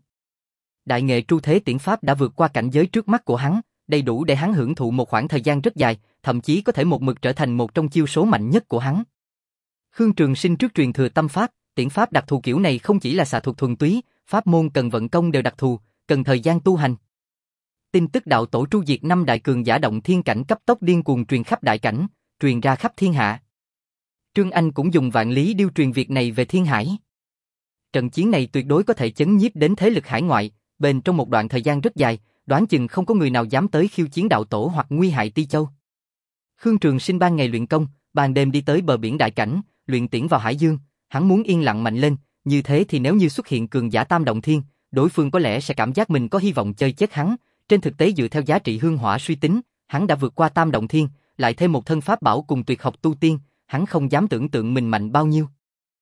Speaker 1: Đại nghệ Tru Thế Tiễn Pháp đã vượt qua cảnh giới trước mắt của hắn, đầy đủ để hắn hưởng thụ một khoảng thời gian rất dài, thậm chí có thể một mực trở thành một trong chiêu số mạnh nhất của hắn. Khương Trường Sinh trước truyền thừa tâm pháp, tiễn pháp đặc thù kiểu này không chỉ là xạ thuật thuần túy, pháp môn cần vận công đều đặc thù, cần thời gian tu hành. Tin tức đạo tổ tru diệt năm đại cường giả động thiên cảnh cấp tốc điên cuồng truyền khắp đại cảnh, truyền ra khắp thiên hạ. Trương Anh cũng dùng vạn lý điêu truyền việc này về thiên hải. Trận chiến này tuyệt đối có thể chấn nhiếp đến thế lực hải ngoại, bền trong một đoạn thời gian rất dài, đoán chừng không có người nào dám tới khiêu chiến đạo tổ hoặc nguy hại Ti Châu. Khương Trường Sinh ban ngày luyện công, ban đêm đi tới bờ biển đại cảnh, luyện tiễn vào hải dương, hắn muốn yên lặng mạnh lên, như thế thì nếu như xuất hiện cường giả tam động thiên, đối phương có lẽ sẽ cảm giác mình có hy vọng chơi chết hắn. Trên thực tế dựa theo giá trị hương hỏa suy tính, hắn đã vượt qua tam động thiên, lại thêm một thân pháp bảo cùng tuyệt học tu tiên, hắn không dám tưởng tượng mình mạnh bao nhiêu.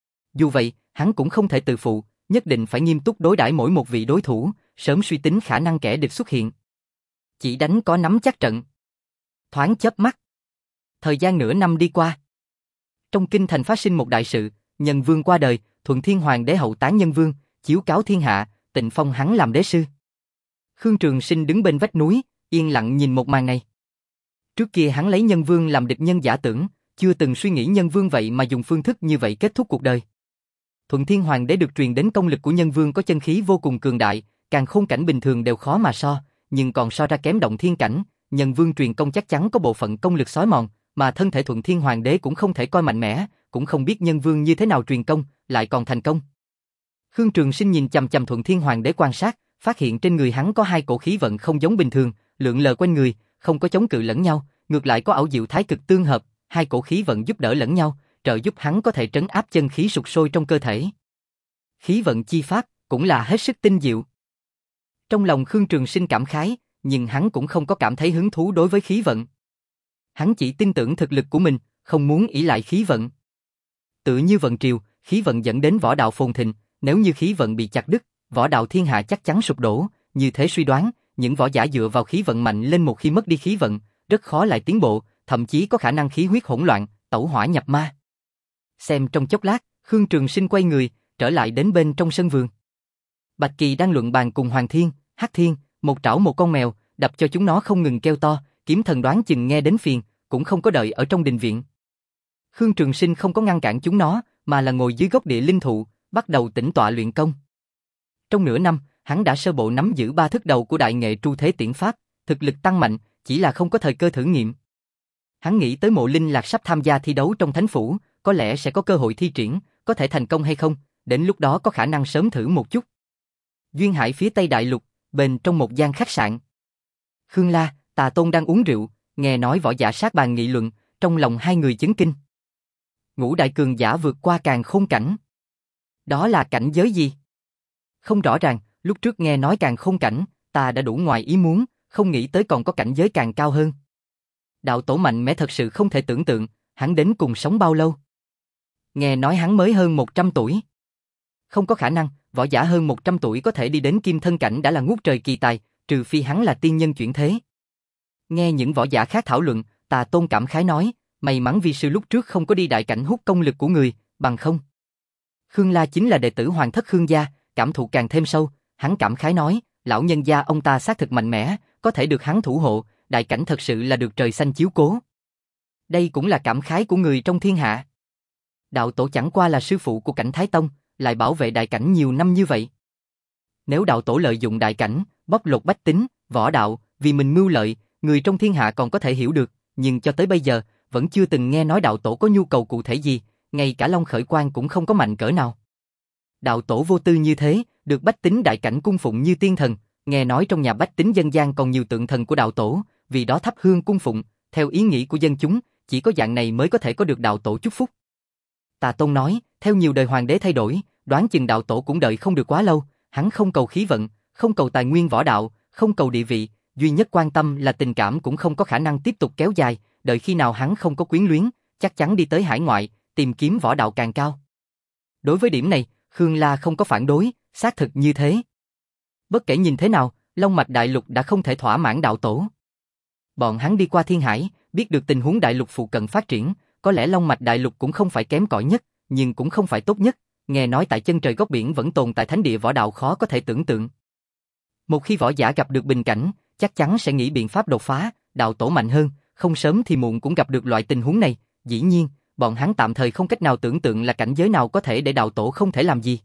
Speaker 1: Dù vậy, hắn cũng không thể tự phụ, nhất định phải nghiêm túc đối đãi mỗi một vị đối thủ, sớm suy tính khả năng kẻ địch xuất hiện. Chỉ đánh có nắm chắc trận. Thoáng chớp mắt. Thời gian nửa năm đi qua. Trong kinh thành phát sinh một đại sự, Nhân Vương qua đời, Thuận Thiên Hoàng đế hậu tán Nhân Vương, chiếu cáo thiên hạ, tịnh phong hắn làm đế sư. Khương Trường Sinh đứng bên vách núi, yên lặng nhìn một màn này. Trước kia hắn lấy Nhân Vương làm địch nhân giả tưởng, chưa từng suy nghĩ Nhân Vương vậy mà dùng phương thức như vậy kết thúc cuộc đời. Thuận Thiên Hoàng đế được truyền đến công lực của Nhân Vương có chân khí vô cùng cường đại, càng khôn cảnh bình thường đều khó mà so, nhưng còn so ra kém động thiên cảnh. Nhân Vương truyền công chắc chắn có bộ phận công lực xói mòn, mà thân thể Thuận Thiên Hoàng đế cũng không thể coi mạnh mẽ, cũng không biết Nhân Vương như thế nào truyền công, lại còn thành công. Khương Trường Sinh nhìn chằm chằm Thuận Thiên Hoàng đế quan sát, phát hiện trên người hắn có hai cổ khí vận không giống bình thường, lượn lờ quanh người, không có chống cự lẫn nhau, ngược lại có ảo diệu thái cực tương hợp, hai cổ khí vận giúp đỡ lẫn nhau, trợ giúp hắn có thể trấn áp chân khí sục sôi trong cơ thể. Khí vận chi pháp cũng là hết sức tinh diệu. Trong lòng Khương Trường Sinh cảm khái, nhưng hắn cũng không có cảm thấy hứng thú đối với khí vận. Hắn chỉ tin tưởng thực lực của mình, không muốn ỷ lại khí vận. Tự như vận triều, khí vận dẫn đến võ đạo phồn thịnh, nếu như khí vận bị chặt đứt, võ đạo thiên hạ chắc chắn sụp đổ. Như thế suy đoán, những võ giả dựa vào khí vận mạnh lên một khi mất đi khí vận, rất khó lại tiến bộ, thậm chí có khả năng khí huyết hỗn loạn, tẩu hỏa nhập ma. Xem trong chốc lát, Khương Trường Sinh quay người, trở lại đến bên trong sân vườn. Bạch Kỳ đang luận bàn cùng Hoàng Thiên, Hắc Thiên, một trảo một con mèo, đập cho chúng nó không ngừng kêu to. Kiếm Thần đoán chừng nghe đến phiền, cũng không có đợi ở trong đình viện. Khương Trường Sinh không có ngăn cản chúng nó, mà là ngồi dưới gốc địa linh thụ, bắt đầu tĩnh tọa luyện công. Trong nửa năm, hắn đã sơ bộ nắm giữ ba thức đầu của đại nghệ Tru Thế Tiễn Pháp, thực lực tăng mạnh, chỉ là không có thời cơ thử nghiệm. Hắn nghĩ tới Mộ Linh Lạc sắp tham gia thi đấu trong thánh phủ, có lẽ sẽ có cơ hội thi triển, có thể thành công hay không, đến lúc đó có khả năng sớm thử một chút. Duyên Hải phía Tây Đại Lục, bên trong một gian khách sạn. Khương La, Tà Tôn đang uống rượu, nghe nói võ giả sát bàn nghị luận, trong lòng hai người chấn kinh. Ngũ đại cường giả vượt qua càn khôn cảnh. Đó là cảnh giới gì? Không rõ ràng, lúc trước nghe nói càn khôn cảnh, ta đã đủ ngoài ý muốn, không nghĩ tới còn có cảnh giới càng cao hơn. Đạo tổ mạnh mẽ thật sự không thể tưởng tượng, hắn đến cùng sống bao lâu? Nghe nói hắn mới hơn một trăm tuổi. Không có khả năng, võ giả hơn một trăm tuổi có thể đi đến kim thân cảnh đã là ngút trời kỳ tài, trừ phi hắn là tiên nhân chuyển thế. Nghe những võ giả khác thảo luận, Tà Tôn cảm khái nói, may mắn vi sư lúc trước không có đi đại cảnh hút công lực của người, bằng không. Khương La chính là đệ tử hoàng thất Khương gia, cảm thụ càng thêm sâu, hắn cảm khái nói, lão nhân gia ông ta xác thực mạnh mẽ, có thể được hắn thủ hộ, đại cảnh thật sự là được trời xanh chiếu cố. Đây cũng là cảm khái của người trong thiên hạ. Đạo tổ chẳng qua là sư phụ của cảnh Thái Tông, lại bảo vệ đại cảnh nhiều năm như vậy. Nếu đạo tổ lợi dụng đại cảnh, bóc lột bách tính, võ đạo, vì mình mưu lợi, người trong thiên hạ còn có thể hiểu được, nhưng cho tới bây giờ, vẫn chưa từng nghe nói đạo tổ có nhu cầu cụ thể gì, ngay cả Long Khởi Quang cũng không có mạnh cỡ nào. Đạo tổ vô tư như thế, được bách tính đại cảnh cung phụng như tiên thần, nghe nói trong nhà bách tính dân gian còn nhiều tượng thần của đạo tổ, vì đó thắp hương cung phụng, theo ý nghĩ của dân chúng, chỉ có dạng này mới có thể có được đạo tổ chúc phúc. Tà Tôn nói, theo nhiều đời hoàng đế thay đổi, đoán chừng đạo tổ cũng đợi không được quá lâu, hắn không cầu khí vận, không cầu tài nguyên võ đạo, không cầu địa vị, duy nhất quan tâm là tình cảm cũng không có khả năng tiếp tục kéo dài, đợi khi nào hắn không có quyến luyến, chắc chắn đi tới hải ngoại, tìm kiếm võ đạo càng cao. Đối với điểm này, Khương La không có phản đối, xác thực như thế. Bất kể nhìn thế nào, Long Mạch Đại Lục đã không thể thỏa mãn đạo tổ. Bọn hắn đi qua Thiên Hải, biết được tình huống đại lục phụ cận phát triển, có lẽ Long Mạch Đại Lục cũng không phải kém cỏi nhất, nhưng cũng không phải tốt nhất, nghe nói tại chân trời góc biển vẫn tồn tại thánh địa võ đạo khó có thể tưởng tượng. Một khi võ giả gặp được bình cảnh, chắc chắn sẽ nghĩ biện pháp đột phá, đạo tổ mạnh hơn, không sớm thì muộn cũng gặp được loại tình huống này, dĩ nhiên, bọn hắn tạm thời không cách nào tưởng tượng là cảnh giới nào có thể để đạo tổ không thể làm gì.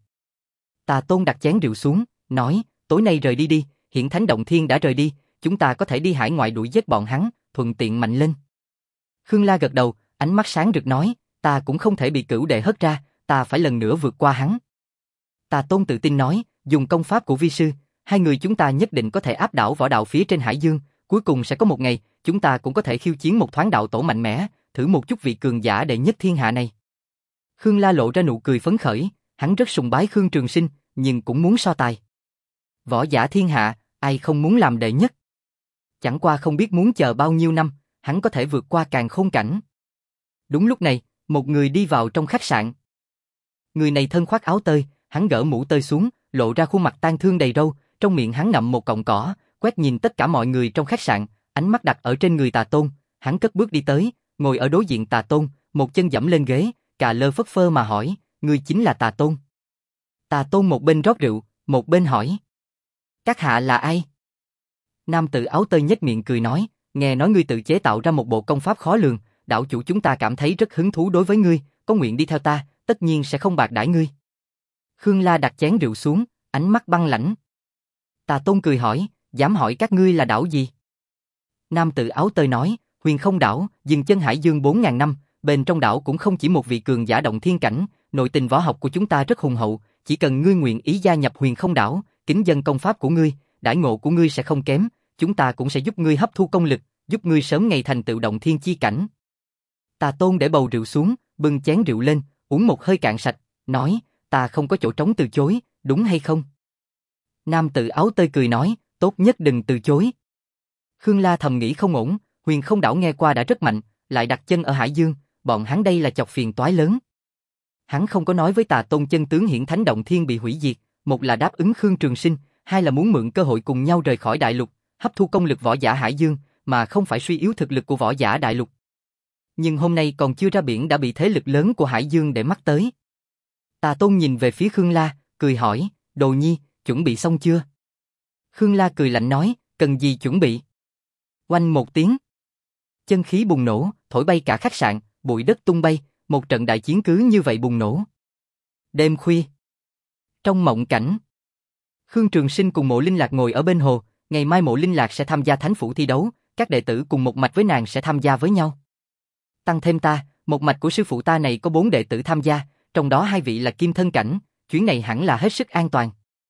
Speaker 1: Tà Tôn đặt chén rượu xuống, nói, tối nay rời đi đi, Hiển Thánh Động Thiên đã rời đi, chúng ta có thể đi hải ngoại đuổi giết bọn hắn, thuận tiện mạnh lên. Khương La gật đầu, ánh mắt sáng rực nói, ta cũng không thể bị cửu đệ hất ra, ta phải lần nữa vượt qua hắn. Tà Tôn tự tin nói, dùng công pháp của vi sư, hai người chúng ta nhất định có thể áp đảo võ đạo phía trên hải dương, cuối cùng sẽ có một ngày, chúng ta cũng có thể khiêu chiến một thoáng đạo tổ mạnh mẽ, thử một chút vị cường giả đệ nhất thiên hạ này. Khương La lộ ra nụ cười phấn khởi, hắn rất sùng bái Khương Trường Sinh, nhưng cũng muốn so tài. Võ giả thiên hạ, ai không muốn làm đệ nhất? Chẳng qua không biết muốn chờ bao nhiêu năm, hắn có thể vượt qua càn khôn cảnh. Đúng lúc này, một người đi vào trong khách sạn. Người này thân khoác áo tơi, hắn gỡ mũ tơi xuống, lộ ra khuôn mặt tang thương đầy râu, trong miệng hắn ngậm một cọng cỏ, quét nhìn tất cả mọi người trong khách sạn, ánh mắt đặt ở trên người Tà Tôn, hắn cất bước đi tới, ngồi ở đối diện Tà Tôn, một chân dẫm lên ghế, cà lơ phất phơ mà hỏi, ngươi chính là Tà Tôn? Tà Tôn một bên rót rượu, một bên hỏi, các hạ là ai? Nam tử áo tơi nhếch miệng cười nói, nghe nói ngươi tự chế tạo ra một bộ công pháp khó lường, đạo chủ chúng ta cảm thấy rất hứng thú đối với ngươi, có nguyện đi theo ta, tất nhiên sẽ không bạc đãi ngươi. Khương La đặt chén rượu xuống, ánh mắt băng lãnh. Tà Tôn cười hỏi, dám hỏi các ngươi là đảo gì? Nam tử áo tơi nói, Huyền Không đảo, dừng chân hải dương bốn ngàn năm, bên trong đảo cũng không chỉ một vị cường giả động thiên cảnh, nội tình võ học của chúng ta rất hùng hậu, chỉ cần ngươi nguyện ý gia nhập Huyền Không đảo, kính dân công pháp của ngươi, đãi ngộ của ngươi sẽ không kém, chúng ta cũng sẽ giúp ngươi hấp thu công lực, giúp ngươi sớm ngày thành tựu động thiên chi cảnh. Tà Tôn để bầu rượu xuống, bưng chén rượu lên, uống một hơi cạn sạch, nói, ta không có chỗ trống từ chối, đúng hay không? Nam tử áo tơi cười nói, tốt nhất đừng từ chối. Khương La thầm nghĩ không ổn, Huyền Không đảo nghe qua đã rất mạnh, lại đặt chân ở hải dương, bọn hắn đây là chọc phiền toái lớn. Hắn không có nói với Tà Tôn chân tướng Hiển Thánh Động Thiên bị hủy diệt, một là đáp ứng Khương Trường Sinh, hai là muốn mượn cơ hội cùng nhau rời khỏi đại lục, hấp thu công lực võ giả hải dương, mà không phải suy yếu thực lực của võ giả đại lục. Nhưng hôm nay còn chưa ra biển đã bị thế lực lớn của hải dương để mắt tới. Tà Tôn nhìn về phía Khương La, cười hỏi, Đồ Nhi, chuẩn bị xong chưa? Khương La cười lạnh nói, cần gì chuẩn bị? Oanh một tiếng. Chân khí bùng nổ, thổi bay cả khách sạn, bụi đất tung bay, một trận đại chiến cứ như vậy bùng nổ. Đêm khuya. Trong mộng cảnh, Khương Trường Sinh cùng Mộ Linh Lạc ngồi ở bên hồ, ngày mai Mộ Linh Lạc sẽ tham gia thánh phủ thi đấu, các đệ tử cùng một mạch với nàng sẽ tham gia với nhau. Tăng thêm ta, một mạch của sư phụ ta này có bốn đệ tử tham gia, trong đó hai vị là kim thân cảnh, chuyến này hẳn là hết sức an toàn.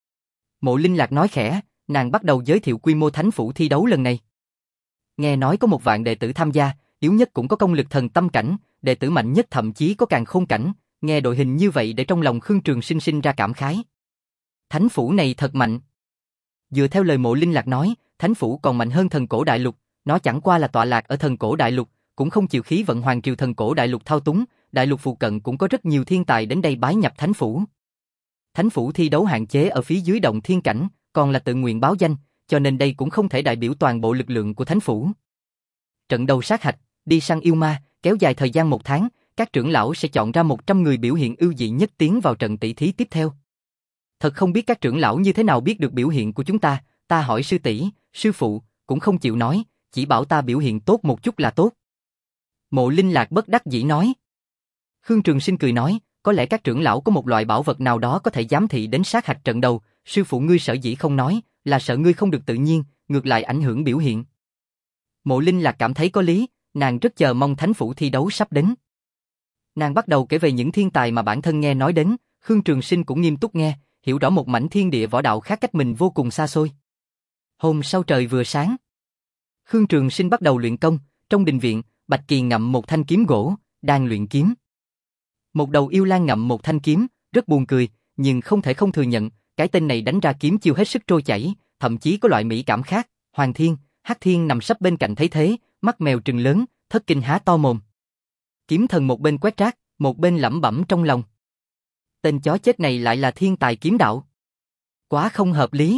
Speaker 1: Mộ Linh Lạc nói khẽ, nàng bắt đầu giới thiệu quy mô thánh phủ thi đấu lần này. Nghe nói có một vạn đệ tử tham gia, yếu nhất cũng có công lực thần tâm cảnh, đệ tử mạnh nhất thậm chí có càn khôn cảnh, nghe đội hình như vậy để trong lòng Khương Trường Sinh sinh ra cảm khái. Thánh phủ này thật mạnh. Dựa theo lời Mộ Linh Lạc nói, thánh phủ còn mạnh hơn thần cổ đại lục, nó chẳng qua là tọa lạc ở thần cổ đại lục, cũng không chịu khí vận hoàng triều thần cổ đại lục thao túng, đại lục phụ cận cũng có rất nhiều thiên tài đến đây bái nhập thánh phủ. Thánh phủ thi đấu hạn chế ở phía dưới động thiên cảnh, còn là tự nguyện báo danh, cho nên đây cũng không thể đại biểu toàn bộ lực lượng của thánh phủ. Trận đầu sát hạch, đi săn yêu ma, kéo dài thời gian một tháng, các trưởng lão sẽ chọn ra một trăm người biểu hiện ưu dị nhất tiến vào trận tỷ thí tiếp theo. Thật không biết các trưởng lão như thế nào biết được biểu hiện của chúng ta, ta hỏi sư tỷ, sư phụ, cũng không chịu nói, chỉ bảo ta biểu hiện tốt một chút là tốt. Mộ Linh Lạc bất đắc dĩ nói. Khương Trường Sinh cười nói, có lẽ các trưởng lão có một loại bảo vật nào đó có thể giám thị đến sát hạch trận đầu, sư phụ ngươi sở dĩ không nói, là sợ ngươi không được tự nhiên, ngược lại ảnh hưởng biểu hiện. Mộ Linh Lạc cảm thấy có lý, nàng rất chờ mong thánh phủ thi đấu sắp đến. Nàng bắt đầu kể về những thiên tài mà bản thân nghe nói đến, Khương Trường Sinh cũng nghiêm túc nghe, hiểu rõ một mảnh thiên địa võ đạo khác cách mình vô cùng xa xôi. Hôm sau trời vừa sáng, Khương Trường Sinh bắt đầu luyện công, trong đình viện, Bạch Kỳ ngậm một thanh kiếm gỗ, đang luyện kiếm. Một đầu yêu lang ngậm một thanh kiếm, rất buồn cười, nhưng không thể không thừa nhận, cái tên này đánh ra kiếm chiêu hết sức trôi chảy, thậm chí có loại mỹ cảm khác. Hoàng Thiên, Hắc Thiên nằm sấp bên cạnh thấy thế, mắt mèo trừng lớn, thất kinh há to mồm. Kiếm Thần một bên quét rác, một bên lẩm bẩm trong lòng. Tên chó chết này lại là thiên tài kiếm đạo. Quá không hợp lý.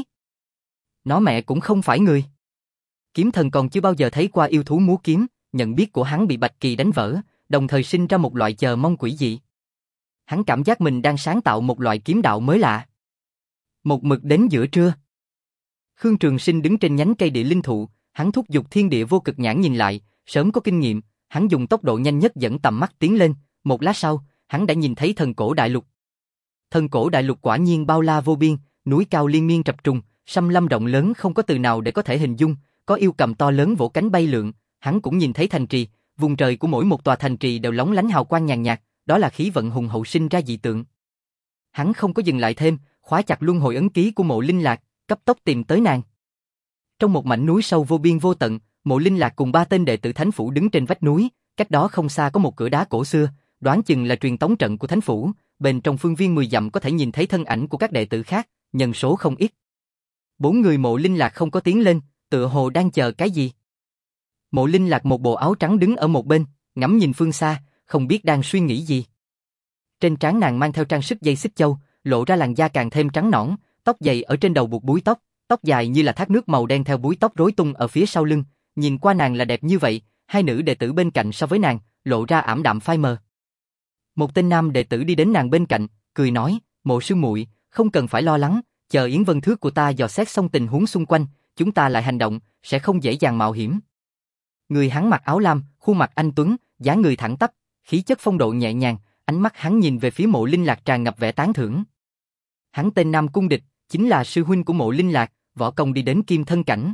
Speaker 1: Nó mẹ cũng không phải người. Kiếm Thần còn chưa bao giờ thấy qua yêu thú múa kiếm, nhận biết của hắn bị Bạch Kỳ đánh vỡ, đồng thời sinh ra một loại chờ mong quỷ dị. Hắn cảm giác mình đang sáng tạo một loại kiếm đạo mới lạ. Một mực đến giữa trưa, Khương Trường Sinh đứng trên nhánh cây địa linh thụ, hắn thúc giục thiên địa vô cực nhãn nhìn lại, sớm có kinh nghiệm, hắn dùng tốc độ nhanh nhất dẫn tầm mắt tiến lên, một lát sau, hắn đã nhìn thấy thần cổ đại lục. Thần cổ đại lục quả nhiên bao la vô biên, núi cao liên miên trập trùng, xâm lâm rộng lớn không có từ nào để có thể hình dung, có yêu cầm to lớn vỗ cánh bay lượn, hắn cũng nhìn thấy thành trì, vùng trời của mỗi một tòa thành trì đều lóng lánh hào quang nhàn nhạt, đó là khí vận hùng hậu sinh ra dị tượng. Hắn không có dừng lại thêm, khóa chặt luân hồi ấn ký của Mộ Linh Lạc, cấp tốc tìm tới nàng. Trong một mảnh núi sâu vô biên vô tận, Mộ Linh Lạc cùng ba tên đệ tử thánh phủ đứng trên vách núi, cách đó không xa có một cửa đá cổ xưa, đoán chừng là truyền tống trận của thánh phủ, bên trong phương viên mười dặm có thể nhìn thấy thân ảnh của các đệ tử khác, nhân số không ít. Bốn người Mộ Linh Lạc không có tiến lên, tựa hồ đang chờ cái gì. Mộ Linh Lạc một bộ áo trắng đứng ở một bên, ngắm nhìn phương xa, không biết đang suy nghĩ gì. Trên trán nàng mang theo trang sức dây xích châu, lộ ra làn da càng thêm trắng nõn, tóc dày ở trên đầu buộc búi tóc, tóc dài như là thác nước màu đen theo búi tóc rối tung ở phía sau lưng, nhìn qua nàng là đẹp như vậy, hai nữ đệ tử bên cạnh so với nàng, lộ ra ảm đạm phai mờ. Một tên nam đệ tử đi đến nàng bên cạnh, cười nói, Mộ sư muội, không cần phải lo lắng, chờ Yến Vân Thước của ta dò xét xong tình huống xung quanh, chúng ta lại hành động, sẽ không dễ dàng mạo hiểm. Người hắn mặc áo lam, khuôn mặt anh tuấn, dáng người thẳng tắp, khí chất phong độ nhẹ nhàng, ánh mắt hắn nhìn về phía Mộ Linh Lạc tràn ngập vẻ tán thưởng. Hắn tên Nam Cung Địch, chính là sư huynh của Mộ Linh Lạc, võ công đi đến kim thân cảnh.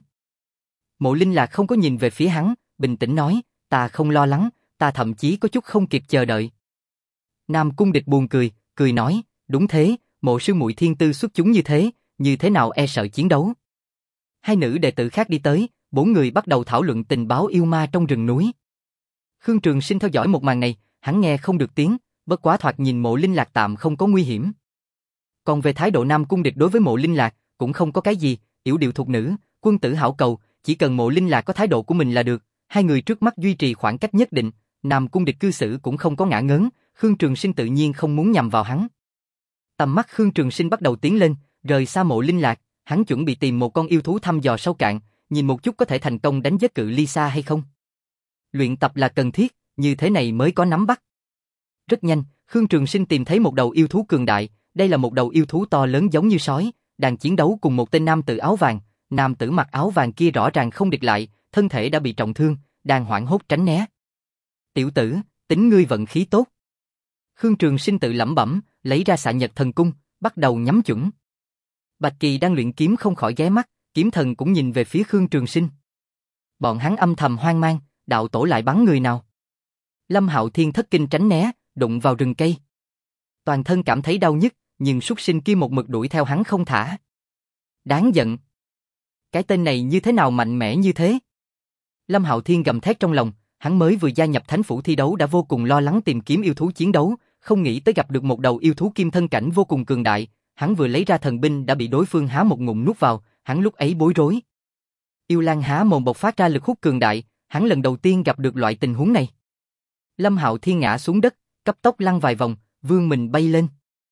Speaker 1: Mộ Linh Lạc không có nhìn về phía hắn, bình tĩnh nói, ta không lo lắng, ta thậm chí có chút không kịp chờ đợi. Nam Cung Địch buồn cười, cười nói, đúng thế, Mộ sư muội thiên tư xuất chúng như thế, như thế nào e sợ chiến đấu. Hai nữ đệ tử khác đi tới, bốn người bắt đầu thảo luận tình báo yêu ma trong rừng núi. Khương Trường Sinh theo dõi một màn này, hắn nghe không được tiếng, bất quá thoạt nhìn Mộ Linh Lạc tạm không có nguy hiểm. Còn về thái độ Nam Cung Địch đối với Mộ Linh Lạc, cũng không có cái gì, yểu điệu thục nữ, quân tử hảo cầu, chỉ cần Mộ Linh Lạc có thái độ của mình là được. Hai người trước mắt duy trì khoảng cách nhất định, Nam Cung Địch cư xử cũng không có ngã ngớn, Khương Trường Sinh tự nhiên không muốn nhằm vào hắn. Tầm mắt Khương Trường Sinh bắt đầu tiến lên, rời xa Mộ Linh Lạc, hắn chuẩn bị tìm một con yêu thú thăm dò sâu cạn, nhìn một chút có thể thành công đánh giết cự ly xa hay không. Luyện tập là cần thiết, như thế này mới có nắm bắt. Rất nhanh, Khương Trường Sinh tìm thấy một đầu yêu thú cường đại, đây là một đầu yêu thú to lớn giống như sói, đang chiến đấu cùng một tên nam tử áo vàng, nam tử mặc áo vàng kia rõ ràng không địch lại, thân thể đã bị trọng thương, đang hoảng hốt tránh né. Tiểu tử, tính ngươi vận khí tốt. Khương Trường Sinh tự lẩm bẩm, lấy ra xạ nhật thần cung, bắt đầu nhắm chuẩn. Bạch Kỳ đang luyện kiếm không khỏi ghé mắt, kiếm thần cũng nhìn về phía Khương Trường Sinh. Bọn hắn âm thầm hoang mang, đạo tổ lại bắn người nào. Lâm Hạo Thiên thất kinh tránh né, đụng vào rừng cây. Toàn thân cảm thấy đau nhức, nhưng súc sinh kia một mực đuổi theo hắn không thả. Đáng giận. Cái tên này như thế nào mạnh mẽ như thế? Lâm Hạo Thiên gầm thét trong lòng, hắn mới vừa gia nhập thánh phủ thi đấu đã vô cùng lo lắng tìm kiếm yêu thú chiến đấu, không nghĩ tới gặp được một đầu yêu thú kim thân cảnh vô cùng cường đại, hắn vừa lấy ra thần binh đã bị đối phương há một ngụm nuốt vào, hắn lúc ấy bối rối. Yêu Lang há mồm bộc phát ra lực hút cường đại, hắn lần đầu tiên gặp được loại tình huống này. Lâm Hạo Thiên ngã xuống đất, cấp tốc lăn vài vòng, vươn mình bay lên.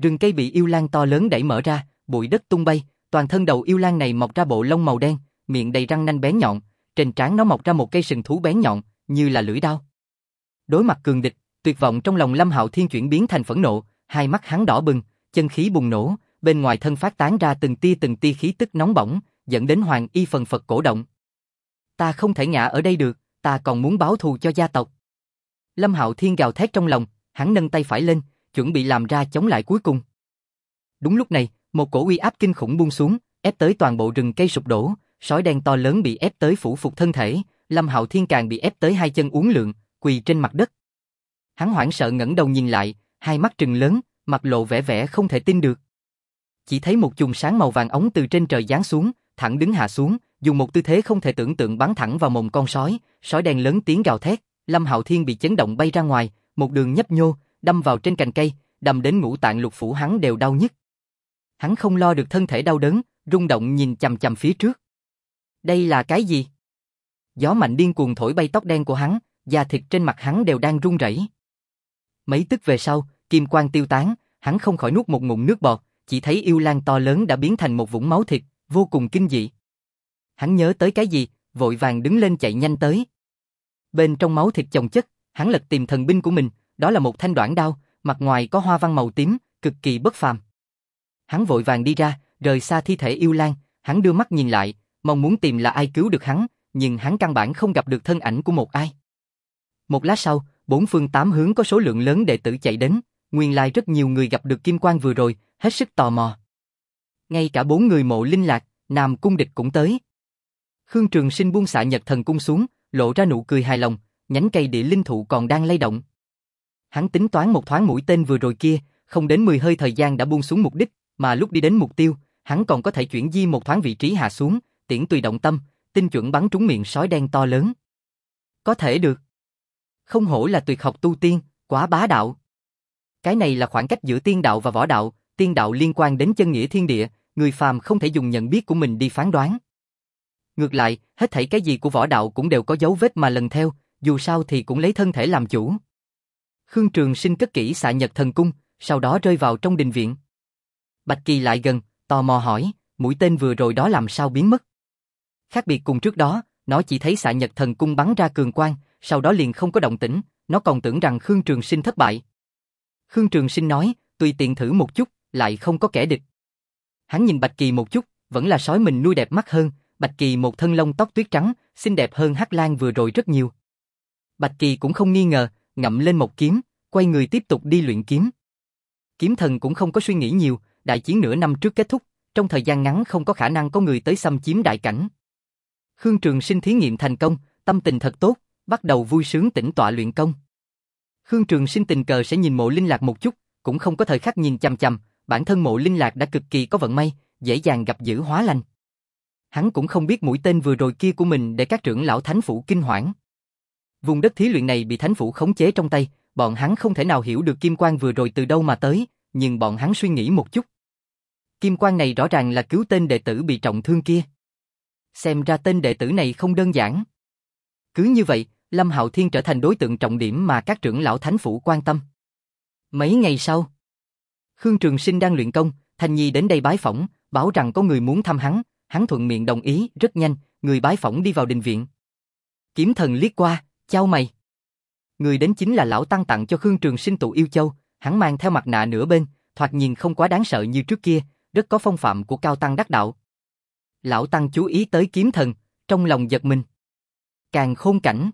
Speaker 1: Rừng cây bị yêu lang to lớn đẩy mở ra, bụi đất tung bay, toàn thân đầu yêu lang này mọc ra bộ lông màu đen, miệng đầy răng nanh bén nhọn, trên trán nó mọc ra một cây sừng thú bén nhọn, như là lưỡi dao. Đối mặt cường địch, tuyệt vọng trong lòng Lâm Hạo Thiên chuyển biến thành phẫn nộ, hai mắt hắn đỏ bừng, chân khí bùng nổ, bên ngoài thân phát tán ra từng tia từng tia khí tức nóng bỏng, dẫn đến hoàng y phần phật cổ động. Ta không thể ngã ở đây được, ta còn muốn báo thù cho gia tộc. Lâm Hạo Thiên gào thét trong lòng, hắn nâng tay phải lên, chuẩn bị làm ra chống lại cuối cùng. Đúng lúc này, một cổ uy áp kinh khủng buông xuống, ép tới toàn bộ rừng cây sụp đổ, sói đen to lớn bị ép tới phủ phục thân thể, Lâm Hạo Thiên càng bị ép tới hai chân uốn lượn, quỳ trên mặt đất. Hắn hoảng sợ ngẩng đầu nhìn lại, hai mắt trừng lớn, mặt lộ vẻ vẻ không thể tin được. Chỉ thấy một chùm sáng màu vàng ống từ trên trời giáng xuống, thẳng đứng hạ xuống, dùng một tư thế không thể tưởng tượng bắn thẳng vào mồm con sói, sói đen lớn tiếng gào thét, Lâm Hạo Thiên bị chấn động bay ra ngoài, một đường nhấp nhô, đâm vào trên cành cây, đâm đến ngũ tạng lục phủ hắn đều đau nhức. Hắn không lo được thân thể đau đớn, rung động nhìn chằm chằm phía trước. Đây là cái gì? Gió mạnh điên cuồng thổi bay tóc đen của hắn, da thịt trên mặt hắn đều đang run rẩy. Mấy tức về sau, kim quang tiêu tán, hắn không khỏi nuốt một ngụm nước bọt, chỉ thấy yêu lang to lớn đã biến thành một vũng máu thịt, vô cùng kinh dị. Hắn nhớ tới cái gì, vội vàng đứng lên chạy nhanh tới. Bên trong máu thịt chồng chất, hắn lật tìm thần binh của mình, đó là một thanh đoản đao, mặt ngoài có hoa văn màu tím, cực kỳ bất phàm. Hắn vội vàng đi ra, rời xa thi thể yêu lang, hắn đưa mắt nhìn lại, mong muốn tìm là ai cứu được hắn, nhưng hắn căn bản không gặp được thân ảnh của một ai. Một lát sau, bốn phương tám hướng có số lượng lớn đệ tử chạy đến, nguyên lai rất nhiều người gặp được kim quang vừa rồi, hết sức tò mò. Ngay cả bốn người Mộ Linh Lạc, Nam Cung Địch cũng tới. Khương Trường Sinh buông xạ Nhật Thần Cung xuống, lộ ra nụ cười hài lòng, nhánh cây địa linh thụ còn đang lay động. Hắn tính toán một thoáng mũi tên vừa rồi kia, không đến mười hơi thời gian đã buông xuống mục đích, mà lúc đi đến mục tiêu, hắn còn có thể chuyển di một thoáng vị trí hạ xuống, tiễn tùy động tâm, tinh chuẩn bắn trúng miệng sói đen to lớn. Có thể được. Không hổ là tuyệt học tu tiên, quá bá đạo. Cái này là khoảng cách giữa tiên đạo và võ đạo, tiên đạo liên quan đến chân nghĩa thiên địa, người phàm không thể dùng nhận biết của mình đi phán đoán. Ngược lại, hết thảy cái gì của võ đạo cũng đều có dấu vết mà lần theo, dù sao thì cũng lấy thân thể làm chủ. Khương Trường Sinh cất kỹ xạ Nhật Thần Cung, sau đó rơi vào trong đình viện. Bạch Kỳ lại gần, tò mò hỏi, mũi tên vừa rồi đó làm sao biến mất? Khác biệt cùng trước đó, nó chỉ thấy xạ Nhật Thần Cung bắn ra cường quang, sau đó liền không có động tĩnh, nó còn tưởng rằng Khương Trường Sinh thất bại. Khương Trường Sinh nói, tùy tiện thử một chút, lại không có kẻ địch. Hắn nhìn Bạch Kỳ một chút, vẫn là sói mình nuôi đẹp mắt hơn, Bạch Kỳ một thân lông tóc tuyết trắng, xinh đẹp hơn Hắc Lang vừa rồi rất nhiều. Bạch Kỳ cũng không nghi ngờ, ngậm lên một kiếm, quay người tiếp tục đi luyện kiếm. Kiếm thần cũng không có suy nghĩ nhiều, đại chiến nửa năm trước kết thúc, trong thời gian ngắn không có khả năng có người tới xâm chiếm đại cảnh. Khương Trường Sinh thí nghiệm thành công, tâm tình thật tốt, bắt đầu vui sướng tĩnh tọa luyện công. Khương Trường Sinh tình cờ sẽ nhìn Mộ Linh Lạc một chút, cũng không có thời khắc nhìn chằm chằm, bản thân Mộ Linh Lạc đã cực kỳ có vận may, dễ dàng gặp dữ hóa lành. Hắn cũng không biết mũi tên vừa rồi kia của mình để các trưởng lão thánh phủ kinh hoảng. Vùng đất thí luyện này bị thánh phủ khống chế trong tay, bọn hắn không thể nào hiểu được kim quang vừa rồi từ đâu mà tới, nhưng bọn hắn suy nghĩ một chút. Kim quang này rõ ràng là cứu tên đệ tử bị trọng thương kia. Xem ra tên đệ tử này không đơn giản. Cứ như vậy, Lâm Hạo Thiên trở thành đối tượng trọng điểm mà các trưởng lão thánh phủ quan tâm. Mấy ngày sau, Khương Trường Sinh đang luyện công, Thanh Nhi đến đây bái phỏng, bảo rằng có người muốn thăm hắn, hắn thuận miệng đồng ý, rất nhanh, người bái phỏng đi vào đình viện. Kiếm thần liếc qua, chau mày. Người đến chính là lão tăng tặng cho Khương Trường Sinh tụ yêu châu, hắn mang theo mặt nạ nửa bên, thoạt nhìn không quá đáng sợ như trước kia, rất có phong phạm của cao tăng đắc đạo. Lão tăng chú ý tới kiếm thần, trong lòng giật mình. Càn khôn cảnh.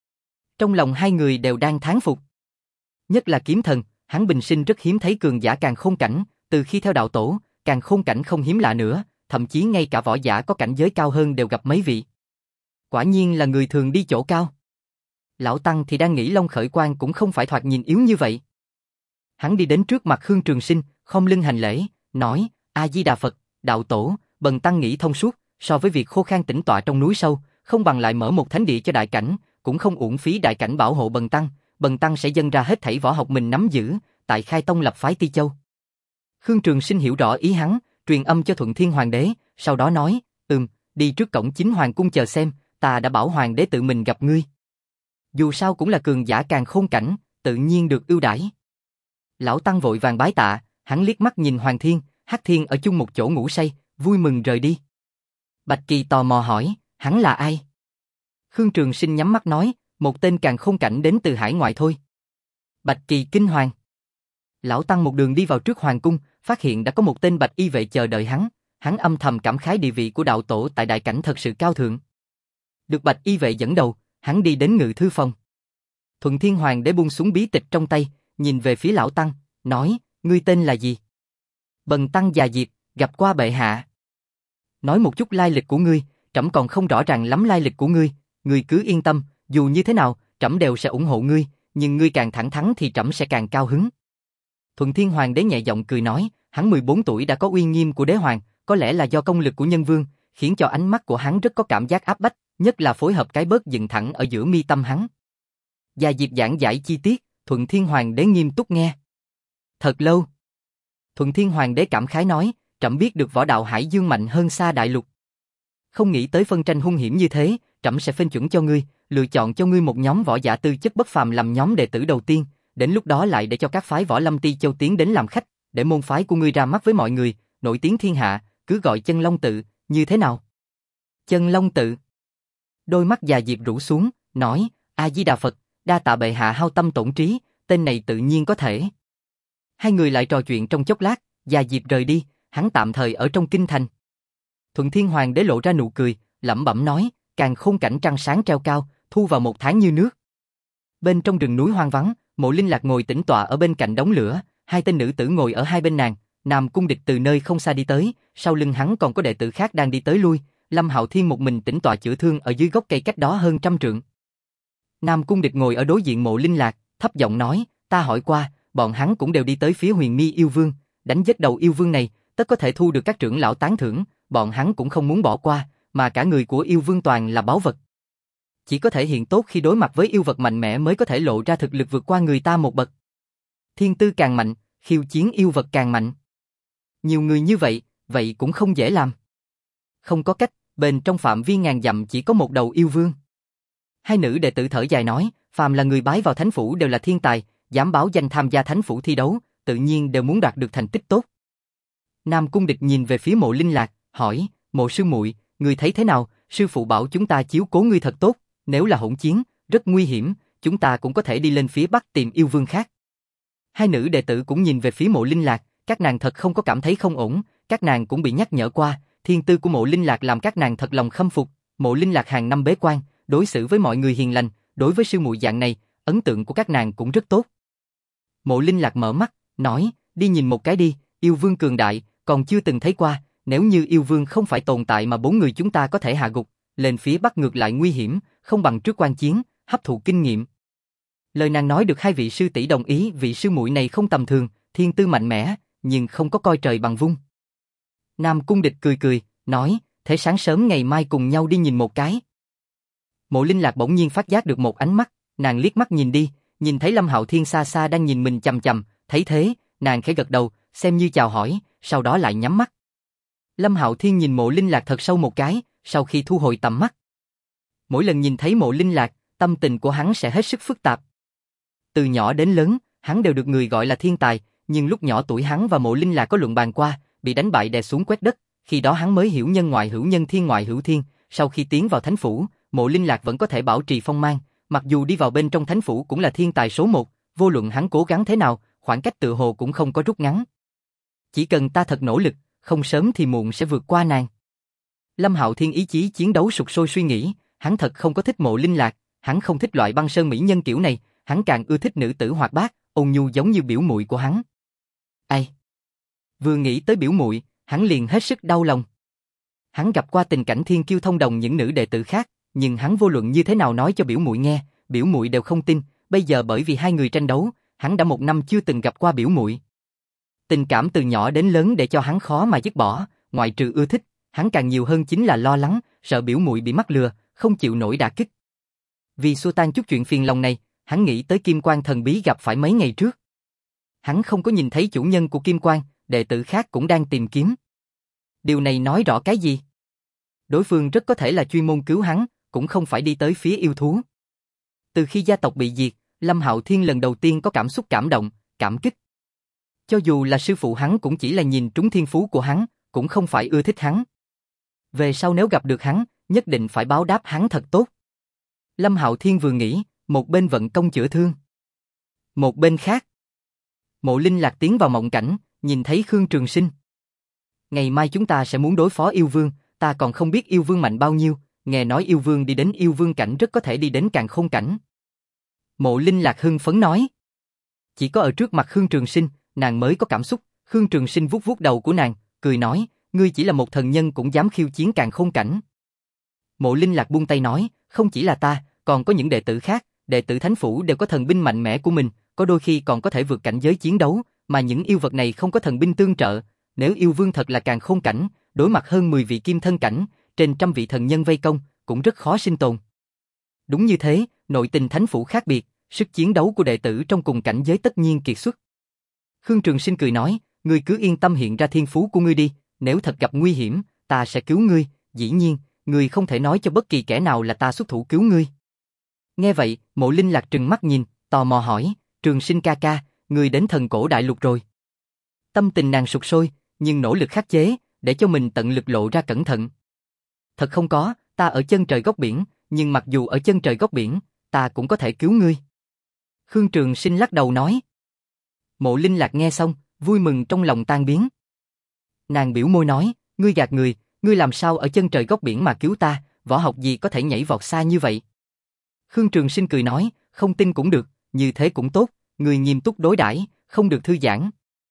Speaker 1: Trong lòng hai người đều đang thán phục. Nhất là kiếm thần, hắn bình sinh rất hiếm thấy cường giả càn khôn cảnh, từ khi theo đạo tổ, càn khôn cảnh không hiếm lạ nữa, thậm chí ngay cả võ giả có cảnh giới cao hơn đều gặp mấy vị. Quả nhiên là người thường đi chỗ cao. Lão tăng thì đang nghĩ Long Khởi Quang cũng không phải thoạt nhìn yếu như vậy. Hắn đi đến trước mặt Khương Trường Sinh, khom lưng hành lễ, nói, A Di Đà Phật, đạo tổ, bần tăng nghĩ thông suốt, so với việc khô khan tĩnh tọa trong núi sâu, không bằng lại mở một thánh địa cho đại cảnh, cũng không uổng phí đại cảnh bảo hộ bần tăng, bần tăng sẽ dâng ra hết thảy võ học mình nắm giữ, tại khai tông lập phái Ti Châu. Khương Trường Sinh hiểu rõ ý hắn, truyền âm cho Thuận Thiên Hoàng đế, sau đó nói, ừm, đi trước cổng chính hoàng cung chờ xem, ta đã bảo hoàng đế tự mình gặp ngươi. Dù sao cũng là cường giả càn khôn cảnh, tự nhiên được ưu đãi. Lão tăng vội vàng bái tạ, hắn liếc mắt nhìn Hoàng Thiên, Hắc Thiên ở chung một chỗ ngủ say, vui mừng rời đi. Bạch Kỳ tò mò hỏi, hắn là ai? Khương Trường Sinh nhắm mắt nói, một tên càn khôn cảnh đến từ hải ngoại thôi. Bạch Kỳ kinh hoàng. Lão Tăng một đường đi vào trước hoàng cung, phát hiện đã có một tên bạch y vệ chờ đợi hắn, hắn âm thầm cảm khái địa vị của đạo tổ tại đại cảnh thật sự cao thượng. Được bạch y vệ dẫn đầu, hắn đi đến ngự thư phòng. Thuận Thiên Hoàng đế buông xuống bí tịch trong tay, nhìn về phía lão Tăng, nói, ngươi tên là gì? Bần Tăng Già Diệp, gặp qua bệ hạ. Nói một chút lai lịch của ngươi, trẫm còn không rõ ràng lắm lai lịch của ngươi, ngươi cứ yên tâm, dù như thế nào, trẫm đều sẽ ủng hộ ngươi, nhưng ngươi càng thẳng thắn thì trẫm sẽ càng cao hứng. Thuận Thiên Hoàng đế nhẹ giọng cười nói, hắn mười bốn tuổi đã có uy nghiêm của đế hoàng, có lẽ là do công lực của nhân vương, khiến cho ánh mắt của hắn rất có cảm giác áp bách, nhất là phối hợp cái bớt dựng thẳng ở giữa mi tâm hắn. Già Diệp giảng giải chi tiết, Thuận Thiên Hoàng đế nghiêm túc nghe. Thật lâu. Thuận Thiên Hoàng đế cảm khái nói, trẫm biết được võ đạo hải dương mạnh hơn xa đại lục. Không nghĩ tới phân tranh hung hiểm như thế, trẫm sẽ phê chuẩn cho ngươi, lựa chọn cho ngươi một nhóm võ giả tư chất bất phàm làm nhóm đệ tử đầu tiên, đến lúc đó lại để cho các phái võ lâm Ti Châu tiến đến làm khách, để môn phái của ngươi ra mắt với mọi người, nổi tiếng thiên hạ, cứ gọi Chân Long tự, như thế nào? Chân Long tự. Đôi mắt Già Diệp rũ xuống, nói, A Di Đà Phật, đa tạ bệ hạ hao tâm tổn trí, tên này tự nhiên có thể. Hai người lại trò chuyện trong chốc lát, Già Diệp rời đi, hắn tạm thời ở trong kinh thành. Thuận Thiên Hoàng đế lộ ra nụ cười, lẩm bẩm nói, càn khôn cảnh trăng sáng treo cao, thu vào một tháng như nước. Bên trong rừng núi hoang vắng, Mộ Linh Lạc ngồi tĩnh tọa ở bên cạnh đống lửa, hai tên nữ tử ngồi ở hai bên nàng, Nam Cung Địch từ nơi không xa đi tới, sau lưng hắn còn có đệ tử khác đang đi tới lui, Lâm Hạo Thiên một mình tĩnh tọa chữa thương ở dưới gốc cây cách đó hơn trăm trượng. Nam Cung Địch ngồi ở đối diện Mộ Linh Lạc, thấp giọng nói, ta hỏi qua, bọn hắn cũng đều đi tới phía Huyền Mi yêu vương, đánh giết đầu yêu vương này, tất có thể thu được các trưởng lão tán thưởng, bọn hắn cũng không muốn bỏ qua, mà cả người của yêu vương toàn là báu vật. Chỉ có thể hiện tốt khi đối mặt với yêu vật mạnh mẽ mới có thể lộ ra thực lực vượt qua người ta một bậc. Thiên tư càng mạnh, khiêu chiến yêu vật càng mạnh. Nhiều người như vậy, vậy cũng không dễ làm. Không có cách, bên trong phạm vi ngàn dặm chỉ có một đầu yêu vương. Hai nữ đệ tử thở dài nói, phàm là người bái vào thánh phủ đều là thiên tài, dám báo danh tham gia thánh phủ thi đấu, tự nhiên đều muốn đạt được thành tích tốt. Nam Cung Địch nhìn về phía Mộ Linh Lạc, hỏi, Mộ sư muội, ngươi thấy thế nào? Sư phụ bảo chúng ta chiếu cố ngươi thật tốt, nếu là hỗn chiến, rất nguy hiểm, chúng ta cũng có thể đi lên phía bắc tìm yêu vương khác. Hai nữ đệ tử cũng nhìn về phía Mộ Linh Lạc, các nàng thật không có cảm thấy không ổn, các nàng cũng bị nhắc nhở qua, thiên tư của Mộ Linh Lạc làm các nàng thật lòng khâm phục. Mộ Linh Lạc hàng năm bế quan, đối xử với mọi người hiền lành, đối với sư muội dạng này, ấn tượng của các nàng cũng rất tốt. Mộ Linh Lạc mở mắt, nói, đi nhìn một cái đi, yêu vương cường đại, còn chưa từng thấy qua, nếu như yêu vương không phải tồn tại mà bốn người chúng ta có thể hạ gục, lên phía bắc ngược lại nguy hiểm, không bằng trước quan chiến, hấp thụ kinh nghiệm. Lời nàng nói được hai vị sư tỷ đồng ý, vị sư muội này không tầm thường, thiên tư mạnh mẽ, nhưng không có coi trời bằng vung. Nam Cung Địch cười cười, nói, thế sáng sớm ngày mai cùng nhau đi nhìn một cái. Mộ Linh Lạc bỗng nhiên phát giác được một ánh mắt, nàng liếc mắt nhìn đi, nhìn thấy Lâm Hạo Thiên xa xa đang nhìn mình chằm chằm, thấy thế, nàng khẽ gật đầu, xem như chào hỏi, sau đó lại nhắm mắt. Lâm Hạo Thiên nhìn Mộ Linh Lạc thật sâu một cái, sau khi thu hồi tầm mắt. Mỗi lần nhìn thấy Mộ Linh Lạc, tâm tình của hắn sẽ hết sức phức tạp. Từ nhỏ đến lớn, hắn đều được người gọi là thiên tài, nhưng lúc nhỏ tuổi hắn và Mộ Linh Lạc có luận bàn qua, bị đánh bại đè xuống quét đất, khi đó hắn mới hiểu nhân ngoại hữu nhân thiên ngoại hữu thiên, sau khi tiến vào thánh phủ, Mộ Linh Lạc vẫn có thể bảo trì phong mang, mặc dù đi vào bên trong thánh phủ cũng là thiên tài số một, vô luận hắn cố gắng thế nào, khoảng cách tự hồ cũng không có rút ngắn. Chỉ cần ta thật nỗ lực, không sớm thì muộn sẽ vượt qua nàng. Lâm Hạo Thiên ý chí chiến đấu sục sôi suy nghĩ, hắn thật không có thích Mộ Linh Lạc, hắn không thích loại băng sơn mỹ nhân kiểu này, hắn càng ưa thích nữ tử hoạt bát, ôn nhu giống như biểu muội của hắn. Ai? Vừa nghĩ tới biểu muội, hắn liền hết sức đau lòng. Hắn gặp qua tình cảnh thiên kiêu thông đồng những nữ đệ tử khác, nhưng hắn vô luận như thế nào nói cho biểu muội nghe, biểu muội đều không tin, bây giờ bởi vì hai người tranh đấu, hắn đã một năm chưa từng gặp qua biểu muội. Tình cảm từ nhỏ đến lớn để cho hắn khó mà dứt bỏ, ngoại trừ ưa thích, hắn càng nhiều hơn chính là lo lắng, sợ biểu muội bị mắc lừa, không chịu nổi đả kích. Vì xua tan chút chuyện phiền lòng này, hắn nghĩ tới Kim Quang thần bí gặp phải mấy ngày trước. Hắn không có nhìn thấy chủ nhân của Kim Quang, đệ tử khác cũng đang tìm kiếm. Điều này nói rõ cái gì? Đối phương rất có thể là chuyên môn cứu hắn, cũng không phải đi tới phía yêu thú. Từ khi gia tộc bị diệt, Lâm Hạo Thiên lần đầu tiên có cảm xúc cảm động, cảm kích. Cho dù là sư phụ hắn cũng chỉ là nhìn trúng thiên phú của hắn, cũng không phải ưa thích hắn. Về sau nếu gặp được hắn, nhất định phải báo đáp hắn thật tốt. Lâm Hạo Thiên vừa nghĩ, một bên vận công chữa thương. Một bên khác, Mộ Linh Lạc tiến vào mộng cảnh, nhìn thấy Khương Trường Sinh. Ngày mai chúng ta sẽ muốn đối phó yêu vương, ta còn không biết yêu vương mạnh bao nhiêu, nghe nói yêu vương đi đến yêu vương cảnh rất có thể đi đến càn khôn cảnh. Mộ Linh Lạc hưng phấn nói. Chỉ có ở trước mặt Khương Trường Sinh, nàng mới có cảm xúc. Khương Trường Sinh vuốt vuốt đầu của nàng, cười nói, ngươi chỉ là một thần nhân cũng dám khiêu chiến càn khôn cảnh. Mộ Linh Lạc buông tay nói, không chỉ là ta, còn có những đệ tử khác, đệ tử Thánh Phủ đều có thần binh mạnh mẽ của mình, có đôi khi còn có thể vượt cảnh giới chiến đấu, mà những yêu vật này không có thần binh tương trợ. Nếu yêu vương thật là càn khôn cảnh, đối mặt hơn mười vị kim thân cảnh, trên trăm vị thần nhân vây công, cũng rất khó sinh tồn. Đúng như thế, nội tình Thánh Phủ khác biệt, sức chiến đấu của đệ tử trong cùng cảnh giới tất nhiên kiệt xuất. Khương Trường Sinh cười nói, ngươi cứ yên tâm hiện ra thiên phú của ngươi đi, nếu thật gặp nguy hiểm, ta sẽ cứu ngươi, dĩ nhiên, ngươi không thể nói cho bất kỳ kẻ nào là ta xuất thủ cứu ngươi. Nghe vậy, Mộ Linh Lạc trừng mắt nhìn, tò mò hỏi, Trường Sinh ca ca, ngươi đến thần cổ đại lục rồi. Tâm tình nàng sụt sôi, nhưng nỗ lực khắc chế, để cho mình tận lực lộ ra cẩn thận. Thật không có, ta ở chân trời góc biển, nhưng mặc dù ở chân trời góc biển, ta cũng có thể cứu ngươi. Khương Trường Sinh lắc đầu nói. Mộ Linh Lạc nghe xong, vui mừng trong lòng tan biến. Nàng biểu môi nói, ngươi gạt người, ngươi làm sao ở chân trời góc biển mà cứu ta, võ học gì có thể nhảy vọt xa như vậy. Khương Trường Sinh cười nói, không tin cũng được, như thế cũng tốt, người nghiêm túc đối đãi, không được thư giãn.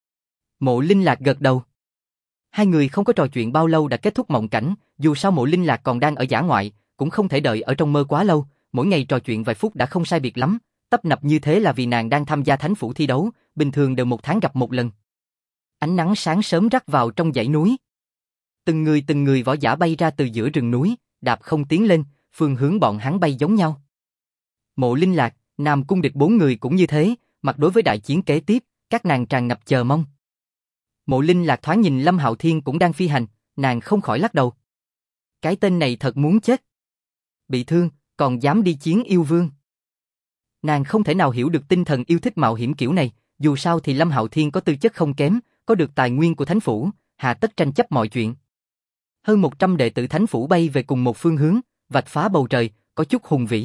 Speaker 1: Mộ Linh Lạc gật đầu. Hai người không có trò chuyện bao lâu đã kết thúc mộng cảnh, dù sao Mộ Linh Lạc còn đang ở dã ngoại, cũng không thể đợi ở trong mơ quá lâu, mỗi ngày trò chuyện vài phút đã không sai biệt lắm, tấp nập như thế là vì nàng đang tham gia Thánh Phủ thi đấu, bình thường đều một tháng gặp một lần. Ánh nắng sáng sớm rắc vào trong dãy núi. Từng người từng người võ giả bay ra từ giữa rừng núi, đạp không tiến lên, phương hướng bọn hắn bay giống nhau. Mộ Linh Lạc, Nam Cung Địch bốn người cũng như thế, mặt đối với đại chiến kế tiếp, các nàng tràn ngập chờ mong. Mộ Linh Lạc thoáng nhìn Lâm Hạo Thiên cũng đang phi hành, nàng không khỏi lắc đầu. Cái tên này thật muốn chết. Bị thương, còn dám đi chiến yêu vương. Nàng không thể nào hiểu được tinh thần yêu thích mạo hiểm kiểu này, dù sao thì Lâm Hạo Thiên có tư chất không kém, có được tài nguyên của Thánh Phủ, hà tất tranh chấp mọi chuyện. Hơn một trăm đệ tử Thánh Phủ bay về cùng một phương hướng, vạch phá bầu trời, có chút hùng vĩ.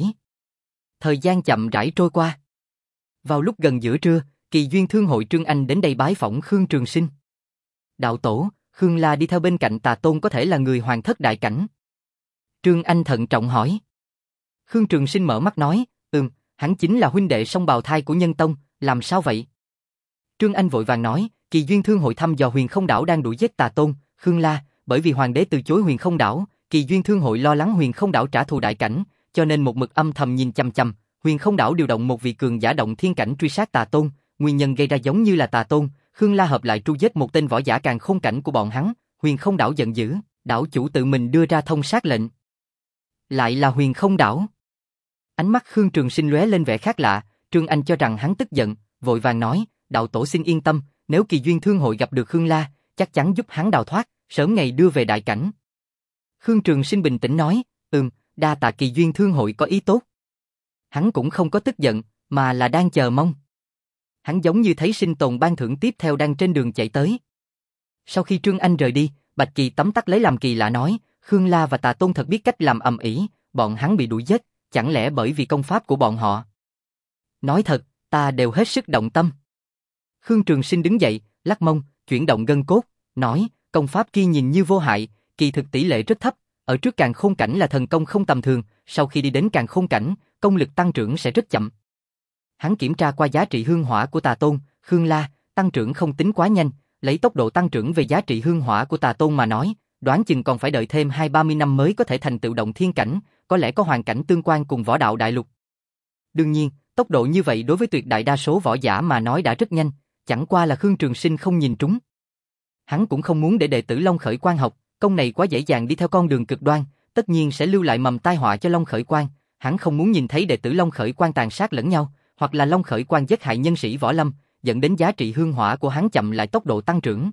Speaker 1: Thời gian chậm rãi trôi qua. Vào lúc gần giữa trưa, Kỳ Duyên Thương hội Trương Anh đến đây bái phỏng Khương Trường Sinh. Đạo tổ, Khương La đi theo bên cạnh Tà Tôn có thể là người hoàng thất đại cảnh. Trương Anh thận trọng hỏi. Khương Trường Sinh mở mắt nói, ừm, hắn chính là huynh đệ song bào thai của Nhân Tông, làm sao vậy? Trương Anh vội vàng nói, Kỳ Duyên Thương hội thăm dò Huyền Không đảo đang đuổi giết Tà Tôn, Khương La, bởi vì hoàng đế từ chối Huyền Không đảo, Kỳ Duyên Thương hội lo lắng Huyền Không đảo trả thù đại cảnh, cho nên một mực âm thầm nhìn chằm chằm, Huyền Không đảo điều động một vị cường giả động thiên cảnh truy sát Tà Tôn, nguyên nhân gây ra giống như là Tà Tôn, Khương La hợp lại tru giết một tên võ giả càn khôn cảnh của bọn hắn, Huyền Không đảo giận dữ, đảo chủ tự mình đưa ra thông sát lệnh. Lại là Huyền Không đảo. Ánh mắt Khương Trường Sinh lóe lên vẻ khác lạ, Trương Anh cho rằng hắn tức giận, vội vàng nói, đạo tổ xin yên tâm, nếu Kỳ Duyên Thương hội gặp được Khương La, chắc chắn giúp hắn đào thoát, sớm ngày đưa về đại cảnh. Khương Trường Sinh bình tĩnh nói, ừm, đa tạ Kỳ Duyên Thương hội có ý tốt. Hắn cũng không có tức giận, mà là đang chờ mong. Hắn giống như thấy sinh tồn ban thưởng tiếp theo đang trên đường chạy tới. Sau khi Trương Anh rời đi, Bạch Kỳ tấm tắc lấy làm kỳ lạ nói, Khương La và Tà Tôn thật biết cách làm ầm ĩ, bọn hắn bị đuổi giết, chẳng lẽ bởi vì công pháp của bọn họ? Nói thật, ta đều hết sức động tâm. Khương Trường Sinh đứng dậy, lắc mông, chuyển động gân cốt, nói, công pháp kia nhìn như vô hại, kỳ thực tỷ lệ rất thấp, ở trước càn khôn cảnh là thần công không tầm thường, sau khi đi đến càn khôn cảnh, công lực tăng trưởng sẽ rất chậm. Hắn kiểm tra qua giá trị hương hỏa của Tà Tôn, Khương La, tăng trưởng không tính quá nhanh, lấy tốc độ tăng trưởng về giá trị hương hỏa của Tà Tôn mà nói, đoán chừng còn phải đợi thêm hai ba mươi năm mới có thể thành tựu động thiên cảnh, có lẽ có hoàn cảnh tương quan cùng võ đạo đại lục. Đương nhiên, tốc độ như vậy đối với tuyệt đại đa số võ giả mà nói đã rất nhanh, chẳng qua là Khương Trường Sinh không nhìn trúng. Hắn cũng không muốn để đệ tử Long Khởi Quan học, công này quá dễ dàng đi theo con đường cực đoan, tất nhiên sẽ lưu lại mầm tai họa cho Long Khởi Quan. Hắn không muốn nhìn thấy đệ tử Long Khởi Quan tàn sát lẫn nhau, hoặc là Long Khởi Quan giết hại nhân sĩ võ lâm, dẫn đến giá trị hương hỏa của hắn chậm lại tốc độ tăng trưởng.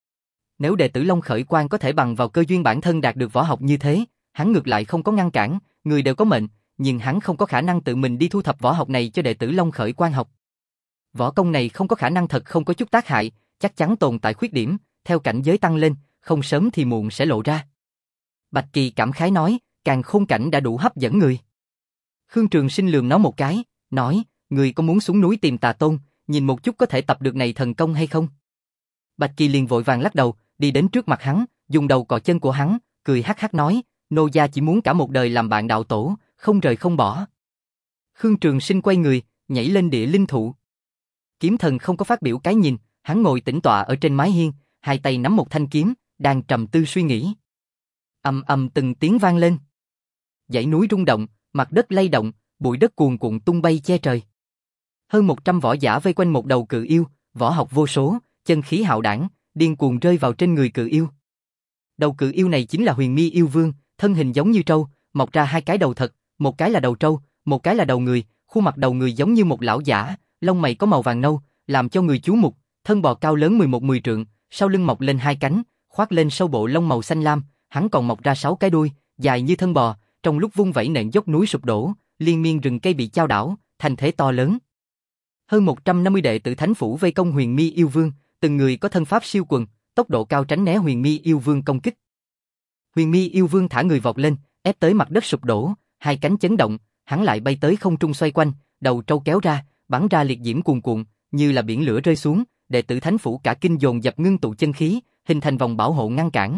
Speaker 1: Nếu đệ tử Long Khởi Quan có thể bằng vào cơ duyên bản thân đạt được võ học như thế, hắn ngược lại không có ngăn cản, người đều có mệnh, nhưng hắn không có khả năng tự mình đi thu thập võ học này cho đệ tử Long Khởi Quan học. Võ công này không có khả năng thật không có chút tác hại, chắc chắn tồn tại khuyết điểm, theo cảnh giới tăng lên, không sớm thì muộn sẽ lộ ra. Bạch Kỳ cảm khái nói, càn khôn cảnh đã đủ hấp dẫn người. Khương Trường Sinh lườm nó một cái, nói, người có muốn xuống núi tìm Tà Tôn, nhìn một chút có thể tập được này thần công hay không? Bạch Kỳ liền vội vàng lắc đầu, đi đến trước mặt hắn, dùng đầu cọ chân của hắn, cười hắc hắc nói, nô gia chỉ muốn cả một đời làm bạn đạo tổ, không rời không bỏ. Khương Trường Sinh quay người, nhảy lên địa linh thụ. Kiếm Thần không có phát biểu cái nhìn, hắn ngồi tĩnh tọa ở trên mái hiên, hai tay nắm một thanh kiếm, đang trầm tư suy nghĩ. Ầm ầm từng tiếng vang lên. Dãy núi rung động, mặt đất lay động, bụi đất cuồn cuộn tung bay che trời. Hơn một trăm võ giả vây quanh một đầu cự yêu, võ học vô số, chân khí hạo đảng, điên cuồng rơi vào trên người cự yêu. Đầu cự yêu này chính là Huyền Mi yêu vương, thân hình giống như trâu, mọc ra hai cái đầu thật, một cái là đầu trâu, một cái là đầu người, khuôn mặt đầu người giống như một lão giả, lông mày có màu vàng nâu, làm cho người chú mục, thân bò cao lớn mười một mười trượng, sau lưng mọc lên hai cánh, khoác lên sâu bộ lông màu xanh lam, hắn còn mọc ra sáu cái đuôi, dài như thân bò, trong lúc vung vẩy nện dốc núi sụp đổ, liên miên rừng cây bị chao đảo, thành thế to lớn. Hơn một trăm năm mươi đệ tử thánh phủ vây công Huyền Mi yêu vương, từng người có thân pháp siêu quần, tốc độ cao tránh né Huyền Mi yêu vương công kích. Huyền Mi yêu vương thả người vọt lên, ép tới mặt đất sụp đổ, hai cánh chấn động, hắn lại bay tới không trung xoay quanh, đầu trâu kéo ra, bắn ra liệt diễm cuồn cuộn, như là biển lửa rơi xuống, đệ tử thánh phủ cả kinh dồn dập ngưng tụ chân khí, hình thành vòng bảo hộ ngăn cản.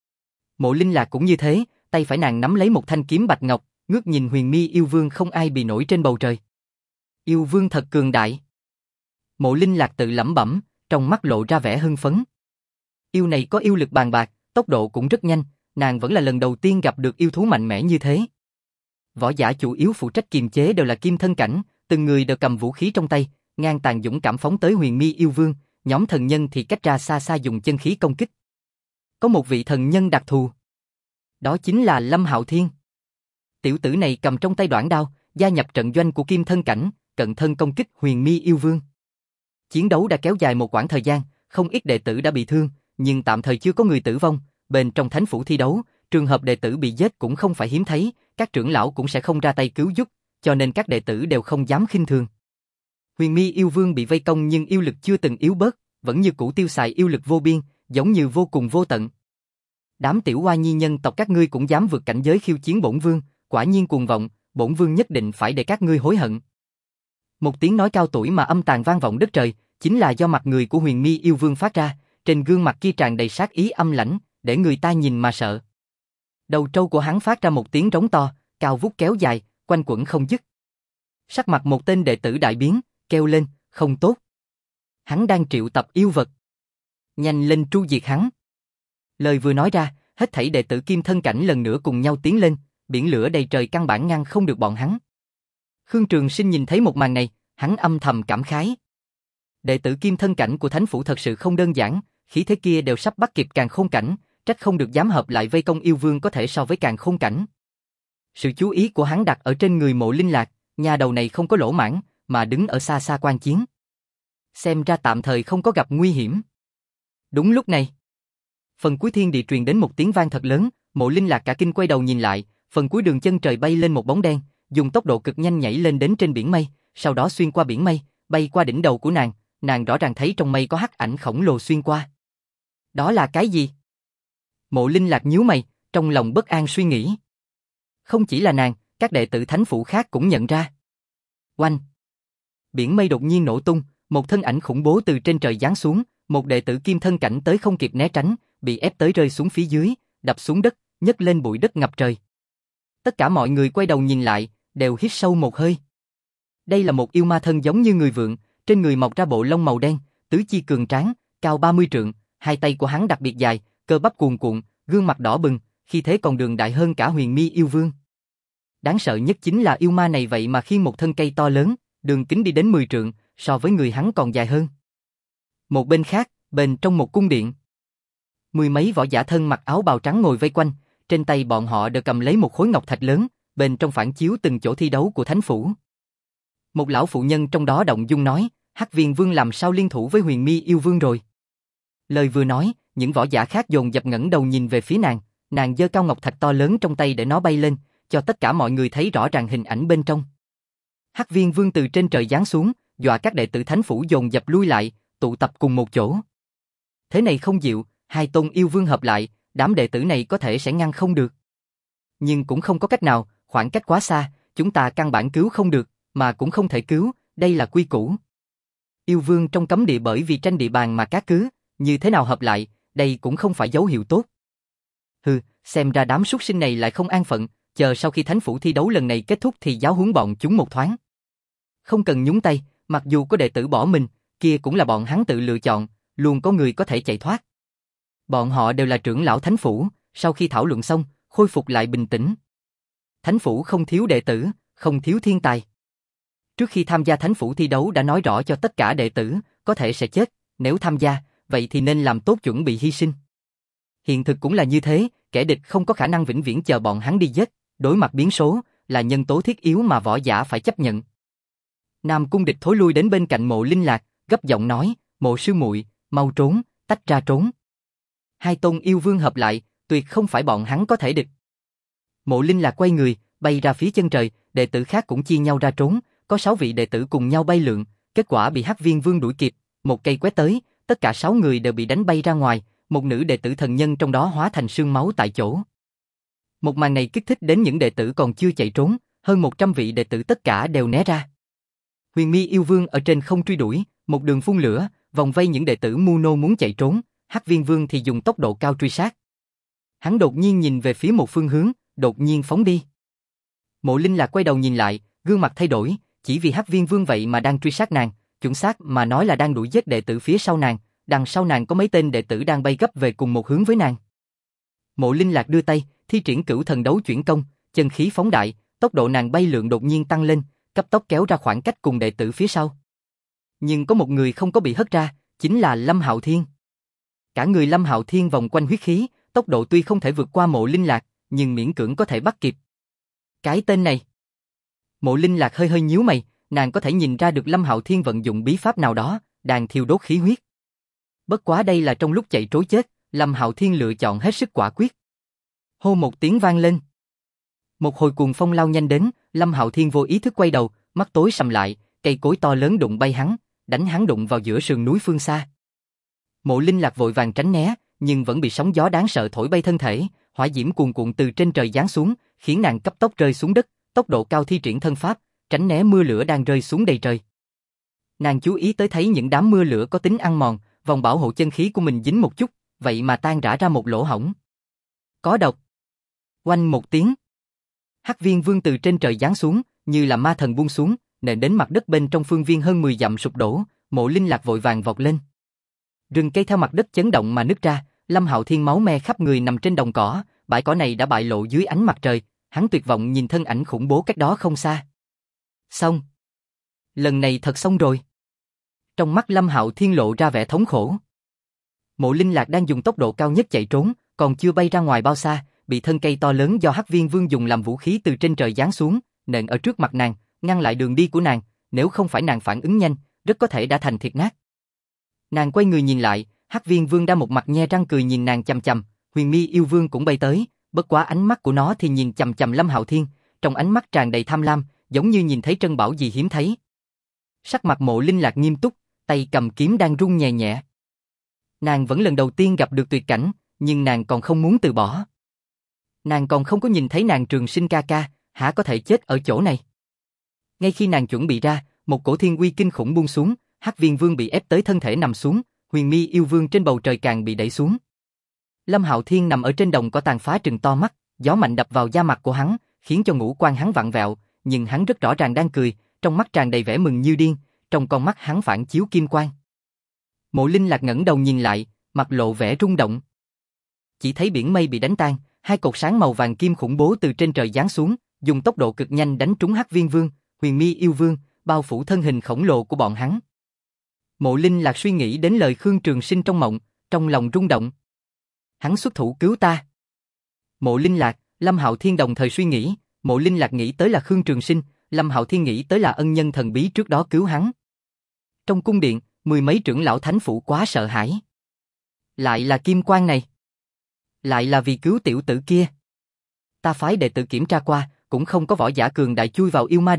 Speaker 1: Mộ Linh Lạc cũng như thế, tay phải nàng nắm lấy một thanh kiếm bạch ngọc, ngước nhìn Huyền Mi yêu vương không ai bị nổi trên bầu trời. Yêu vương thật cường đại. Mộ Linh Lạc tự lẩm bẩm, trong mắt lộ ra vẻ hưng phấn. Yêu này có yêu lực bàn bạc, tốc độ cũng rất nhanh, nàng vẫn là lần đầu tiên gặp được yêu thú mạnh mẽ như thế. Võ giả chủ yếu phụ trách kiềm chế đều là kim thân cảnh, từng người đều cầm vũ khí trong tay, ngang tàn dũng cảm phóng tới Huyền Mi yêu vương, nhóm thần nhân thì cách ra xa xa dùng chân khí công kích. Có một vị thần nhân đặc thù, đó chính là Lâm Hạo Thiên. Tiểu tử này cầm trong tay đoạn đao, gia nhập trận doanh của kim thân cảnh, cận thân công kích Huyền Mi yêu vương. Chiến đấu đã kéo dài một quãng thời gian, không ít đệ tử đã bị thương, nhưng tạm thời chưa có người tử vong. Bên trong thánh phủ thi đấu, trường hợp đệ tử bị giết cũng không phải hiếm thấy, các trưởng lão cũng sẽ không ra tay cứu giúp, cho nên các đệ tử đều không dám khinh thường. Huyền Mi yêu vương bị vây công nhưng yêu lực chưa từng yếu bớt, vẫn như cũ tiêu xài yêu lực vô biên, giống như vô cùng vô tận. Đám tiểu hoa nhi nhân tộc các ngươi cũng dám vượt cảnh giới khiêu chiến bổn vương, quả nhiên cuồng vọng, bổn vương nhất định phải để các ngươi hối hận. Một tiếng nói cao tuổi mà âm tàn vang vọng đất trời, chính là do mặt người của Huyền Mi yêu vương phát ra, trên gương mặt kia tràn đầy sát ý âm lãnh, để người ta nhìn mà sợ. Đầu trâu của hắn phát ra một tiếng rống to, cao vút kéo dài, quanh quẩn không dứt. Sắc mặt một tên đệ tử đại biến, kêu lên, không tốt. Hắn đang triệu tập yêu vật. Nhanh lên tru diệt hắn. Lời vừa nói ra, hết thảy đệ tử kim thân cảnh lần nữa cùng nhau tiến lên, biển lửa đầy trời căn bản ngăn không được bọn hắn. Khương Trường Sinh nhìn thấy một màn này, hắn âm thầm cảm khái. Đệ tử kim thân cảnh của thánh phủ thật sự không đơn giản, khí thế kia đều sắp bắt kịp càn khôn cảnh, trách không được dám hợp lại vây công yêu vương có thể so với càn khôn cảnh. Sự chú ý của hắn đặt ở trên người Mộ Linh Lạc, nhà đầu này không có lỗ mãng, mà đứng ở xa xa quan chiến. Xem ra tạm thời không có gặp nguy hiểm. Đúng lúc này, phần cuối thiên địa truyền đến một tiếng vang thật lớn, Mộ Linh Lạc cả kinh quay đầu nhìn lại, phần cuối đường chân trời bay lên một bóng đen, dùng tốc độ cực nhanh nhảy lên đến trên biển mây, sau đó xuyên qua biển mây, bay qua đỉnh đầu của nàng, nàng rõ ràng thấy trong mây có hắc ảnh khổng lồ xuyên qua. Đó là cái gì? Mộ Linh Lạc nhíu mày, trong lòng bất an suy nghĩ. Không chỉ là nàng, các đệ tử thánh phủ khác cũng nhận ra. Oanh! Biển mây đột nhiên nổ tung, một thân ảnh khủng bố từ trên trời giáng xuống, một đệ tử kim thân cảnh tới không kịp né tránh, bị ép tới rơi xuống phía dưới, đập xuống đất, nhấc lên bụi đất ngập trời. Tất cả mọi người quay đầu nhìn lại, đều hít sâu một hơi. Đây là một yêu ma thân giống như người vượn, trên người mọc ra bộ lông màu đen, tứ chi cường tráng, cao ba mươi trượng, hai tay của hắn đặc biệt dài, cơ bắp cuồn cuộn, gương mặt đỏ bừng, khi thế còn đường đại hơn cả Huyền Mi yêu vương. Đáng sợ nhất chính là yêu ma này vậy mà khiêng một thân cây to lớn, đường kính đi đến mười trượng, so với người hắn còn dài hơn. Một bên khác, bên trong một cung điện, mười mấy võ giả thân mặc áo bào trắng ngồi vây quanh, trên tay bọn họ đều cầm lấy một khối ngọc thạch lớn, bên trong phản chiếu từng chỗ thi đấu của thánh phủ. Một lão phụ nhân trong đó động dung nói, Hắc Viêm Vương làm sao liên thủ với Huyền Mi yêu vương rồi. Lời vừa nói, những võ giả khác dồn dập ngẩng đầu nhìn về phía nàng, nàng giơ cao ngọc thạch to lớn trong tay để nó bay lên, cho tất cả mọi người thấy rõ ràng hình ảnh bên trong. Hắc Viêm Vương từ trên trời giáng xuống, dọa các đệ tử thánh phủ dồn dập lui lại, tụ tập cùng một chỗ. Thế này không dịu, hai tôn yêu vương hợp lại, đám đệ tử này có thể sẽ ngăn không được. Nhưng cũng không có cách nào, khoảng cách quá xa, chúng ta căn bản cứu không được, mà cũng không thể cứu, đây là quy củ. Yêu vương trong cấm địa bởi vì tranh địa bàn mà cát cứ, như thế nào hợp lại, đây cũng không phải dấu hiệu tốt. Hừ, xem ra đám súc sinh này lại không an phận, chờ sau khi thánh phủ thi đấu lần này kết thúc thì giáo huấn bọn chúng một thoáng. Không cần nhúng tay, mặc dù có đệ tử bỏ mình, kia cũng là bọn hắn tự lựa chọn, luôn có người có thể chạy thoát. Bọn họ đều là trưởng lão thánh phủ, sau khi thảo luận xong, khôi phục lại bình tĩnh. Thánh phủ không thiếu đệ tử, không thiếu thiên tài. Trước khi tham gia thánh phủ thi đấu đã nói rõ cho tất cả đệ tử, có thể sẽ chết, nếu tham gia, vậy thì nên làm tốt chuẩn bị hy sinh. Hiện thực cũng là như thế, kẻ địch không có khả năng vĩnh viễn chờ bọn hắn đi giết, đối mặt biến số, là nhân tố thiết yếu mà võ giả phải chấp nhận. Nam Cung Địch thối lui đến bên cạnh Mộ Linh Lạc, gấp giọng nói, Mộ sư muội, mau trốn, tách ra trốn. Hai tôn yêu vương hợp lại, tuyệt không phải bọn hắn có thể địch. Mộ Linh Lạc quay người, bay ra phía chân trời, đệ tử khác cũng chia nhau ra trốn, có sáu vị đệ tử cùng nhau bay lượn, kết quả bị Hắc Viên Vương đuổi kịp, một cây quét tới, tất cả sáu người đều bị đánh bay ra ngoài, một nữ đệ tử thần nhân trong đó hóa thành sương máu tại chỗ. Một màn này kích thích đến những đệ tử còn chưa chạy trốn, hơn một trăm vị đệ tử tất cả đều né ra. Huyền Mi yêu vương ở trên không truy đuổi, một đường phun lửa, vòng vây những đệ tử Muno muốn chạy trốn, Hắc Viên Vương thì dùng tốc độ cao truy sát. Hắn đột nhiên nhìn về phía một phương hướng, đột nhiên phóng đi. Mộ Linh Lạc quay đầu nhìn lại, gương mặt thay đổi, chỉ vì Hắc Viên Vương vậy mà đang truy sát nàng, chuẩn xác mà nói là đang đuổi giết đệ tử phía sau nàng, đằng sau nàng có mấy tên đệ tử đang bay gấp về cùng một hướng với nàng. Mộ Linh Lạc đưa tay, thi triển Cửu Thần Đấu Chuyển Công, chân khí phóng đại, tốc độ nàng bay lượn đột nhiên tăng lên, cấp tốc kéo ra khoảng cách cùng đệ tử phía sau. Nhưng có một người không có bị hất ra, chính là Lâm Hạo Thiên. Cả người Lâm Hạo Thiên vòng quanh huyết khí, tốc độ tuy không thể vượt qua Mộ Linh Lạc, nhưng miễn cưỡng có thể bắt kịp. Cái tên này. Mộ Linh Lạc hơi hơi nhíu mày, nàng có thể nhìn ra được Lâm Hạo Thiên vận dụng bí pháp nào đó, đang thiêu đốt khí huyết. Bất quá đây là trong lúc chạy trối chết, Lâm Hạo Thiên lựa chọn hết sức quả quyết. Hô một tiếng vang lên. Một hồi cuồng phong lao nhanh đến, Lâm Hạo Thiên vô ý thức quay đầu, mắt tối sầm lại, cây cối to lớn đụng bay hắn, đánh hắn đụng vào giữa sườn núi phương xa. Mộ Linh Lạc vội vàng tránh né, nhưng vẫn bị sóng gió đáng sợ thổi bay thân thể, hỏa diễm cuồn cuộn từ trên trời giáng xuống, khiến nàng cấp tốc rơi xuống đất, tốc độ cao thi triển thân pháp, tránh né mưa lửa đang rơi xuống đầy trời. Nàng chú ý tới thấy những đám mưa lửa có tính ăn mòn, vòng bảo hộ chân khí của mình dính một chút, vậy mà tan rã ra một lỗ hổng. Có độc. Oanh một tiếng. Hắc Viên Vương từ trên trời giáng xuống, như là ma thần buông xuống, nện đến mặt đất bên trong phương viên hơn mười dặm sụp đổ, Mộ Linh Lạc vội vàng vọt lên. Rừng cây theo mặt đất chấn động mà nứt ra, Lâm Hạo Thiên máu me khắp người nằm trên đồng cỏ, bãi cỏ này đã bại lộ dưới ánh mặt trời, hắn tuyệt vọng nhìn thân ảnh khủng bố cách đó không xa. Xong. Lần này thật xong rồi. Trong mắt Lâm Hạo Thiên lộ ra vẻ thống khổ. Mộ Linh Lạc đang dùng tốc độ cao nhất chạy trốn, còn chưa bay ra ngoài bao xa, bị thân cây to lớn do Hắc Viên Vương dùng làm vũ khí từ trên trời giáng xuống, nện ở trước mặt nàng, ngăn lại đường đi của nàng, nếu không phải nàng phản ứng nhanh, rất có thể đã thành thịt nát. Nàng quay người nhìn lại, Hắc Viên Vương đang một mặt nhe răng cười nhìn nàng chằm chằm, Huyền Mi yêu vương cũng bay tới, bất quá ánh mắt của nó thì nhìn chằm chằm Lâm Hạo Thiên, trong ánh mắt tràn đầy tham lam, giống như nhìn thấy trân bảo gì hiếm thấy. Sắc mặt Mộ Linh Lạc nghiêm túc, tay cầm kiếm đang rung nhẹ nhẹ. Nàng vẫn lần đầu tiên gặp được tuyệt cảnh, nhưng nàng còn không muốn từ bỏ. Nàng còn không có nhìn thấy nàng Trường Sinh ca ca, hả có thể chết ở chỗ này. Ngay khi nàng chuẩn bị ra, một cổ thiên uy kinh khủng buông xuống, Hắc Viên Vương bị ép tới thân thể nằm xuống, Huyền Mi yêu vương trên bầu trời càng bị đẩy xuống. Lâm Hạo Thiên nằm ở trên đồng cỏ tàn phá trừng to mắt, gió mạnh đập vào da mặt của hắn, khiến cho ngũ quan hắn vặn vẹo, nhưng hắn rất rõ ràng đang cười, trong mắt tràn đầy vẻ mừng như điên, trong con mắt hắn phản chiếu kim quang. Mộ Linh Lạc ngẩng đầu nhìn lại, mặt lộ vẻ rung động. Chỉ thấy biển mây bị đánh tan, hai cột sáng màu vàng kim khủng bố từ trên trời giáng xuống, dùng tốc độ cực nhanh đánh trúng Hắc Viên Vương, Huyền Mi yêu vương, bao phủ thân hình khổng lồ của bọn hắn. Mộ Linh Lạc suy nghĩ đến lời Khương Trường Sinh trong mộng, trong lòng rung động. Hắn xuất thủ cứu ta. Mộ Linh Lạc, Lâm Hạo Thiên đồng thời suy nghĩ, Mộ Linh Lạc nghĩ tới là Khương Trường Sinh, Lâm Hạo Thiên nghĩ tới là ân nhân thần bí trước đó cứu hắn. Trong cung điện, mười mấy trưởng lão thánh phủ quá sợ hãi. Lại là kim quang này. Lại là vì cứu tiểu tử kia. Ta phái đệ tử kiểm tra qua, cũng không có võ giả cường đại chui vào yêu ma địa,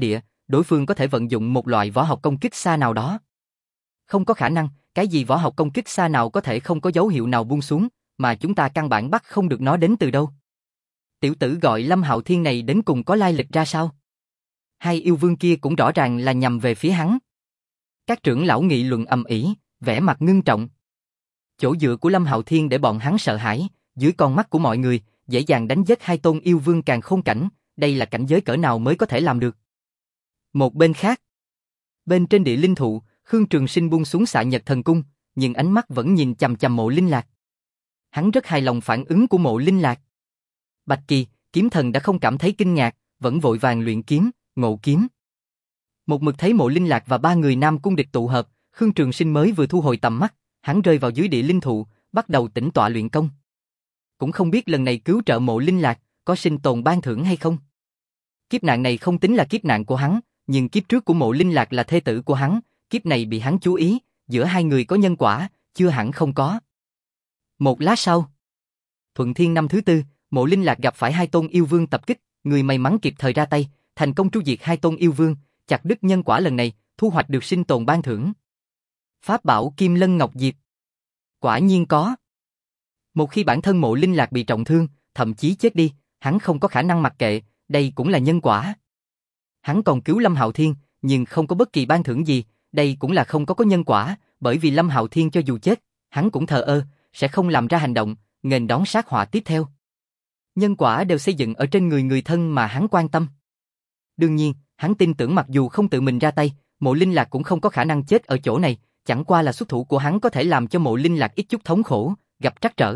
Speaker 1: đối phương có thể vận dụng một loại võ học công kích xa nào đó. Không có khả năng, cái gì võ học công kích xa nào có thể không có dấu hiệu nào buông xuống, mà chúng ta căn bản bắt không được nó đến từ đâu. Tiểu tử gọi Lâm Hạo Thiên này đến cùng có lai lịch ra sao? Hai yêu vương kia cũng rõ ràng là nhằm về phía hắn. Các trưởng lão nghị luận ầm ĩ, vẻ mặt ngưng trọng. Chỗ dựa của Lâm Hạo Thiên để bọn hắn sợ hãi, dưới con mắt của mọi người, dễ dàng đánh giết hai tôn yêu vương càn khôn cảnh, đây là cảnh giới cỡ nào mới có thể làm được. Một bên khác, bên trên địa linh thụ, Khương Trường Sinh buông xuống xạ nhật thần cung, nhưng ánh mắt vẫn nhìn chằm chằm Mộ Linh Lạc. Hắn rất hài lòng phản ứng của Mộ Linh Lạc. Bạch Kỳ, kiếm thần đã không cảm thấy kinh ngạc, vẫn vội vàng luyện kiếm, ngộ kiếm. Một mực thấy Mộ Linh Lạc và ba người Nam Cung Địch tụ hợp, Khương Trường Sinh mới vừa thu hồi tầm mắt, hắn rơi vào dưới địa linh thụ, bắt đầu tĩnh tọa luyện công. Cũng không biết lần này cứu trợ Mộ Linh Lạc, có sinh tồn ban thưởng hay không. Kiếp nạn này không tính là kiếp nạn của hắn, nhưng kiếp trước của Mộ Linh Lạc là thê tử của hắn, kiếp này bị hắn chú ý, giữa hai người có nhân quả, chưa hẳn không có. Một lát sau, Thuận Thiên năm thứ tư, Mộ Linh Lạc gặp phải hai tôn yêu vương tập kích, người may mắn kịp thời ra tay, thành công tru diệt hai tôn yêu vương, chặt đứt nhân quả lần này, thu hoạch được sinh tồn ban thưởng. Pháp bảo Kim Lân Ngọc Diệp. Quả nhiên có. Một khi bản thân Mộ Linh Lạc bị trọng thương, thậm chí chết đi, hắn không có khả năng mặc kệ, đây cũng là nhân quả. Hắn còn cứu Lâm Hạo Thiên, nhưng không có bất kỳ ban thưởng gì, đây cũng là không có có nhân quả, bởi vì Lâm Hạo Thiên cho dù chết, hắn cũng thờ ơ, sẽ không làm ra hành động, nghênh đón sát họa tiếp theo. Nhân quả đều xây dựng ở trên người người thân mà hắn quan tâm. Đương nhiên, hắn tin tưởng mặc dù không tự mình ra tay, Mộ Linh Lạc cũng không có khả năng chết ở chỗ này, chẳng qua là xuất thủ của hắn có thể làm cho Mộ Linh Lạc ít chút thống khổ, gặp trắc trở.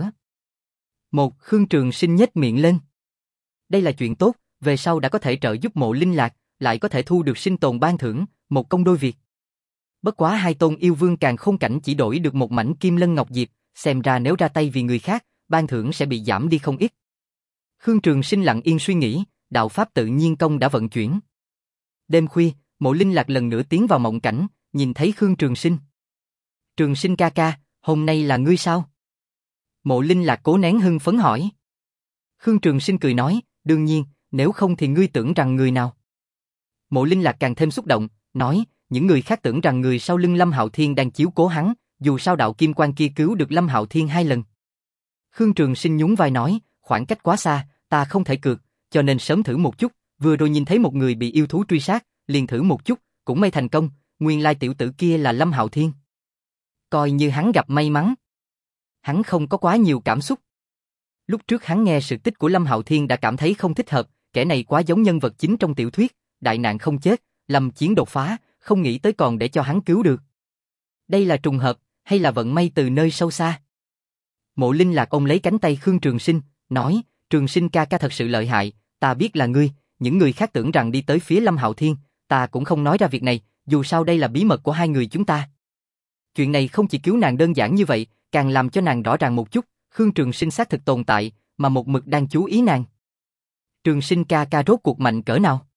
Speaker 1: Một, Khương Trường Sinh nhếch miệng lên. Đây là chuyện tốt, về sau đã có thể trợ giúp Mộ Linh Lạc, lại có thể thu được sinh tồn ban thưởng, một công đôi việc. Bất quá hai tôn yêu vương càn khôn cảnh chỉ đổi được một mảnh Kim Lân Ngọc Diệp, xem ra nếu ra tay vì người khác, ban thưởng sẽ bị giảm đi không ít. Khương Trường Sinh lặng yên suy nghĩ, đạo pháp tự nhiên công đã vận chuyển. Đêm khuya, Mộ Linh Lạc lần nữa tiến vào mộng cảnh, nhìn thấy Khương Trường Sinh. Trường Sinh ca ca, hôm nay là ngươi sao? Mộ Linh Lạc cố nén hưng phấn hỏi. Khương Trường Sinh cười nói, đương nhiên, nếu không thì ngươi tưởng rằng người nào? Mộ Linh Lạc càng thêm xúc động, nói, những người khác tưởng rằng người sau lưng Lâm Hạo Thiên đang chiếu cố hắn, dù sao đạo kim quan kia cứu được Lâm Hạo Thiên hai lần. Khương Trường Sinh nhún vai nói, khoảng cách quá xa, ta không thể cược, cho nên sớm thử một chút, vừa rồi nhìn thấy một người bị yêu thú truy sát, liền thử một chút, cũng may thành công, nguyên lai tiểu tử kia là Lâm Hạo Thiên. Coi như hắn gặp may mắn. Hắn không có quá nhiều cảm xúc. Lúc trước hắn nghe sự tích của Lâm Hạo Thiên đã cảm thấy không thích hợp, kẻ này quá giống nhân vật chính trong tiểu thuyết, đại nạn không chết, lâm chiến đột phá, không nghĩ tới còn để cho hắn cứu được. Đây là trùng hợp, hay là vận may từ nơi sâu xa? Mộ Linh Lạc ôm lấy cánh tay Khương Trường Sinh, nói, Trường Sinh ca ca thật sự lợi hại, ta biết là ngươi, những người khác tưởng rằng đi tới phía Lâm Hạo Thiên, ta cũng không nói ra việc này, dù sao đây là bí mật của hai người chúng ta. Chuyện này không chỉ cứu nàng đơn giản như vậy, càng làm cho nàng rõ ràng một chút, Khương Trường Sinh xác thực tồn tại, mà một mực đang chú ý nàng. Trường Sinh ca ca rốt cuộc mạnh cỡ nào?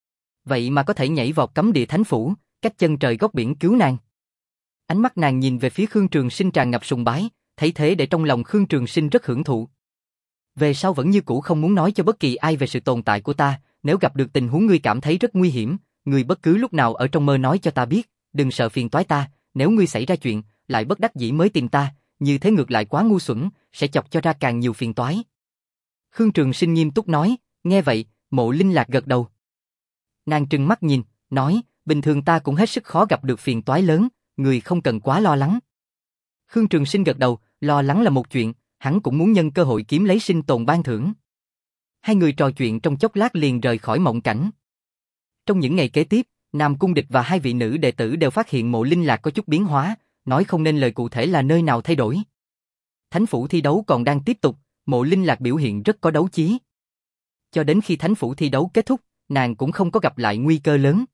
Speaker 1: Vậy mà có thể nhảy vào cấm địa thánh phủ, cách chân trời góc biển cứu nàng. Ánh mắt nàng nhìn về phía Khương Trường Sinh tràn ngập sùng bái, thấy thế để trong lòng Khương Trường Sinh rất hưởng thụ. Về sau vẫn như cũ không muốn nói cho bất kỳ ai về sự tồn tại của ta, nếu gặp được tình huống ngươi cảm thấy rất nguy hiểm, ngươi bất cứ lúc nào ở trong mơ nói cho ta biết, đừng sợ phiền toái ta, nếu ngươi xảy ra chuyện, lại bất đắc dĩ mới tìm ta, như thế ngược lại quá ngu xuẩn, sẽ chọc cho ra càng nhiều phiền toái. Khương Trường Sinh nghiêm túc nói, nghe vậy, Mộ Linh Lạc gật đầu. Nàng trừng mắt nhìn, nói, bình thường ta cũng hết sức khó gặp được phiền toái lớn, người không cần quá lo lắng. Khương Trường Sinh gật đầu, lo lắng là một chuyện, hắn cũng muốn nhân cơ hội kiếm lấy sinh tồn ban thưởng. Hai người trò chuyện trong chốc lát liền rời khỏi mộng cảnh. Trong những ngày kế tiếp, Nam Cung Địch và hai vị nữ đệ tử đều phát hiện Mộ Linh Lạc có chút biến hóa, nói không nên lời cụ thể là nơi nào thay đổi. Thánh phủ thi đấu còn đang tiếp tục, Mộ Linh Lạc biểu hiện rất có đấu chí. Cho đến khi thánh phủ thi đấu kết thúc, nàng cũng không có gặp lại nguy cơ lớn.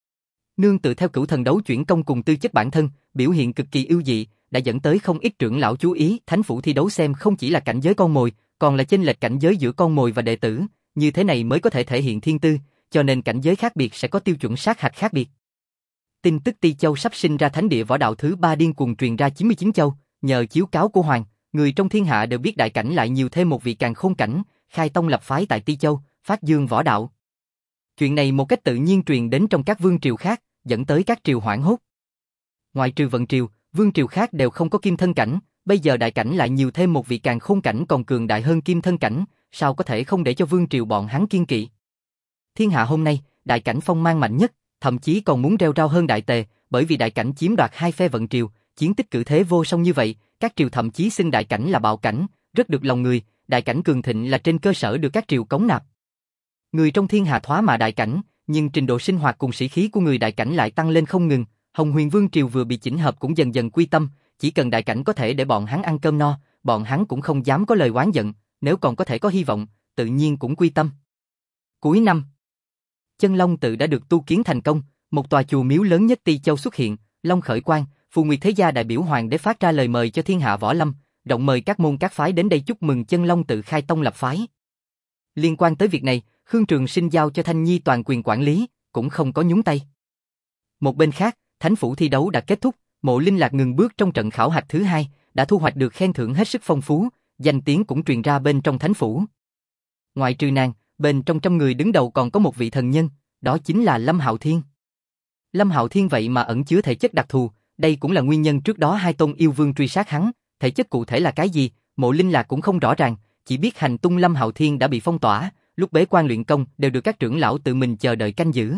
Speaker 1: Nương tự theo cửu thần đấu chuyển công cùng tư chất bản thân, biểu hiện cực kỳ ưu dị, đã dẫn tới không ít trưởng lão chú ý. Thánh phủ thi đấu xem không chỉ là cảnh giới con mồi, còn là chênh lệch cảnh giới giữa con mồi và đệ tử, như thế này mới có thể thể hiện thiên tư, cho nên cảnh giới khác biệt sẽ có tiêu chuẩn sát hạch khác biệt. Tin tức Ti Châu sắp sinh ra thánh địa võ đạo thứ ba điên cuồng truyền ra chín mươi chín châu, nhờ chiếu cáo của Hoàng, người trong thiên hạ đều biết đại cảnh lại nhiều thêm một vị càn khôn cảnh, khai tông lập phái tại Ti Châu, phát dương võ đạo. Chuyện này một cách tự nhiên truyền đến trong các vương triều khác, dẫn tới các triều hoảng hốt. Ngoài trừ Vận triều, vương triều khác đều không có kim thân cảnh, bây giờ đại cảnh lại nhiều thêm một vị càn khôn cảnh còn cường đại hơn kim thân cảnh, sao có thể không để cho vương triều bọn hắn kiên kỵ. Thiên hạ hôm nay, đại cảnh phong mang mạnh nhất, thậm chí còn muốn rêu rao hơn đại tề, bởi vì đại cảnh chiếm đoạt hai phe Vận triều, chiến tích cử thế vô song như vậy, các triều thậm chí xưng đại cảnh là bạo cảnh, rất được lòng người, đại cảnh cường thịnh là trên cơ sở được các triều cống nạp. Người trong thiên hạ thoá mạ đại cảnh, nhưng trình độ sinh hoạt cùng sĩ khí của người đại cảnh lại tăng lên không ngừng, Hồng Huyền Vương triều vừa bị chỉnh hợp cũng dần dần quy tâm, chỉ cần đại cảnh có thể để bọn hắn ăn cơm no, bọn hắn cũng không dám có lời oán giận, nếu còn có thể có hy vọng, tự nhiên cũng quy tâm. Cuối năm, Chân Long tự đã được tu kiến thành công, một tòa chùa miếu lớn nhất Ti Châu xuất hiện, Long khởi quang, Phù Nguyệt Thế Gia đại biểu hoàng đế phát ra lời mời cho thiên hạ võ lâm, rộng mời các môn các phái đến đây chúc mừng Chân Long tự khai tông lập phái. Liên quan tới việc này, Khương Trường Sinh giao cho Thanh Nhi toàn quyền quản lý, cũng không có nhúng tay. Một bên khác, Thánh phủ thi đấu đã kết thúc, Mộ Linh Lạc ngừng bước trong trận khảo hạch thứ hai, đã thu hoạch được khen thưởng hết sức phong phú, danh tiếng cũng truyền ra bên trong Thánh phủ. Ngoại trừ nàng, bên trong trăm người đứng đầu còn có một vị thần nhân, đó chính là Lâm Hạo Thiên. Lâm Hạo Thiên vậy mà ẩn chứa thể chất đặc thù, đây cũng là nguyên nhân trước đó hai tôn yêu vương truy sát hắn, thể chất cụ thể là cái gì, Mộ Linh Lạc cũng không rõ ràng, chỉ biết hành tung Lâm Hạo Thiên đã bị phong tỏa, lúc bế quan luyện công đều được các trưởng lão tự mình chờ đợi canh giữ.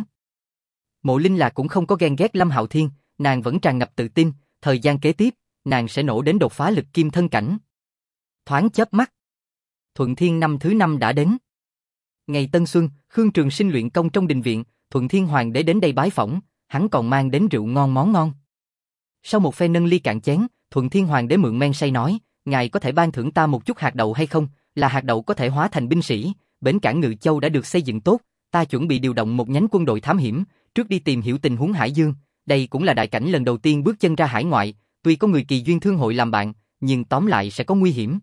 Speaker 1: Mộ Linh Lạc cũng không có ghen ghét Lâm Hạo Thiên, nàng vẫn tràn ngập tự tin, thời gian kế tiếp, nàng sẽ nổ đến đột phá lực kim thân cảnh. Thoáng chớp mắt, Thuận Thiên năm thứ năm đã đến. Ngày Tân Xuân, Khương Trường Sinh luyện công trong đình viện, Thuận Thiên Hoàng đế đến đây bái phỏng, hắn còn mang đến rượu ngon món ngon. Sau một phen nâng ly cạn chén, Thuận Thiên Hoàng đế mượn men say nói, ngài có thể ban thưởng ta một chút hạt đậu hay không, là hạt đậu có thể hóa thành binh sĩ, bến cảng Ngự Châu đã được xây dựng tốt, ta chuẩn bị điều động một nhánh quân đội thám hiểm, trước đi tìm hiểu tình huống Hải Dương, đây cũng là đại cảnh lần đầu tiên bước chân ra hải ngoại, tuy có người kỳ duyên thương hội làm bạn, nhưng tóm lại sẽ có nguy hiểm.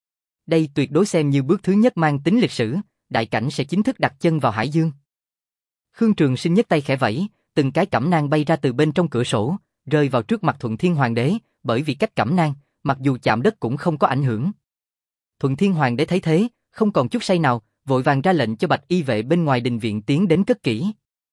Speaker 1: Đây tuyệt đối xem như bước thứ nhất mang tính lịch sử, đại cảnh sẽ chính thức đặt chân vào Hải Dương. Khương Trường Sinh nhấc tay khẽ vẫy, từng cái cẩm nang bay ra từ bên trong cửa sổ, rơi vào trước mặt Thuận Thiên Hoàng đế, bởi vì cách cẩm nang, mặc dù chạm đất cũng không có ảnh hưởng. Thuận Thiên Hoàng đế thấy thế, không còn chút say nào, vội vàng ra lệnh cho bạch y vệ bên ngoài đình viện tiến đến cất kỹ.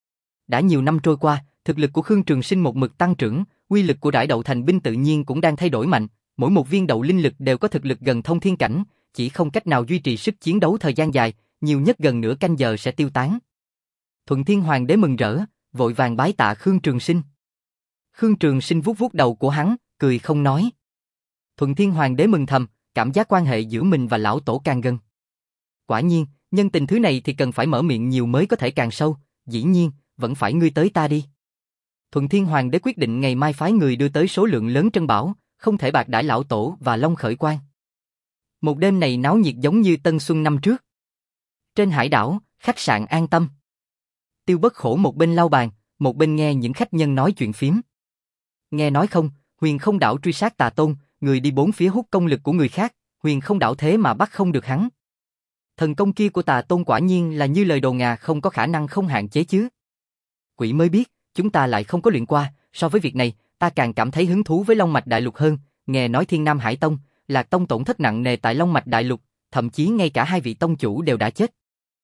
Speaker 1: Đã nhiều năm trôi qua, thực lực của Khương Trường Sinh một mực tăng trưởng, uy lực của Rải Đậu Thành binh tự nhiên cũng đang thay đổi mạnh, mỗi một viên đậu linh lực đều có thực lực gần thông thiên cảnh, chỉ không cách nào duy trì sức chiến đấu thời gian dài, nhiều nhất gần nửa canh giờ sẽ tiêu tán. Thuận Thiên Hoàng đế mừng rỡ, vội vàng bái tạ Khương Trường Sinh. Khương Trường Sinh vuốt vuốt đầu của hắn, cười không nói. Thuận Thiên Hoàng đế mừng thầm, cảm giác quan hệ giữa mình và lão tổ càng gần. Quả nhiên, nhân tình thứ này thì cần phải mở miệng nhiều mới có thể càng sâu, dĩ nhiên, vẫn phải ngươi tới ta đi. Thuận Thiên Hoàng đế quyết định ngày mai phái người đưa tới số lượng lớn trân bảo, không thể bạc đãi lão tổ và Long khởi quang. Một đêm này náo nhiệt giống như Tân Xuân năm trước. Trên hải đảo, khách sạn An Tâm. Tiêu Bất Khổ một bên lau bàn, một bên nghe những khách nhân nói chuyện phiếm. Nghe nói không, Huyền Không Đảo truy sát Tà Tôn, người đi bốn phía hút công lực của người khác, Huyền Không Đảo thế mà bắt không được hắn. Thần công kia của Tà Tôn quả nhiên là như lời đồn ngà, không có khả năng không hạn chế chứ. Quỷ mới biết, chúng ta lại không có luyện qua, so với việc này, ta càng cảm thấy hứng thú với Long Mạch Đại Lục hơn, nghe nói Thiên Nam Hải Tông, Lạc Tông tổn thất nặng nề tại Long Mạch Đại Lục, thậm chí ngay cả hai vị tông chủ đều đã chết.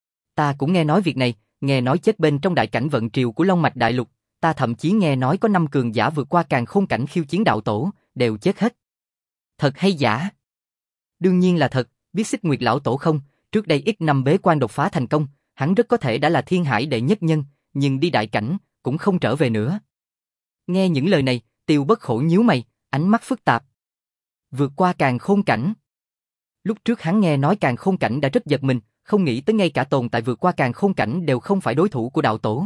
Speaker 1: Ta cũng nghe nói việc này, nghe nói chết bên trong đại cảnh vận triều của Long Mạch Đại Lục, ta thậm chí nghe nói có năm cường giả vượt qua càn khôn cảnh khiêu chiến đạo tổ, đều chết hết. Thật hay giả? Đương nhiên là thật, biết Xích Nguyệt lão tổ không, trước đây ít năm bế quan đột phá thành công, hắn rất có thể đã là thiên hải đệ nhất nhân, nhưng đi đại cảnh, cũng không trở về nữa. Nghe những lời này, Tiêu Bất Khổ nhíu mày, ánh mắt phức tạp. Vượt qua càn khôn cảnh. Lúc trước hắn nghe nói càn khôn cảnh đã rất giật mình, không nghĩ tới ngay cả tồn tại vượt qua càn khôn cảnh đều không phải đối thủ của đạo tổ.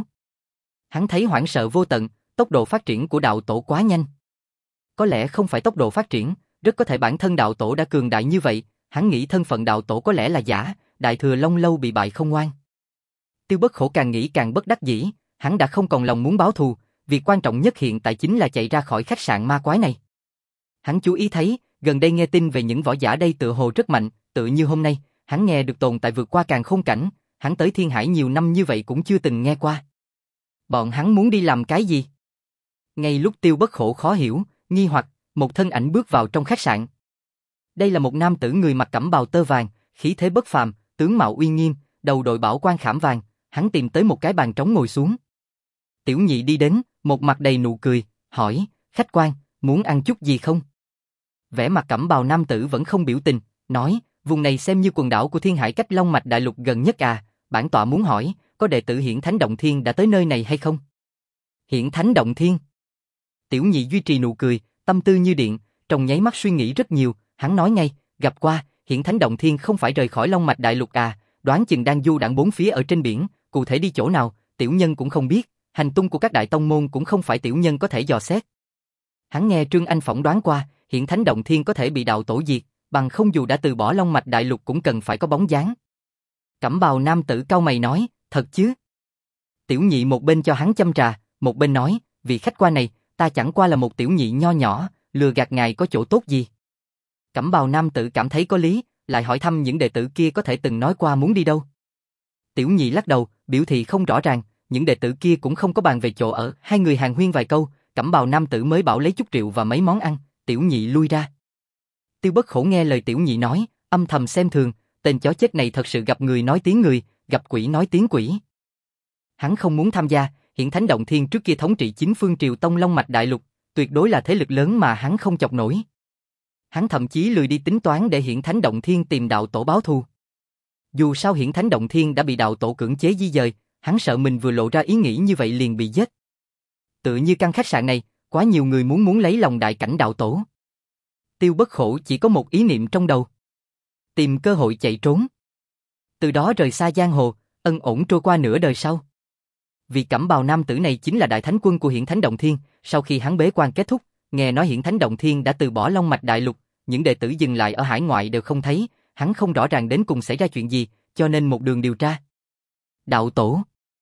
Speaker 1: Hắn thấy hoảng sợ vô tận, tốc độ phát triển của đạo tổ quá nhanh. Có lẽ không phải tốc độ phát triển, rất có thể bản thân đạo tổ đã cường đại như vậy, hắn nghĩ thân phận đạo tổ có lẽ là giả, đại thừa Long Lâu bị bại không ngoan. Tiêu Bất Khổ càng nghĩ càng bất đắc dĩ, hắn đã không còn lòng muốn báo thù, việc quan trọng nhất hiện tại chính là chạy ra khỏi khách sạn ma quái này. Hắn chú ý thấy, gần đây nghe tin về những võ giả đây tựa hồ rất mạnh, tựa như hôm nay, hắn nghe được tồn tại vượt qua càn khôn cảnh, hắn tới Thiên Hải nhiều năm như vậy cũng chưa từng nghe qua. Bọn hắn muốn đi làm cái gì? Ngay lúc Tiêu Bất Khổ khó hiểu, nghi hoặc, một thân ảnh bước vào trong khách sạn. Đây là một nam tử người mặc cẩm bào tơ vàng, khí thế bất phàm, tướng mạo uy nghiêm, đầu đội bảo quan khảm vàng, hắn tìm tới một cái bàn trống ngồi xuống. Tiểu Nhị đi đến, một mặt đầy nụ cười, hỏi, khách quan, muốn ăn chút gì không? Vẻ mặt cẩm bào nam tử vẫn không biểu tình, nói, vùng này xem như quần đảo của Thiên Hải cách Long Mạch Đại Lục gần nhất à, bản tọa muốn hỏi, có đệ tử Hiển Thánh Động Thiên đã tới nơi này hay không? Hiển Thánh Động Thiên? Tiểu Nhị duy trì nụ cười, tâm tư như điện, trong nháy mắt suy nghĩ rất nhiều, hắn nói ngay, gặp qua, Hiển Thánh Động Thiên không phải rời khỏi Long Mạch Đại Lục à, đoán chừng đang du đãng bốn phía ở trên biển, cụ thể đi chỗ nào, tiểu nhân cũng không biết, hành tung của các đại tông môn cũng không phải tiểu nhân có thể dò xét. Hắn nghe Trương Anh phỏng đoán qua, Hiển Thánh Động Thiên có thể bị đạo tổ diệt, bằng không dù đã từ bỏ Long Mạch Đại Lục cũng cần phải có bóng dáng. Cẩm bào nam tử cau mày nói, thật chứ? Tiểu Nhị một bên cho hắn châm trà, một bên nói, vị khách quan này, ta chẳng qua là một tiểu nhị nho nhỏ, lừa gạt ngài có chỗ tốt gì? Cẩm bào nam tử cảm thấy có lý, lại hỏi thăm những đệ tử kia có thể từng nói qua muốn đi đâu. Tiểu Nhị lắc đầu, biểu thị không rõ ràng, những đệ tử kia cũng không có bàn về chỗ ở, hai người hàn huyên vài câu, cẩm bào nam tử mới bảo lấy chút rượu và mấy món ăn, Tiểu Nhị lui ra. Tiêu Bất Khổ nghe lời Tiểu Nhị nói, âm thầm xem thường, tên chó chết này thật sự gặp người nói tiếng người, gặp quỷ nói tiếng quỷ. Hắn không muốn tham gia, Hiển Thánh Động Thiên trước kia thống trị chính phương triều Tông Long Mạch Đại Lục, tuyệt đối là thế lực lớn mà hắn không chọc nổi. Hắn thậm chí lười đi tính toán để Hiển Thánh Động Thiên tìm đạo tổ báo thù. Dù sao Hiển Thánh Động Thiên đã bị đạo tổ cưỡng chế di dời, hắn sợ mình vừa lộ ra ý nghĩ như vậy liền bị giết. Tựa như căn khách sạn này, quá nhiều người muốn muốn lấy lòng đại cảnh đạo tổ. Tiêu Bất Khổ chỉ có một ý niệm trong đầu. Tìm cơ hội chạy trốn. Từ đó rời xa giang hồ, ân ổn trôi qua nửa đời sau. Vì cẩm bào nam tử này chính là đại thánh quân của Hiển Thánh Động Thiên, sau khi hắn bế quan kết thúc, nghe nói Hiển Thánh Động Thiên đã từ bỏ Long Mạch Đại Lục, những đệ tử dừng lại ở hải ngoại đều không thấy, hắn không rõ ràng đến cùng xảy ra chuyện gì, cho nên một đường điều tra. Đạo tổ.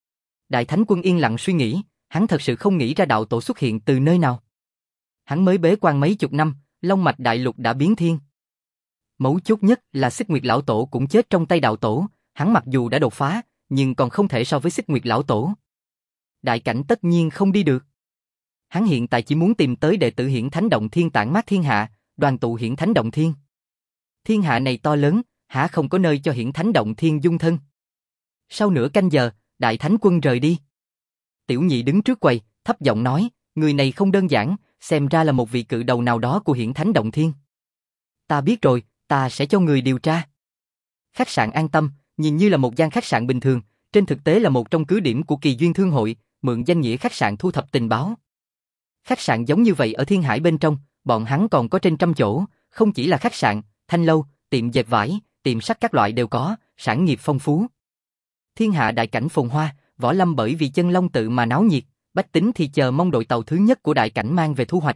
Speaker 1: Đại thánh quân yên lặng suy nghĩ, hắn thật sự không nghĩ ra đạo tổ xuất hiện từ nơi nào. Hắn mới bế quan mấy chục năm, Long Mạch Đại Lục đã biến thiên. Mấu chốt nhất là Xích Nguyệt Lão Tổ cũng chết trong tay đạo tổ, hắn mặc dù đã đột phá, nhưng còn không thể so với Xích Nguyệt Lão Tổ. Đại cảnh tất nhiên không đi được. Hắn hiện tại chỉ muốn tìm tới đệ tử Hiển Thánh Động Thiên tản mát thiên hạ, đoàn tụ Hiển Thánh Động Thiên. Thiên hạ này to lớn, hả không có nơi cho Hiển Thánh Động Thiên dung thân. Sau nửa canh giờ, đại thánh quân rời đi. Tiểu Nhị đứng trước quầy, thấp giọng nói, người này không đơn giản, xem ra là một vị cự đầu nào đó của Hiển Thánh Động Thiên. Ta biết rồi, ta sẽ cho người điều tra. Khách sạn An Tâm, nhìn như là một gian khách sạn bình thường, trên thực tế là một trong cứ điểm của Kỳ Duyên Thương Hội, mượn danh nghĩa khách sạn thu thập tình báo. Khách sạn giống như vậy ở Thiên Hải bên trong, bọn hắn còn có trên trăm chỗ, không chỉ là khách sạn, thanh lâu, tiệm dệt vải, tiệm sắt các loại đều có, sản nghiệp phong phú. Thiên hạ đại cảnh phồn hoa, võ lâm bởi vì chân long tự mà náo nhiệt, bách tính thì chờ mong đội tàu thứ nhất của đại cảnh mang về thu hoạch.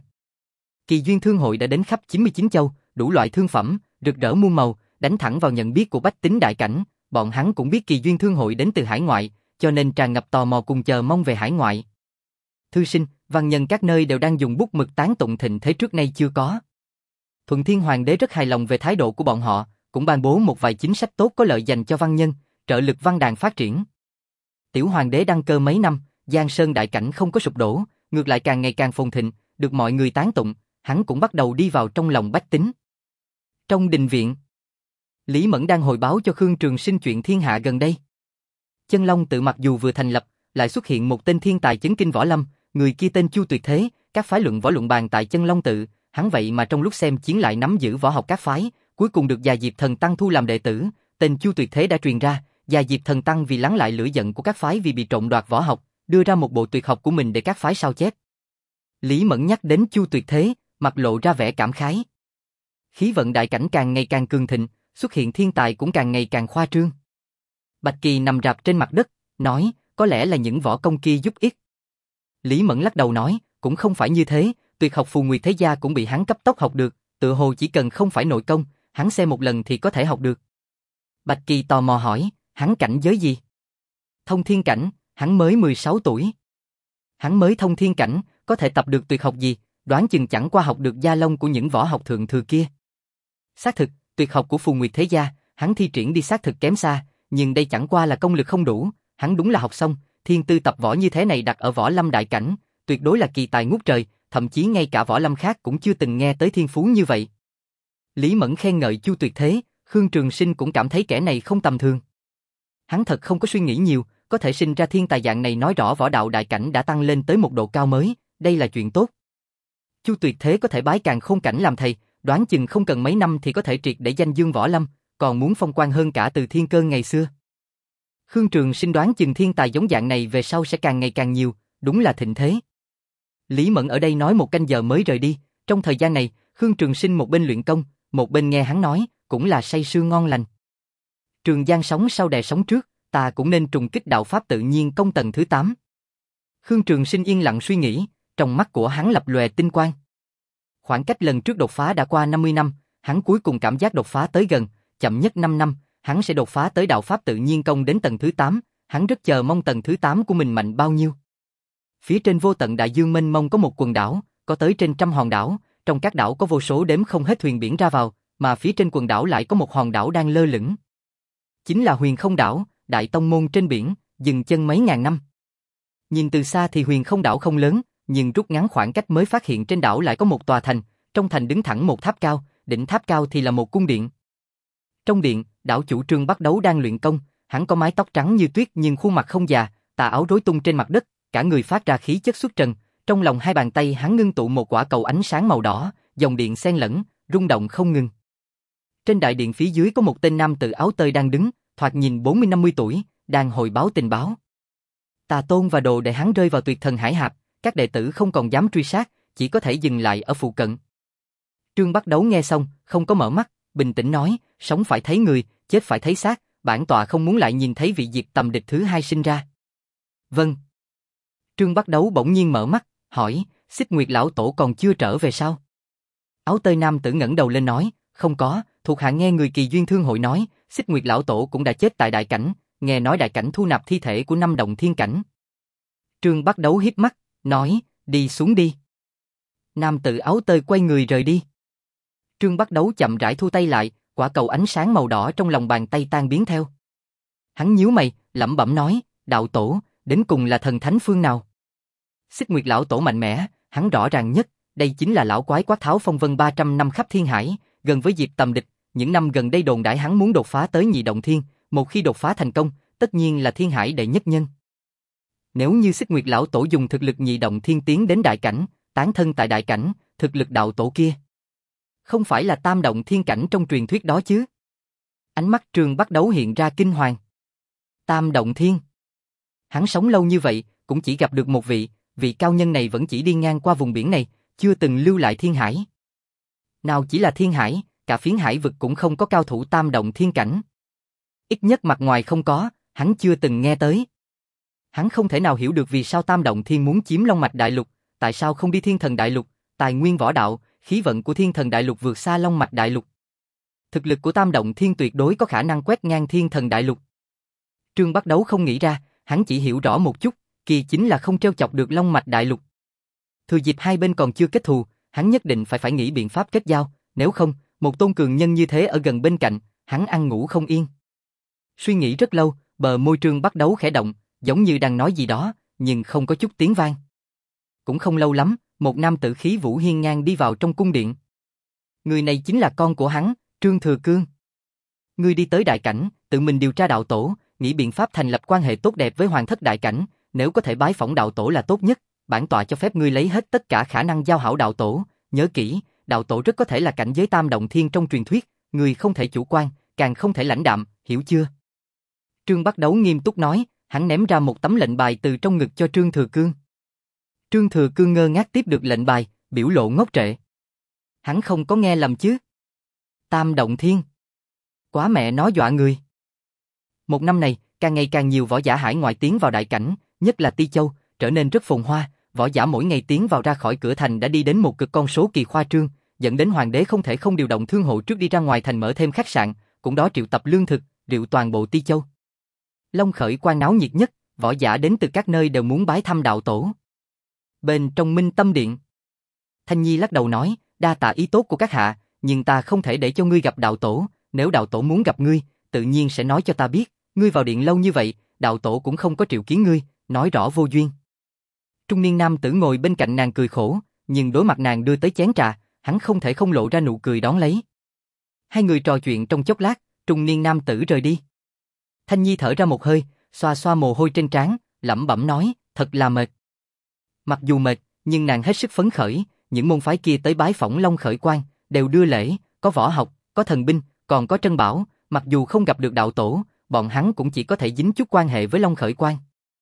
Speaker 1: Kỳ Duyên Thương Hội đã đến khắp chín mươi chín châu, đủ loại thương phẩm, rực rỡ muôn màu, đánh thẳng vào nhận biết của bách tính đại cảnh, bọn hắn cũng biết Kỳ Duyên Thương Hội đến từ hải ngoại, cho nên tràn ngập tò mò cùng chờ mong về hải ngoại. Thư sinh, văn nhân các nơi đều đang dùng bút mực tán tụng thịnh thế trước nay chưa có. Thuận Thiên Hoàng đế rất hài lòng về thái độ của bọn họ, cũng ban bố một vài chính sách tốt có lợi dành cho văn nhân, trợ lực văn đàn phát triển. Tiểu Hoàng đế đăng cơ mấy năm, Giang Sơn đại cảnh không có sụp đổ, ngược lại càng ngày càng phồn thịnh, được mọi người tán tụng, hắn cũng bắt đầu đi vào trong lòng bách tính. Trong đình viện, Lý Mẫn đang hồi báo cho Khương Trường Sinh chuyện thiên hạ gần đây. Chân Long tự mặc dù vừa thành lập, lại xuất hiện một tên thiên tài chấn kinh võ lâm, người kia tên Chu Tuyệt Thế, các phái luận võ luận bàn tại Chân Long tự, hắn vậy mà trong lúc xem chiến lại nắm giữ võ học các phái, cuối cùng được Già Diệp Thần Tăng thu làm đệ tử, tên Chu Tuyệt Thế đã truyền ra, Già Diệp Thần Tăng vì lắng lại lửa giận của các phái vì bị trộm đoạt võ học, đưa ra một bộ tuyệt học của mình để các phái sao chép. Lý Mẫn nhắc đến Chu Tuyệt Thế, mặt lộ ra vẻ cảm khái. Khí vận đại cảnh càng ngày càng cường thịnh, xuất hiện thiên tài cũng càng ngày càng khoa trương. Bạch Kỳ nằm rạp trên mặt đất, nói, có lẽ là những võ công kia giúp ích. Lý Mẫn lắc đầu nói, cũng không phải như thế, tuyệt học Phù Nguyệt Thế Gia cũng bị hắn cấp tốc học được, tựa hồ chỉ cần không phải nội công, hắn xem một lần thì có thể học được. Bạch Kỳ tò mò hỏi, hắn cảnh giới gì? Thông thiên cảnh, hắn mới mười sáu tuổi. Hắn mới thông thiên cảnh, có thể tập được tuyệt học gì, đoán chừng chẳng qua học được gia lông của những võ học thượng thừa kia. Xác thực, tuyệt học của Phù Nguyệt Thế Gia, hắn thi triển đi xác thực kém xa, nhưng đây chẳng qua là công lực không đủ, hắn đúng là học xong, thiên tư tập võ như thế này đặt ở võ lâm đại cảnh, tuyệt đối là kỳ tài ngút trời, thậm chí ngay cả võ lâm khác cũng chưa từng nghe tới thiên phú như vậy. Lý Mẫn khen ngợi Chu Tuyệt Thế, Khương Trường Sinh cũng cảm thấy kẻ này không tầm thường. Hắn thật không có suy nghĩ nhiều, có thể sinh ra thiên tài dạng này nói rõ võ đạo đại cảnh đã tăng lên tới một độ cao mới, đây là chuyện tốt. Chu Tuyệt thế có thể bái Càn Khôn cảnh làm thầy, đoán chừng không cần mấy năm thì có thể triệt để danh dương võ lâm, còn muốn phong quang hơn cả Từ Thiên Cơ ngày xưa. Khương Trường Sinh đoán chừng thiên tài giống dạng này về sau sẽ càng ngày càng nhiều, đúng là thịnh thế. Lý Mẫn ở đây nói một canh giờ mới rời đi, trong thời gian này, Khương Trường Sinh một bên luyện công, một bên nghe hắn nói, cũng là say sưa ngon lành. Trường Giang sóng sau đè sóng trước, ta cũng nên trùng kích đạo pháp tự nhiên công tầng thứ tám. Khương Trường Sinh yên lặng suy nghĩ, trong mắt của hắn lập lòe tinh quang. Khoảng cách lần trước đột phá đã qua năm mươi năm, hắn cuối cùng cảm giác đột phá tới gần, chậm nhất năm năm, hắn sẽ đột phá tới đạo pháp tự nhiên công đến tầng thứ tám, hắn rất chờ mong tầng thứ tám của mình mạnh bao nhiêu. Phía trên vô tận đại dương mênh mông có một quần đảo, có tới trên trăm hòn đảo, trong các đảo có vô số đếm không hết thuyền biển ra vào, mà phía trên quần đảo lại có một hòn đảo đang lơ lửng. Chính là Huyền Không đảo, đại tông môn trên biển, dừng chân mấy ngàn năm. Nhìn từ xa thì Huyền Không đảo không lớn, nhưng rút ngắn khoảng cách mới phát hiện trên đảo lại có một tòa thành, trong thành đứng thẳng một tháp cao, đỉnh tháp cao thì là một cung điện. Trong điện, đảo chủ Trương Bắc Đấu đang luyện công, hắn có mái tóc trắng như tuyết nhưng khuôn mặt không già, tà áo rối tung trên mặt đất, cả người phát ra khí chất xuất trần, trong lòng hai bàn tay hắn ngưng tụ một quả cầu ánh sáng màu đỏ, dòng điện xen lẫn, rung động không ngừng. Trên đại điện phía dưới có một tên nam tử áo tơi đang đứng, thoạt nhìn bốn mươi năm mươi tuổi, đang hồi báo tình báo. Tà Tôn và đồ đệ hắn rơi vào tuyệt thần hải hạp, các đệ tử không còn dám truy sát, chỉ có thể dừng lại ở phụ cận. Trương Bắc Đấu nghe xong, không có mở mắt, bình tĩnh nói, sống phải thấy người, chết phải thấy xác, bản tọa không muốn lại nhìn thấy vị diệt tầm địch thứ hai sinh ra. Vâng. Trương Bắc Đấu bỗng nhiên mở mắt, hỏi, Xích Nguyệt lão tổ còn chưa trở về sao? Áo tơi nam tử ngẩng đầu lên nói, không có, thuộc hạ nghe người Kỳ Duyên Thương hội nói, Xích Nguyệt lão tổ cũng đã chết tại đại cảnh, nghe nói đại cảnh thu nạp thi thể của năm động thiên cảnh. Trương Bắc Đấu híp mắt, nói, đi xuống đi. Nam tử áo tơi quay người rời đi. Trương Bắc Đấu chậm rãi thu tay lại, quả cầu ánh sáng màu đỏ trong lòng bàn tay tan biến theo. Hắn nhíu mày, lẩm bẩm nói, đạo tổ, đến cùng là thần thánh phương nào? Xích Nguyệt lão tổ mạnh mẽ, hắn rõ ràng nhất, đây chính là lão quái quát tháo phong vân ba trăm năm khắp thiên hải, gần với diệt tầm địch, những năm gần đây đồn đãi hắn muốn đột phá tới nhị động thiên, một khi đột phá thành công, tất nhiên là thiên hải đệ nhất nhân. Nếu như Xích Nguyệt lão tổ dùng thực lực nhị động thiên tiến đến đại cảnh, tán thân tại đại cảnh, thực lực đạo tổ kia không phải là tam động thiên cảnh trong truyền thuyết đó chứ? Ánh mắt Trương Bắc Đấu hiện ra kinh hoàng. Tam động thiên. Hắn sống lâu như vậy, cũng chỉ gặp được một vị, vị cao nhân này vẫn chỉ đi ngang qua vùng biển này, chưa từng lưu lại thiên hải. Nào chỉ là thiên hải, cả phiến hải vực cũng không có cao thủ tam động thiên cảnh. Ít nhất mặt ngoài không có, hắn chưa từng nghe tới. Hắn không thể nào hiểu được vì sao tam động thiên muốn chiếm Long Mạch Đại Lục, tại sao không đi Thiên Thần Đại Lục, tài nguyên võ đạo, khí vận của Thiên Thần Đại Lục vượt xa Long Mạch Đại Lục. Thực lực của tam động thiên tuyệt đối có khả năng quét ngang Thiên Thần Đại Lục. Trương Bắc Đấu không nghĩ ra, hắn chỉ hiểu rõ một chút, kỳ chính là không trêu chọc được Long Mạch Đại Lục. Thừa dịp hai bên còn chưa kết thù, hắn nhất định phải phải nghĩ biện pháp kết giao, nếu không, một tôn cường nhân như thế ở gần bên cạnh, hắn ăn ngủ không yên. Suy nghĩ rất lâu, bờ môi Trương Bắc Đấu khẽ động, giống như đang nói gì đó, nhưng không có chút tiếng vang. Cũng không lâu lắm, một nam tử khí vũ hiên ngang đi vào trong cung điện. Người này chính là con của hắn, Trương Thừa Cương. Ngươi đi tới đại cảnh, tự mình điều tra đạo tổ, nghĩ biện pháp thành lập quan hệ tốt đẹp với hoàng thất đại cảnh, nếu có thể bái phỏng đạo tổ là tốt nhất, bản tọa cho phép ngươi lấy hết tất cả khả năng giao hảo đạo tổ, nhớ kỹ, đạo tổ rất có thể là cảnh giới tam động thiên trong truyền thuyết, ngươi không thể chủ quan, càng không thể lãnh đạm, hiểu chưa? Trương Bắc Đấu nghiêm túc nói, hắn ném ra một tấm lệnh bài từ trong ngực cho Trương Thừa Cương. Trương Thừa Cương ngơ ngác tiếp được lệnh bài, biểu lộ ngốc trệ. Hắn không có nghe lầm chứ? Tam động thiên. Quá mẹ nó dọa người. Một năm này, càng ngày càng nhiều võ giả hải ngoại tiến vào đại cảnh, nhất là Ti Châu, trở nên rất phồn hoa, võ giả mỗi ngày tiến vào ra khỏi cửa thành đã đi đến một cực con số kỳ khoa trương, dẫn đến hoàng đế không thể không điều động thương hộ trước đi ra ngoài thành mở thêm khách sạn, cũng đó triệu tập lương thực, rượu toàn bộ Ti Châu. Long Khởi quan náo nhiệt nhất, võ giả đến từ các nơi đều muốn bái thăm đạo tổ. Bên trong Minh Tâm Điện, Thanh Nhi lắc đầu nói, đa tạ ý tốt của các hạ, nhưng ta không thể để cho ngươi gặp đạo tổ, nếu đạo tổ muốn gặp ngươi, tự nhiên sẽ nói cho ta biết, ngươi vào điện lâu như vậy, đạo tổ cũng không có triệu kiến ngươi, nói rõ vô duyên. Trung niên nam tử ngồi bên cạnh nàng cười khổ, nhưng đối mặt nàng đưa tới chén trà, hắn không thể không lộ ra nụ cười đón lấy. Hai người trò chuyện trong chốc lát, trung niên nam tử rời đi. Thanh Nhi thở ra một hơi, Xoa xoa mồ hôi trên trán, lẩm bẩm nói, thật là mệt. Mặc dù mệt, nhưng nàng hết sức phấn khởi, những môn phái kia tới bái phỏng Long Khởi Quang, đều đưa lễ, có võ học, có thần binh, còn có trân bảo, mặc dù không gặp được đạo tổ, bọn hắn cũng chỉ có thể dính chút quan hệ với Long Khởi Quang.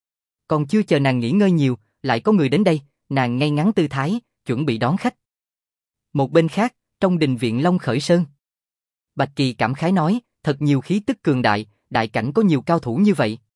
Speaker 1: Còn chưa chờ nàng nghỉ ngơi nhiều, lại có người đến đây, nàng ngay ngắn tư thái, chuẩn bị đón khách. Một bên khác, trong đình viện Long Khởi Sơn, Bạch Kỳ cảm khái nói, thật nhiều khí tức cường đại, đại cảnh có nhiều cao thủ như vậy.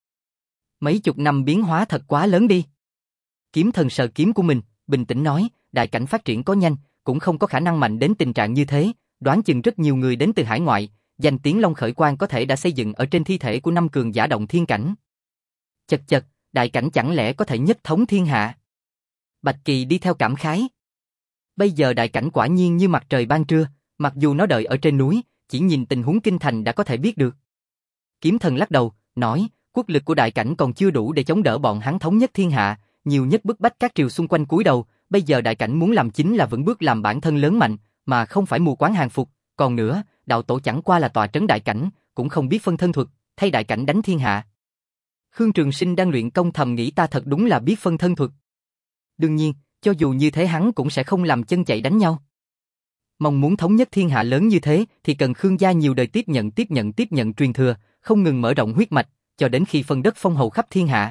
Speaker 1: Mấy chục năm biến hóa thật quá lớn đi. Kiếm thần sờ kiếm của mình, bình tĩnh nói, đại cảnh phát triển có nhanh, cũng không có khả năng mạnh đến tình trạng như thế, đoán chừng rất nhiều người đến từ hải ngoại, danh tiếng Long Khởi Quang có thể đã xây dựng ở trên thi thể của năm cường giả động thiên cảnh. Chật chật, đại cảnh chẳng lẽ có thể nhất thống thiên hạ? Bạch Kỳ đi theo cảm khái. Bây giờ đại cảnh quả nhiên như mặt trời ban trưa, mặc dù nó đợi ở trên núi, chỉ nhìn tình huống kinh thành đã có thể biết được. Kiếm thần lắc đầu, nói, quốc lực của đại cảnh còn chưa đủ để chống đỡ bọn hắn thống nhất thiên hạ, nhiều nhất bức bách các triều xung quanh cúi đầu, bây giờ đại cảnh muốn làm chính là vững bước làm bản thân lớn mạnh, mà không phải mù quáng hàng phục, còn nữa, đạo tổ chẳng qua là tọa trấn đại cảnh, cũng không biết phân thân thuật, thay đại cảnh đánh thiên hạ. Khương Trường Sinh đang luyện công thầm nghĩ ta thật đúng là biết phân thân thuật. Đương nhiên, cho dù như thế hắn cũng sẽ không làm chân chạy đánh nhau. Mong muốn thống nhất thiên hạ lớn như thế thì cần Khương gia nhiều đời tiếp nhận tiếp nhận tiếp nhận truyền thừa, không ngừng mở rộng huyết mạch, cho đến khi phân đất phong hầu khắp thiên hạ.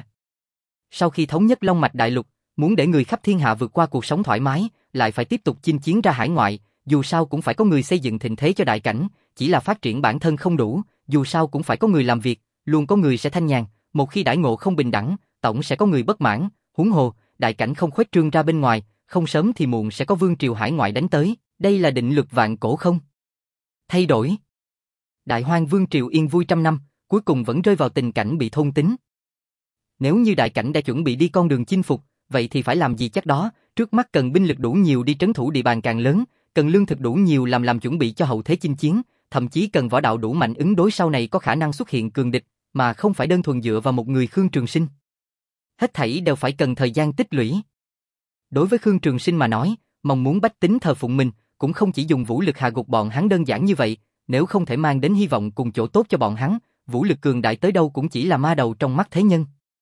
Speaker 1: Sau khi thống nhất Long Mạch Đại Lục, muốn để người khắp thiên hạ vượt qua cuộc sống thoải mái, lại phải tiếp tục chinh chiến ra hải ngoại, dù sao cũng phải có người xây dựng thịnh thế cho đại cảnh, chỉ là phát triển bản thân không đủ, dù sao cũng phải có người làm việc, luôn có người sẽ thanh nhàn, một khi đãi ngộ không bình đẳng, tổng sẽ có người bất mãn, huống hồ, đại cảnh không khuếch trương ra bên ngoài, không sớm thì muộn sẽ có vương triều hải ngoại đánh tới, đây là định luật vạn cổ không thay đổi. Đại Hoang vương triều yên vui trăm năm, cuối cùng vẫn rơi vào tình cảnh bị thôn tính. Nếu như đại cảnh đã chuẩn bị đi con đường chinh phục, vậy thì phải làm gì chắc đó, trước mắt cần binh lực đủ nhiều đi trấn thủ địa bàn càng lớn, cần lương thực đủ nhiều làm làm chuẩn bị cho hậu thế chinh chiến, thậm chí cần võ đạo đủ mạnh ứng đối sau này có khả năng xuất hiện cường địch, mà không phải đơn thuần dựa vào một người Khương Trường Sinh. Hết thảy đều phải cần thời gian tích lũy. Đối với Khương Trường Sinh mà nói, mong muốn bách tính thờ phụng mình, cũng không chỉ dùng vũ lực hạ gục bọn hắn đơn giản như vậy, nếu không thể mang đến hy vọng cùng chỗ tốt cho bọn hắn, vũ lực cường đại tới đâu cũng chỉ là ma đầu trong mắt thế nhân.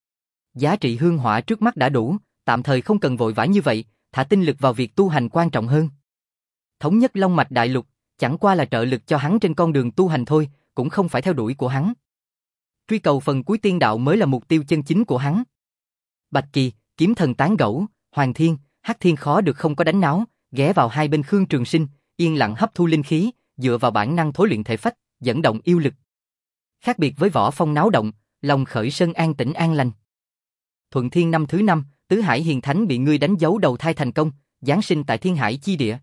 Speaker 1: Giá trị hương hỏa trước mắt đã đủ, tạm thời không cần vội vã như vậy, thả tinh lực vào việc tu hành quan trọng hơn. Thống nhất Long Mạch Đại Lục, chẳng qua là trợ lực cho hắn trên con đường tu hành thôi, cũng không phải theo đuổi của hắn. Truy cầu phần cuối tiên đạo mới là mục tiêu chân chính của hắn. Bạch Kỳ, Kiếm Thần tán gẫu, Hoàng Thiên, Hắc Thiên khó được không có đánh náo, ghé vào hai bên Khương Trường Sinh, yên lặng hấp thu linh khí, dựa vào bản năng thối luyện thể phách, dẫn động yêu lực. Khác biệt với Võ Phong náo động, Long Khởi Sơn an tĩnh an lành. Thuận Thiên năm thứ năm, Tứ Hải Hiền Thánh bị ngươi đánh dấu đầu thai thành công, giáng sinh tại Thiên Hải chi địa.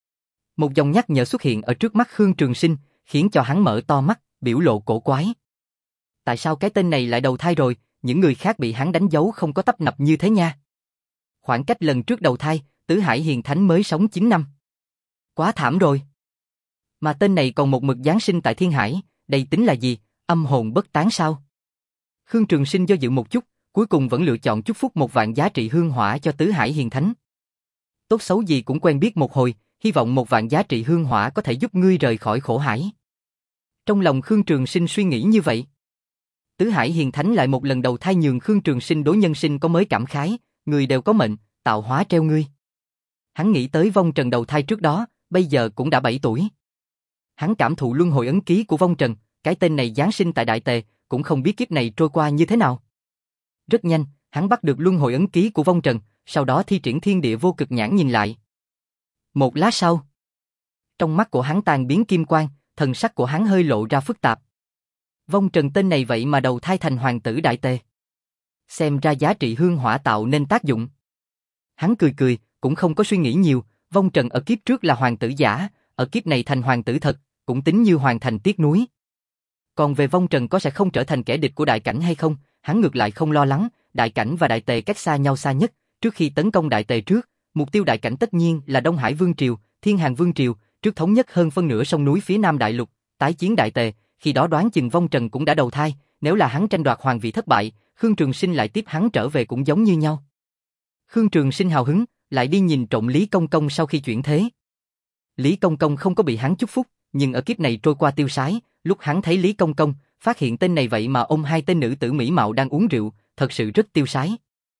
Speaker 1: Một dòng nhắc nhở xuất hiện ở trước mắt Khương Trường Sinh, khiến cho hắn mở to mắt, biểu lộ cổ quái. Tại sao cái tên này lại đầu thai rồi, những người khác bị hắn đánh dấu không có tấp nập như thế nha. Khoảng cách lần trước đầu thai, Tứ Hải Hiền Thánh mới sống chín năm. Quá thảm rồi. Mà tên này còn một mực giáng sinh tại Thiên Hải, đây tính là gì, âm hồn bất tán sao? Khương Trường Sinh do dự một chút, cuối cùng vẫn lựa chọn chúc phúc một vạn giá trị hương hỏa cho Tứ Hải Hiền Thánh. Tốt xấu gì cũng quen biết một hồi, hy vọng một vạn giá trị hương hỏa có thể giúp ngươi rời khỏi khổ hải. Trong lòng Khương Trường Sinh suy nghĩ như vậy. Tứ Hải Hiền Thánh lại một lần đầu thai nhường Khương Trường Sinh đối nhân sinh có mới cảm khái, người đều có mệnh, tạo hóa treo ngươi. Hắn nghĩ tới vong trần đầu thai trước đó, bây giờ cũng đã bảy tuổi. Hắn cảm thụ luân hồi ấn ký của vong trần, cái tên này giáng sinh tại Đại Tề, cũng không biết kiếp này trôi qua như thế nào. Rất nhanh, hắn bắt được luân hồi ấn ký của vong trần, sau đó thi triển thiên địa vô cực nhãn nhìn lại. Một lát sau, trong mắt của hắn tan biến kim quang, thần sắc của hắn hơi lộ ra phức tạp. Vong trần tên này vậy mà đầu thai thành hoàng tử Đại Tề. Xem ra giá trị hương hỏa tạo nên tác dụng. Hắn cười cười, cũng không có suy nghĩ nhiều, vong trần ở kiếp trước là hoàng tử giả, ở kiếp này thành hoàng tử thật, cũng tính như hoàn thành tiếc nuối. Còn về vong trần có sẽ không trở thành kẻ địch của đại cảnh hay không, hắn ngược lại không lo lắng, đại cảnh và Đại Tề cách xa nhau xa nhất, trước khi tấn công Đại Tề trước, mục tiêu đại cảnh tất nhiên là Đông Hải Vương Triều, Thiên Hàng Vương Triều, trước thống nhất hơn phân nửa sông núi phía Nam Đại Lục, tái chiến Đại Tề, khi đó đoán chừng vong trần cũng đã đầu thai, nếu là hắn tranh đoạt hoàng vị thất bại, Khương Trường Sinh lại tiếp hắn trở về cũng giống như nhau. Khương Trường Sinh hào hứng, lại đi nhìn trộm Lý Công Công sau khi chuyển thế. Lý Công Công không có bị hắn chúc phúc, nhưng ở kiếp này trôi qua tiêu sái, lúc hắn thấy Lý Công Công, phát hiện tên này vậy mà ôm hai tên nữ tử mỹ mạo đang uống rượu, thật sự rất tiêu sái.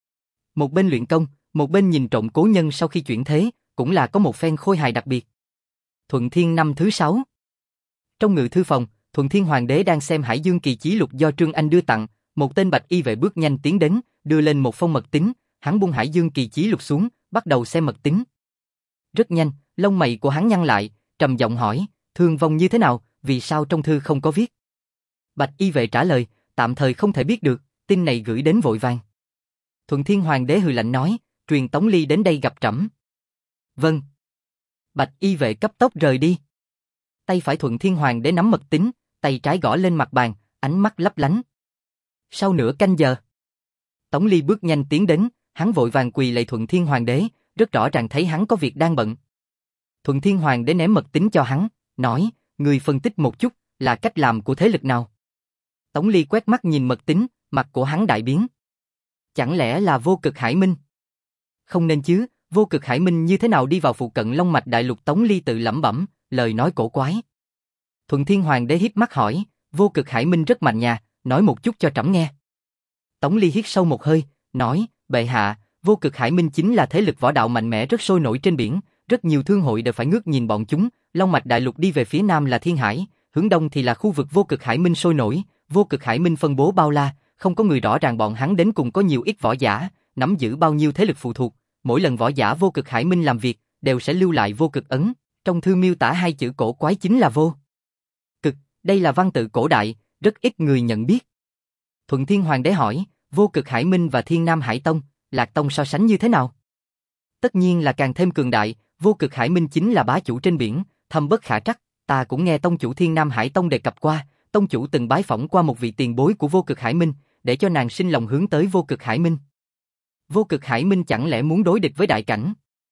Speaker 1: Một bên luyện công, một bên nhìn trộm cố nhân sau khi chuyển thế, cũng là có một phen khôi hài đặc biệt. Thuận Thiên năm thứ sáu. Trong ngự thư phòng, Thuận Thiên Hoàng đế đang xem Hải Dương Kỳ Chí Lục do Trương Anh đưa tặng, một tên bạch y vệ bước nhanh tiến đến, đưa lên một phong mật tín, hắn buông Hải Dương Kỳ Chí Lục xuống, bắt đầu xem mật tín. Rất nhanh, lông mày của hắn nhăn lại, trầm giọng hỏi, thương vong như thế nào, vì sao trong thư không có viết? Bạch y vệ trả lời, tạm thời không thể biết được, tin này gửi đến vội vàng. Thuận Thiên Hoàng đế hừ lạnh nói, truyền Tống Ly đến đây gặp trẫm. Vâng. Bạch y vệ cấp tốc rời đi. Tay phải Thuận Thiên Hoàng đế nắm mật tín, tay trái gõ lên mặt bàn, ánh mắt lấp lánh. Sau nửa canh giờ, Tống Ly bước nhanh tiến đến, hắn vội vàng quỳ lạy Thuận Thiên Hoàng đế, rất rõ ràng thấy hắn có việc đang bận. Thuận Thiên Hoàng đế ném mật tín cho hắn, nói, người phân tích một chút, là cách làm của thế lực nào? Tống Ly quét mắt nhìn mật tín, mặt của hắn đại biến. Chẳng lẽ là Vô Cực Hải Minh? Không nên chứ, Vô Cực Hải Minh như thế nào đi vào phụ cận Long Mạch Đại Lục? Tống Ly tự lẩm bẩm, lời nói cổ quái. Thuận Thiên Hoàng đế híp mắt hỏi, Vô Cực Hải Minh rất mạnh nha, nói một chút cho trẫm nghe. Tống Ly hít sâu một hơi, nói, bệ hạ, Vô Cực Hải Minh chính là thế lực võ đạo mạnh mẽ rất sôi nổi trên biển, rất nhiều thương hội đều phải ngước nhìn bọn chúng. Long Mạch Đại Lục đi về phía nam là Thiên Hải, hướng đông thì là khu vực Vô Cực Hải Minh sôi nổi. Vô Cực Hải Minh phân bố bao la, không có người rõ ràng bọn hắn đến cùng có nhiều ít võ giả, nắm giữ bao nhiêu thế lực phụ thuộc. Mỗi lần võ giả Vô Cực Hải Minh làm việc, đều sẽ lưu lại vô cực ấn. Trong thư miêu tả hai chữ cổ quái chính là vô cực, đây là văn tự cổ đại, rất ít người nhận biết. Thuận Thiên Hoàng đế hỏi, Vô Cực Hải Minh và Thiên Nam Hải Tông, Lạc Tông so sánh như thế nào? Tất nhiên là càng thêm cường đại, Vô Cực Hải Minh chính là bá chủ trên biển, thâm bất khả trắc. Ta cũng nghe tông chủ Thiên Nam Hải Tông đề cập qua, tông chủ từng bái phỏng qua một vị tiền bối của Vô Cực Hải Minh, để cho nàng sinh lòng hướng tới Vô Cực Hải Minh. Vô Cực Hải Minh chẳng lẽ muốn đối địch với đại cảnh?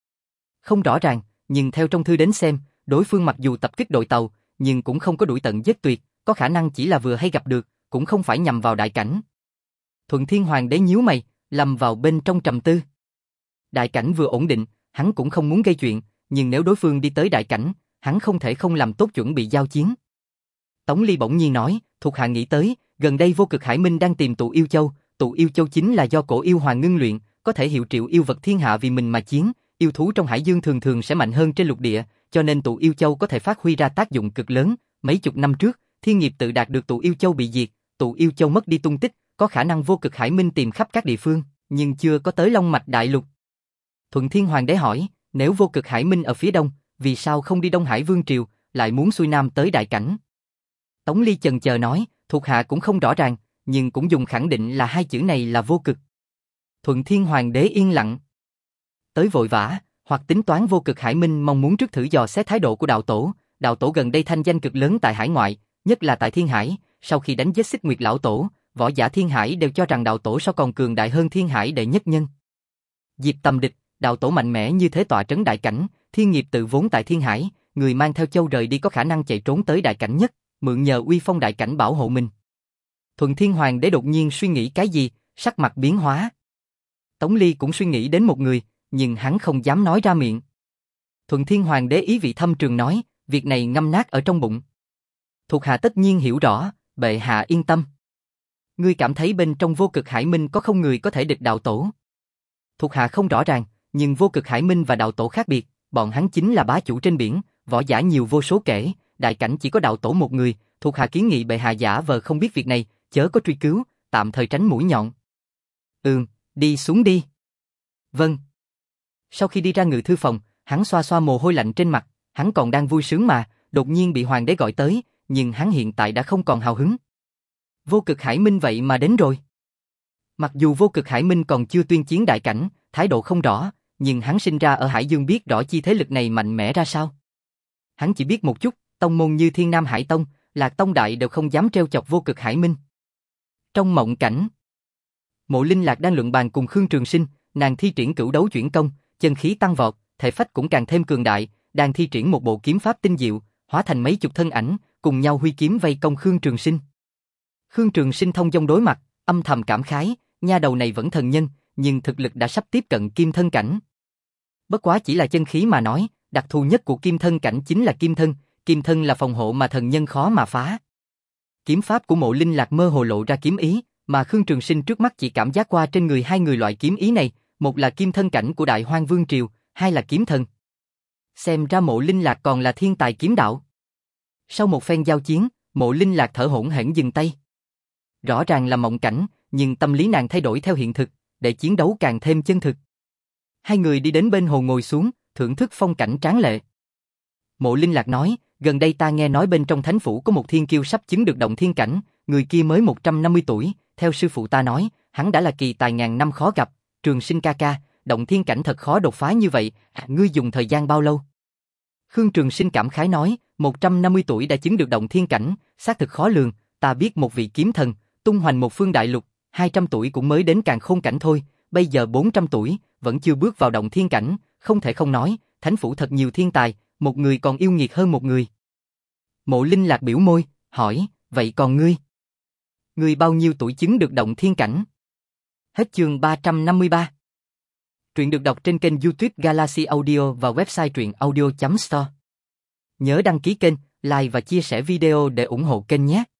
Speaker 1: Không rõ ràng, nhưng theo trong thư đến xem, đối phương mặc dù tập kích đội tàu, nhưng cũng không có đuổi tận giết tuyệt, có khả năng chỉ là vừa hay gặp được, cũng không phải nhằm vào đại cảnh. Thuận Thiên Hoàng đế nhíu mày, lầm vào bên trong trầm tư. Đại cảnh vừa ổn định, hắn cũng không muốn gây chuyện, nhưng nếu đối phương đi tới đại cảnh, hắn không thể không làm tốt chuẩn bị giao chiến. Tống Ly bỗng nhiên nói, thuộc hạ nghĩ tới, gần đây Vô Cực Hải Minh đang tìm tụ yêu châu, tụ yêu châu chính là do cổ yêu hoàng ngưng luyện, có thể hiệu triệu yêu vật thiên hạ vì mình mà chiến, yêu thú trong hải dương thường thường sẽ mạnh hơn trên lục địa, cho nên tụ yêu châu có thể phát huy ra tác dụng cực lớn. Mấy chục năm trước, Thiên Nghiệp tự đạt được tụ yêu châu bị diệt, tụ yêu châu mất đi tung tích, có khả năng Vô Cực Hải Minh tìm khắp các địa phương, nhưng chưa có tới Long Mạch Đại Lục. Thuận Thiên Hoàng đế hỏi, nếu Vô Cực Hải Minh ở phía đông, vì sao không đi Đông Hải Vương Triều, lại muốn xuôi nam tới đại cảnh? Tống Ly chần chờ nói, thuộc hạ cũng không rõ ràng, nhưng cũng dùng khẳng định là hai chữ này là vô cực. Thuận Thiên Hoàng đế yên lặng. Tới vội vã, hoặc tính toán Vô Cực Hải Minh mong muốn trước thử dò xét thái độ của đạo tổ. Đạo tổ gần đây thanh danh cực lớn tại hải ngoại, nhất là tại Thiên Hải, sau khi đánh giết Xích Nguyệt lão tổ, võ giả Thiên Hải đều cho rằng đạo tổ sao còn cường đại hơn Thiên Hải đệ nhất nhân. Diệp Tầm địch, đạo tổ mạnh mẽ như thế tọa trấn đại cảnh, Thiên Nghiệp tự vốn tại Thiên Hải, người mang theo châu rời đi có khả năng chạy trốn tới đại cảnh nhất, mượn nhờ uy phong đại cảnh bảo hộ mình. Thuận Thiên Hoàng đế đột nhiên suy nghĩ cái gì, sắc mặt biến hóa. Tống Ly cũng suy nghĩ đến một người, nhưng hắn không dám nói ra miệng. Thuận Thiên Hoàng đế ý vị thâm trường nói, việc này ngâm nát ở trong bụng. Thuộc hạ tất nhiên hiểu rõ, bệ hạ yên tâm. Ngươi cảm thấy bên trong Vô Cực Hải Minh có không người có thể địch đạo tổ? Thuộc hạ không rõ ràng, nhưng Vô Cực Hải Minh và đạo tổ khác biệt, bọn hắn chính là bá chủ trên biển, võ giả nhiều vô số kể, đại cảnh chỉ có đạo tổ một người, thuộc hạ kiến nghị bệ hạ giả vờ không biết việc này, chớ có truy cứu, tạm thời tránh mũi nhọn. Ừm, đi xuống đi. Vâng. Sau khi đi ra ngự thư phòng, hắn xoa xoa mồ hôi lạnh trên mặt, hắn còn đang vui sướng mà, đột nhiên bị hoàng đế gọi tới, nhưng hắn hiện tại đã không còn hào hứng. Vô Cực Hải Minh vậy mà đến rồi. Mặc dù Vô Cực Hải Minh còn chưa tuyên chiến đại cảnh, thái độ không rõ, nhưng hắn sinh ra ở Hải Dương biết rõ chi thế lực này mạnh mẽ ra sao. Hắn chỉ biết một chút, tông môn như Thiên Nam Hải Tông, Lạc Tông Đại đều không dám trêu chọc Vô Cực Hải Minh. Trong mộng cảnh, Mộ Linh Lạc đang luận bàn cùng Khương Trường Sinh, nàng thi triển cửu đấu chuyển công, chân khí tăng vọt, thể phách cũng càng thêm cường đại, đang thi triển một bộ kiếm pháp tinh diệu, hóa thành mấy chục thân ảnh, cùng nhau huy kiếm vây công Khương Trường Sinh. Khương Trường Sinh thông dong đối mặt, âm thầm cảm khái, nha đầu này vẫn thần nhân, nhưng thực lực đã sắp tiếp cận kim thân cảnh. Bất quá chỉ là chân khí mà nói, đặc thù nhất của kim thân cảnh chính là kim thân, kim thân là phòng hộ mà thần nhân khó mà phá. Kiếm pháp của Mộ Linh Lạc mơ hồ lộ ra kiếm ý, mà Khương Trường Sinh trước mắt chỉ cảm giác qua trên người hai người loại kiếm ý này, một là kim thân cảnh của Đại Hoang Vương Triều, hai là kiếm thần. Xem ra Mộ Linh Lạc còn là thiên tài kiếm đạo. Sau một phen giao chiến, Mộ Linh Lạc thở hổn hển dừng tay. Rõ ràng là mộng cảnh, nhưng tâm lý nàng thay đổi theo hiện thực, để chiến đấu càng thêm chân thực. Hai người đi đến bên hồ ngồi xuống, thưởng thức phong cảnh tráng lệ. Mộ Linh Lạc nói, gần đây ta nghe nói bên trong thánh phủ có một thiên kiêu sắp chứng được động thiên cảnh, người kia mới một trăm năm mươi tuổi, theo sư phụ ta nói, hắn đã là kỳ tài ngàn năm khó gặp. Trường Sinh ca ca, động thiên cảnh thật khó đột phá như vậy, à, ngươi dùng thời gian bao lâu? Khương Trường Sinh cảm khái nói, một trăm năm mươi tuổi đã chứng được động thiên cảnh, xác thực khó lường, ta biết một vị kiếm thần, tung hoành một phương đại lục, hai trăm tuổi cũng mới đến càn khôn cảnh thôi, bây giờ bốn trăm tuổi, vẫn chưa bước vào động thiên cảnh, không thể không nói, thánh phủ thật nhiều thiên tài, một người còn yêu nghiệt hơn một người. Mộ Linh Lạc biểu môi, hỏi, vậy còn ngươi? Ngươi bao nhiêu tuổi chứng được động thiên cảnh? Hết chương ba trăm năm mươi ba. Truyện được đọc trên kênh YouTube Galaxy Audio và website truyện audio chấm store. Nhớ đăng ký kênh, like và chia sẻ video để ủng hộ kênh nhé.